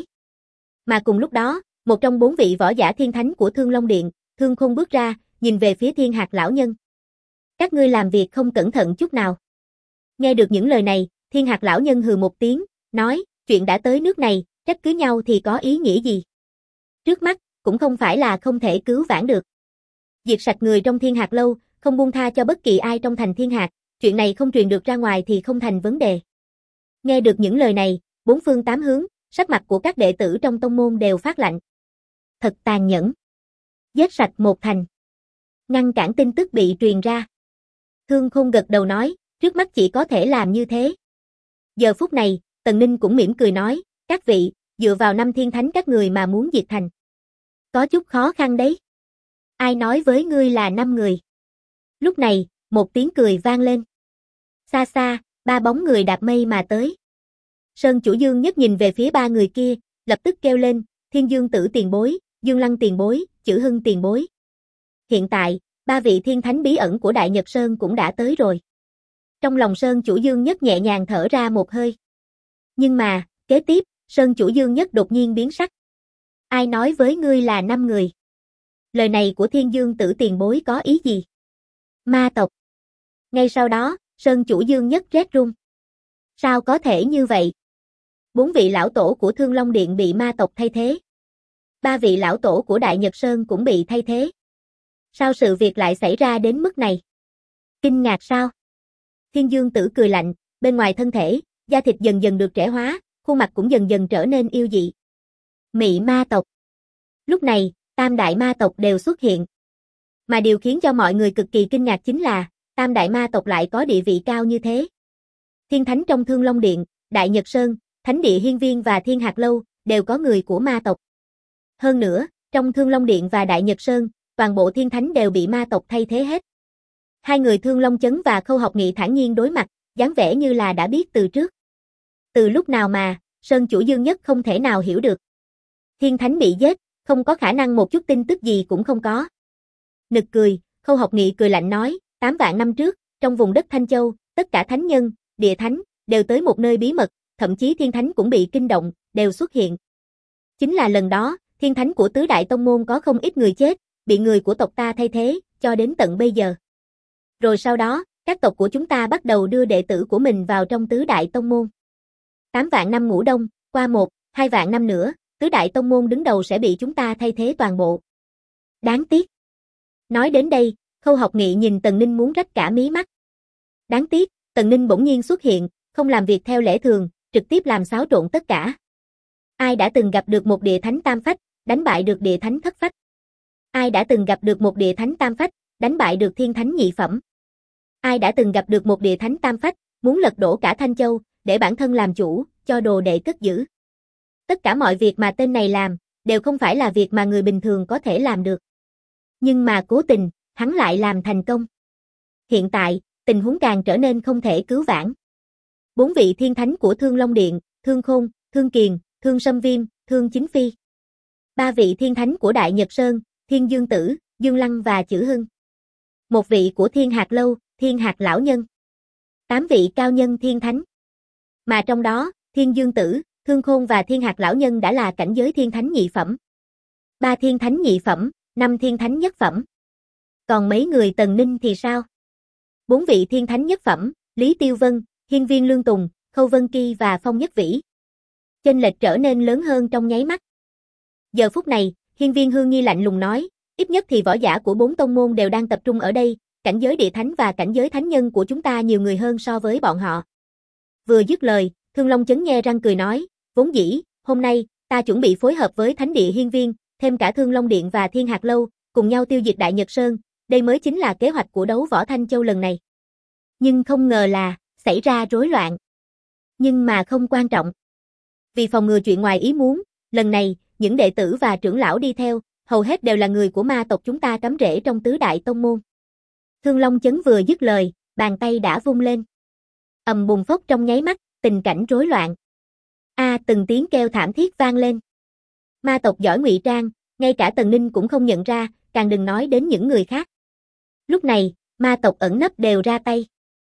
Mà cùng lúc đó, một trong 4 vị võ giả thiên thánh của Thương Long Điện, Thương Khôn bước ra, nhìn về phía Thiên Hạc lão nhân. Các ngươi làm việc không cẩn thận chút nào. Nghe được những lời này, Thiên Hạc lão nhân hừ một tiếng, nói, chuyện đã tới nước này, trách cứ nhau thì có ý nghĩa gì? Trước mắt, cũng không phải là không thể cứu vãn được. Diệt sạch người trong Thiên Hạc lâu, không buông tha cho bất kỳ ai trong thành Thiên Hạc, chuyện này không truyền được ra ngoài thì không thành vấn đề. Nghe được những lời này, 4 phương 8 hướng, sắc mặt của các đệ tử trong tông môn đều phát lạnh. Thật tàn nhẫn. Giết sạch một thành. Ngăn cản tin tức bị truyền ra. Thương Khôn gật đầu nói, trước mắt chỉ có thể làm như thế. Giờ phút này, Tần Ninh cũng mỉm cười nói, các vị, dựa vào 5 thiên thánh các người mà muốn diệt thành. Có chút khó khăn đấy. Ai nói với ngươi là 5 người? Lúc này, một tiếng cười vang lên. Xa xa, 3 bóng người đạp mây mà tới. Sơn Chủ Dương Nhất nhìn về phía 3 người kia, lập tức kêu lên, Thiên Dương Tử tiền bối, Dương Lăng tiền bối, Chử Hưng tiền bối. Hiện tại, 3 vị thiên thánh bí ẩn của Đại Nhật Sơn cũng đã tới rồi. Trong lòng Sơn Chủ Dương Nhất nhẹ nhàng thở ra một hơi. Nhưng mà, kế tiếp, Sơn Chủ Dương Nhất đột nhiên biến sắc. Ai nói với ngươi là 5 người? Lời này của Thiên Dương Tử tiền bối có ý gì? Ma tộc. Ngay sau đó, Sơn Chủ Dương Nhất rét run. Sao có thể như vậy? 4 vị lão tổ của Thương Long Điện bị ma tộc thay thế. 3 vị lão tổ của Đại Nhật Sơn cũng bị thay thế. Sao sự việc lại xảy ra đến mức này? Kinh ngạc sao? Thiên Dương Tử cười lạnh, bên ngoài thân thể, da thịt dần dần được trẻ hóa, khuôn mặt cũng dần dần trở nên yêu dị. Mị ma tộc. Lúc này, tam đại ma tộc đều xuất hiện. Mà điều khiến cho mọi người cực kỳ kinh ngạc chính là, tam đại ma tộc lại có địa vị cao như thế. Thiên thánh trong Thương Long Điện, Đại Nhật Sơn, Thánh địa Hiên Viên và Thiên Hạc Lâu, đều có người của ma tộc. Hơn nữa, trong Thương Long Điện và Đại Nhật Sơn, toàn bộ thiên thánh đều bị ma tộc thay thế hết. Hai người Thương Long Chấn và Khâu Học Nghị thản nhiên đối mặt, dáng vẻ như là đã biết từ trước. Từ lúc nào mà, Sơn Chủ Dương Nhất không thể nào hiểu được. Thiên thánh bị giết, không có khả năng một chút tin tức gì cũng không có. Nực cười, Khâu Học Nghị cười lạnh nói, 8 vạn năm trước, trong vùng đất Thanh Châu, tất cả thánh nhân, địa thánh, đều tới một nơi bí mật, thậm chí thiên thánh cũng bị kinh động, đều xuất hiện. Chính là lần đó, thiên thánh của tứ đại tông môn có không ít người chết, bị người của tộc ta thay thế, cho đến tận bây giờ. Rồi sau đó, các tộc của chúng ta bắt đầu đưa đệ tử của mình vào trong tứ đại tông môn. 8 vạn năm ngủ đông, qua 1-2 vạn năm nữa, tứ đại tông môn đứng đầu sẽ bị chúng ta thay thế toàn bộ. Đáng tiếc. Nói đến đây, Khâu Học Nghị nhìn Tần Ninh muốn rách cả mí mắt. Đáng tiếc, Tần Ninh bỗng nhiên xuất hiện, không làm việc theo lẽ thường, trực tiếp làm xáo trộn tất cả. Ai đã từng gặp được một địa thánh tam phách, đánh bại được địa thánh thất phách? Ai đã từng gặp được một địa thánh tam phách, đánh bại được thiên thánh nhị phẩm? Ai đã từng gặp được một địa thánh tam phách, muốn lật đổ cả Thanh Châu, để bản thân làm chủ, cho đồ đệ cất giữ? Tất cả mọi việc mà tên này làm, đều không phải là việc mà người bình thường có thể làm được. Nhưng mà cố tình, hắn lại làm thành công. Hiện tại, tình huống càng trở nên không thể cứu vãn. 4 vị thiên thánh của Thương Long Điện, Thương Khôn, Thương Kiền, Thương Sâm Viêm, Thương Chính Phi. 3 vị thiên thánh của Đại Nhật Sơn, Thiên Dương Tử, Dương Lăng và Chử Hưng. 1 vị của Thiên Hạc Lâu, Thiên Hạc Lão Nhân. 8 vị cao nhân thiên thánh. Mà trong đó, Thiên Dương Tử, Thương Khôn và Thiên Hạc Lão Nhân đã là cảnh giới thiên thánh nhị phẩm. 3 thiên thánh nhị phẩm, 5 thiên thánh nhất phẩm. Còn mấy người Tần Ninh thì sao? 4 vị thiên thánh nhất phẩm, Lý Tiêu Vân, Hiên Viên Lương Tùng, Khâu Vân Kỳ và Phong Nhất Vĩ. Chênh lệch trở nên lớn hơn trong nháy mắt. Giờ phút này, Hiên Viên Hương Nghi lạnh lùng nói, ít nhất thì võ giả của 4 tông môn đều đang tập trung ở đây, cảnh giới địa thánh và cảnh giới thánh nhân của chúng ta nhiều người hơn so với bọn họ. Vừa dứt lời, Thương Long Chấn nhe răng cười nói, vốn dĩ, hôm nay, ta chuẩn bị phối hợp với Thánh địa Hiên Viên, thêm cả Thương Long Điện và Thiên Hạc Lâu, cùng nhau tiêu diệt Đại Nhật Sơn, đây mới chính là kế hoạch của đấu võ Thanh Châu lần này. Nhưng không ngờ là, xảy ra rối loạn. Nhưng mà không quan trọng. Vì phòng ngừa chuyện ngoài ý muốn, lần này, những đệ tử và trưởng lão đi theo, hầu hết đều là người của ma tộc chúng ta cắm rễ trong tứ đại tông môn. Thương Long Chấn vừa dứt lời, bàn tay đã vung lên. Ầm bùng phốc trong nháy mắt, tình cảnh rối loạn. Từng tiếng kêu thảm thiết vang lên. Ma tộc giỏi ngụy trang, ngay cả Tần Ninh cũng không nhận ra, càng đừng nói đến những người khác. Lúc này, ma tộc ẩn nấp đều ra tay.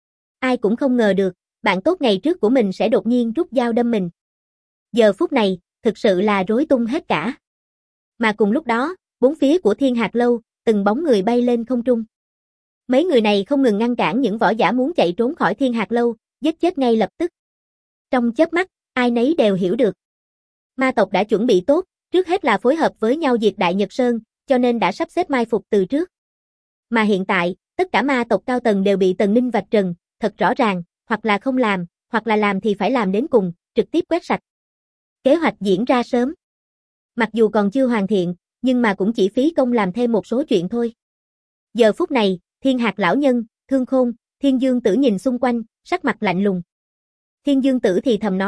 Ai cũng không ngờ được, bạn tốt ngày trước của mình sẽ đột nhiên rút dao đâm mình. Giờ phút này, thực sự là rối tung hết cả. Mà cùng lúc đó, bốn phía của Thiên Hạc Lâu, từng bóng người bay lên không trung. Mấy người này không ngừng ngăn cản những võ giả muốn chạy trốn khỏi Thiên Hạc Lâu, giết chết ngay lập tức. Trong chớp mắt, ai nấy đều hiểu được. Ma tộc đã chuẩn bị tốt, trước hết là phối hợp với nhau diệt Đại Nhật Sơn, cho nên đã sắp xếp mai phục từ trước. Mà hiện tại, tất cả ma tộc cao tầng đều bị Tần Ninh vạch trần, thật rõ ràng, hoặc là không làm, hoặc là làm thì phải làm đến cùng, trực tiếp quét sạch. Kế hoạch diễn ra sớm. Mặc dù còn chưa hoàn thiện, nhưng mà cũng chỉ phí công làm thêm một số chuyện thôi. Giờ phút này, Thiên Hạc Lão Nhân, Thương Khôn, Thiên Dương Tử nhìn xung quanh, sắc mặt lạnh lùng. Thiên Dương Tử thì thầm nói,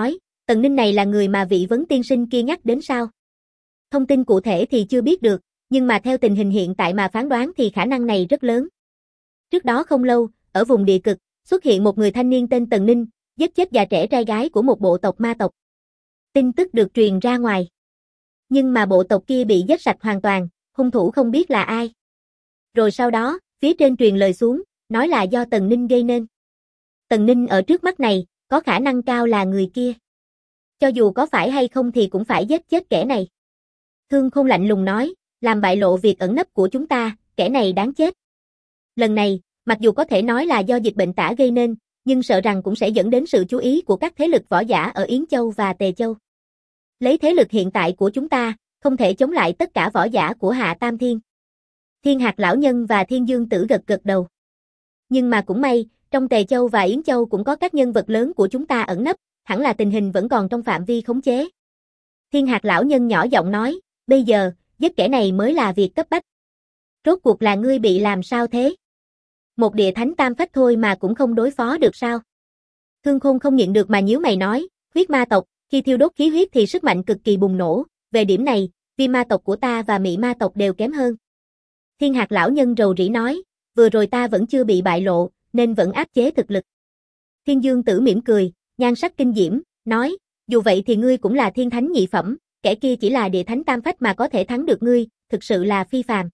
Tần Ninh này là người mà vị vấn tiên sinh kia nhắc đến sao? Thông tin cụ thể thì chưa biết được, nhưng mà theo tình hình hiện tại mà phán đoán thì khả năng này rất lớn. Trước đó không lâu, ở vùng địa cực, xuất hiện một người thanh niên tên Tần Ninh, giết chết già trẻ trai gái của một bộ tộc ma tộc. Tin tức được truyền ra ngoài. Nhưng mà bộ tộc kia bị giết sạch hoàn toàn, hung thủ không biết là ai. Rồi sau đó, phía trên truyền lời xuống, nói là do Tần Ninh gây nên. Tần Ninh ở trước mắt này, có khả năng cao là người kia. Cho dù có phải hay không thì cũng phải giết chết kẻ này. Thương Khôn lạnh lùng nói, làm bại lộ việc ẩn nấp của chúng ta, kẻ này đáng chết. Lần này, mặc dù có thể nói là do dịch bệnh tả gây nên, nhưng sợ rằng cũng sẽ dẫn đến sự chú ý của các thế lực võ giả ở Yến Châu và Tề Châu. Lấy thế lực hiện tại của chúng ta, không thể chống lại tất cả võ giả của Hạ Tam Thiên. Thiên Hạc lão nhân và Thiên Dương Tử gật gật đầu. Nhưng mà cũng may, trong Tề Châu và Yến Châu cũng có các nhân vật lớn của chúng ta ẩn nấp, hẳn là tình hình vẫn còn trong phạm vi khống chế. Thiên Hạc lão nhân nhỏ giọng nói, bây giờ, giết kẻ này mới là việc cấp bách. Rốt cuộc là ngươi bị làm sao thế? Một địa thánh tam phách thôi mà cũng không đối phó được sao? Thương Khôn không nhịn được mà nhíu mày nói, huyết ma tộc, khi thiêu đốt khí huyết thì sức mạnh cực kỳ bùng nổ, về điểm này, viêm ma tộc của ta và mị ma tộc đều kém hơn. Thiên Hạc lão nhân rầu rĩ nói, vừa rồi ta vẫn chưa bị bại lộ, nên vẫn áp chế thực lực. Thiên Dương Tử mỉm cười, nhan sắc kinh diễm, nói, dù vậy thì ngươi cũng là thiên thánh nhị phẩm, kẻ kia chỉ là địa thánh tam phách mà có thể thắng được ngươi, thực sự là phi phàm.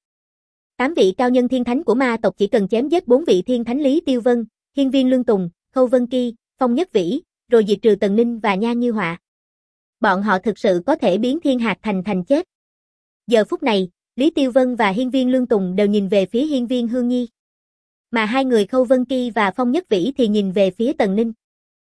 8 vị cao nhân thiên thánh của ma tộc chỉ cần chém giết 4 vị thiên thánh Lý Tiêu Vân, Hiên Viên Lương Tùng, Khâu Vân Ki, Phong Nhất Vĩ, rồi diệt trừ Tần Ninh và Nha Như Họa. Bọn họ thực sự có thể biến Thiên Hạc thành chết. Giờ phút này, Lý Tiêu Vân và Hiên Viên Lương Tùng đều nhìn về phía Hiên Viên Hương Nhi. Mà hai người Khâu Vân Ki và Phong Nhất Vĩ thì nhìn về phía Tần Ninh.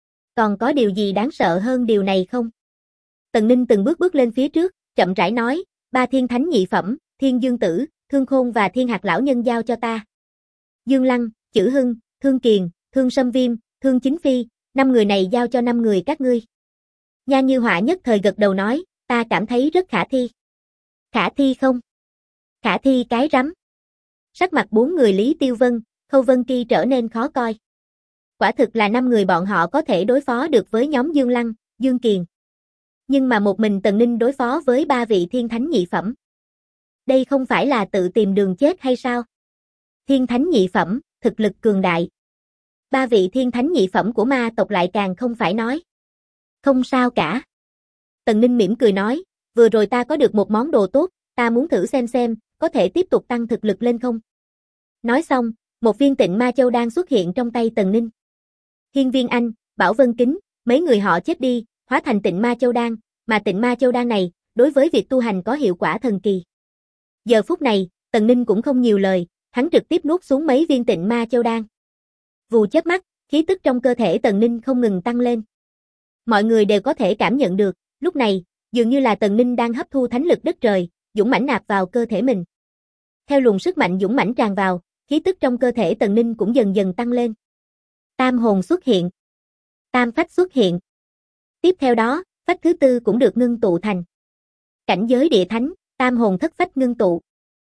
Còn có điều gì đáng sợ hơn điều này không? Tần Ninh từng bước lên phía trước, chậm rãi nói, 3 thiên thánh nhị phẩm, Thiên Dương Tử, Thương Khôn và Thiên Hạc lão nhân giao cho ta. Dương Lăng, Chử Hưng, Thương Kiền, Thương Sâm Viêm, Thương Chính Phi, 5 người này giao cho 5 người các ngươi. Nha Như Họa nhất thời gật đầu nói, ta cảm thấy rất khả thi. Khả thi không? Khả thi cái rắm. Sắc mặt 4 người Lý Tiêu Vân, Khâu Vân Ki trở nên khó coi. Quả thực là 5 người bọn họ có thể đối phó được với nhóm Dương Lăng, Dương Kiền. Nhưng mà một mình Tần Ninh đối phó với 3 vị thiên thánh nhị phẩm. Đây không phải là tự tìm đường chết hay sao? Thiên thánh nhị phẩm, thực lực cường đại. 3 vị thiên thánh nhị phẩm của ma tộc lại càng không phải nói. Không sao cả. Tần Ninh mỉm cười nói, vừa rồi ta có được một món đồ tốt, ta muốn thử xem, có thể tiếp tục tăng thực lực lên không? Nói xong, một viên Tịnh Ma Châu đang xuất hiện trong tay Tần Ninh. Hiên Viên Anh, Bảo Vân Kính, mấy người họ chết đi, hóa thành Tịnh Ma Châu đan, mà Tịnh Ma Châu đan này, đối với việc tu hành có hiệu quả thần kỳ. Giờ phút này, Tần Ninh cũng không nhiều lời, hắn trực tiếp nuốt xuống mấy viên Tịnh Ma Châu đan. Vù chớp mắt, khí tức trong cơ thể Tần Ninh không ngừng tăng lên. Mọi người đều có thể cảm nhận được, lúc này, dường như là Tần Ninh đang hấp thu thánh lực đất trời, dũng mãnh nạp vào cơ thể mình. Theo luồng sức mạnh dũng mãnh tràn vào, khí tức trong cơ thể Tần Ninh cũng dần dần tăng lên. Tam hồn xuất hiện. Tam phách xuất hiện. Tiếp theo đó, phách thứ tư cũng được ngưng tụ thành. Cảnh giới địa thánh, tam hồn thất phách ngưng tụ.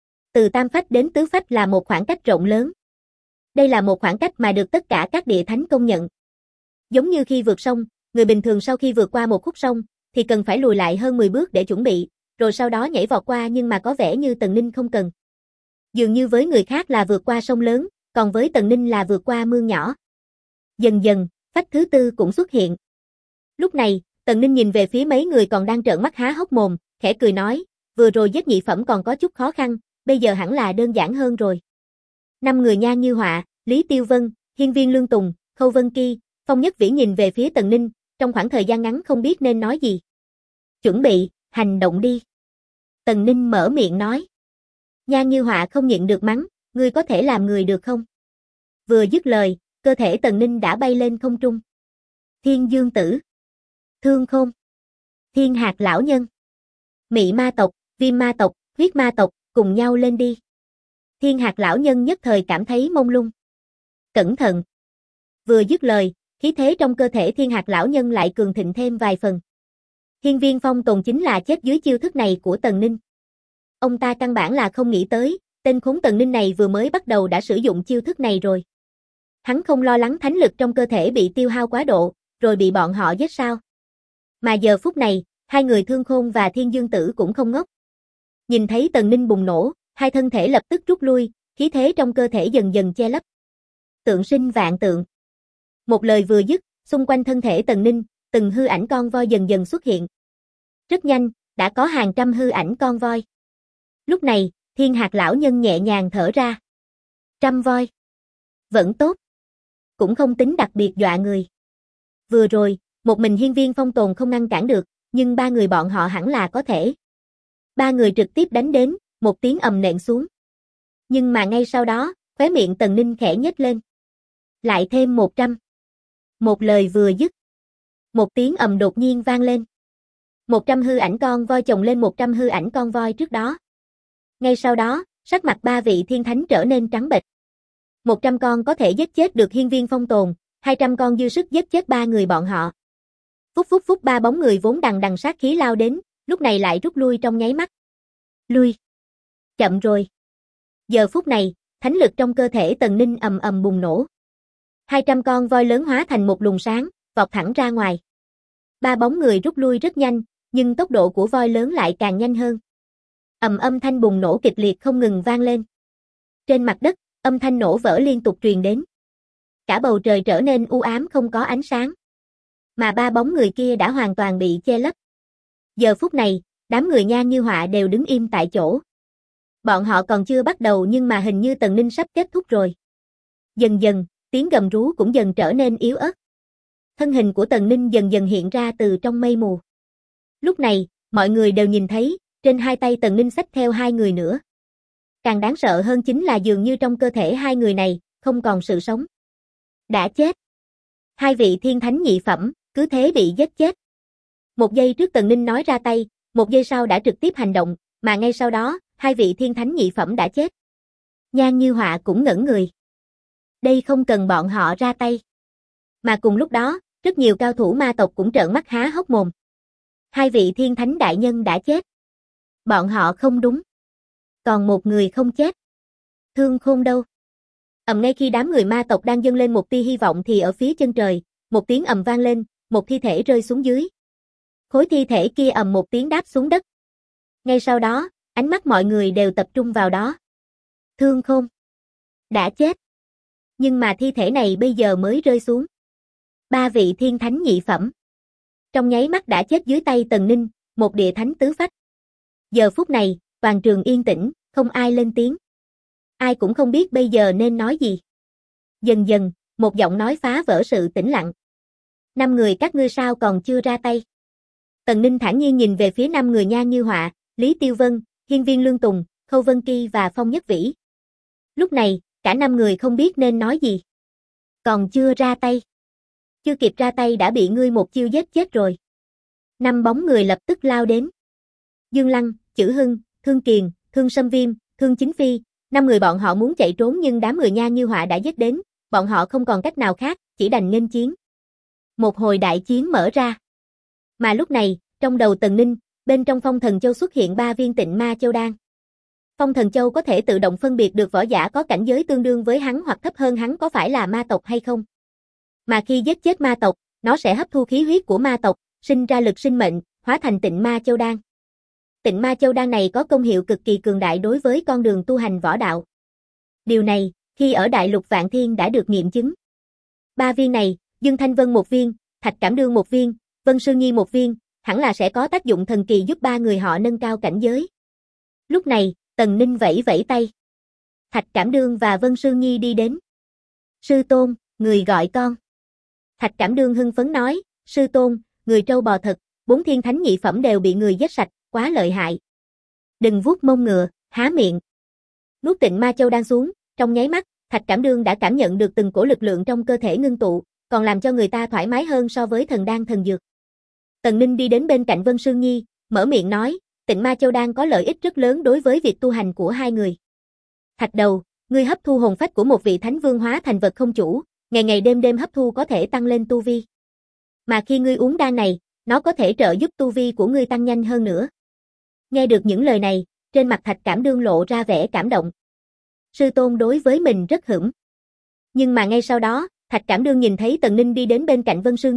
Từ tam phách đến tứ phách là một khoảng cách rộng lớn. Đây là một khoảng cách mà được tất cả các địa thánh công nhận. Giống như khi vượt sông, người bình thường sau khi vượt qua một khúc sông, thì cần phải lùi lại hơn 10 bước để chuẩn bị, rồi sau đó nhảy vọt qua, nhưng mà có vẻ như Tần Ninh không cần. Dường như với người khác là vượt qua sông lớn, còn với Tần Ninh là vượt qua mương nhỏ. Dần dần, phách thứ tư cũng xuất hiện. Lúc này, Tần Ninh nhìn về phía mấy người còn đang trợn mắt há hốc mồm, khẽ cười nói, vừa rồi giết nhị phẩm còn có chút khó khăn, bây giờ hẳn là đơn giản hơn rồi. 5 người Nha Như Họa, Lý Tiêu Vân, Hiên Viên Lương Tùng, Khâu Vân Ki, Phong Nhất Vĩ nhìn về phía Tần Ninh, trong khoảng thời gian ngắn không biết nên nói gì. Chuẩn bị, hành động đi. Tần Ninh mở miệng nói. Nha Như Họa không nhịn được mắng, ngươi có thể làm người được không? Vừa dứt lời, cơ thể Tần Ninh đã bay lên không trung. Thiên Dương Tử, Thương Khôn, Thiên Hạc lão nhân, Mị ma tộc, Viêm ma tộc, Huyết ma tộc, cùng nhau lên đi. Thiên Hạc lão nhân nhất thời cảm thấy mông lung. Cẩn thận. Vừa dứt lời, khí thế trong cơ thể Thiên Hạc lão nhân lại cường thịnh thêm vài phần. Hiên Viên Phong Tồn chính là chết dưới chiêu thức này của Tần Ninh. Ông ta căn bản là không nghĩ tới, tên khốn Tần Ninh này vừa mới bắt đầu đã sử dụng chiêu thức này rồi. Hắn không lo lắng thánh lực trong cơ thể bị tiêu hao quá độ, rồi bị bọn họ giết sao? Mà giờ phút này, hai người Thương Khôn và Thiên Dương Tử cũng không ngốc. Nhìn thấy Tần Ninh bùng nổ, hai thân thể lập tức rút lui, khí thế trong cơ thể dần dần che lấp. Tượng sinh vạn tượng. Một lời vừa dứt, xung quanh thân thể Tần Ninh, từng hư ảnh con voi dần dần xuất hiện. Rất nhanh, đã có hàng trăm hư ảnh con voi. Lúc này, Thiên Hạc lão nhân nhẹ nhàng thở ra. 100 voi. Vẫn tốt. Cũng không tính đặc biệt dọa người. Vừa rồi, một mình Hiên Viên Phong Tồn không ngăn cản được, nhưng ba người bọn họ hẳn là có thể. Ba người trực tiếp đánh đến, một tiếng ầm nện xuống. Nhưng mà ngay sau đó, khóe miệng Tần Ninh khẽ nhếch lên. Lại thêm 100. Một lời vừa dứt. Một tiếng ầm đột nhiên vang lên. 100 hư ảnh con voi chồng lên 100 hư ảnh con voi trước đó. Ngay sau đó, sắc mặt ba vị thiên thánh trở nên trắng bệch. 100 con có thể giết chết được Hiên Viên Phong Tồn, 200 con dư sức giết chết ba người bọn họ. Phúc phúc phúc, ba bóng người vốn đằng đằng sát khí lao đến, lúc này lại rút lui trong nháy mắt. Lui. Chậm rồi. Giờ phút này, thánh lực trong cơ thể Tần Ninh ầm ầm bùng nổ. 200 con voi lớn hóa thành một luồng sáng, vọt thẳng ra ngoài. Ba bóng người rút lui rất nhanh, nhưng tốc độ của voi lớn lại càng nhanh hơn. Âm thanh bùng nổ kịch liệt không ngừng vang lên. Trên mặt đất, âm thanh nổ vỡ liên tục truyền đến. Cả bầu trời trở nên u ám không có ánh sáng. Mà ba bóng người kia đã hoàn toàn bị che lấp. Giờ phút này, đám người Nhan Như Họa đều đứng im tại chỗ. Bọn họ còn chưa bắt đầu nhưng mà hình như Tần Ninh sắp kết thúc rồi. Dần dần, tiếng gầm rú cũng dần trở nên yếu ớt. Thân hình của Tần Ninh dần dần hiện ra từ trong mây mù. Lúc này, mọi người đều nhìn thấy, trên hai tay Tần Ninh xách theo hai người nữa. Càng đáng sợ hơn chính là dường như trong cơ thể hai người này, không còn sự sống. Đã chết. Hai vị thiên thánh nhị phẩm, cứ thế bị giết chết. Một giây trước Tần Ninh nói ra tay, một giây sau đã trực tiếp hành động, mà ngay sau đó, hai vị thiên thánh nhị phẩm đã chết. Nhan Như Họa cũng ngẩn người. Đây không cần bọn họ ra tay. Mà cùng lúc đó, rất nhiều cao thủ ma tộc cũng trợn mắt há hốc mồm. Hai vị thiên thánh đại nhân đã chết. Bọn họ không đúng. Còn một người không chết. Thương Khôn đâu? Ngay khi đám người ma tộc đang dâng lên một tia hy vọng thì ở phía chân trời, một tiếng ầm vang lên, một thi thể rơi xuống dưới. Khối thi thể kia ầm một tiếng đáp xuống đất. Ngay sau đó, ánh mắt mọi người đều tập trung vào đó. Thương Khôn đã chết. Nhưng mà thi thể này bây giờ mới rơi xuống. Ba vị thiên thánh nhị phẩm. Trong nháy mắt đã chết dưới tay Tần Ninh, một địa thánh tứ phách. Giờ phút này, toàn trường yên tĩnh, không ai lên tiếng. Ai cũng không biết bây giờ nên nói gì. Dần dần, một giọng nói phá vỡ sự tĩnh lặng. 5 người các ngươi sao còn chưa ra tay? Tần Ninh thản nhiên nhìn về phía 5 người Nhan Như Họa, Lý Tiêu Vân, Hiên Viên Lương Tùng, Khâu Vân Kỳ và Phong Nhất Vĩ. Lúc này, cả 5 người không biết nên nói gì. Còn chưa ra tay. Chưa kịp ra tay đã bị ngươi một chiêu giết chết rồi. 5 bóng người lập tức lao đến. Dương Lăng, Chử Hưng, Thương Kiền, Thương Sâm Viêm, Thương Chính Phi, 5 người bọn họ muốn chạy trốn nhưng đám người Nhan Như Họa đã giết đến, bọn họ không còn cách nào khác, chỉ đành nghênh chiến. Một hồi đại chiến mở ra. Mà lúc này, trong đầu Tần Ninh, bên trong Phong Thần Châu xuất hiện 3 viên Tịnh Ma Châu đan. Phong Thần Châu có thể tự động phân biệt được võ giả có cảnh giới tương đương với hắn hoặc thấp hơn hắn có phải là ma tộc hay không. Mà khi giết chết ma tộc, nó sẽ hấp thu khí huyết của ma tộc, sinh ra lực sinh mệnh, hóa thành Tịnh Ma Châu đan. Tịnh Ma Châu đan này có công hiệu cực kỳ cường đại đối với con đường tu hành võ đạo. Điều này, khi ở Đại Lục Vạn Thiên đã được nghiệm chứng. 3 viên này, Dương Thanh Vân 1 viên, Thạch Cảm Đương 1 viên, Vân Sư Nhi 1 viên, hẳn là sẽ có tác dụng thần kỳ giúp 3 người họ nâng cao cảnh giới. Lúc này, Tần Ninh vẫy vẫy tay. Thạch Cảm Đương và Vân Sư Nhi đi đến. Sư Tôn, người gọi con. Thạch Cảm Đương hưng phấn nói, Sư Tôn, người trâu bò thật, 4 thiên thánh nhị phẩm đều bị người giết sạch, quá lợi hại. Đừng vuốt mông ngựa, há miệng. Nuốt Tịnh Ma Châu đan xuống, trong nháy mắt, Thạch Cảm Đương đã cảm nhận được từng cổ lực lượng trong cơ thể ngưng tụ, còn làm cho người ta thoải mái hơn so với thần đan thần dược. Tần Ninh đi đến bên cạnh Vân Sương Nhi, mở miệng nói, Tịnh Ma Châu đan có lợi ích rất lớn đối với việc tu hành của hai người. Thạch Đầu, ngươi hấp thu hồn phách của một vị thánh vương hóa thành vật không chủ, ngày ngày đêm đêm hấp thu có thể tăng lên tu vi. Mà khi ngươi uống đan này, nó có thể trợ giúp tu vi của ngươi tăng nhanh hơn nữa. Nghe được những lời này, trên mặt Thạch Cảm Đương lộ ra vẻ cảm động. Sư Tôn đối với mình rất hững. Nhưng mà ngay sau đó, Thạch Cảm Đương nhìn thấy Tần Ninh đi đến bên cạnh Vân Sương Nhi,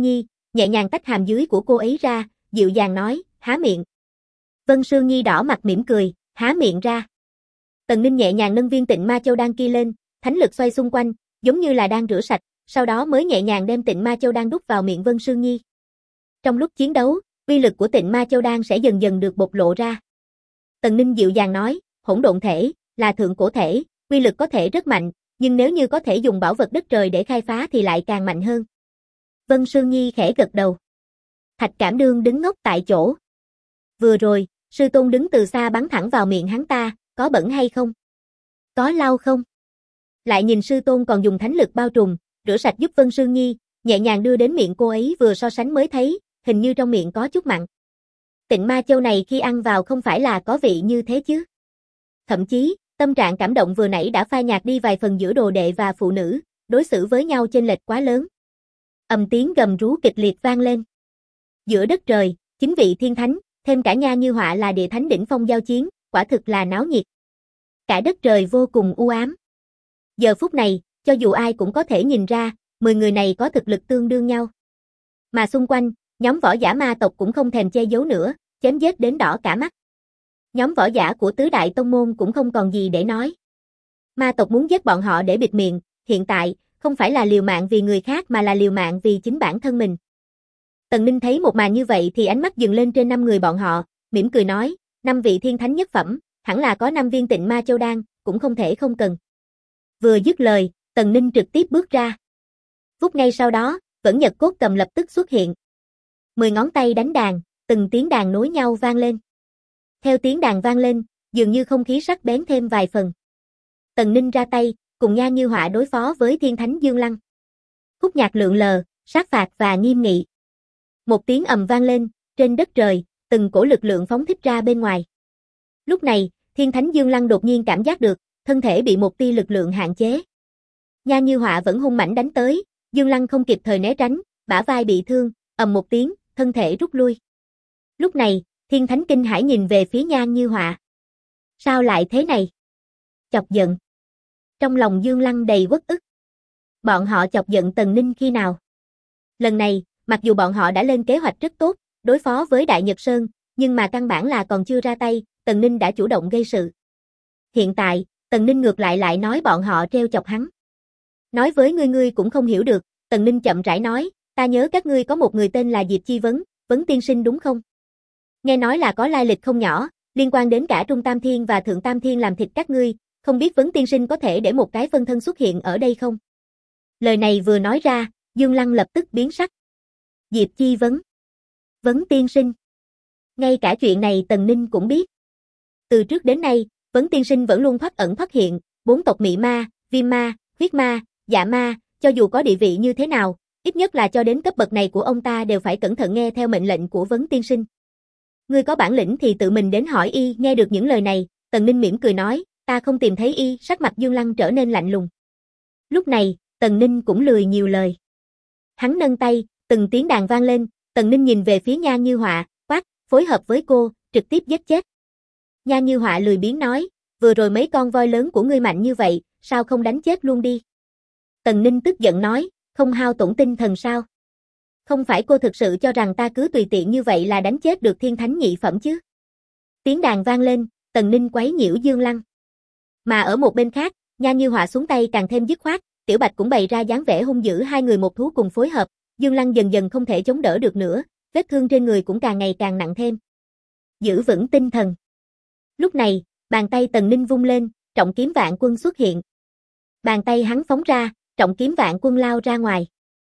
nhẹ nhàng tách hàm dưới của cô ấy ra, dịu dàng nói, há miệng. Vân Sương Nhi đỏ mặt mỉm cười, há miệng ra. Tần Ninh nhẹ nhàng nâng viên Tịnh Ma Châu Đan kia lên, thánh lực xoay xung quanh, giống như là đang rửa sạch, sau đó mới nhẹ nhàng đem Tịnh Ma Châu Đan đút vào miệng Vân Sương Nhi. Trong lúc chiến đấu, uy lực của Tịnh Ma Châu Đan sẽ dần dần được bộc lộ ra. Tần Ninh dịu dàng nói, hỗn độn thể, là thượng cổ thể, uy lực có thể rất mạnh, nhưng nếu như có thể dùng bảo vật đất trời để khai phá thì lại càng mạnh hơn. Vân Sương Nhi khẽ gật đầu. Thạch Cảm Đương đứng ngốc tại chỗ. Vừa rồi, sư tôn đứng từ xa bắn thẳng vào miệng hắn ta, có bẩn hay không? Có lau không? Lại nhìn sư tôn còn dùng thánh lực bao trùm, rửa sạch giúp Vân Sương Nhi, nhẹ nhàng đưa đến miệng cô ấy vừa so sánh mới thấy, hình như trong miệng có chút mặn. Tịnh Ma Châu này khi ăn vào không phải là có vị như thế chứ? Thậm chí, tâm trạng cảm động vừa nãy đã phai nhạt đi vài phần giữa đồ đệ và phụ nữ, đối xử với nhau chênh lệch quá lớn. Tiếng gầm rú kịch liệt vang lên. Giữa đất trời, 9 vị thiên thánh, thêm cả Nha Như Họa là địa thánh đỉnh phong giao chiến, quả thực là náo nhiệt. Cả đất trời vô cùng u ám. Giờ phút này, cho dù ai cũng có thể nhìn ra, 10 người này có thực lực tương đương nhau. Mà xung quanh, nhóm võ giả ma tộc cũng không thèm che giấu nữa, chém giết đến đỏ cả mắt. Nhóm võ giả của tứ đại tông môn cũng không còn gì để nói. Ma tộc muốn giết bọn họ để bịt miệng, hiện tại, không phải là liều mạng vì người khác mà là liều mạng vì chính bản thân mình. Tần Ninh thấy một màn như vậy thì ánh mắt dừng lên trên 5 người bọn họ, mỉm cười nói, 5 vị thiên thánh nhất phẩm, hẳn là có 5 viên Tịnh Ma Châu Đan, cũng không thể không cần. Vừa dứt lời, Tần Ninh trực tiếp bước ra. Phút ngay sau đó, Vẫn Nhật Cốt Cầm lập tức xuất hiện. 10 ngón tay đánh đàn, từng tiếng đàn nối nhau vang lên. Theo tiếng đàn vang lên, dường như không khí sắc bén thêm vài phần. Tần Ninh ra tay, cùng Nha Như Họa đối phó với Thiên Thánh Dương Lăng. Khúc nhạc lượn lờ, sát phạt và nghiêm nghị. Một tiếng ầm vang lên, trên đất trời, từng cổ lực lượng phóng thích ra bên ngoài. Lúc này, Thiên Thánh Dương Lăng đột nhiên cảm giác được, thân thể bị một tia lực lượng hạn chế. Nha Như Họa vẫn hung mãnh đánh tới, Dương Lăng không kịp thời né tránh, bả vai bị thương, ầm một tiếng, thân thể rút lui. Lúc này, Thiên Thánh kinh hãi nhìn về phía Nha Như Họa. Sao lại thế này? Chọc giận. Trong lòng Dương Lăng đầy uất ức. Bọn họ chọc giận Tần Ninh khi nào? Lần này, mặc dù bọn họ đã lên kế hoạch rất tốt, đối phó với Đại Nhật Sơn, nhưng mà căn bản là còn chưa ra tay, Tần Ninh đã chủ động gây sự. Hiện tại, Tần Ninh ngược lại nói bọn họ treo chọc hắn. Nói với ngươi cũng không hiểu được, Tần Ninh chậm rãi nói, ta nhớ các ngươi có một người tên là Diệp Chi Vấn, Vấn tiên sinh đúng không? Nghe nói là có lai lịch không nhỏ, liên quan đến cả Trung Tam Thiên và Thượng Tam Thiên làm thịt các ngươi, không biết Vấn tiên sinh có thể để một cái phân thân xuất hiện ở đây không? Lời này vừa nói ra, Dương Lăng lập tức biến sắc. Diệp Chi Vấn. Vấn tiên sinh. Ngay cả chuyện này Tần Ninh cũng biết. Từ trước đến nay, Vấn tiên sinh vẫn luôn thoát ẩn thoát hiện, 4 tộc Mị Ma, Viêm Ma, Huyết Ma, Dạ Ma, cho dù có địa vị như thế nào, ít nhất là cho đến cấp bậc này của ông ta đều phải cẩn thận nghe theo mệnh lệnh của Vấn tiên sinh. Ngươi có bản lĩnh thì tự mình đến hỏi y. Nghe được những lời này, Tần Ninh mỉm cười nói, ta không tìm thấy y. Sắc mặt Dương Lăng trở nên lạnh lùng. Lúc này, Tần Ninh cũng lười nhiều lời. Hắn nâng tay, từng tiếng đàn vang lên, Tần Ninh nhìn về phía Nha Như Họa, quát, phối hợp với cô, trực tiếp giết chết. Nha Như Họa lười biếng nói, vừa rồi mấy con voi lớn của ngươi mạnh như vậy, sao không đánh chết luôn đi? Tần Ninh tức giận nói, không hao tổn tinh thần sao? Không phải cô thực sự cho rằng ta cứ tùy tiện như vậy là đánh chết được thiên thánh nhị phẩm chứ? Tiếng đàn vang lên, Tần Ninh quấy nhiễu Dương Lăng. Mà ở một bên khác, Nha Như Họa xuống tay càng thêm dứt khoát, Tiểu Bạch cũng bày ra dáng vẻ hung dữ, hai người một thú cùng phối hợp, Dương Lăng dần dần không thể chống đỡ được nữa, vết thương trên người cũng càng ngày càng nặng thêm. Giữ vững tinh thần. Lúc này, bàn tay Tần Ninh vung lên, Trọng Kiếm Vạn Quân xuất hiện. Bàn tay hắn phóng ra, Trọng Kiếm Vạn Quân lao ra ngoài.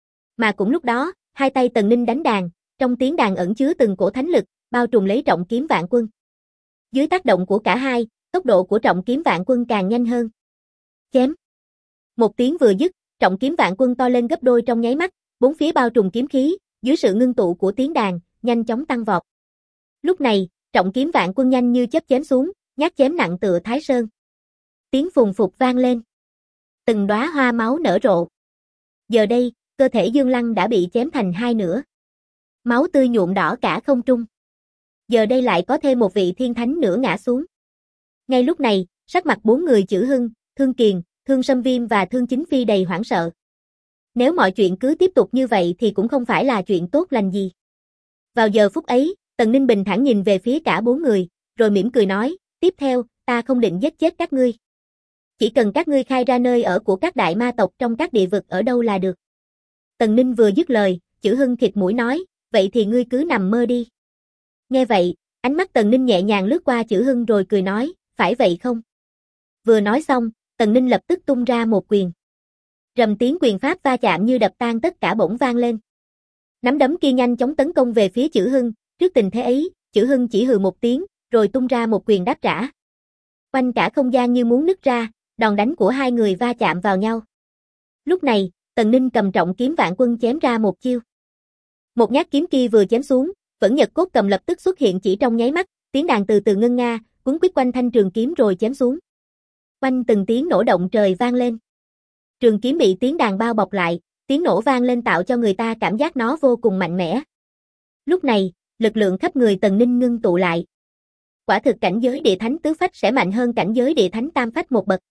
Mà cũng lúc đó, hai tay Tần Ninh đánh đàn, trong tiếng đàn ẩn chứa từng cổ thánh lực, bao trùm lấy Trọng Kiếm Vạn Quân. Dưới tác động của cả hai, tốc độ của Trọng Kiếm Vạn Quân càng nhanh hơn. Chém. Một tiếng vừa dứt, Trọng Kiếm Vạn Quân to lên gấp đôi trong nháy mắt, bốn phía bao trùm kiếm khí, dưới sự ngưng tụ của tiếng đàn, nhanh chóng tăng vọt. Lúc này, Trọng Kiếm Vạn Quân nhanh như chớp chém xuống, nhát chém nặng tựa Thái Sơn. Tiếng phùng phục vang lên. Từng đóa hoa máu nở rộ. Giờ đây, cơ thể Dương Lăng đã bị chém thành hai nửa. Máu tươi nhuộm đỏ cả không trung. Giờ đây lại có thêm một vị thiên thánh nữa ngã xuống. Ngay lúc này, sắc mặt bốn người Chử Hưng, Thương Kiền, Thương Sâm Viêm và Thương Chính Phi đầy hoảng sợ. Nếu mọi chuyện cứ tiếp tục như vậy thì cũng không phải là chuyện tốt lành gì. Vào giờ phút ấy, Tần Ninh bình thản nhìn về phía cả bốn người, rồi mỉm cười nói, tiếp theo, ta không định giết chết các ngươi. Chỉ cần các ngươi khai ra nơi ở của các đại ma tộc trong các địa vực ở đâu là được. Tần Ninh vừa dứt lời, Chử Hưng khịt mũi nói, vậy thì ngươi cứ nằm mơ đi. Nghe vậy, ánh mắt Tần Ninh nhẹ nhàng lướt qua Chử Hưng rồi cười nói, phải vậy không? Vừa nói xong, Tần Ninh lập tức tung ra một quyền. Rầm tiếng quyền pháp va chạm như đập tan tất cả bỗng vang lên. Nắm đấm kia nhanh chóng tấn công về phía Chử Hưng, trước tình thế ấy, Chử Hưng chỉ hừ một tiếng, rồi tung ra một quyền đáp trả. Quanh cả không gian như muốn nứt ra, đòn đánh của hai người va chạm vào nhau. Lúc này, Tần Ninh cầm trọng kiếm Vạn Quân chém ra một chiêu. Một nhát kiếm kia vừa chém xuống, Vẫn Nhật Cốt Cầm lập tức xuất hiện chỉ trong nháy mắt, tiếng đàn từ từ ngân nga, quấn quýt quanh thanh trường kiếm rồi chém xuống. Quanh từng tiếng nổ động trời vang lên. Trường kiếm bị tiếng đàn bao bọc lại, tiếng nổ vang lên tạo cho người ta cảm giác nó vô cùng mạnh mẽ. Lúc này, lực lượng khắp người Tần Ninh ngưng tụ lại. Quả thực cảnh giới địa thánh tứ phách sẽ mạnh hơn cảnh giới địa thánh tam phách một bậc.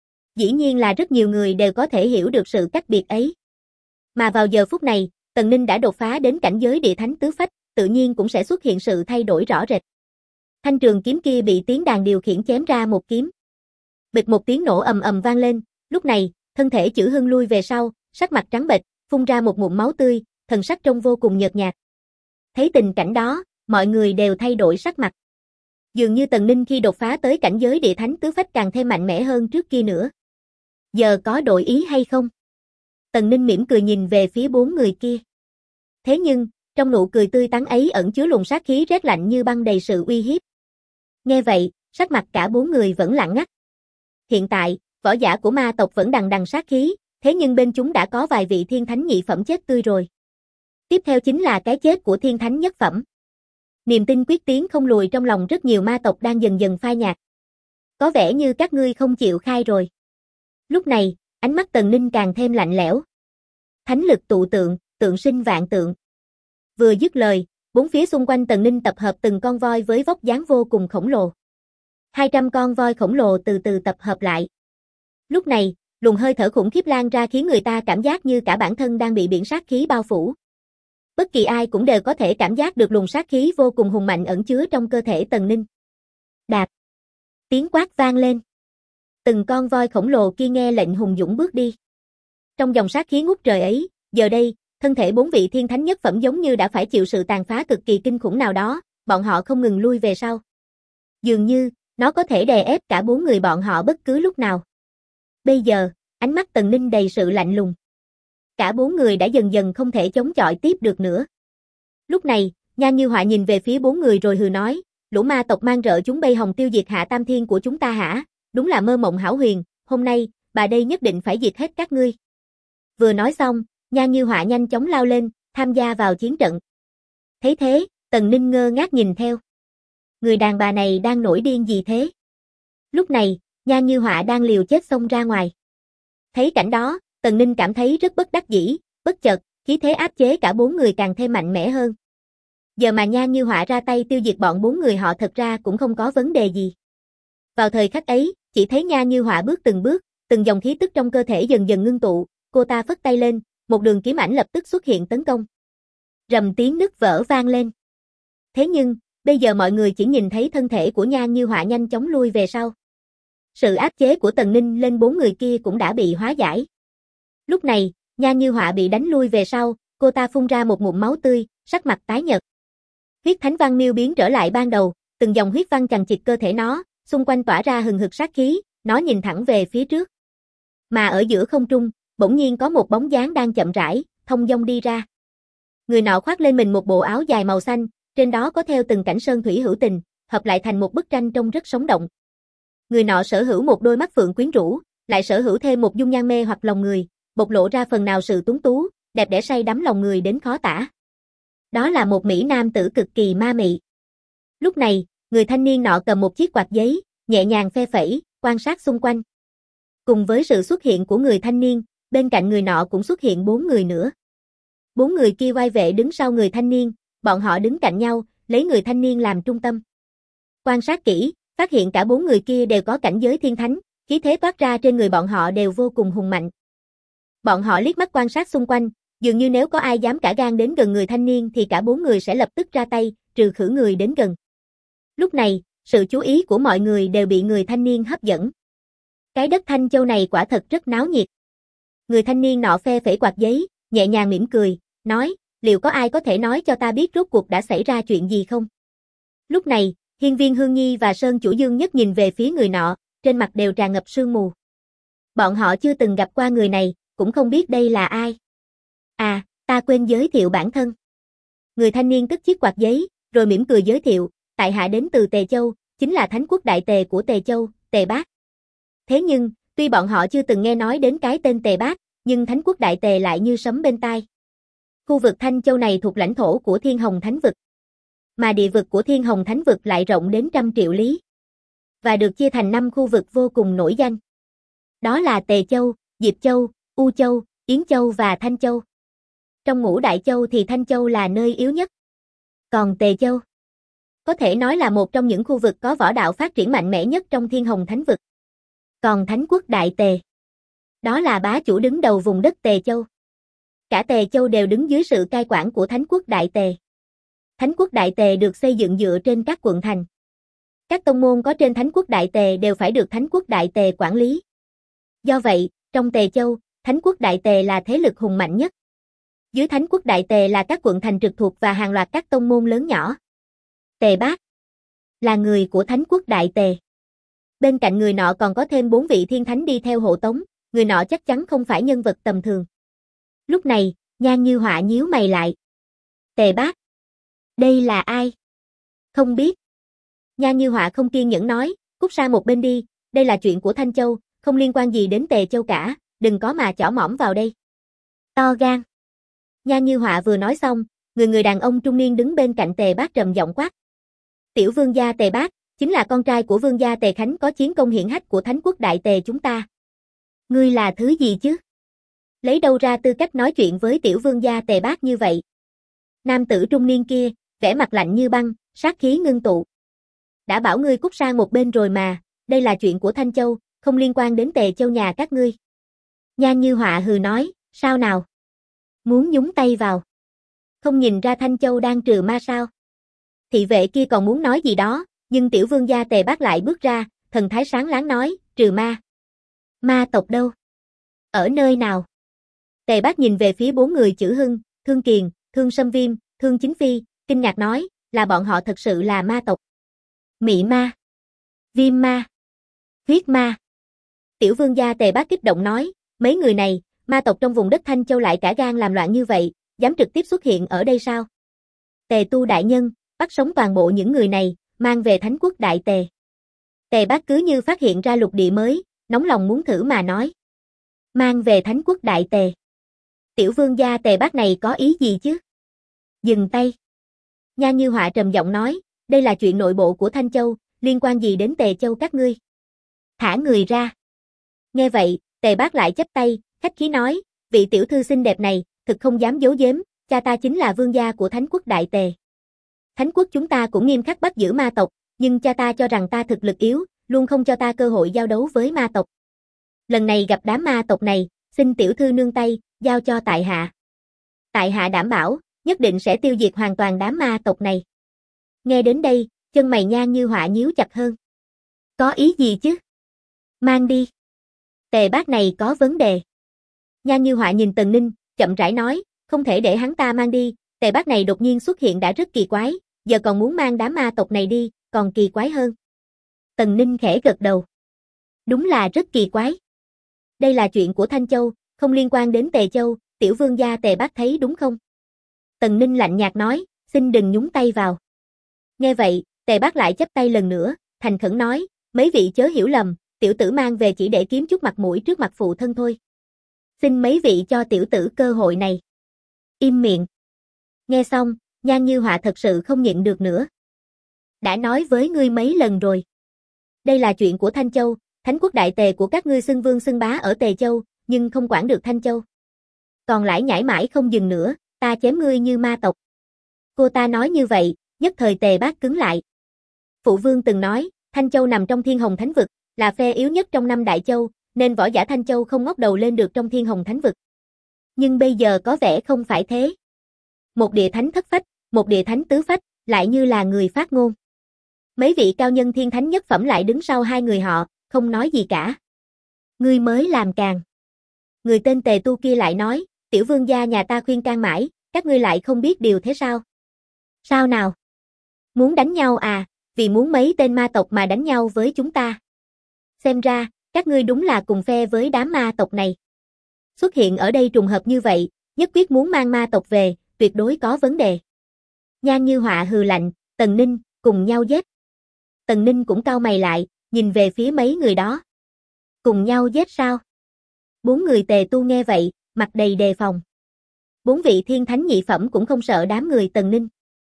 Dĩ nhiên là rất nhiều người đều có thể hiểu được sự cách biệt ấy. Mà vào giờ phút này, Tần Ninh đã đột phá đến cảnh giới địa thánh tứ phách, tự nhiên cũng sẽ xuất hiện sự thay đổi rõ rệt. Thanh trường kiếm kia bị tiếng đàn điều khiển chém ra một kiếm. Bịch một tiếng nổ ầm ầm vang lên, lúc này, thân thể Chử Hưng lui về sau, sắc mặt trắng bệch, phun ra một ngụm máu tươi, thần sắc trông vô cùng nhợt nhạt. Thấy tình cảnh đó, mọi người đều thay đổi sắc mặt. Dường như Tần Ninh khi đột phá tới cảnh giới địa thánh tứ phách càng thêm mạnh mẽ hơn trước kia nữa. Giờ có đổi ý hay không? Tần Ninh mỉm cười nhìn về phía bốn người kia. Thế nhưng, trong nụ cười tươi tắn ấy ẩn chứa luồng sát khí rét lạnh như băng đầy sự uy hiếp. Nghe vậy, sắc mặt cả bốn người vẫn lặng ngắt. Hiện tại, võ giả của ma tộc vẫn đằng đằng sát khí, thế nhưng bên chúng đã có vài vị thiên thánh nhị phẩm chết tươi rồi. Tiếp theo chính là cái chết của thiên thánh nhất phẩm. Niềm tin quyết tiến không lùi trong lòng rất nhiều ma tộc đang dần dần phai nhạt. Có vẻ như các ngươi không chịu khai rồi. Lúc này, ánh mắt Tần Ninh càng thêm lạnh lẽo. Thánh lực tụ tượng, tượng sinh vạn tượng. Vừa dứt lời, bốn phía xung quanh Tần Ninh tập hợp từng con voi với vóc dáng vô cùng khổng lồ. 200 con voi khổng lồ từ từ tập hợp lại. Lúc này, luồng hơi thở khủng khiếp lan ra khiến người ta cảm giác như cả bản thân đang bị biển sát khí bao phủ. Bất kỳ ai cũng đều có thể cảm giác được luồng sát khí vô cùng hùng mạnh ẩn chứa trong cơ thể Tần Ninh. Đạp. Tiếng quát vang lên. Từng con voi khổng lồ kia nghe lệnh hùng dũng bước đi. Trong dòng sát khí ngút trời ấy, giờ đây, thân thể bốn vị thiên thánh nhất phẩm giống như đã phải chịu sự tàn phá cực kỳ kinh khủng nào đó, bọn họ không ngừng lui về sau. Dường như, nó có thể đè ép cả bốn người bọn họ bất cứ lúc nào. Bây giờ, ánh mắt Tần Ninh đầy sự lạnh lùng. Cả bốn người đã dần dần không thể chống chọi tiếp được nữa. Lúc này, Nhan Như Họa nhìn về phía bốn người rồi hừ nói, lũ ma tộc mang rợ chúng bay hồng tiêu diệt Hạ Tam Thiên của chúng ta hả? Đúng là mơ mộng hão huyền, hôm nay, bà đây nhất định phải diệt hết các ngươi. Vừa nói xong, Nhan Như Họa nhanh chóng lao lên, tham gia vào chiến trận. Thấy thế, Tần Ninh ngơ ngác nhìn theo. Người đàn bà này đang nổi điên gì thế? Lúc này, Nhan Như Họa đang liều chết xông ra ngoài. Thấy cảnh đó, Tần Ninh cảm thấy rất bất đắc dĩ, bất chợt, khí thế áp chế cả bốn người càng thêm mạnh mẽ hơn. Giờ mà Nhan Như Họa ra tay tiêu diệt bọn bốn người họ thật ra cũng không có vấn đề gì. Vào thời khắc ấy, chỉ thấy Nhan Như Họa bước, từng dòng khí tức trong cơ thể dần dần ngưng tụ, cô ta phất tay lên, một đường kiếm ảnh lập tức xuất hiện tấn công. Rầm tiếng nứt vỡ vang lên. Thế nhưng, bây giờ mọi người chỉ nhìn thấy thân thể của Nhan Như Họa nhanh chóng lui về sau. Sự áp chế của Tần Ninh lên bốn người kia cũng đã bị hóa giải. Lúc này, Nhan Như Họa bị đánh lui về sau, cô ta phun ra một ngụm máu tươi, sắc mặt tái nhợt. Huyết Thánh Văn miêu biến trở lại ban đầu, từng dòng huyết văn chằng chịt cơ thể nó, xung quanh tỏa ra hừng hực sát khí, nó nhìn thẳng về phía trước. Mà ở giữa không trung, bỗng nhiên có một bóng dáng đang chậm rãi, thông dong đi ra. Người nọ khoác lên mình một bộ áo dài màu xanh, trên đó có theo từng cảnh sơn thủy hữu tình, hợp lại thành một bức tranh trông rất sống động. Người nọ sở hữu một đôi mắt phượng quyến rũ, lại sở hữu thêm một dung nhan mê hoặc lòng người, bộc lộ ra phần nào sự tuấn tú, đẹp đẽ say đắm lòng người đến khó tả. Đó là một mỹ nam tử cực kỳ ma mị. Lúc này, người thanh niên nọ cầm một chiếc quạt giấy, nhẹ nhàng phe phẩy, quan sát xung quanh. Cùng với sự xuất hiện của người thanh niên, bên cạnh người nọ cũng xuất hiện bốn người nữa. Bốn người kia oai vệ đứng sau người thanh niên, bọn họ đứng cạnh nhau, lấy người thanh niên làm trung tâm. Quan sát kỹ, phát hiện cả bốn người kia đều có cảnh giới thiên thánh, khí thế toát ra trên người bọn họ đều vô cùng hùng mạnh. Bọn họ liếc mắt quan sát xung quanh, dường như nếu có ai dám cả gan đến gần người thanh niên thì cả 4 người sẽ lập tức ra tay, trừ khử người đến gần. Lúc này, sự chú ý của mọi người đều bị người thanh niên hấp dẫn. Cái đất Thanh Châu này quả thật rất náo nhiệt. Người thanh niên nọ phe phẩy quạt giấy, nhẹ nhàng mỉm cười, nói, liệu có ai có thể nói cho ta biết rốt cuộc đã xảy ra chuyện gì không? Lúc này, Hiên Viên Hương Nhi và Sơn Chủ Dương Nhất nhìn về phía người nọ, trên mặt đều tràn ngập sương mù. Bọn họ chưa từng gặp qua người này, cũng không biết đây là ai. À, ta quên giới thiệu bản thân. Người thanh niên cất chiếc quạt giấy, rồi mỉm cười giới thiệu, tại hạ đến từ Tề Châu, chính là Thánh Quốc Đại Tề của Tề Châu, Tề Bác. Thế nhưng, tuy bọn họ chưa từng nghe nói đến cái tên Tề Bác, nhưng Thánh Quốc Đại Tề lại như sấm bên tai. Khu vực Thanh Châu này thuộc lãnh thổ của Thiên Hồng Thánh Vực. Mà địa vực của Thiên Hồng Thánh Vực lại rộng đến 100 triệu lý. Và được chia thành 5 khu vực vô cùng nổi danh. Đó là Tề Châu, Diệp Châu, U Châu, Yến Châu và Thanh Châu. Trong ngũ đại châu thì Thanh Châu là nơi yếu nhất. Còn Tề Châu có thể nói là một trong những khu vực có võ đạo phát triển mạnh mẽ nhất trong Thiên Hồng Thánh Vực. Còn Thánh Quốc Đại Tề, đó là bá chủ đứng đầu vùng đất Tề Châu. Cả Tề Châu đều đứng dưới sự cai quản của Thánh Quốc Đại Tề. Thánh Quốc Đại Tề được xây dựng dựa trên các quận thành. Các tông môn có trên Thánh Quốc Đại Tề đều phải được Thánh Quốc Đại Tề quản lý. Do vậy, trong Tề Châu, Thánh Quốc Đại Tề là thế lực hùng mạnh nhất. Dưới Thánh Quốc Đại Tề là các quận thành trực thuộc và hàng loạt các tông môn lớn nhỏ. Tề Bác là người của Thánh Quốc Đại Tề. Bên cạnh người nọ còn có thêm 4 vị thiên thánh đi theo hộ tống, người nọ chắc chắn không phải nhân vật tầm thường. Lúc này, Nhan Như Họa nhíu mày lại. Tề Bác? Đây là ai? Không biết. Nhan Như Họa không kiên nhẫn nói, cút sang một bên đi, đây là chuyện của Thanh Châu, không liên quan gì đến Tề Châu cả, đừng có mà chỏ mỏm vào đây. To gan. Nhan Như Họa vừa nói xong, người đàn ông trung niên đứng bên cạnh Tề Bác trầm giọng quát. Tiểu vương gia Tề Bác, chính là con trai của vương gia Tề Khánh có chiến công hiển hách của Thánh Quốc Đại Tề chúng ta. Ngươi là thứ gì chứ? Lấy đâu ra tư cách nói chuyện với tiểu vương gia Tề Bác như vậy? Nam tử trung niên kia, vẻ mặt lạnh như băng, sát khí ngưng tụ. Đã bảo ngươi cút sang một bên rồi mà, đây là chuyện của Thanh Châu, không liên quan đến Tề Châu nhà các ngươi. Nhan Như Họa hừ nói, sao nào? Muốn nhúng tay vào? Không nhìn ra Thanh Châu đang trừ ma sao? Thị vệ kia còn muốn nói gì đó, nhưng tiểu vương gia Tề Bác lại bước ra, thần thái sáng láng nói, trừ ma. Ma tộc đâu? Ở nơi nào? Tề Bác nhìn về phía 4 người Chữ Hưng, Thương Kiền, Thương Sâm Viêm, Thương Chính Phi, kinh ngạc nói, là bọn họ thật sự là ma tộc. Mị ma, Viêm ma, Huyết ma. Tiểu vương gia Tề Bác kích động nói, mấy người này, ma tộc trong vùng đất Thanh Châu lại cả gan làm loạn như vậy, dám trực tiếp xuất hiện ở đây sao? Tề Tu đại nhân, bắt sống toàn bộ những người này, mang về Thánh Quốc Đại Tề. Tề Bác cứ như phát hiện ra lục địa mới, nóng lòng muốn thử mà nói. Mang về Thánh Quốc Đại Tề. Tiểu vương gia Tề Bác này có ý gì chứ? Dừng tay. Nhan Như Họa trầm giọng nói, đây là chuyện nội bộ của Thanh Châu, liên quan gì đến Tề Châu các ngươi? Thả người ra. Nghe vậy, Tề Bác lại chắp tay, khách khí nói, vị tiểu thư xinh đẹp này, thực không dám giấu giếm, cha ta chính là vương gia của Thánh Quốc Đại Tề. Thánh quốc chúng ta cũng nghiêm khắc bắt giữ ma tộc, nhưng cha ta cho rằng ta thực lực yếu, luôn không cho ta cơ hội giao đấu với ma tộc. Lần này gặp đám ma tộc này, xin tiểu thư nương tay, giao cho tại hạ. Tại hạ đảm bảo, nhất định sẽ tiêu diệt hoàn toàn đám ma tộc này. Nghe đến đây, chân mày Nhan Như Họa nhíu chặt hơn. Có ý gì chứ? Mang đi. Tề Bác này có vấn đề. Nhan Như Họa nhìn Tần Ninh, chậm rãi nói, không thể để hắn ta mang đi, Tề Bác này đột nhiên xuất hiện đã rất kỳ quái, giờ còn muốn mang đám ma tộc này đi, còn kỳ quái hơn. Tần Ninh khẽ gật đầu. Đúng là rất kỳ quái. Đây là chuyện của Thanh Châu, không liên quan đến Tề Châu, tiểu vương gia Tề Bác thấy đúng không? Tần Ninh lạnh nhạt nói, xin đừng nhúng tay vào. Nghe vậy, Tề Bác lại chắp tay lần nữa, thành khẩn nói, mấy vị chớ hiểu lầm, tiểu tử mang về chỉ để kiếm chút mặt mũi trước mặt phụ thân thôi. Xin mấy vị cho tiểu tử cơ hội này. Im miệng. Nghe xong, Nhan Như Họa thật sự không nhịn được nữa. Đã nói với ngươi mấy lần rồi. Đây là chuyện của Thanh Châu, Thánh Quốc Đại Tề của các ngươi xưng vương xưng bá ở Tề Châu, nhưng không quản được Thanh Châu. Còn lải nhải mãi không dừng nữa, ta chém ngươi như ma tộc. Cô ta nói như vậy, nhất thời Tề Bác cứng lại. Phụ vương từng nói, Thanh Châu nằm trong Thiên Hồng Thánh Vực, là phe yếu nhất trong 5 đại châu, nên võ giả Thanh Châu không ngóc đầu lên được trong Thiên Hồng Thánh Vực. Nhưng bây giờ có vẻ không phải thế. Một địa thánh thất phách, một địa thánh tứ phách, lại như là người phát ngôn. Mấy vị cao nhân thiên thánh nhất phẩm lại đứng sau hai người họ, không nói gì cả. Ngươi mới làm càng. Người tên Tề Tu kia lại nói, tiểu vương gia nhà ta khuyên can mãi, các ngươi lại không biết điều thế sao? Sao nào? Muốn đánh nhau à, vì muốn mấy tên ma tộc mà đánh nhau với chúng ta. Xem ra, các ngươi đúng là cùng phe với đám ma tộc này. Xuất hiện ở đây trùng hợp như vậy, nhất quyết muốn mang ma tộc về, tuyệt đối có vấn đề. Nhan Như Họa hừ lạnh, Tần Ninh, cùng nhau giết. Tần Ninh cũng cau mày lại, nhìn về phía mấy người đó. Cùng nhau giết sao? Bốn người Tề Tu nghe vậy, mặt đầy đề phòng. Bốn vị thiên thánh nhị phẩm cũng không sợ đám người Tần Ninh.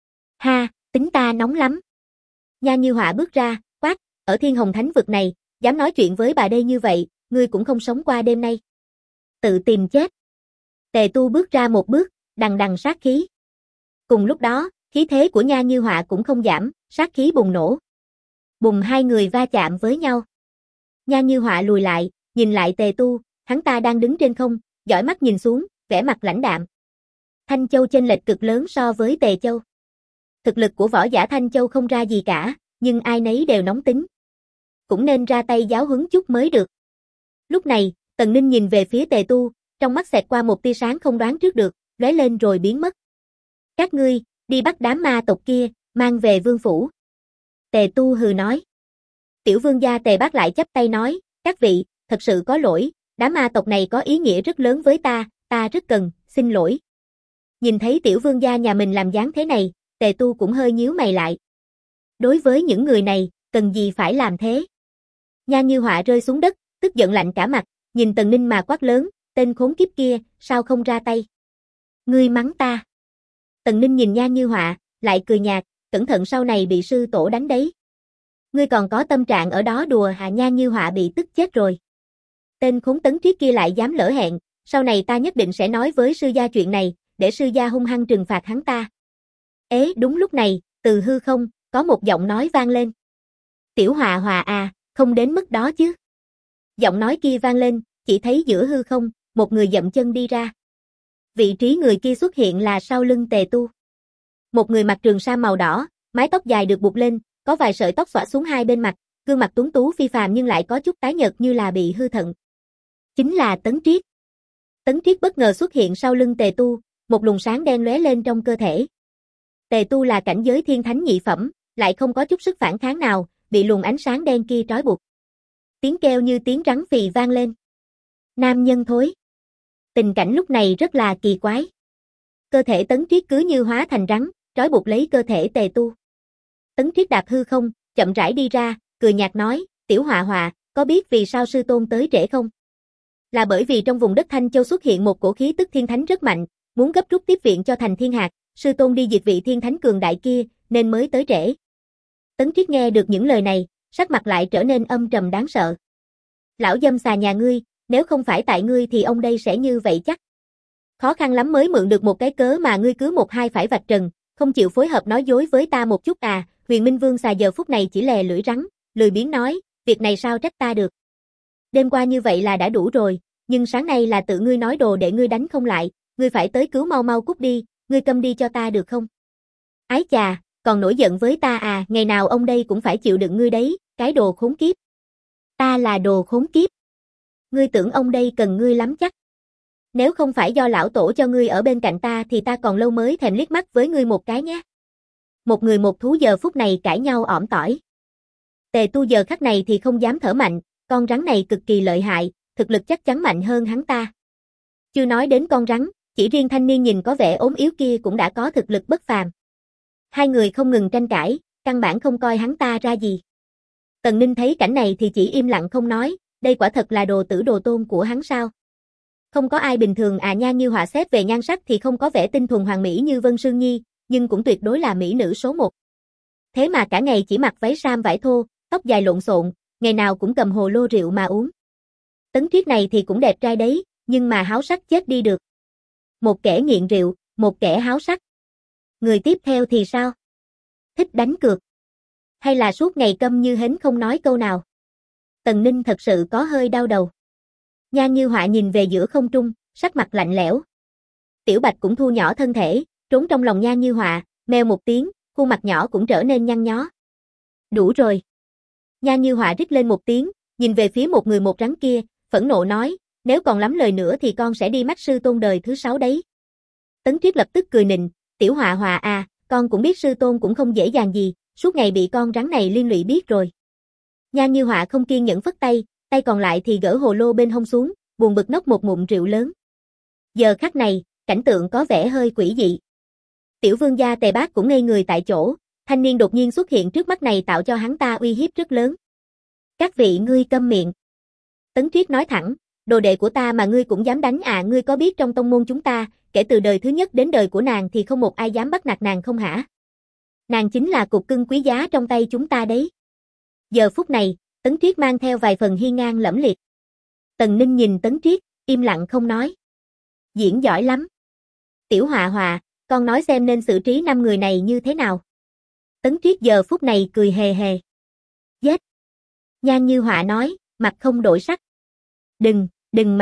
Ha, tính ta nóng lắm. Nhan Như Họa bước ra, quát, ở Thiên Hồng Thánh vực này, dám nói chuyện với bà đây như vậy, ngươi cũng không sống qua đêm nay. Tự tìm chết. Tề Tu bước ra một bước, đằng đằng sát khí. Cùng lúc đó, khí thế của Nhan Như Họa cũng không giảm, sát khí bùng nổ. Bùng, hai người va chạm với nhau. Nhan Như Họa lùi lại, nhìn lại Tề Tu, hắn ta đang đứng trên không, dõi mắt nhìn xuống, vẻ mặt lãnh đạm. Thanh Châu chênh lệch cực lớn so với Tề Châu. Thực lực của võ giả Thanh Châu không ra gì cả, nhưng ai nấy đều nóng tính. Cũng nên ra tay giáo huấn chút mới được. Lúc này, Tần Ninh nhìn về phía Tề Tu, trong mắt xẹt qua một tia sáng không đoán trước được, lóe lên rồi biến mất. Các ngươi, đi bắt đám ma tộc kia, mang về vương phủ. Tề Tu hừ nói. Tiểu vương gia Tề Bác lại chắp tay nói, các vị, thật sự có lỗi, đám ma tộc này có ý nghĩa rất lớn với ta rất cần, xin lỗi. Nhìn thấy tiểu vương gia nhà mình làm dáng thế này, Tề Tu cũng hơi nhíu mày lại. Đối với những người này, cần gì phải làm thế? Nhan Như Họa rơi xuống đất, tức giận lạnh cả mặt, nhìn Tần Ninh mà quát lớn, tên khốn kiếp kia, sao không ra tay? Ngươi mắng ta. Tần Ninh nhìn Nhan Như Họa, lại cười nhạt, cẩn thận sau này bị sư tổ đánh đấy. Ngươi còn có tâm trạng ở đó đùa hả? Nhan Như Họa bị tức chết rồi. Tên khốn Tấn Triết kia lại dám lỡ hẹn, sau này ta nhất định sẽ nói với sư gia chuyện này, để sư gia hung hăng trừng phạt hắn ta. Ế, đúng lúc này, từ hư không, có một giọng nói vang lên. Tiểu Họa Họa à, không đến mức đó chứ. Giọng nói kia vang lên, chỉ thấy giữa hư không, một người dậm chân đi ra. Vị trí người kia xuất hiện là sau lưng Tề Tu. Một người mặc trường sa màu đỏ, mái tóc dài được buộc lên, có vài sợi tóc xõa xuống hai bên mặt, gương mặt tuấn tú phi phàm nhưng lại có chút tái nhợt như là bị hư thận. Chính là Tấn Triết. Tấn Triết bất ngờ xuất hiện sau lưng Tề Tu, một luồng sáng đen lóe lên trong cơ thể. Tề Tu là cảnh giới thiên thánh nhị phẩm, lại không có chút sức phản kháng nào, bị luồng ánh sáng đen kia trói buộc. Tiếng kêu như tiếng rắn phì vang lên. Nam nhân thối. Tình cảnh lúc này rất là kỳ quái. Cơ thể Tấn Triết cứ như hóa thành rắn, trói buộc lấy cơ thể Tề Tu. Tấn Triết đạp hư không, chậm rãi đi ra, cười nhạt nói, Tiểu Họa Họa, có biết vì sao sư tôn tới trễ không? Là bởi vì trong vùng đất Thanh Châu xuất hiện một cổ khí tức thiên thánh rất mạnh, muốn gấp rút tiếp viện cho thành Thiên Hạc, sư tôn đi diệt vị thiên thánh cường đại kia, nên mới tới trễ. Tấn Triết nghe được những lời này, sắc mặt lại trở nên âm trầm đáng sợ. Lão dâm xà nhà ngươi, nếu không phải tại ngươi thì ông đây sẽ như vậy chắc. Khó khăn lắm mới mượn được một cái cớ mà ngươi cứ một hai phải vạch trần, không chịu phối hợp nói dối với ta một chút à? Huyền Minh Vương xà giờ phút này chỉ lè lưỡi rắn, lười biếng nói, việc này sao trách ta được. Đêm qua như vậy là đã đủ rồi, nhưng sáng nay là tự ngươi nói đồ để ngươi đánh không lại, ngươi phải tới cứu, mau mau cút đi, ngươi câm đi cho ta được không? Ái chà, còn nổi giận với ta à? Ngày nào ông đây cũng phải chịu đựng ngươi đấy, cái đồ khốn kiếp. Ta là đồ khốn kiếp. Ngươi tưởng ông đây cần ngươi lắm chắc. Nếu không phải do lão tổ cho ngươi ở bên cạnh ta thì ta còn lâu mới thèm liếc mắt với ngươi một cái nhé. Một người một thú giờ phút này cãi nhau ỏm tỏi. Tề Tu giờ khắc này thì không dám thở mạnh, con rắn này cực kỳ lợi hại, thực lực chắc chắn mạnh hơn hắn ta. Chưa nói đến con rắn, chỉ riêng thanh niên nhìn có vẻ ốm yếu kia cũng đã có thực lực bất phàm. Hai người không ngừng tranh cãi, căn bản không coi hắn ta ra gì. Tần Ninh thấy cảnh này thì chỉ im lặng không nói, đây quả thật là đồ tử đồ tôn của hắn sao? Không có ai bình thường à? Nhan Như Họa xét về nhan sắc thì không có vẻ tinh thuần hoàng mỹ như Vân Sương Nhi, nhưng cũng tuyệt đối là mỹ nữ số 1. Thế mà cả ngày chỉ mặc váy sam vải thô, tóc dài lộn xộn, ngày nào cũng cầm hồ lô rượu mà uống. Tấn Triết này thì cũng đẹp trai đấy, nhưng mà háo sắc chết đi được. Một kẻ nghiện rượu, một kẻ háo sắc. Người tiếp theo thì sao? Thích đánh cược. Hay là suốt ngày câm như hến không nói câu nào? Tần Ninh thật sự có hơi đau đầu. Nhan Như Họa nhìn về giữa không trung, sắc mặt lạnh lẽo, Tiểu Bạch cũng thu nhỏ thân thể, trốn trong lòng Nhan Như Họa, meo một tiếng, khuôn mặt nhỏ cũng trở nên nhăn nhó. Đủ rồi. Nhan Như Họa rít lên một tiếng, nhìn về phía một người một rắn kia, phẫn nộ nói, nếu còn lắm lời nữa thì con sẽ đi mắt sư tôn đời thứ 6 đấy. Tấn Triết lập tức cười nịnh, Tiểu Họa Họa à, con cũng biết sư tôn cũng không dễ dàng gì, suốt ngày bị con rắn này liên lụy biết rồi. Nhan Như Họa không kiên nhẫn phất tay, tay còn lại thì gỡ hồ lô bên hông xuống, buồn bực nốc một ngụm rượu lớn. Giờ khắc này, cảnh tượng có vẻ hơi quỷ dị. Tiểu vương gia Tề Bác cũng ngây người tại chỗ, thanh niên đột nhiên xuất hiện trước mắt này tạo cho hắn ta uy hiếp rất lớn. Các vị ngươi câm miệng. Tấn Triết nói thẳng, đồ đệ của ta mà ngươi cũng dám đánh à, ngươi có biết trong tông môn chúng ta, kể từ đời thứ nhất đến đời của nàng thì không một ai dám bắt nạt nàng không hả? Nàng chính là cục cưng quý giá trong tay chúng ta đấy. Giờ phút này, Tấn Triết mang theo vài phần hiên ngang lẫm liệt. Tần Ninh nhìn Tấn Triết, im lặng không nói. Diễn giỏi lắm. Tiểu Họa Họa, con nói xem nên xử trí 5 người này như thế nào. Tấn Triết giờ phút này cười hề hề. Giết. Nhan Như Họa nói, mặt không đổi sắc. Đừng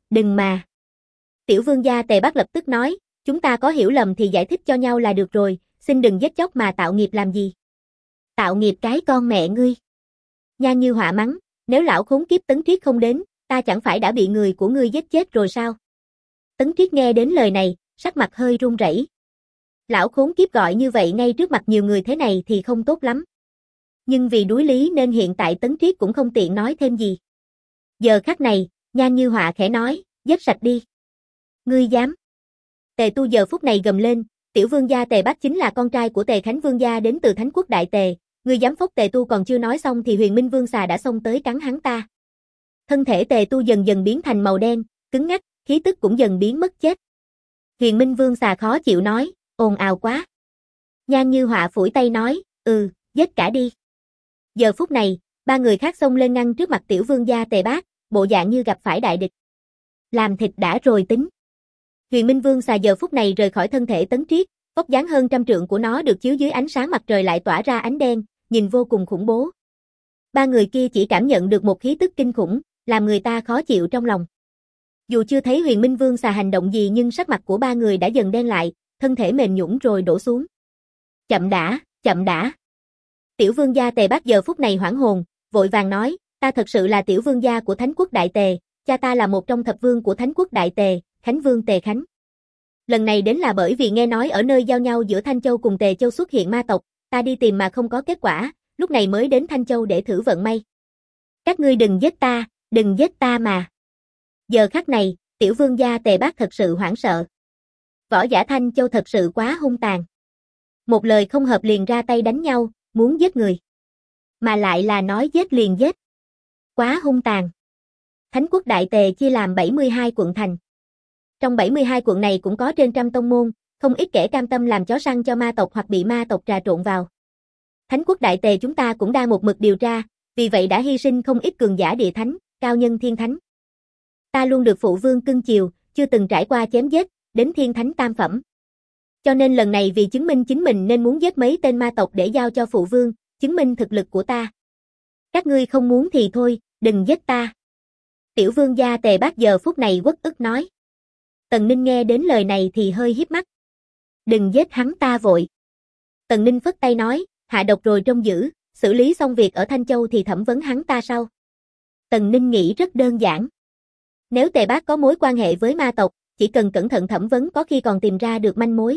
mà. Tiểu vương gia Tề Bác lập tức nói, chúng ta có hiểu lầm thì giải thích cho nhau là được rồi, xin đừng giết chóc mà tạo nghiệp làm gì. Tạo nghiệp cái con mẹ ngươi. Nhan Như Họa mắng, nếu lão khốn kiếp Tấn Triết không đến, ta chẳng phải đã bị người của ngươi giết chết rồi sao? Tấn Triết nghe đến lời này, sắc mặt hơi run rẩy. Lão khốn kiếp gọi như vậy ngay trước mặt nhiều người thế này thì không tốt lắm. Nhưng vì đối lý nên hiện tại Tấn Triết cũng không tiện nói thêm gì. Giờ khắc này, Nhan Như Họa khẽ nói, giết sạch đi. Ngươi dám. Tề Tu giờ phút này gầm lên, tiểu vương gia Tề Bác chính là con trai của Tề Khánh vương gia đến từ Thánh quốc Đại Tề, ngươi dám phốc. Tề Tu còn chưa nói xong thì Huyền Minh Vương xà đã xông tới cắn hắn ta. Thân thể Tề Tu dần dần biến thành màu đen, cứng ngắc, khí tức cũng dần biến mất chết. Huyền Minh Vương xà khó chịu nói, ồn ào quá. Nhan Như Họa phủi tay nói, giết cả đi. Giờ phút này, 3 người khác xông lên ngăn trước mặt tiểu vương gia Tề Bác, bộ dạng như gặp phải đại địch. Làm thịt đã rồi tính. Huyền Minh Vương xà giờ phút này rời khỏi thân thể Tấn Triết, vóc dáng hơn trăm trượng của nó được chiếu dưới ánh sáng mặt trời lại tỏa ra ánh đen, nhìn vô cùng khủng bố. 3 người kia chỉ cảm nhận được một khí tức kinh khủng, làm người ta khó chịu trong lòng. Dù chưa thấy Huyền Minh Vương xà hành động gì nhưng sắc mặt của 3 người đã dần đen lại, thân thể mềm nhũn rồi đổ xuống. Chậm đã. Tiểu vương gia Tề Bác giờ phút này hoảng hồn, vội vàng nói, ta thật sự là tiểu vương gia của Thánh quốc Đại Tề, cha ta là một trong thập vương của Thánh quốc Đại Tề, Khánh vương Tề Khánh. Lần này đến là bởi vì nghe nói ở nơi giao nhau giữa Thanh Châu cùng Tề Châu xuất hiện ma tộc, ta đi tìm mà không có kết quả, lúc này mới đến Thanh Châu để thử vận may. Các ngươi đừng giết ta mà. Giờ khắc này, tiểu vương gia Tề Bác thật sự hoảng sợ. Võ giả Thanh Châu thật sự quá hung tàn. Một lời không hợp liền ra tay đánh nhau, muốn giết người. Mà lại là nói giết liền giết. Quá hung tàn. Thánh quốc Đại Tề chia làm 72 quận thành. Trong 72 quận này cũng có trên 100 tông môn, không ít kẻ cam tâm làm chó săn cho ma tộc hoặc bị ma tộc trà trộn vào. Thánh quốc Đại Tề chúng ta cũng đang một mực điều tra, vì vậy đã hy sinh không ít cường giả địa thánh, cao nhân thiên thánh. Ta luôn được phụ vương cưng chiều, chưa từng trải qua chém giết, đến thiên thánh tam phẩm. Cho nên lần này vì chứng minh chính mình nên muốn giết mấy tên ma tộc để giao cho phụ vương, chứng minh thực lực của ta. Các ngươi không muốn thì thôi, đừng giết ta. Tiểu vương gia Tề Bác giờ phút này uất ức nói. Tần Ninh nghe đến lời này thì hơi híp mắt. Đừng giết hắn ta vội. Tần Ninh phất tay nói, hạ độc rồi trông giữ, xử lý xong việc ở Thanh Châu thì thẩm vấn hắn ta sau. Tần Ninh nghĩ rất đơn giản. Nếu Tề Bác có mối quan hệ với ma tộc, chỉ cần cẩn thận thẩm vấn có khi còn tìm ra được manh mối.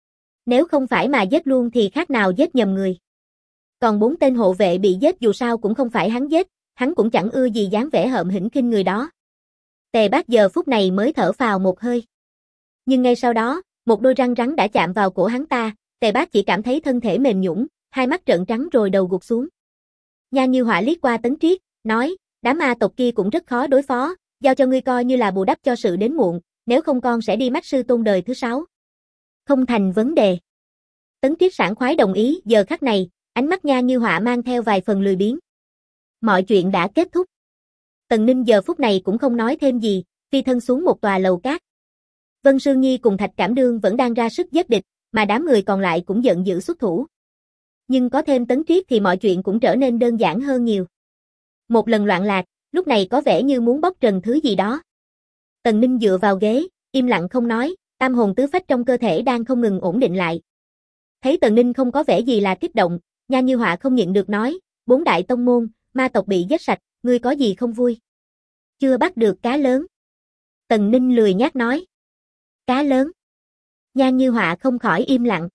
Nếu không phải mà giết luôn thì khác nào giết nhầm người. Còn 4 tên hộ vệ bị giết dù sao cũng không phải hắn giết, hắn cũng chẳng ưa gì dáng vẻ hợm hĩnh khinh người đó. Tề Bác giờ phút này mới thở phào một hơi. Nhưng ngay sau đó, một đôi răng rắn đã chạm vào cổ hắn ta, Tề Bác chỉ cảm thấy thân thể mềm nhũn, hai mắt trợn trắng rồi đầu gục xuống. Nhan Như Họa liếc qua Tấn Triết, nói, đám ma tộc kia cũng rất khó đối phó, giao cho ngươi coi như là bù đắp cho sự đến muộn, nếu không con sẽ đi mắt sư tôn đời thứ 6. Không thành vấn đề. Tấn Triết sảng khoái đồng ý, giờ khắc này, ánh mắt Nhan Như Họa mang theo vài phần lười biếng. Mọi chuyện đã kết thúc. Tần Ninh giờ phút này cũng không nói thêm gì, phi thân xuống một tòa lầu cát. Vân Sương Nhi cùng Thạch Cảm Đương vẫn đang ra sức giết địch, mà đám người còn lại cũng giận dữ xuất thủ. Nhưng có thêm Tấn Triết thì mọi chuyện cũng trở nên đơn giản hơn nhiều. Một lần loạn lạc, lúc này có vẻ như muốn bóc trần thứ gì đó. Tần Ninh dựa vào ghế, im lặng không nói, tam hồn tứ phách trong cơ thể đang không ngừng ổn định lại. Thấy Tần Ninh không có vẻ gì là kích động, Nha Như Họa không nhịn được nói, 4 đại tông môn, ma tộc bị giết sạch, ngươi có gì không vui? Chưa bắt được cá lớn. Tần Ninh lười nhác nói. Cá lớn. Nha Như Họa không khỏi im lặng.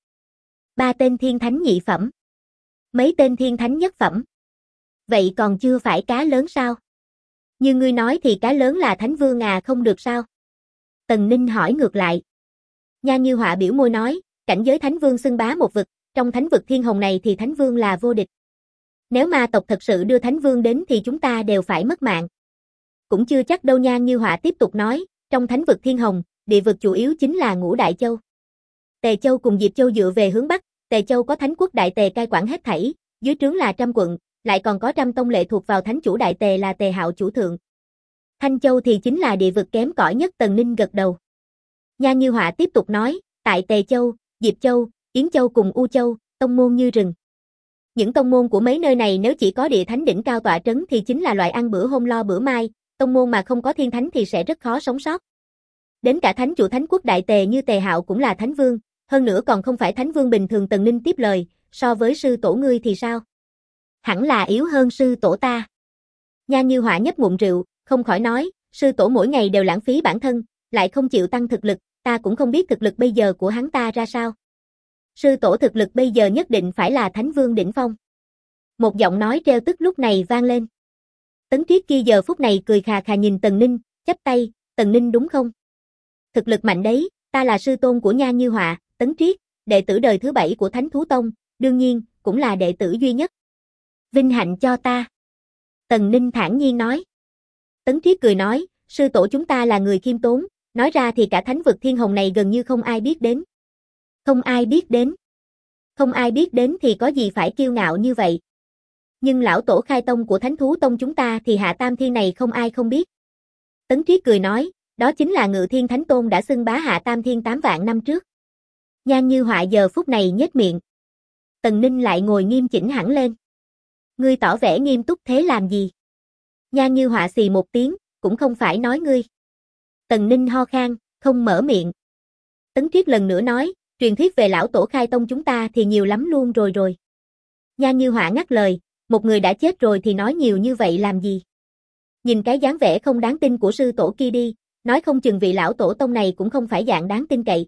3 tên thiên thánh nhị phẩm. Mấy tên thiên thánh nhất phẩm. Vậy còn chưa phải cá lớn sao? Như ngươi nói thì cá lớn là thánh vương à, không được sao? Tần Ninh hỏi ngược lại. Nha Như Họa biểu môi nói, cảnh giới thánh vương xưng bá một vực, trong thánh vực thiên hồng này thì thánh vương là vô địch. Nếu ma tộc thật sự đưa thánh vương đến thì chúng ta đều phải mất mạng. Cũng chưa chắc đâu. Nha Như Họa tiếp tục nói, trong thánh vực thiên hồng, địa vực chủ yếu chính là Ngũ Đại Châu. Tề Châu cùng Diệp Châu dựa về hướng Bắc, Tề Châu có Thánh quốc Đại Tề cai quản hết thảy, dưới trướng là Trăm quận, lại còn có Trăm tông lệ thuộc vào Thánh chủ Đại Tề là Tề Hạo chủ thượng. Thanh Châu thì chính là địa vực kém cỏi nhất. Tần Ninh gật đầu. Nha Như Họa tiếp tục nói, tại Tề Châu, Diệp Châu, Yến Châu cùng U Châu, tông môn như rừng. Những tông môn của mấy nơi này nếu chỉ có địa thánh đỉnh cao tọa trấn thì chính là loại ăn bữa hôm lo bữa mai, tông môn mà không có thiên thánh thì sẽ rất khó sống sót. Đến cả thánh chủ Thánh quốc Đại Tề như Tề Hạo cũng là thánh vương, hơn nữa còn không phải thánh vương bình thường. Tần Ninh tiếp lời, so với sư tổ ngươi thì sao? Hẳn là yếu hơn sư tổ ta. Nha Như Họa nhấp ngụm rượu, không khỏi nói, sư tổ mỗi ngày đều lãng phí bản thân, lại không chịu tăng thực lực, ta cũng không biết thực lực bây giờ của hắn ta ra sao. Sư tổ thực lực bây giờ nhất định phải là thánh vương đỉnh phong. Một giọng nói treo tức lúc này vang lên. Tấn Triết kia giờ phút này cười khà khà nhìn Tần Ninh, chắp tay, Tần Ninh đúng không? Thực lực mạnh đấy, ta là sư tôn của Nha Như Họa, Tấn Triết, đệ tử đời thứ 7 của Thánh Thú Tông, đương nhiên, cũng là đệ tử duy nhất. Vinh hạnh cho ta. Tần Ninh thản nhiên nói. Tấn Triết cười nói, sư tổ chúng ta là người khiêm tốn, nói ra thì cả thánh vực thiên hồng này gần như không ai biết đến. Không ai biết đến. Không ai biết đến thì có gì phải kiêu ngạo như vậy. Nhưng lão tổ khai tông của Thánh Thú Tông chúng ta thì Hạ Tam Thiên này không ai không biết. Tấn Triết cười nói, đó chính là Ngự Thiên Thánh Tôn đã xưng bá Hạ Tam Thiên 8 vạn năm trước. Nha Như Họa giờ phút này nhếch miệng. Tần Ninh lại ngồi nghiêm chỉnh hẳn lên. Ngươi tỏ vẻ nghiêm túc thế làm gì? Nha Như Họa xì một tiếng, cũng không phải nói ngươi. Tần Ninh ho khan, không mở miệng. Tấn Triết lần nữa nói, truyền thuyết về lão tổ khai tông chúng ta thì nhiều lắm luôn rồi. Nha Như Họa ngắt lời, một người đã chết rồi thì nói nhiều như vậy làm gì? Nhìn cái dáng vẻ không đáng tin của sư tổ kia đi, nói không chừng vị lão tổ tông này cũng không phải dạng đáng tin cậy.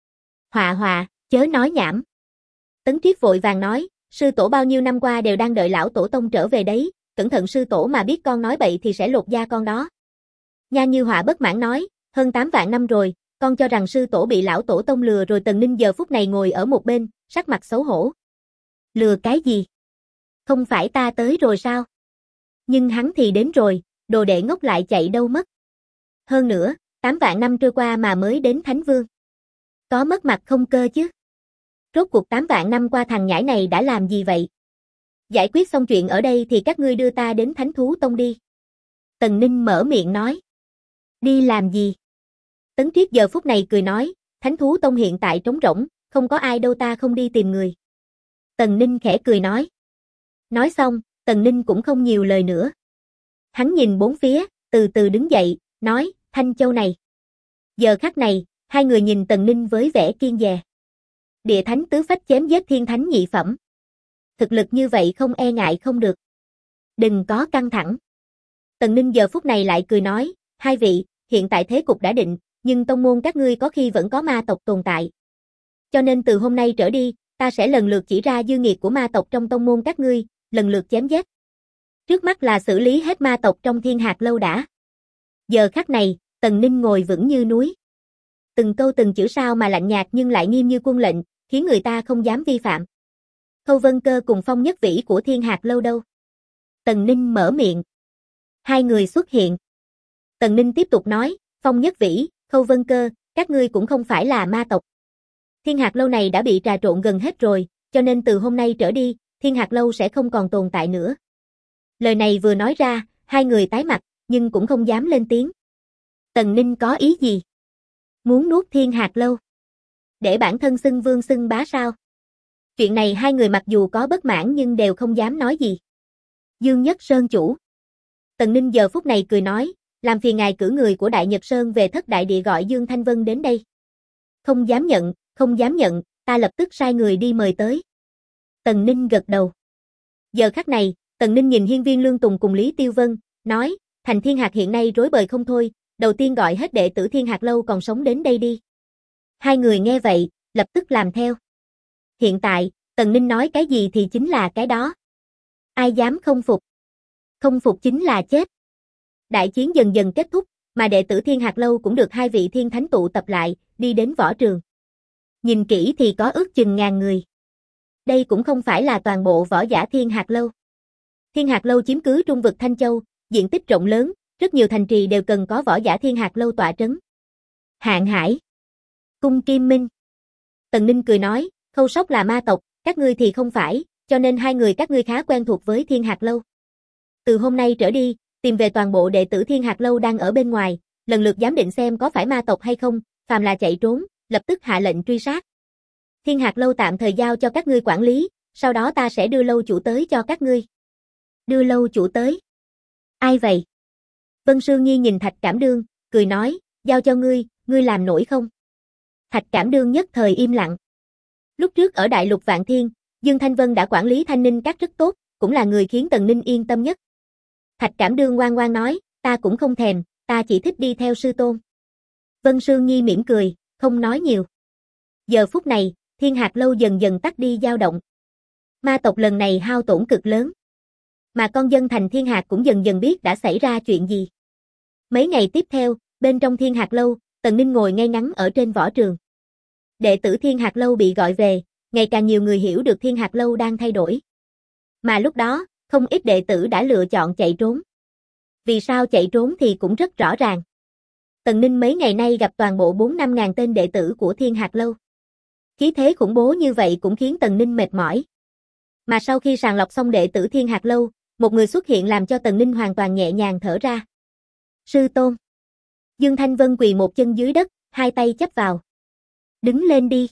Họa, chớ nói nhảm. Tấn Triết vội vàng nói, sư tổ bao nhiêu năm qua đều đang đợi lão tổ tông trở về đấy, cẩn thận sư tổ mà biết con nói bậy thì sẽ lột da con đó. Nha Như Họa bất mãn nói, hơn 8 vạn năm rồi, con cho rằng sư tổ bị lão tổ tông lừa rồi. Tần Ninh giờ phút này ngồi ở một bên, sắc mặt xấu hổ. Lừa cái gì? Không phải ta tới rồi sao? Nhưng hắn thì đến rồi, đồ đệ ngốc lại chạy đâu mất. Hơn nữa, 8 vạn năm trôi qua mà mới đến Thánh Vương. Có mất mặt không cơ chứ? Rốt cuộc 8 vạn năm qua thằng nhãi này đã làm gì vậy? Giải quyết xong chuyện ở đây thì các ngươi đưa ta đến Thánh Thú Tông đi. Tần Ninh mở miệng nói. Đi làm gì? Tấn Triết giờ phút này cười nói, Thánh Thú Tông hiện tại trống rỗng, không có ai đâu, ta không đi tìm người. Tần Ninh khẽ cười nói. Nói xong, Tần Ninh cũng không nhiều lời nữa. Hắn nhìn bốn phía, từ từ đứng dậy, nói, Thanh Châu này. Giờ khắc này, hai người nhìn Tần Ninh với vẻ kiêng dè. Địa thánh tứ phách chém giết thiên thánh nhị phẩm. Thực lực như vậy không e ngại không được. Đừng có căng thẳng. Tần Ninh giờ phút này lại cười nói, hai vị, hiện tại thế cục đã định, nhưng tông môn các ngươi có khi vẫn có ma tộc tồn tại. Cho nên từ hôm nay trở đi, ta sẽ lần lượt chỉ ra dư nghiệt của ma tộc trong tông môn các ngươi, lần lượt chém giết. Trước mắt là xử lý hết ma tộc trong Thiên Hạt Lâu đã. Giờ khắc này, Tần Ninh ngồi vững như núi. Từng câu từng chữ sao mà lạnh nhạt nhưng lại nghiêm như quân lệnh, khiến người ta không dám vi phạm. Khâu Vân Cơ cùng Phong Nhất Vĩ của Thiên Hạt Lâu đâu? Tần Ninh mở miệng. Hai người xuất hiện. Tần Ninh tiếp tục nói, Phong Nhất Vĩ, Khâu Vân Cơ, các ngươi cũng không phải là ma tộc. Thiên Hạt Lâu này đã bị trà trộn gần hết rồi, cho nên từ hôm nay trở đi, Thiên Hạt Lâu sẽ không còn tồn tại nữa. Lời này vừa nói ra, hai người tái mặt, nhưng cũng không dám lên tiếng. Tần Ninh có ý gì? Muốn nuốt Thiên Hạt Lâu? Để bản thân xưng vương xưng bá sao? Chuyện này hai người mặc dù có bất mãn nhưng đều không dám nói gì. Dương Nhất Sơn chủ. Tần Ninh giờ phút này cười nói, làm phiền ngài cử người của Đại Nhật Sơn về Thất Đại Địa gọi Dương Thanh Vân đến đây. Không dám nhận, ta lập tức sai người đi mời tới. Tần Ninh gật đầu. Giờ khắc này, Tần Ninh nhìn Hiên Viên Lương Tùng cùng Lý Tiêu Vân, nói, thành Thiên Hạc hiện nay rối bời không thôi, đầu tiên gọi hết đệ tử Thiên Hạc Lâu còn sống đến đây đi. Hai người nghe vậy, lập tức làm theo. Hiện tại, Tần Ninh nói cái gì thì chính là cái đó. Ai dám không phục? Không phục chính là chết. Đại chiến dần dần kết thúc, mà đệ tử Thiên Hạc Lâu cũng được hai vị thiên thánh tụ tập lại, đi đến võ trường. Nhìn kỹ thì có ước chừng 1000 người. Đây cũng không phải là toàn bộ võ giả Thiên Hạc Lâu. Thiên Hạc Lâu chiếm cứ trung vực Thanh Châu, diện tích rộng lớn, rất nhiều thành trì đều cần có võ giả Thiên Hạc Lâu tọa trấn. Hạng Hải, Cung Kim Minh. Tần Ninh cười nói, Khâu Sóc là ma tộc, các ngươi thì không phải, cho nên hai người các ngươi khá quen thuộc với Thiên Hạc Lâu. Từ hôm nay trở đi, tìm về toàn bộ đệ tử Thiên Hạc Lâu đang ở bên ngoài, lần lượt giám định xem có phải ma tộc hay không, phàm là chạy trốn, lập tức hạ lệnh truy sát. Thiên Hạc Lâu tạm thời giao cho các ngươi quản lý, sau đó ta sẽ đưa lâu chủ tới cho các ngươi. Đưa lâu chủ tới? Ai vậy? Vân Sương Nhi nhìn Thạch Cảm Đương, cười nói, giao cho ngươi, ngươi làm nổi không? Thạch Cảm Đương nhất thời im lặng. Lúc trước ở Đại Lục Vạn Thiên, Dương Thanh Vân đã quản lý Thanh Ninh Các rất tốt, cũng là người khiến Tần Ninh yên tâm nhất. Thạch Cảm Đương ngoan ngoan nói, ta cũng không thèm, ta chỉ thích đi theo sư tôn. Vân Sương Nhi mỉm cười, không nói nhiều. Giờ phút này, Thiên Hạc Lâu dần dần tắt đi dao động. Ma tộc lần này hao tổn cực lớn. Mà con dân thành Thiên Hạc cũng dần dần biết đã xảy ra chuyện gì. Mấy ngày tiếp theo, bên trong Thiên Hạc Lâu, Tần Ninh ngồi ngay ngắn ở trên võ trường. Đệ tử Thiên Hạc Lâu bị gọi về, ngày càng nhiều người hiểu được Thiên Hạc Lâu đang thay đổi. Mà lúc đó, không ít đệ tử đã lựa chọn chạy trốn. Vì sao chạy trốn thì cũng rất rõ ràng. Tần Ninh mấy ngày nay gặp toàn bộ 4-5 ngàn tên đệ tử của Thiên Hạc Lâu. Khí thế khủng bố như vậy cũng khiến Tần Ninh mệt mỏi. Mà sau khi sàng lọc xong đệ tử Thiên Hạc Lâu, một người xuất hiện làm cho Tần Ninh hoàn toàn nhẹ nhàng thở ra. Sư tôn. Dương Thanh Vân quỳ một chân dưới đất, hai tay chắp vào. Đứng lên đi.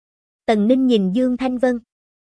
Tần Ninh nhìn Dương Thanh Vân.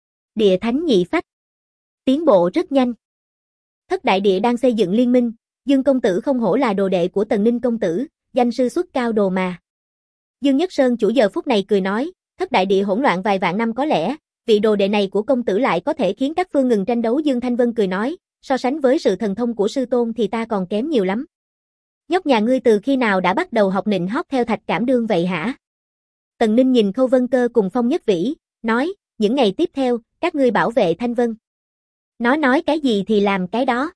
Địa Thánh nhị phách. Tiến bộ rất nhanh. Thất đại địa đang xây dựng liên minh, Dương công tử không hổ là đồ đệ của Tần Ninh công tử, danh sư xuất cao đồ mà. Dương Nhất Sơn chủ giờ phút này cười nói, thất đại địa hỗn loạn vài vạn năm có lẽ, vị đồ đệ này của công tử lại có thể khiến các phương ngừng tranh đấu. Dương Thanh Vân cười nói, so sánh với sự thần thông của sư tôn thì ta còn kém nhiều lắm. Nhóc nhà ngươi từ khi nào đã bắt đầu học nịnh hót theo Thạch Cảm Đương vậy hả? Tần Ninh nhìn Khâu Vân Cơ cùng Phong Nhất Vĩ, nói, những ngày tiếp theo, các ngươi bảo vệ Thanh Vân. Nó nói cái gì thì làm cái đó.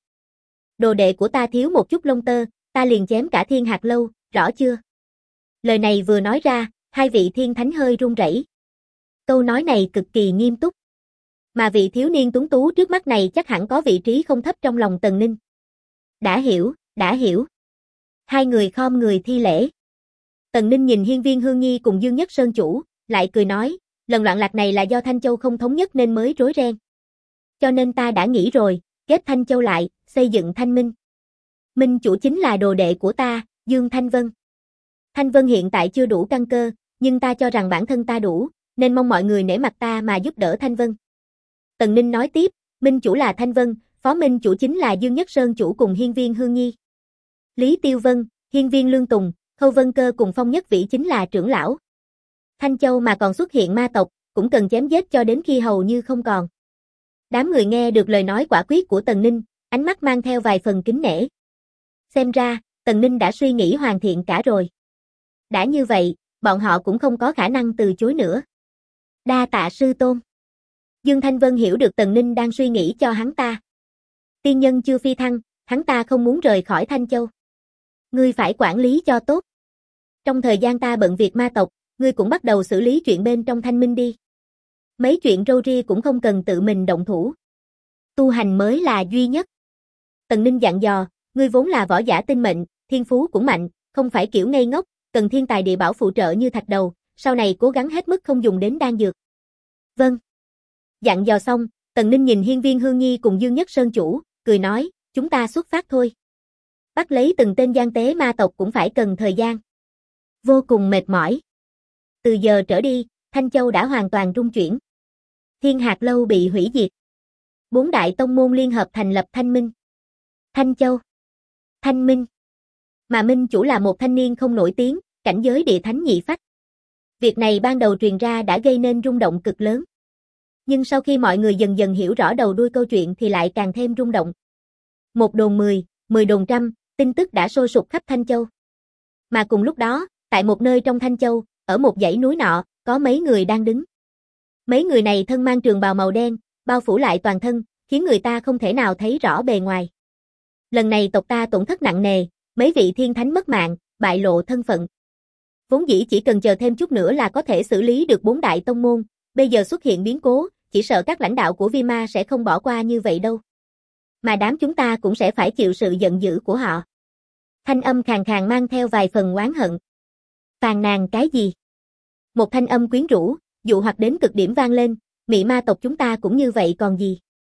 Đồ đệ của ta thiếu một chút lông tơ, ta liền chém cả Thiên Hạc Lâu, rõ chưa? Lời này vừa nói ra, hai vị thiên thánh hơi run rẩy. Câu nói này cực kỳ nghiêm túc. Mà vị thiếu niên tuấn tú trước mắt này chắc hẳn có vị trí không thấp trong lòng Tần Ninh. Đã hiểu, đã hiểu. Hai người khom người thi lễ. Tần Ninh nhìn Hiên Viên Hương Nhi cùng Dương Nhất Sơn chủ, lại cười nói, lần loạn lạc này là do Thanh Châu không thống nhất nên mới rối ren. Cho nên ta đã nghĩ rồi, kết Thanh Châu lại, xây dựng Thanh Minh. Minh chủ chính là đồ đệ của ta, Dương Thanh Vân. Thanh Vân hiện tại chưa đủ căn cơ, nhưng ta cho rằng bản thân ta đủ, nên mong mọi người nể mặt ta mà giúp đỡ Thanh Vân. Tần Ninh nói tiếp, Minh chủ là Thanh Vân, Phó Minh chủ chính là Dương Nhất Sơn chủ cùng Hiên Viên Hương Nhi. Lý Tiêu Vân, Hiên Viên Lương Tùng, Khâu Vân Cơ cùng Phong Nhất Vĩ chính là trưởng lão. Thanh Châu mà còn xuất hiện ma tộc, cũng cần chém giết cho đến khi hầu như không còn. Đám người nghe được lời nói quả quyết của Tần Ninh, ánh mắt mang theo vài phần kính nể. Xem ra, Tần Ninh đã suy nghĩ hoàn thiện cả rồi. Đã như vậy, bọn họ cũng không có khả năng từ chối nữa. Đa tạ sư tôn. Dương Thanh Vân hiểu được Tần Ninh đang suy nghĩ cho hắn ta. Tiên nhân chưa phi thăng, hắn ta không muốn rời khỏi Thanh Châu. Ngươi phải quản lý cho tốt. Trong thời gian ta bận việc ma tộc, ngươi cũng bắt đầu xử lý chuyện bên trong Thanh Minh đi. Mấy chuyện râu ria cũng không cần tự mình động thủ. Tu hành mới là duy nhất. Tần Ninh dặn dò, ngươi vốn là võ giả tinh mệnh, thiên phú cũng mạnh, không phải kiểu ngây ngốc, cần thiên tài địa bảo phụ trợ như thạch đầu, sau này cố gắng hết mức không dùng đến đan dược. Vâng. Dặn dò xong, Tần Ninh nhìn Hiên Viên Hương Nhi cùng Dương Nhất Sơn chủ, cười nói, chúng ta xuất phát thôi. Bắt lấy từng tên gian tế ma tộc cũng phải cần thời gian. Vô cùng mệt mỏi. Từ giờ trở đi, Thanh Châu đã hoàn toàn rung chuyển. Thiên Hạc Lâu bị hủy diệt. 4 đại tông môn liên hợp thành lập Thanh Minh. Thanh Châu. Thanh Minh. Mà Minh chủ là một thanh niên không nổi tiếng, cảnh giới địa thánh nhị phách. Việc này ban đầu truyền ra đã gây nên rung động cực lớn. Nhưng sau khi mọi người dần dần hiểu rõ đầu đuôi câu chuyện thì lại càng thêm rung động. Một đồn 10, 10 đồn trăm, tin tức đã sôi sục khắp Thanh Châu. Mà cùng lúc đó, tại một nơi trong Thanh Châu, ở một dãy núi nọ, có mấy người đang đứng. Mấy người này thân mang trường bào màu đen, bao phủ lại toàn thân, khiến người ta không thể nào thấy rõ bề ngoài. Lần này tộc ta tổn thất nặng nề, mấy vị thiên thánh mất mạng, bại lộ thân phận. Vốn dĩ chỉ cần chờ thêm chút nữa là có thể xử lý được 4 đại tông môn, bây giờ xuất hiện biến cố, chỉ sợ các lãnh đạo của Vi-ma sẽ không bỏ qua như vậy đâu. Mà đám chúng ta cũng sẽ phải chịu sự giận dữ của họ. Thanh âm khàn khàn mang theo vài phần oán hận. Phàn nàn cái gì? Một thanh âm quyến rũ, dụ hoặc đến cực điểm vang lên, mị ma tộc chúng ta cũng như vậy còn gì?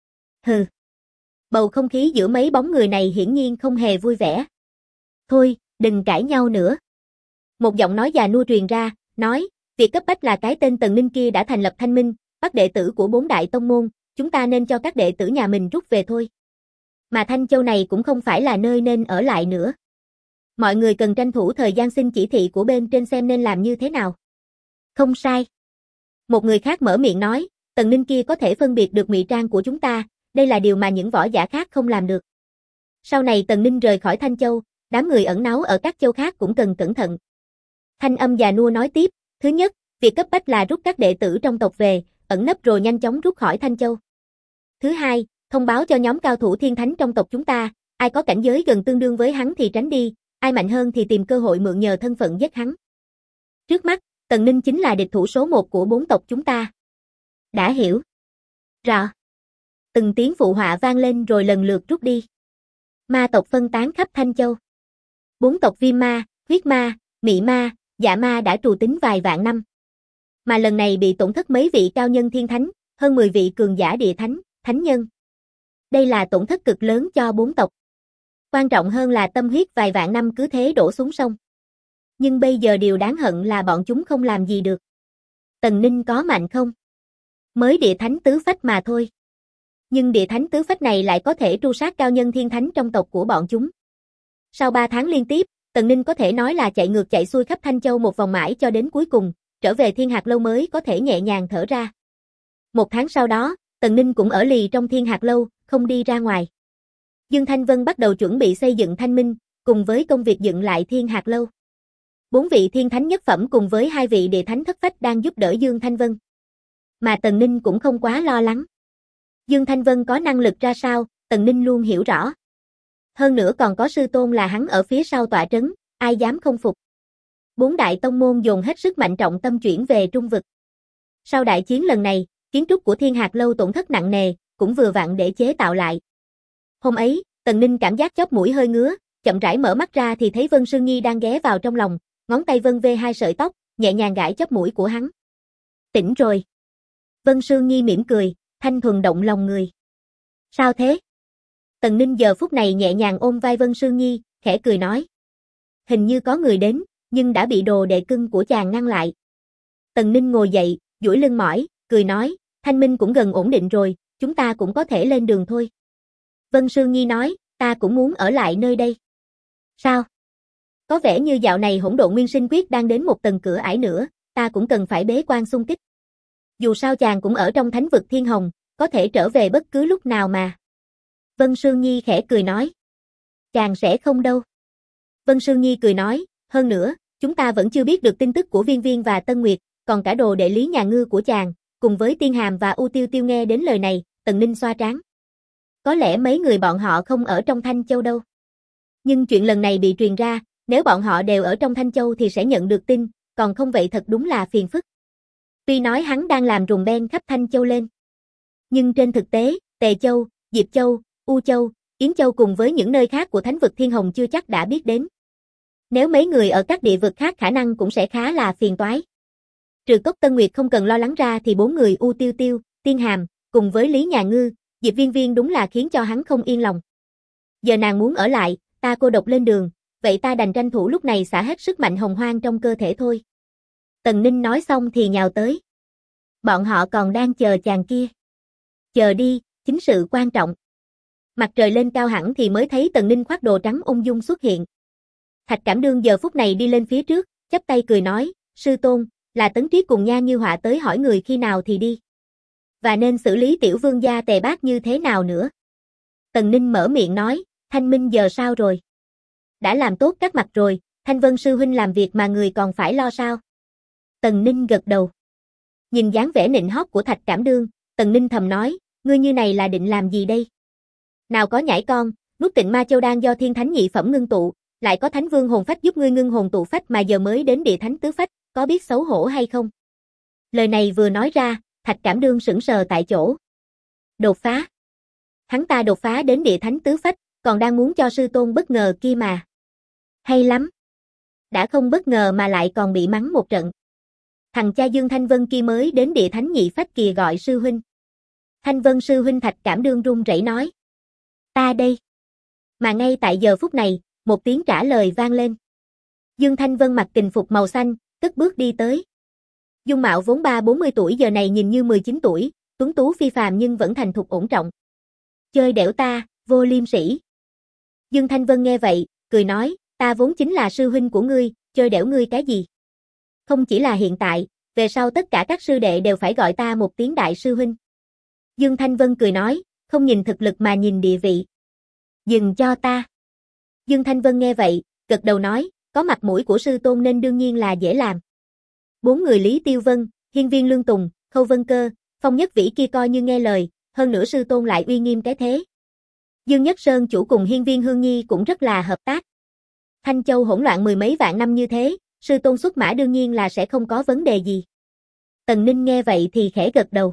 Hừ. Bầu không khí giữa mấy bóng người này hiển nhiên không hề vui vẻ. Thôi, đừng cãi nhau nữa. Một giọng nói già nua truyền ra, nói, việc cấp bách là cái tên Tần Ninh kia đã thành lập thanh minh, bắt đệ tử của 4 đại tông môn, chúng ta nên cho các đệ tử nhà mình rút về thôi. Mà Thanh Châu này cũng không phải là nơi nên ở lại nữa. Mọi người cần tranh thủ thời gian xin chỉ thị của bên trên xem nên làm như thế nào. Không sai. Một người khác mở miệng nói, Tần Ninh kia có thể phân biệt được ngụy trang của chúng ta, đây là điều mà những võ giả khác không làm được. Sau này Tần Ninh rời khỏi Thanh Châu, đám người ẩn náu ở các châu khác cũng cần cẩn thận. Thanh âm già nua nói tiếp, thứ nhất, việc cấp bách là rút các đệ tử trong tộc về, ẩn nấp rồi nhanh chóng rút khỏi Thanh Châu. Thứ hai, thông báo cho nhóm cao thủ thiên thánh trong tộc chúng ta, ai có cảnh giới gần tương đương với hắn thì tránh đi, ai mạnh hơn thì tìm cơ hội mượn nhờ thân phận giết hắn. Trước mắt, Tần Ninh chính là địch thủ số 1 của 4 tộc chúng ta. Đã hiểu. Rõ. Từng tiếng phụ họa vang lên rồi lần lượt rút đi. Ma tộc phân tán khắp Thanh Châu. 4 tộc Viêm Ma, Huyết Ma, Mị Ma, Dạ Ma đã trù tính vài vạn năm. Mà lần này bị tổn thất mấy vị cao nhân thiên thánh, hơn 10 vị cường giả địa thánh, thánh nhân. Đây là tổn thất cực lớn cho 4 tộc. Quan trọng hơn là tâm huyết vài vạn năm cứ thế đổ xuống sông. Nhưng bây giờ điều đáng hận là bọn chúng không làm gì được. Tần Ninh có mạnh không? Mới địa thánh tứ phách mà thôi. Nhưng địa thánh tứ phách này lại có thể tru sát cao nhân thiên thánh trong tộc của bọn chúng. Sau 3 tháng liên tiếp, Tần Ninh có thể nói là chạy ngược chạy xuôi khắp Thanh Châu một vòng mãi cho đến cuối cùng, trở về Thiên Hạt Lâu mới có thể nhẹ nhàng thở ra. 1 tháng sau đó, Tần Ninh cũng ở lì trong Thiên Hạt Lâu, không đi ra ngoài. Dương Thanh Vân bắt đầu chuẩn bị xây dựng Thanh Minh, cùng với công việc dựng lại Thiên Hạt Lâu. 4 vị thiên thánh nhất phẩm cùng với 2 vị địa thánh thất phách đang giúp đỡ Dương Thanh Vân. Mà Tần Ninh cũng không quá lo lắng. Dương Thanh Vân có năng lực ra sao, Tần Ninh luôn hiểu rõ. Hơn nữa còn có sư tôn là hắn ở phía sau tọa trấn, ai dám không phục. 4 đại tông môn dồn hết sức mạnh trọng tâm chuyển về Trung vực. Sau đại chiến lần này, kiến trúc của Thiên Hạt Lâu tổn thất nặng nề, cũng vừa vặn để chế tạo lại. Hôm ấy, Tần Ninh cảm giác chóp mũi hơi ngứa, chậm rãi mở mắt ra thì thấy Vân Sương Nhi đang ghé vào trong lòng, ngón tay vân vê 2 sợi tóc, nhẹ nhàng gãi chóp mũi của hắn. Tỉnh rồi. Vân Sương Nhi mỉm cười, thanh thuần động lòng người. Sao thế? Tần Ninh giờ phút này nhẹ nhàng ôm vai Vân Sương Nhi, khẽ cười nói. Hình như có người đến, nhưng đã bị đồ đệ cưng của chàng ngăn lại. Tần Ninh ngồi dậy, duỗi lưng mỏi, cười nói, Thanh Minh cũng gần ổn định rồi, chúng ta cũng có thể lên đường thôi. Vân Sương Nhi nói, ta cũng muốn ở lại nơi đây. Sao? Có vẻ như dạo này Hỗn Độn Nguyên Sinh Quyết đang đến một tầng cửa ải nữa, ta cũng cần phải bế quan xung kích. Dù sao chàng cũng ở trong thánh vực Thiên Hồng, có thể trở về bất cứ lúc nào mà. Vân Sương Nhi khẽ cười nói. Chàng sẽ không đâu. Vân Sương Nhi cười nói, hơn nữa, chúng ta vẫn chưa biết được tin tức của Viên Viên và Tân Nguyệt, còn cả đồ đệ Lý Nhà Ngư của chàng, cùng với Tiên Hàm và U Tiêu Tiêu nghe đến lời này, Tần Ninh xoa trán. Có lẽ mấy người bọn họ không ở trong Thanh Châu đâu. Nhưng chuyện lần này bị truyền ra, nếu bọn họ đều ở trong Thanh Châu thì sẽ nhận được tin, còn không vậy thật đúng là phiền phức. Tuy nói hắn đang làm rùng beng khắp Thanh Châu lên. Nhưng trên thực tế, Tề Châu, Diệp Châu, U Châu, Yến Châu cùng với những nơi khác của thánh vực Thiên Hồng chưa chắc đã biết đến. Nếu mấy người ở các địa vực khác khả năng cũng sẽ khá là phiền toái. Trừ Cốc Tân Nguyệt không cần lo lắng ra thì 4 người U Tiêu Tiêu, Tiên Hàm, cùng với Lý Nhà Ngư, Diệp Viên Viên đúng là khiến cho hắn không yên lòng. Giờ nàng muốn ở lại, ta cô độc lên đường, vậy ta đành tranh thủ lúc này xả hết sức mạnh hồng hoang trong cơ thể thôi. Tần Ninh nói xong thì nhào tới. Bọn họ còn đang chờ chàng kia. Chờ đi, chính sự quan trọng. Mặt trời lên cao hẳn thì mới thấy Tần Ninh khoác đồ trắng ung dung xuất hiện. Thạch Cảm Đương giờ phút này đi lên phía trước, chắp tay cười nói, sư tôn, là Tấn Triết cùng Nha Như Họa tới hỏi người khi nào thì đi. Và nên xử lý tiểu vương gia Tề Bác như thế nào nữa. Tần Ninh mở miệng nói, Thanh Minh giờ sao rồi? Đã làm tốt các mặt rồi, Thanh Vân sư huynh làm việc mà người còn phải lo sao? Tần Ninh gật đầu. Nhìn dáng vẻ nịnh hót của Thạch Cảm Đương, Tần Ninh thầm nói, ngươi như này là định làm gì đây? Nào có nhãi con, nút Tịnh Ma Châu đang do Thiên Thánh nhị phẩm ngưng tụ, lại có Thánh Vương hồn phách giúp ngươi ngưng hồn tụ phách mà giờ mới đến Địa Thánh tứ phách, có biết xấu hổ hay không? Lời này vừa nói ra, Thạch Cảm Đương sững sờ tại chỗ. Đột phá. Hắn ta đột phá đến Địa Thánh tứ phách, còn đang muốn cho sư tôn bất ngờ kia mà. Hay lắm. Đã không bất ngờ mà lại còn bị mắng một trận. Thằng cha Dương Thanh Vân kia mới đến Địa Thánh nhị phách kìa gọi sư huynh. Thanh Vân sư huynh. Thạch Cảm Đương run rẩy nói. Ta đây. Mà ngay tại giờ phút này, một tiếng trả lời vang lên. Dương Thanh Vân mặc kình phục màu xanh, cất bước đi tới. Dung mạo vốn 30-40 tuổi giờ này nhìn như 19 tuổi, tuấn tú phi phàm nhưng vẫn thành thục ổn trọng. Chơi đẻo ta, vô liêm sỉ. Dương Thanh Vân nghe vậy, cười nói, ta vốn chính là sư huynh của ngươi, chơi đẻo ngươi cái gì? Không chỉ là hiện tại, về sau tất cả các sư đệ đều phải gọi ta một tiếng đại sư huynh. Dương Thanh Vân cười nói, không nhìn thực lực mà nhìn địa vị. Dừng cho ta. Dương Thanh Vân nghe vậy, gật đầu nói, có mặt mũi của sư tôn nên đương nhiên là dễ làm. 4 người Lý Tiêu Vân, Hiên Viên Lương Tùng, Khâu Vân Cơ, Phong Nhất Vĩ kia coi như nghe lời, hơn nữa sư tôn lại uy nghiêm cái thế. Dương Nhất Sơn chủ cùng Hiên Viên Hương Nhi cũng rất là hợp tác. Thanh Châu hỗn loạn mười mấy vạn năm như thế, sư tôn xuất mã đương nhiên là sẽ không có vấn đề gì. Tần Ninh nghe vậy thì khẽ gật đầu.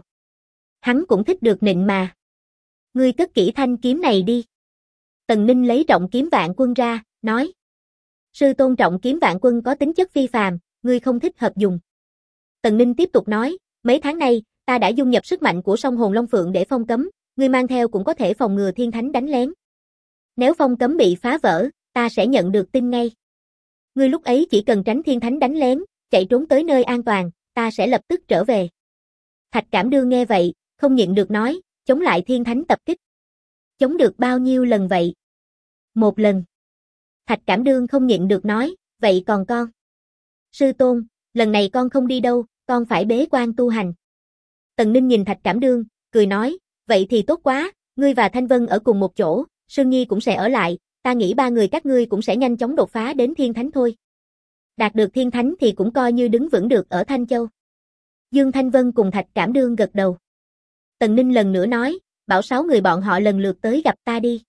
Hắn cũng thích được nịnh mà. Ngươi cất kỹ thanh kiếm này đi. Tần Ninh lấy trọng kiếm Vạn Quân ra, nói. Sư tôn trọng kiếm Vạn Quân có tính chất phi phàm, ngươi không thích hợp dùng. Tần Ninh tiếp tục nói, mấy tháng nay, ta đã dung nhập sức mạnh của song hồn Long Phượng để phong cấm, ngươi mang theo cũng có thể phòng ngừa Thiên Thánh đánh lén. Nếu phong cấm bị phá vỡ, ta sẽ nhận được tin ngay. Ngươi lúc ấy chỉ cần tránh Thiên Thánh đánh lén, chạy trốn tới nơi an toàn, ta sẽ lập tức trở về. Thạch Cảm Đương nghe vậy, không nhịn được nói, chống lại Thiên Thánh tập kích. Chống được bao nhiêu lần vậy? 1 lần. Thạch Cảm Đương không nhịn được nói, vậy còn con? Sư tôn, lần này con không đi đâu, con phải bế quan tu hành. Tần Ninh nhìn Thạch Cảm Đương, cười nói, vậy thì tốt quá, ngươi và Thanh Vân ở cùng một chỗ, Sương Nhi cũng sẽ ở lại, ta nghĩ 3 người các ngươi cũng sẽ nhanh chóng đột phá đến Thiên Thánh thôi. Đạt được Thiên Thánh thì cũng coi như đứng vững được ở Thanh Châu. Dương Thanh Vân cùng Thạch Cảm Đương gật đầu. Tần Ninh lần nữa nói, bảo 6 người bọn họ lần lượt tới gặp ta đi.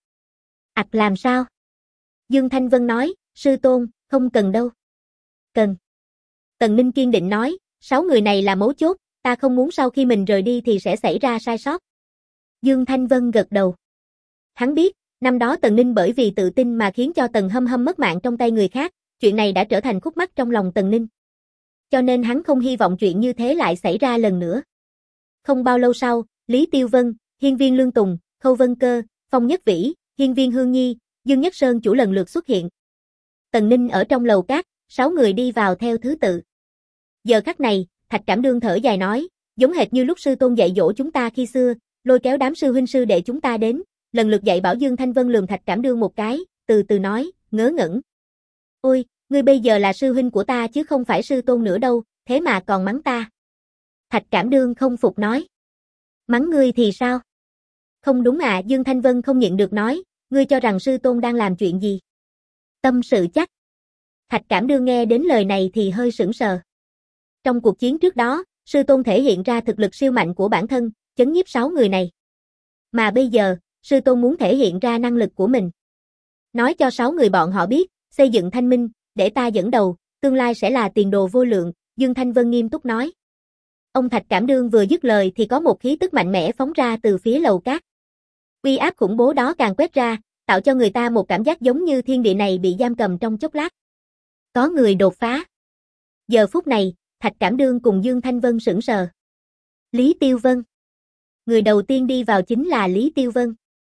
Làm sao? Dương Thanh Vân nói, sư tôn, không cần đâu. Cần. Tần Ninh kiên định nói, 6 người này là mấu chốt, ta không muốn sau khi mình rời đi thì sẽ xảy ra sai sót. Dương Thanh Vân gật đầu. Hắn biết, năm đó Tần Ninh bởi vì tự tin mà khiến cho Tần Hâm Hâm mất mạng trong tay người khác, chuyện này đã trở thành khúc mắc trong lòng Tần Ninh. Cho nên hắn không hy vọng chuyện như thế lại xảy ra lần nữa. Không bao lâu sau, Lý Tiêu Vân, Hiên Viên Lương Tùng, Khâu Vân Cơ, Phong Nhất Vĩ, Hiên Viên Hương Nhi, Dương Nhất Sơn chủ lần lượt xuất hiện. Tần Ninh ở trong lầu cát, 6 người đi vào theo thứ tự. Giờ khắc này, Thạch Cảm Đương thở dài nói, giống hệt như lúc sư tôn dạy dỗ chúng ta khi xưa, lôi kéo đám sư huynh sư đệ chúng ta đến, lần lượt dạy bảo. Dương Thanh Vân lườm Thạch Cảm Đương một cái, từ từ nói, ngớ ngẩn. Ôi, ngươi bây giờ là sư huynh của ta chứ không phải sư tôn nữa đâu, thế mà còn mắng ta. Thạch Cảm Đương không phục nói. Mắng ngươi thì sao? Không đúng à, Dương Thanh Vân không nhịn được nói, ngươi cho rằng sư tôn đang làm chuyện gì? Tâm sự chắc. Thạch Cảm Đương nghe đến lời này thì hơi sững sờ. Trong cuộc chiến trước đó, sư tôn thể hiện ra thực lực siêu mạnh của bản thân, chấn nhiếp 6 người này. Mà bây giờ, sư tôn muốn thể hiện ra năng lực của mình. Nói cho 6 người bọn họ biết, xây dựng thanh minh, để ta dẫn đầu, tương lai sẽ là tiền đồ vô lượng, Dương Thanh Vân nghiêm túc nói. Ông Thạch Cảm Đương vừa dứt lời thì có một khí tức mạnh mẽ phóng ra từ phía lầu cát. Uy áp khủng bố đó càng quét ra, tạo cho người ta một cảm giác giống như thiên địa này bị giam cầm trong chốc lát. Có người đột phá. Giờ phút này, Thạch Cảm Đương cùng Dương Thanh Vân sững sờ. Lý Tiêu Vân. Người đầu tiên đi vào chính là Lý Tiêu Vân.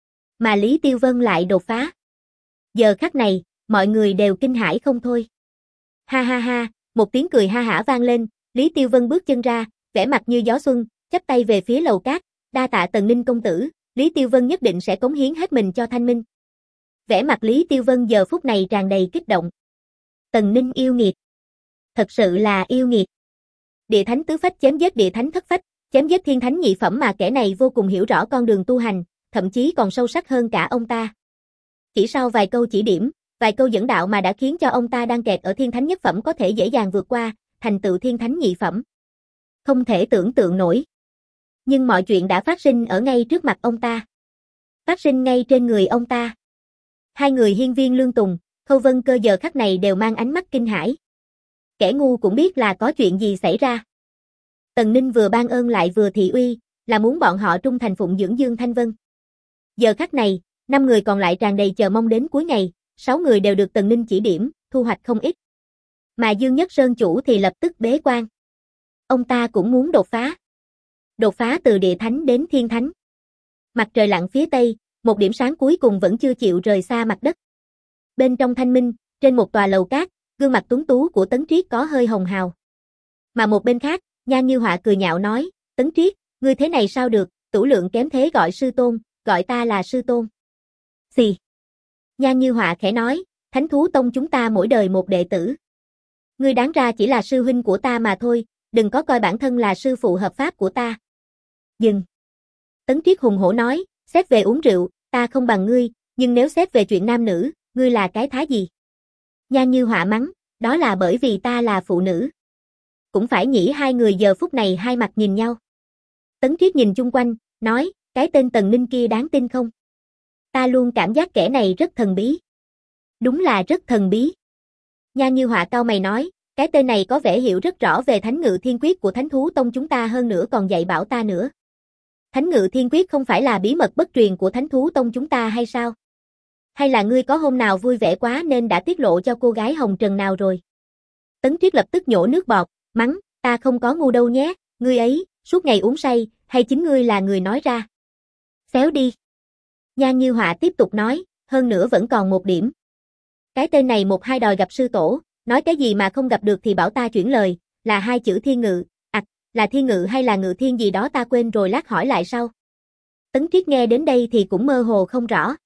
Mà Lý Tiêu Vân lại đột phá. Giờ khắc này, mọi người đều kinh hãi không thôi. Ha ha ha, một tiếng cười ha hả vang lên, Lý Tiêu Vân bước chân ra, vẻ mặt như gió xuân, chắp tay về phía lầu cát, đa tạ Tần Ninh công tử, Lý Tiêu Vân nhất định sẽ cống hiến hết mình cho Thanh Minh. Vẻ mặt Lý Tiêu Vân giờ phút này tràn đầy kích động. Tần Ninh yêu nghiệt. Thật sự là yêu nghiệt. Địa thánh tứ phách chém giết địa thánh thất phách, chém giết thiên thánh nhị phẩm mà kẻ này vô cùng hiểu rõ con đường tu hành, thậm chí còn sâu sắc hơn cả ông ta. Chỉ sau vài câu chỉ điểm, vài câu dẫn đạo mà đã khiến cho ông ta đang kẹt ở thiên thánh nhất phẩm có thể dễ dàng vượt qua, thành tựu thiên thánh nhị phẩm. Không thể tưởng tượng nổi. Nhưng mọi chuyện đã phát sinh ở ngay trước mặt ông ta. Phát sinh ngay trên người ông ta. Hai người hiên viên Lương Tùng, Khâu Vân Cơ giờ khắc này đều mang ánh mắt kinh hãi. Kẻ ngu cũng biết là có chuyện gì xảy ra. Tần Ninh vừa ban ơn lại vừa thị uy, là muốn bọn họ trung thành phụng dưỡng Dương Thanh Vân. Giờ khắc này, 5 người còn lại tràn đầy chờ mong đến cuối ngày, 6 người đều được Tần Ninh chỉ điểm, thu hoạch không ít. Mà Dương Nhất Sơn chủ thì lập tức bế quan. Ông ta cũng muốn đột phá. Đột phá từ địa thánh đến thiên thánh. Mặt trời lặn phía tây, một điểm sáng cuối cùng vẫn chưa chịu rời xa mặt đất. Bên trong thanh minh, trên một tòa lầu cát, gương mặt tuấn tú của Tấn Triết có hơi hồng hào. Mà một bên khác, Nhan Như Họa cười nhạo nói, Tấn Triết, ngươi thế này sao được, tửu lượng kém thế gọi sư tôn, gọi ta là sư tôn. Xì. Nhan Như Họa khẽ nói, Thánh Thú Tông chúng ta mỗi đời một đệ tử. Ngươi đáng ra chỉ là sư huynh của ta mà thôi, đừng có coi bản thân là sư phụ hợp pháp của ta. Dừng. Tấn Triết hùng hổ nói, xét về uống rượu, ta không bằng ngươi, nhưng nếu xét về chuyện nam nữ, ngươi là cái thá gì? Nhan Như Họa mắng, đó là bởi vì ta là phụ nữ. Cũng phải nhỉ. Hai người giờ phút này hai mặt nhìn nhau. Tấn Triết nhìn chung quanh, nói, cái tên Tần Ninh kia đáng tin không? Ta luôn cảm giác kẻ này rất thần bí. Đúng là rất thần bí. Nhan Như Họa cau mày nói, cái tên này có vẻ hiểu rất rõ về Thánh Ngự Thiên Quyết của Thánh Thú Tông chúng ta, hơn nữa còn dạy bảo ta nữa. Thánh Ngự Thiên Quyết không phải là bí mật bất truyền của Thánh Thú Tông chúng ta hay sao? Hay là ngươi có hôm nào vui vẻ quá nên đã tiết lộ cho cô gái hồng trần nào rồi? Tấn Triết lập tức nhổ nước bọt, mắng, ta không có ngu đâu nhé, ngươi ấy, suốt ngày uống say, hay chính ngươi là người nói ra? Xéo đi. Nhan Như Họa tiếp tục nói, hơn nữa vẫn còn một điểm. Cái tên này một hai đòi gặp sư tổ, nói cái gì mà không gặp được thì bảo ta chuyển lời, là hai chữ thiên ngự, là thiên ngự hay là ngự thiên gì đó ta quên rồi, lát hỏi lại sau. Tấn Triết nghe đến đây thì cũng mơ hồ không rõ.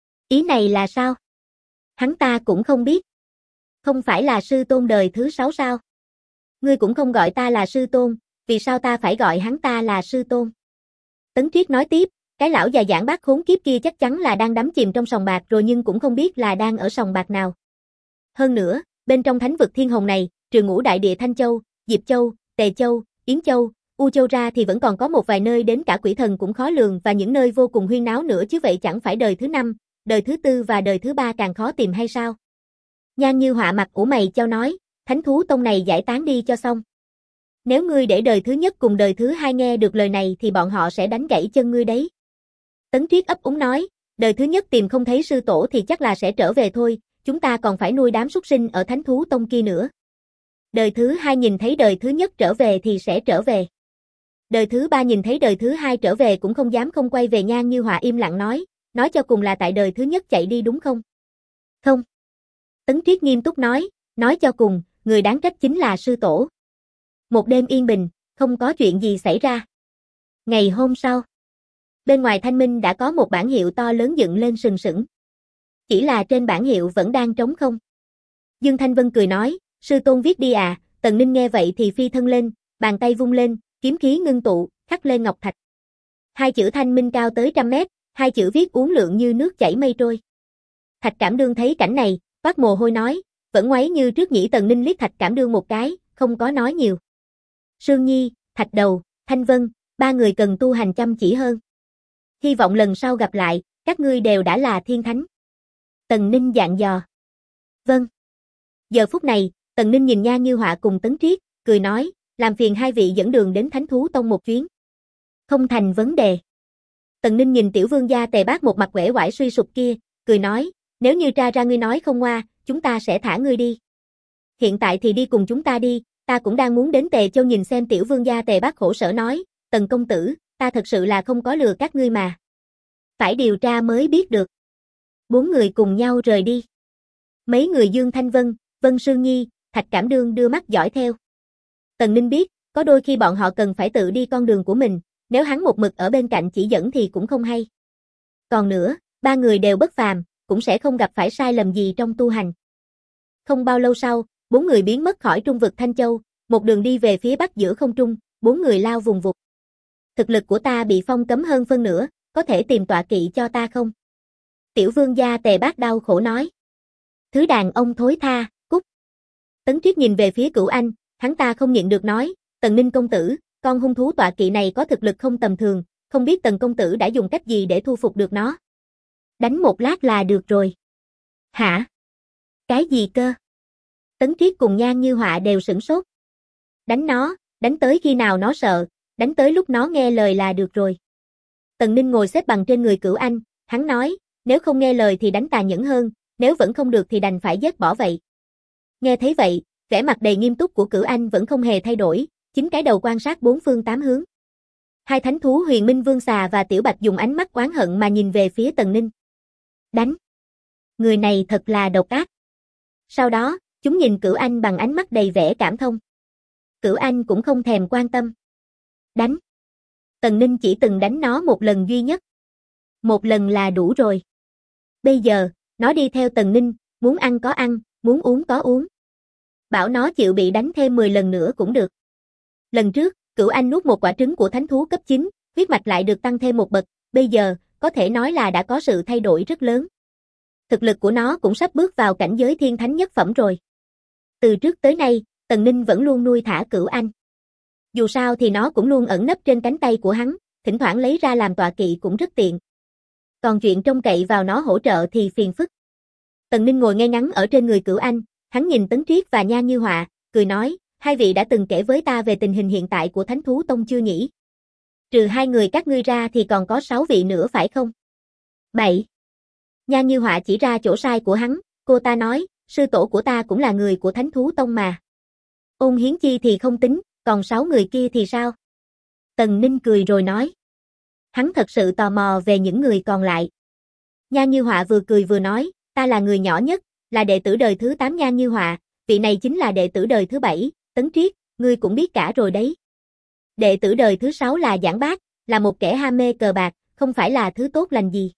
Ý này là sao? Hắn ta cũng không biết. Không phải là sư tôn đời thứ 6 sao? Ngươi cũng không gọi ta là sư tôn, vì sao ta phải gọi hắn ta là sư tôn? Tấn Triết nói tiếp, cái lão già giảng bác khốn kiếp kia chắc chắn là đang đắm chìm trong sòng bạc rồi, nhưng cũng không biết là đang ở sòng bạc nào. Hơn nữa, bên trong thánh vực thiên hồng này, trừ ngũ đại địa Thanh Châu, Diệp Châu, Tề Châu, Yến Châu, U Châu ra thì vẫn còn có một vài nơi đến cả quỷ thần cũng khó lường, và những nơi vô cùng huyên náo nữa chứ, vậy chẳng phải đời thứ 5, đời thứ 4 và đời thứ 3 càng khó tìm hay sao? Nhan Như Họa mặt ủ mày chau nói, Thánh Thú Tông này giải tán đi cho xong. Nếu ngươi để đời thứ nhất cùng đời thứ 2 nghe được lời này thì bọn họ sẽ đánh gãy chân ngươi đấy. Tấn Triết ấp úng nói, đời thứ nhất tìm không thấy sư tổ thì chắc là sẽ trở về thôi, chúng ta còn phải nuôi đám súc sinh ở Thánh Thú Tông kia nữa. Đời thứ 2 nhìn thấy đời thứ nhất trở về thì sẽ trở về. Đời thứ 3 nhìn thấy đời thứ 2 trở về cũng không dám không quay về. Nhan Như Họa im lặng nói cho cùng là tại đời thứ nhất chạy đi đúng không? Không. Tấn Triết nghiêm túc nói cho cùng, người đáng trách chính là sư tổ. Một đêm yên bình, không có chuyện gì xảy ra. Ngày hôm sau, bên ngoài thanh minh đã có một bảng hiệu to lớn dựng lên sừng sững. Chỉ là trên bảng hiệu vẫn đang trống không. Dương Thanh Vân cười nói, sư tôn viết đi à? Tần Ninh nghe vậy thì phi thân lên, bàn tay vung lên, kiếm khí ngưng tụ, khắc lên ngọc thạch. Hai chữ Thanh Minh cao tới 100 mét, hai chữ viết uốn lượn như nước chảy mây trôi. Thạch Cảm Đương thấy cảnh này, toát mồ hôi nói, vẫn ngoáy như trước nhỉ. Tần Ninh liếc Thạch Cảm Đương một cái, không có nói nhiều. Sương Nhi, Thạch Đầu, Thanh Vân, ba người cần tu hành chăm chỉ hơn. Hy vọng lần sau gặp lại, các ngươi đều đã là thiên thánh. Tần Ninh dặn dò. Vâng. Giờ phút này, Tần Ninh nhìn Nhan Như Họa cùng Tấn Triết, cười nói, làm phiền hai vị dẫn đường đến Thánh Thú Tông một chuyến. Không thành vấn đề. Tần Ninh nhìn tiểu vương gia Tề Bác một mặt uể oải suy sụp kia, cười nói, nếu như tra ra ngươi nói không ngoa, chúng ta sẽ thả ngươi đi. Hiện tại thì đi cùng chúng ta đi, ta cũng đang muốn đến Tề Châu nhìn xem. Tiểu vương gia Tề Bác khổ sở nói, Tần công tử, ta thật sự là không có lừa các ngươi mà. Phải điều tra mới biết được. 4 người cùng nhau rời đi. Mấy người Dương Thanh Vân, Vân Sương Nhi, Thạch Cảm Đương đưa mắt dõi theo. Tần Ninh biết, có đôi khi bọn họ cần phải tự đi con đường của mình, nếu hắn một mực ở bên cạnh chỉ dẫn thì cũng không hay. Còn nữa, ba người đều bất phàm, cũng sẽ không gặp phải sai lầm gì trong tu hành. Không bao lâu sau, 4 người biến mất khỏi trung vực Thanh Châu, một đường đi về phía bắc giữa không trung, 4 người lao vùng vụt. Thực lực của ta bị phong cấm hơn phân nửa, có thể tìm tọa kỵ cho ta không? Tiểu vương gia Tề Bác đau khổ nói. Thứ đàn ông thối tha, cút. Tấn Triết nhìn về phía Cửu Anh, hắn ta không nhịn được nói, Tần Ninh công tử, con hung thú tọa kỵ này có thực lực không tầm thường, không biết Tần công tử đã dùng cách gì để thu phục được nó. Đánh một lát là được rồi. Hả? Cái gì cơ? Tấn Triết cùng Nhan Như Họa đều sửng sốt. Đánh nó, đánh tới khi nào nó sợ, đánh tới lúc nó nghe lời là được rồi. Tần Ninh ngồi xếp bằng trên người Cửu Anh, hắn nói, nếu không nghe lời thì đánh tàn nhẫn hơn, nếu vẫn không được thì đành phải giết bỏ vậy. Nghe thấy vậy, vẻ mặt đầy nghiêm túc của Cửu Anh vẫn không hề thay đổi, chính cái đầu quan sát bốn phương tám hướng. Hai thánh thú Huyền Minh Vương Xà và Tiểu Bạch dùng ánh mắt oán hận mà nhìn về phía Tần Ninh. Đánh! Người này thật là độc ác. Sau đó, chúng nhìn Cửu Anh bằng ánh mắt đầy vẻ cảm thông. Cửu Anh cũng không thèm quan tâm. Đánh! Tần Ninh chỉ từng đánh nó một lần duy nhất. Một lần là đủ rồi. Bây giờ, nó đi theo Tần Ninh, muốn ăn có ăn, muốn uống có uống. Bảo nó chịu bị đánh thêm 10 lần nữa cũng được. Lần trước, Cửu Anh nuốt một quả trứng của thánh thú cấp 9, huyết mạch lại được tăng thêm một bậc, bây giờ, có thể nói là đã có sự thay đổi rất lớn. Thực lực của nó cũng sắp bước vào cảnh giới thiên thánh nhất phẩm rồi. Từ trước tới nay, Tần Ninh vẫn luôn nuôi thả Cửu Anh. Dù sao thì nó cũng luôn ẩn nấp trên cánh tay của hắn, thỉnh thoảng lấy ra làm tọa kỵ cũng rất tiện. Còn chuyện trông cậy vào nó hỗ trợ thì phiền phức. Tần Ninh ngồi ngay ngắn ở trên người Cửu Anh, hắn nhìn Tấn Triết và Nhan Như Họa, cười nói, hai vị đã từng kể với ta về tình hình hiện tại của Thánh Thú Tông chưa nhỉ? Trừ hai người các ngươi ra thì còn có 6 vị nữa phải không? 7. Nhan Như Họa chỉ ra chỗ sai của hắn, cô ta nói, sư tổ của ta cũng là người của Thánh Thú Tông mà. Ôn Hiến Chi thì không tính, còn 6 người kia thì sao? Tần Ninh cười rồi nói. Hắn thật sự tò mò về những người còn lại. Nhan Như Họa vừa cười vừa nói, ta là người nhỏ nhất, là đệ tử đời thứ 8 Nhan Như Họa, vị này chính là đệ tử đời thứ 7, Tấn Triết, ngươi cũng biết cả rồi đấy. Đệ tử đời thứ 6 là Giảng Bác, là một kẻ ham mê cờ bạc, không phải là thứ tốt lành gì.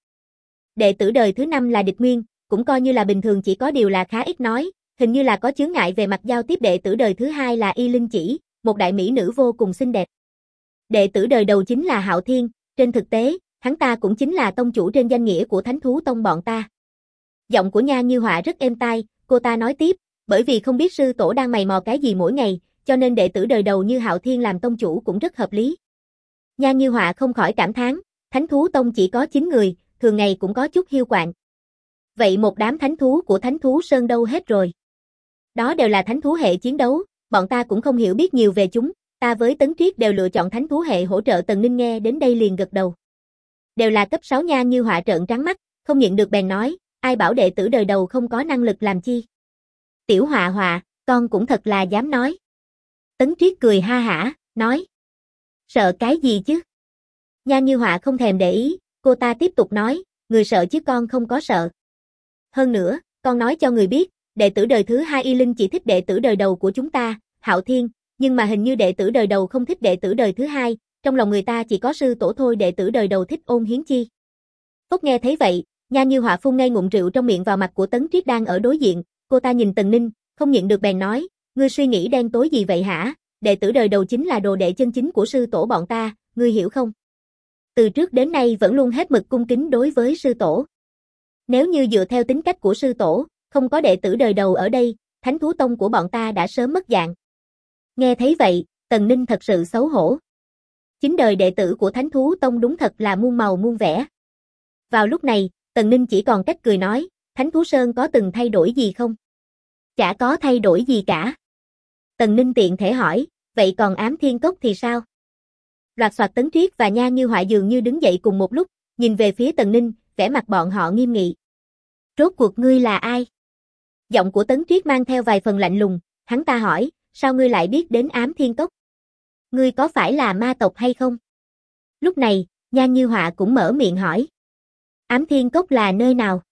Đệ tử đời thứ 5 là Địch Nguyên, cũng coi như là bình thường chỉ có điều là khá ít nói, hình như là có chướng ngại về mặt giao tiếp. Đệ tử đời thứ 2 là Y Linh Chỉ, một đại mỹ nữ vô cùng xinh đẹp. Đệ tử đời đầu chính là Hạo Thiên, trên thực tế, hắn ta cũng chính là tông chủ trên danh nghĩa của Thánh Thú Tông bọn ta. Giọng của Nhan Như Họa rất êm tai, cô ta nói tiếp, bởi vì không biết sư tổ đang mày mò cái gì mỗi ngày, cho nên đệ tử đời đầu như Hạo Thiên làm tông chủ cũng rất hợp lý. Nhan Như Họa không khỏi cảm thán, Thánh Thú Tông chỉ có 9 người, thường ngày cũng có chút hiu quạnh. Vậy một đám thánh thú của Thánh Thú Sơn đâu hết rồi? Đó đều là thánh thú hệ chiến đấu, bọn ta cũng không hiểu biết nhiều về chúng, ta với Tấn Triết đều lựa chọn thánh thú hệ hỗ trợ. Tần Ninh nghe đến đây liền gật đầu. Đều là cấp 6. Nhan Như Họa trợn trắng mắt, không nhịn được bèn nói, ai bảo đệ tử đời đầu không có năng lực làm chi. Tiểu Họa Họa, con cũng thật là dám nói. Tấn Triết cười ha hả, nói. Sợ cái gì chứ? Nhan Như Họa không thèm để ý, cô ta tiếp tục nói, người sợ chứ con không có sợ. Hơn nữa, con nói cho người biết, đệ tử đời thứ 2 Y Linh chỉ thích đệ tử đời đầu của chúng ta, Hạo Thiên, nhưng mà hình như đệ tử đời đầu không thích đệ tử đời thứ 2, trong lòng người ta chỉ có sư tổ thôi. Đệ tử đời đầu thích Ôn Hiến Chi. Tốt nghe thấy vậy, Nhan Như Họa phun ngay ngụm rượu trong miệng vào mặt của Tấn Triết đang ở đối diện, cô ta nhìn Tần Ninh, không nhịn được bèn nói, ngươi suy nghĩ đen tối gì vậy hả? Đệ tử đời đầu chính là đồ đệ chân chính của sư tổ bọn ta, ngươi hiểu không? Từ trước đến nay vẫn luôn hết mực cung kính đối với sư tổ. Nếu như dựa theo tính cách của sư tổ, không có đệ tử đời đầu ở đây, Thánh Thú Tông của bọn ta đã sớm mất dạng. Nghe thấy vậy, Tần Ninh thật sự xấu hổ. Chính đời đệ tử của Thánh Thú Tông đúng thật là muôn màu muôn vẻ. Vào lúc này, Tần Ninh chỉ còn cách cười nói, Thánh Thú Sơn có từng thay đổi gì không? Chả có thay đổi gì cả. Tần Ninh tiện thể hỏi, vậy còn Ám Thiên Cốc thì sao? Loạt soạt Tấn Triết và Nhan Như Họa dường như đứng dậy cùng một lúc, nhìn về phía Tần Ninh, vẻ mặt bọn họ nghiêm nghị. Rốt cuộc ngươi là ai? Giọng của Tấn Triết mang theo vài phần lạnh lùng, hắn ta hỏi, sao ngươi lại biết đến Ám Thiên Cốc? Ngươi có phải là ma tộc hay không? Lúc này, Nhan Như Họa cũng mở miệng hỏi. Ám Thiên Cốc là nơi nào?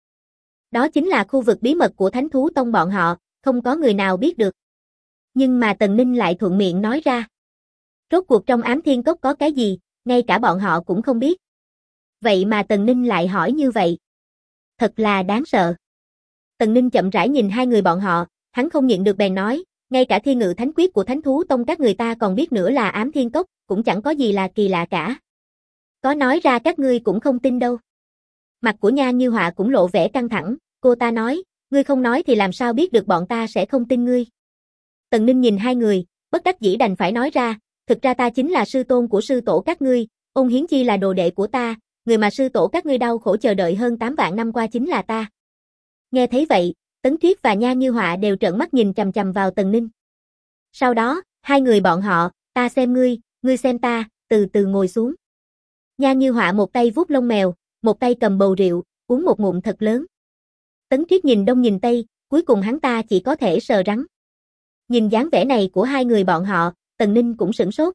Đó chính là khu vực bí mật của Thánh Thú Tông bọn họ, không có người nào biết được. Nhưng mà Tần Ninh lại thuận miệng nói ra. Rốt cuộc trong Ám Thiên Cốc có cái gì, ngay cả bọn họ cũng không biết. Vậy mà Tần Ninh lại hỏi như vậy. Thật là đáng sợ. Tần Ninh chậm rãi nhìn hai người bọn họ, hắn không nhịn được bèn nói, Ngay cả Thiên Ngự Thánh Quyết của Thánh Thú Tông các người ta còn biết nữa là Ám Thiên Cốc, cũng chẳng có gì là kỳ lạ cả. Có nói ra các ngươi cũng không tin đâu. Mặt của Nha Như Họa cũng lộ vẻ căng thẳng, cô ta nói, ngươi không nói thì làm sao biết được bọn ta sẽ không tin ngươi. Tần Ninh nhìn hai người, bất đắc dĩ đành phải nói ra, thực ra ta chính là sư tôn của sư tổ các ngươi, Ôn Hiến Chi là đồ đệ của ta, người mà sư tổ các ngươi đau khổ chờ đợi hơn 8 vạn năm qua chính là ta. Nghe thấy vậy, Tấn Triết và Nha Như Họa đều trợn mắt nhìn chằm chằm vào Tần Ninh. Sau đó, hai người bọn họ, ta xem ngươi xem ta, từ từ ngồi xuống. Nha Như Họa một tay vuốt lông mèo, một tay cầm bầu rượu, uống một ngụm thật lớn. Tấn Triết nhìn đông nhìn tây, cuối cùng hắn ta chỉ có thể sờ rắn. Nhìn dáng vẻ này của hai người bọn họ, Tần Ninh cũng sửng sốt.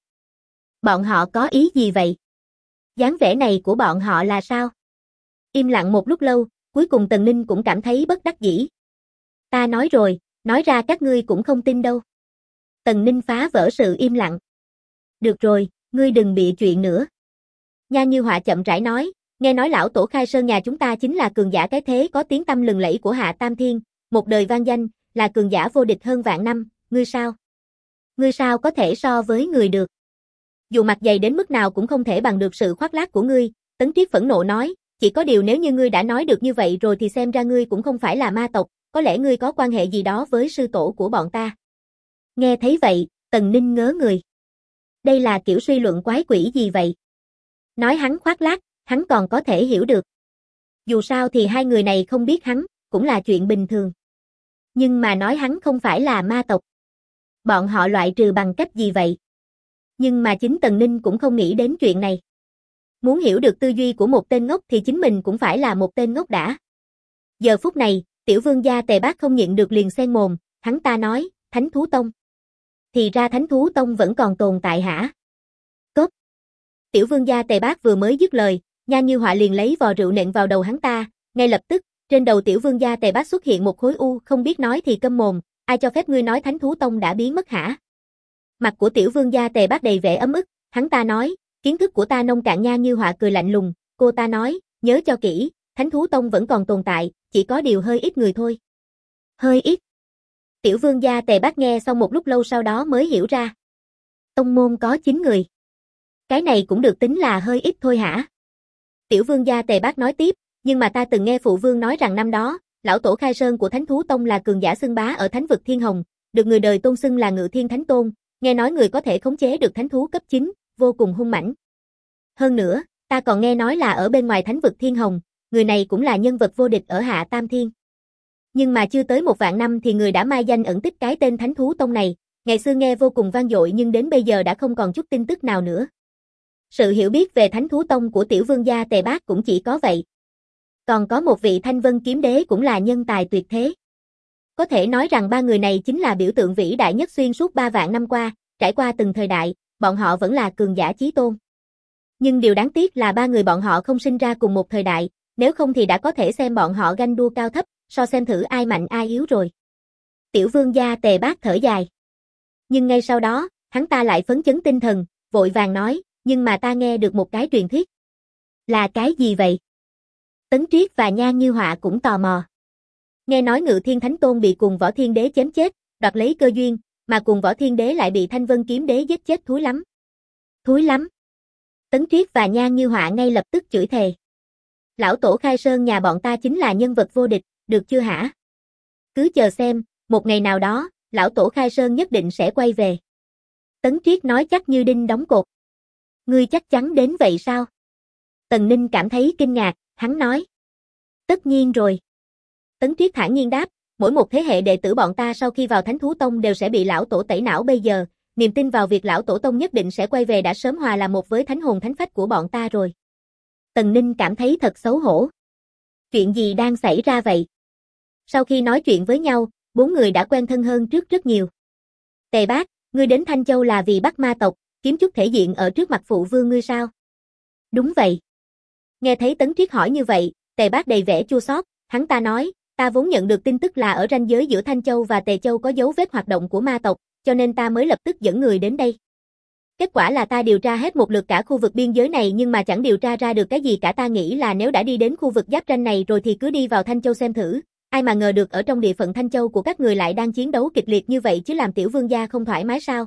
Bọn họ có ý gì vậy? Dáng vẻ này của bọn họ là sao? Im lặng một lúc lâu, cuối cùng Tần Ninh cũng cảm thấy bất đắc dĩ. Ta nói rồi, nói ra các ngươi cũng không tin đâu. Tần Ninh phá vỡ sự im lặng. Được rồi, ngươi đừng bịa chuyện nữa. Nha Như Họa chậm rãi nói, nghe nói lão tổ Khai Sơn nhà chúng ta chính là cường giả cái thế có tiếng tăm lừng lẫy của Hạ Tam Thiên, một đời vang danh, là cường giả vô địch hơn vạn năm, ngươi sao? Ngươi sao có thể so với người được? Dù mặt dày đến mức nào cũng không thể bằng được sự khoác lác của ngươi, Tấn Triết phẫn nộ nói, chỉ có điều nếu như ngươi đã nói được như vậy rồi thì xem ra ngươi cũng không phải là ma tộc, có lẽ ngươi có quan hệ gì đó với sư tổ của bọn ta. Nghe thấy vậy, Tần Ninh ngớ người. Đây là kiểu suy luận quái quỷ gì vậy? Nói hắn khoác lác, hắn còn có thể hiểu được. Dù sao thì hai người này không biết hắn, cũng là chuyện bình thường. Nhưng mà nói hắn không phải là ma tộc. Bọn họ loại trừ bằng cách gì vậy? Nhưng mà chính Tần Ninh cũng không nghĩ đến chuyện này. Muốn hiểu được tư duy của một tên ngốc thì chính mình cũng phải là một tên ngốc đã. Giờ phút này, tiểu vương gia Tề Bác không nhịn được liền xen mồm, hắn ta nói, Thánh Thú Tông. Thì ra Thánh Thú Tông vẫn còn tồn tại hả? Cốp. Tiểu vương gia Tề Bác vừa mới dứt lời, Nha Như Họa liền lấy vò rượu nện vào đầu hắn ta, ngay lập tức, trên đầu tiểu vương gia Tề Bác xuất hiện một khối u, không biết nói thì câm mồm, ai cho phép ngươi nói Thánh Thú Tông đã biến mất hả? Mặt của tiểu vương gia Tề Bác đầy vẻ ấm ức, hắn ta nói, kiến thức của ta nông cạn. Nha Như Họa cười lạnh lùng, cô ta nói, nhớ cho kỹ, Thánh Thú Tông vẫn còn tồn tại, chỉ có điều hơi ít người thôi. Hơi ít. Tiểu vương gia Tề Bác nghe xong một lúc lâu sau đó mới hiểu ra. Tông môn có 9 người. Cái này cũng được tính là hơi ít thôi hả? Tiểu vương gia Tề Bác nói tiếp, nhưng mà ta từng nghe phụ vương nói rằng năm đó, lão tổ Khai Sơn của Thánh Thú Tông là cường giả xưng bá ở thánh vực Thiên Hồng, được người đời tôn xưng là Ngự Thiên Thánh Tôn, nghe nói người có thể khống chế được thánh thú cấp 9, vô cùng hung mãnh. Hơn nữa, ta còn nghe nói là ở bên ngoài thánh vực Thiên Hồng, người này cũng là nhân vật vô địch ở Hạ Tam Thiên. Nhưng mà chưa tới 1 vạn năm thì người đã mai danh ẩn tích cái tên Thánh Thú Tông này, ngày xưa nghe vô cùng vang dội nhưng đến bây giờ đã không còn chút tin tức nào nữa. Sự hiểu biết về Thánh Thú Tông của tiểu vương gia Tề Bác cũng chỉ có vậy. Còn có một vị Thanh Vân Kiếm Đế cũng là nhân tài tuyệt thế. Có thể nói rằng ba người này chính là biểu tượng vĩ đại nhất xuyên suốt 3 vạn năm qua, trải qua từng thời đại, bọn họ vẫn là cường giả chí tôn. Nhưng điều đáng tiếc là ba người bọn họ không sinh ra cùng một thời đại, nếu không thì đã có thể xem bọn họ ganh đua cao thấp, so xem thử ai mạnh ai yếu rồi. Tiểu vương gia Tề Bác thở dài. Nhưng ngay sau đó, hắn ta lại phấn chấn tinh thần, vội vàng nói, nhưng mà ta nghe được một cái truyền thuyết. Là cái gì vậy? Tấn Triết và Nha Như Họa cũng tò mò. Nghe nói Ngự Thiên Thánh Tôn bị Cùng Võ Thiên Đế chém chết, đoạt lấy cơ duyên, mà Cùng Võ Thiên Đế lại bị Thanh Vân Kiếm Đế giết chết, thúi lắm. Thúi lắm. Tấn Triết và Nha Như Họa ngay lập tức chửi thề. Lão tổ Khai Sơn nhà bọn ta chính là nhân vật vô địch, được chưa hả? Cứ chờ xem, một ngày nào đó, lão tổ Khai Sơn nhất định sẽ quay về. Tấn Triết nói chắc như đinh đóng cột. Ngươi chắc chắn đến vậy sao? Tần Ninh cảm thấy kinh ngạc, hắn nói. Tất nhiên rồi. Tấn Triết thản nhiên đáp, mỗi một thế hệ đệ tử bọn ta sau khi vào Thánh Thú Tông đều sẽ bị lão tổ tẩy não bây giờ, niềm tin vào việc lão tổ tông nhất định sẽ quay về đã sớm hòa là một với thánh hồn thánh phách của bọn ta rồi. Tần Ninh cảm thấy thật xấu hổ. Chuyện gì đang xảy ra vậy? Sau khi nói chuyện với nhau, 4 người đã quen thân hơn trước rất nhiều. Tề Bác, ngươi đến Thanh Châu là vì bắt ma tộc, kiếm chút thể diện ở trước mặt phụ vương ngươi sao? Đúng vậy. Nghe thấy Tấn Triết hỏi như vậy, Tề Bác đầy vẻ chua xót, hắn ta nói, ta vốn nhận được tin tức là ở ranh giới giữa Thanh Châu và Tề Châu có dấu vết hoạt động của ma tộc, cho nên ta mới lập tức dẫn người đến đây. Kết quả là ta điều tra hết một lượt cả khu vực biên giới này nhưng mà chẳng điều tra ra được cái gì cả. Ta nghĩ là nếu đã đi đến khu vực giáp ranh này rồi thì cứ đi vào Thanh Châu xem thử, Ai mà ngờ được ở trong địa phận Thanh Châu của các người lại đang chiến đấu kịch liệt như vậy chứ làm tiểu vương gia không thoải mái sao?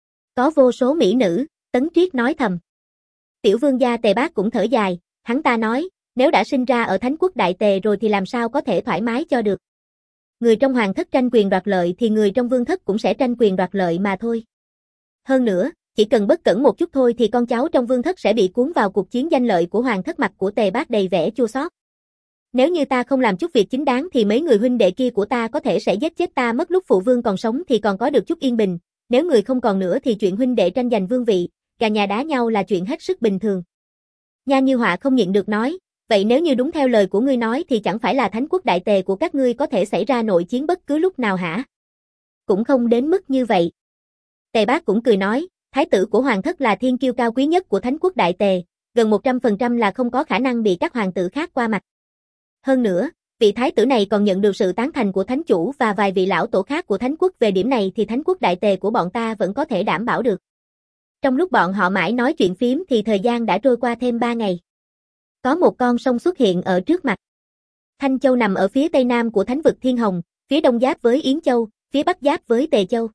Có vô số mỹ nữ, Tấn Triết nói thầm. Tiểu vương gia Tề Bác cũng thở dài, hắn ta nói, nếu đã sinh ra ở Thánh quốc Đại Tề rồi thì làm sao có thể thoải mái cho được. Người trong hoàng thất tranh quyền đoạt lợi thì người trong vương thất cũng sẽ tranh quyền đoạt lợi mà thôi. Hơn nữa, chỉ cần bất cẩn một chút thôi thì con cháu trong vương thất sẽ bị cuốn vào cuộc chiến danh lợi của hoàng thất. Mặt của Tề Bác đầy vẻ chua xót. Nếu như ta không làm chút việc chính đáng thì mấy người huynh đệ kia của ta có thể sẽ giết chết ta mất, lúc phụ vương còn sống thì còn có được chút yên bình, nếu người không còn nữa thì chuyện huynh đệ tranh giành vương vị, gà nhà đá nhau là chuyện hết sức bình thường. Nha Như Họa không nhịn được nói, vậy nếu như đúng theo lời của ngươi nói thì chẳng phải là Thánh quốc Đại Tề của các ngươi có thể xảy ra nội chiến bất cứ lúc nào hả? Cũng không đến mức như vậy. Tề Bác cũng cười nói, thái tử của hoàng thất là thiên kiêu cao quý nhất của Thánh quốc Đại Tề, gần 100% là không có khả năng bị các hoàng tử khác qua mặt. Hơn nữa, vị thái tử này còn nhận được sự tán thành của thánh chủ và vài vị lão tổ khác của Thánh quốc, về điểm này thì Thánh quốc Đại Tề của bọn ta vẫn có thể đảm bảo được. Trong lúc bọn họ mãi nói chuyện phiếm thì thời gian đã trôi qua thêm 3 ngày. Có một con sông xuất hiện ở trước mặt. Thanh Châu nằm ở phía tây nam của thánh vực Thiên Hồng, phía đông giáp với Yến Châu, phía bắc giáp với Tề Châu.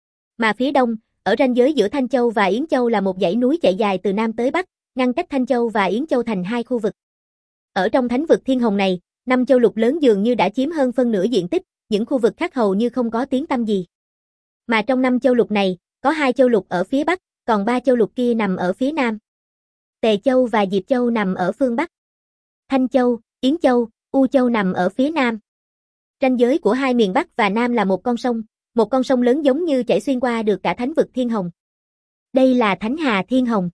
Mà phía đông, ở ranh giới giữa Thanh Châu và Yến Châu là một dãy núi chạy dài từ nam tới bắc, ngăn cách Thanh Châu và Yến Châu thành hai khu vực. Ở trong thánh vực Thiên Hồng này, 5 châu lục lớn dường như đã chiếm hơn phân nửa diện tích, những khu vực khác hầu như không có tiếng tăm gì. Mà trong 5 châu lục này, có 2 châu lục ở phía bắc, còn 3 châu lục kia nằm ở phía nam. Tề Châu và Diệp Châu nằm ở phương bắc. Thanh Châu, Yến Châu, U Châu nằm ở phía nam. Ranh giới của hai miền Bắc và Nam là một con sông lớn giống như chảy xuyên qua được cả thánh vực Thiên Hồng. Đây là Thánh Hà Thiên Hồng.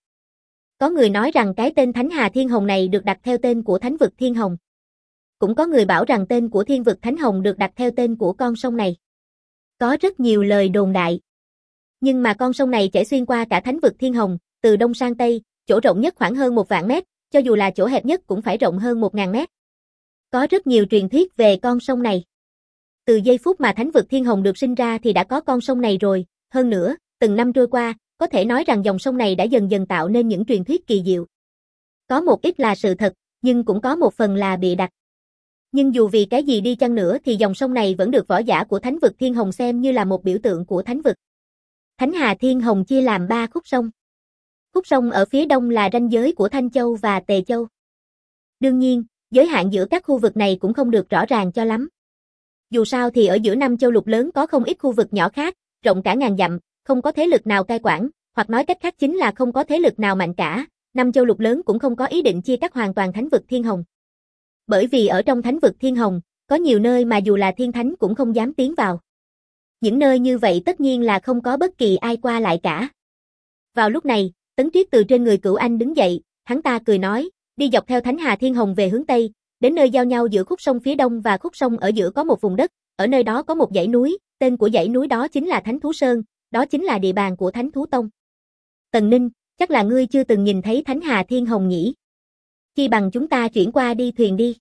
Có người nói rằng cái tên Thánh Hà Thiên Hồng này được đặt theo tên của thánh vực Thiên Hồng. Cũng có người bảo rằng tên của thiên vực Thánh Hồng được đặt theo tên của con sông này. Có rất nhiều lời đồn đại. Nhưng mà con sông này chảy xuyên qua cả thánh vực Thiên Hồng, từ đông sang tây, chỗ rộng nhất khoảng hơn 1 vạn mét, cho dù là chỗ hẹp nhất cũng phải rộng hơn 1000 mét. Có rất nhiều truyền thuyết về con sông này. Từ giây phút mà thánh vực Thiên Hồng được sinh ra thì đã có con sông này rồi, hơn nữa, từng năm trôi qua, có thể nói rằng dòng sông này đã dần dần tạo nên những truyền thuyết kỳ diệu. Có một ít là sự thật, nhưng cũng có một phần là bịa đặt. Nhưng dù vì cái gì đi chăng nữa thì dòng sông này vẫn được võ giả của thánh vực Thiên Hồng xem như là một biểu tượng của thánh vực. Thánh Hà Thiên Hồng chia làm 3 khúc sông. Khúc sông ở phía đông là ranh giới của Thanh Châu và Tề Châu. Đương nhiên, giới hạn giữa các khu vực này cũng không được rõ ràng cho lắm. Dù sao thì ở giữa 5 châu lục lớn có không ít khu vực nhỏ khác, rộng cả ngàn dặm, không có thế lực nào cai quản, hoặc nói cách khác chính là không có thế lực nào mạnh cả. 5 châu lục lớn cũng không có ý định chia cắt hoàn toàn thánh vực Thiên Hồng. Bởi vì ở trong thánh vực Thiên Hồng, có nhiều nơi mà dù là thiên thánh cũng không dám tiến vào. Những nơi như vậy tất nhiên là không có bất kỳ ai qua lại cả. Vào lúc này, Tấn Triết từ trên người Cửu Anh đứng dậy, hắn ta cười nói, đi dọc theo Thánh Hà Thiên Hồng về hướng Tây, đến nơi giao nhau giữa khúc sông phía đông và khúc sông ở giữa có một vùng đất, ở nơi đó có một dãy núi, tên của dãy núi đó chính là Thánh Thú Sơn, đó chính là địa bàn của Thánh Thú Tông. Tần Ninh, chắc là ngươi chưa từng nhìn thấy Thánh Hà Thiên Hồng nhỉ? Chi bằng chúng ta chuyển qua đi thuyền đi.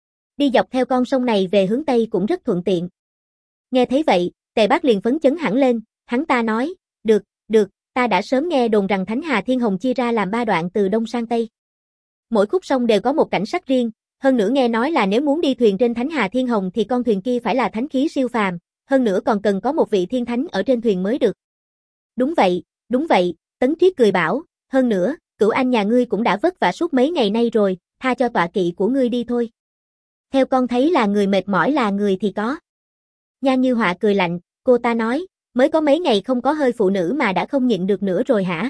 Đi dọc theo con sông này về hướng Tây cũng rất thuận tiện. Nghe thấy vậy, Tề Bác liền phấn chấn hẳn lên, hắn ta nói, được, ta đã sớm nghe đồn rằng Thánh Hà Thiên Hồng chia ra làm 3 đoạn từ đông sang tây. Mỗi khúc sông đều có một cảnh sắc riêng, hơn nữa nghe nói là nếu muốn đi thuyền trên Thánh Hà Thiên Hồng thì con thuyền kia phải là thánh khí siêu phàm, hơn nữa còn cần có một vị thiên thánh ở trên thuyền mới được. Đúng vậy, Tấn Triết cười bảo, hơn nữa, Cửu Anh nhà ngươi cũng đã vất vả suốt mấy ngày nay rồi, tha cho tọa kỵ của ngươi đi thôi. Theo con thấy là người mệt mỏi là người thì có. Nha Như Họa cười lạnh, cô ta nói, mới có mấy ngày không có hơi phụ nữ mà đã không nhịn được nữa rồi hả?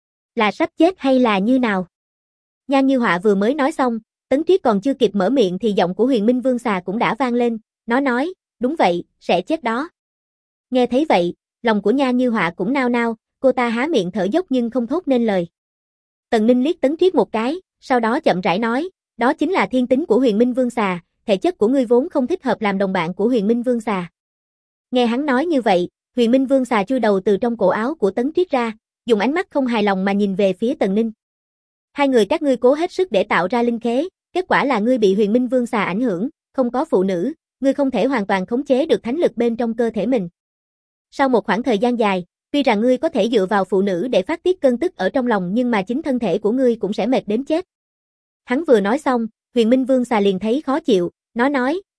Là sắp chết hay là như nào? Nha Như Họa vừa mới nói xong, Tấn Triết còn chưa kịp mở miệng thì giọng của Huyền Minh Vương Xà cũng đã vang lên, nó nói, đúng vậy, sẽ chết đó. Nghe thấy vậy, lòng của Nha Như Họa cũng nao nao, cô ta há miệng thở dốc nhưng không thốt nên lời. Tần Ninh liếc Tấn Triết một cái, sau đó chậm rãi nói, đó chính là thiên tính của Huyền Minh Vương Xà, thể chất của ngươi vốn không thích hợp làm đồng bạn của Huyền Minh Vương Xà. Nghe hắn nói như vậy, Huyền Minh Vương Xà chui đầu từ trong cổ áo của Tấn Triết ra, dùng ánh mắt không hài lòng mà nhìn về phía Tần Ninh. Hai người các ngươi cố hết sức để tạo ra linh khế, kết quả là ngươi bị Huyền Minh Vương Xà ảnh hưởng, không có phụ nữ, ngươi không thể hoàn toàn khống chế được thánh lực bên trong cơ thể mình. Sau một khoảng thời gian dài, tuy rằng ngươi có thể dựa vào phụ nữ để phát tiết cơn tức ở trong lòng nhưng mà chính thân thể của ngươi cũng sẽ mệt đến chết. Hắn vừa nói xong, Huyền Minh Vương Xà liền thấy khó chịu, nó nói,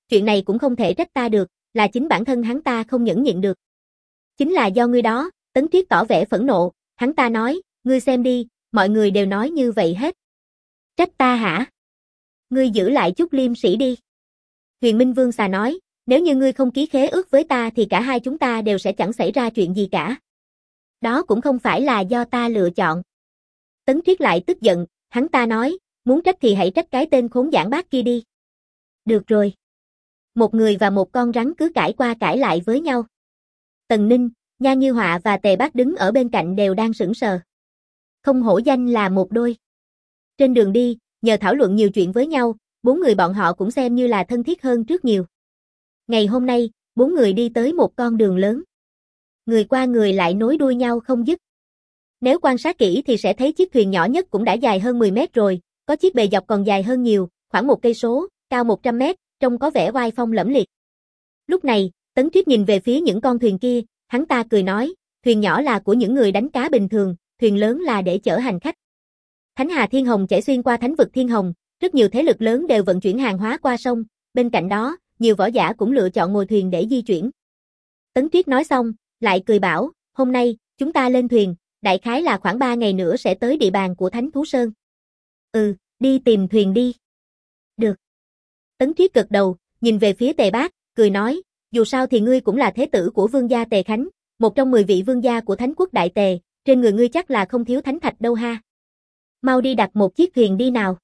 chuyện này cũng không thể trách ta được, là chính bản thân hắn ta không nhẫn nhịn được. Chính là do ngươi đó, Tấn Triết tỏ vẻ phẫn nộ, hắn ta nói, ngươi xem đi, mọi người đều nói như vậy hết. Trách ta hả? Ngươi giữ lại chút liêm sĩ đi. Huyền Minh Vương xà nói, nếu như ngươi không ký khế ước với ta thì cả hai chúng ta đều sẽ chẳng xảy ra chuyện gì cả. Đó cũng không phải là do ta lựa chọn. Tấn Triết lại tức giận, hắn ta nói, muốn trách thì hãy trách cái tên khốn giảng bác kia đi. Được rồi. Một người và một con rắn cứ cãi qua cãi lại với nhau. Tần Ninh, Nha Như Họa và Tề Bác đứng ở bên cạnh đều đang sững sờ. Không hổ danh là một đôi. Trên đường đi, nhờ thảo luận nhiều chuyện với nhau, bốn người bọn họ cũng xem như là thân thiết hơn trước nhiều. Ngày hôm nay, bốn người đi tới một con đường lớn. Người qua người lại nối đuôi nhau không dứt. Nếu quan sát kỹ thì sẽ thấy chiếc thuyền nhỏ nhất cũng đã dài hơn 10 mét rồi, có chiếc bề dọc còn dài hơn nhiều, khoảng 1 cây số, cao 100 mét, trông có vẻ oai phong lẫm liệt. Lúc này, Tấn Triết nhìn về phía những con thuyền kia, hắn ta cười nói, thuyền nhỏ là của những người đánh cá bình thường, thuyền lớn là để chở hành khách. Thánh Hà Thiên Hồng chảy xuyên qua thánh vực Thiên Hồng, rất nhiều thế lực lớn đều vận chuyển hàng hóa qua sông, bên cạnh đó, nhiều võ giả cũng lựa chọn ngồi thuyền để di chuyển. Tấn Triết nói xong, lại cười bảo, hôm nay, chúng ta lên thuyền, đại khái là khoảng 3 ngày nữa sẽ tới địa bàn của Thánh Thú Sơn. Đi tìm thuyền đi. Được. Tấn Triết gật đầu, nhìn về phía Tề Bác, cười nói, dù sao thì ngươi cũng là thế tử của vương gia Tề Khánh, một trong 10 vị vương gia của Thánh quốc Đại Tề, trên người ngươi chắc là không thiếu thánh thạch đâu ha. Mau đi đặt một chiếc thuyền đi nào.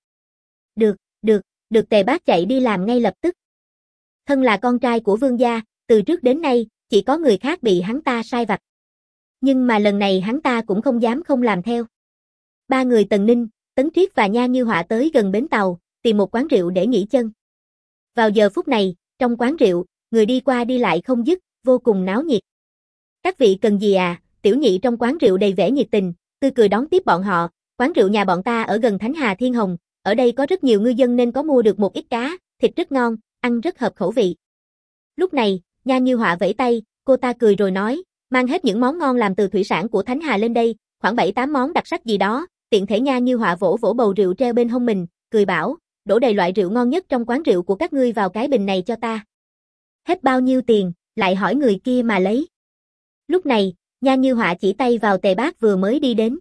Được Tề Bác chạy đi làm ngay lập tức. Thân là con trai của vương gia, từ trước đến nay, chỉ có người khác bị hắn ta sai vặt. Nhưng mà lần này hắn ta cũng không dám không làm theo. Ba người Tần Ninh, Tấn Triết và Nha Như Họa tới gần bến tàu, tìm một quán rượu để nghỉ chân. Vào giờ phút này, trong quán rượu, người đi qua đi lại không dứt, vô cùng náo nhiệt. Các vị cần gì à? Tiểu nhị trong quán rượu đầy vẻ nhiệt tình, tươi cười đón tiếp bọn họ. Quán rượu nhà bọn ta ở gần Thánh Hà Thiên Hồng, ở đây có rất nhiều ngư dân nên có mua được một ít cá, thịt rất ngon, ăn rất hợp khẩu vị. Lúc này, Nha Như Họa vẫy tay, cô ta cười rồi nói, mang hết những món ngon làm từ thủy sản của Thánh Hà lên đây, khoảng 7-8 món đặc sắc gì đó. Tiện thể Nha Như Họa vỗ vỗ bầu rượu treo bên hông mình, cười bảo, đổ đầy loại rượu ngon nhất trong quán rượu của các ngươi vào cái bình này cho ta. Hết bao nhiêu tiền, lại hỏi người kia mà lấy. Lúc này, Nha Như Họa chỉ tay vào Tề Bác vừa mới đi đến.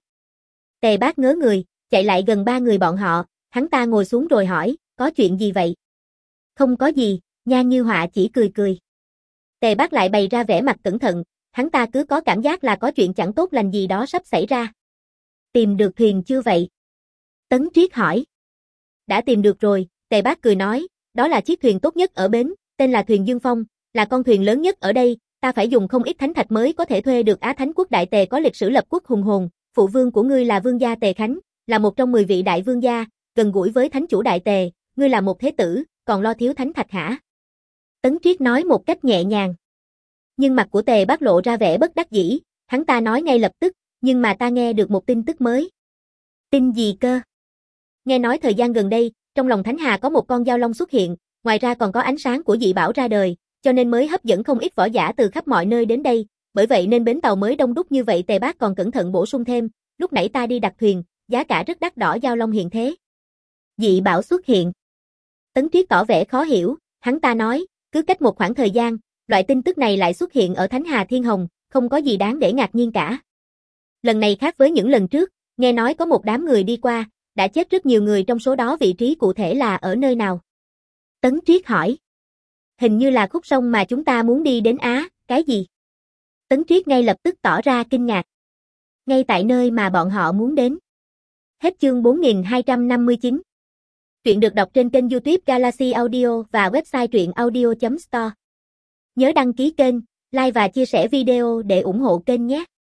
Tề Bác ngớ người, chạy lại gần ba người bọn họ, hắn ta ngồi xuống rồi hỏi, có chuyện gì vậy? Không có gì, Nha Như Họa chỉ cười cười. Tề Bác lại bày ra vẻ mặt cẩn thận, hắn ta cứ có cảm giác là có chuyện chẳng tốt lành gì đó sắp xảy ra. Tìm được thuyền chưa vậy? Tấn Triết hỏi. Đã tìm được rồi, Tề Bác cười nói, đó là chiếc thuyền tốt nhất ở bến, tên là thuyền Dương Phong, là con thuyền lớn nhất ở đây, ta phải dùng không ít thánh thạch mới có thể thuê được. Á Thánh quốc Đại Tề có lịch sử lập quốc hùng hồn, phụ vương của ngươi là vương gia Tề Khánh, là một trong 10 vị đại vương gia, gần gũi với thánh chủ Đại Tề, ngươi là một thế tử, còn lo thiếu thánh thạch hả? Tấn Triết nói một cách nhẹ nhàng. Nhưng mặt của Tề Bác lộ ra vẻ bất đắc dĩ, hắn ta nói ngay lập tức, nhưng mà ta nghe được một tin tức mới. Tin gì cơ? Nghe nói thời gian gần đây, trong lòng Thánh Hà có một con dao long xuất hiện, ngoài ra còn có ánh sáng của dị bảo ra đời, cho nên mới hấp dẫn không ít võ giả từ khắp mọi nơi đến đây, bởi vậy nên bến tàu mới đông đúc như vậy. Tề Bác còn cẩn thận bổ sung thêm, lúc nãy ta đi đặt thuyền, giá cả rất đắt đỏ, dao long hiện thế. Dị bảo xuất hiện. Tấn Triết tỏ vẻ khó hiểu, hắn ta nói, cứ cách một khoảng thời gian, loại tin tức này lại xuất hiện ở Thánh Hà Thiên Hồng, không có gì đáng để ngạc nhiên cả. Lần này khác với những lần trước, nghe nói có một đám người đi qua, đã chết rất nhiều người, trong số đó vị trí cụ thể là ở nơi nào? Tấn Triết hỏi. Hình như là khúc sông mà chúng ta muốn đi đến á, cái gì? Tấn Triết ngay lập tức tỏ ra kinh ngạc. Ngay tại nơi mà bọn họ muốn đến. Hết chương 4259. Truyện được đọc trên kênh YouTube Galaxy Audio và website truyệnaudio.store. Nhớ đăng ký kênh, like và chia sẻ video để ủng hộ kênh nhé.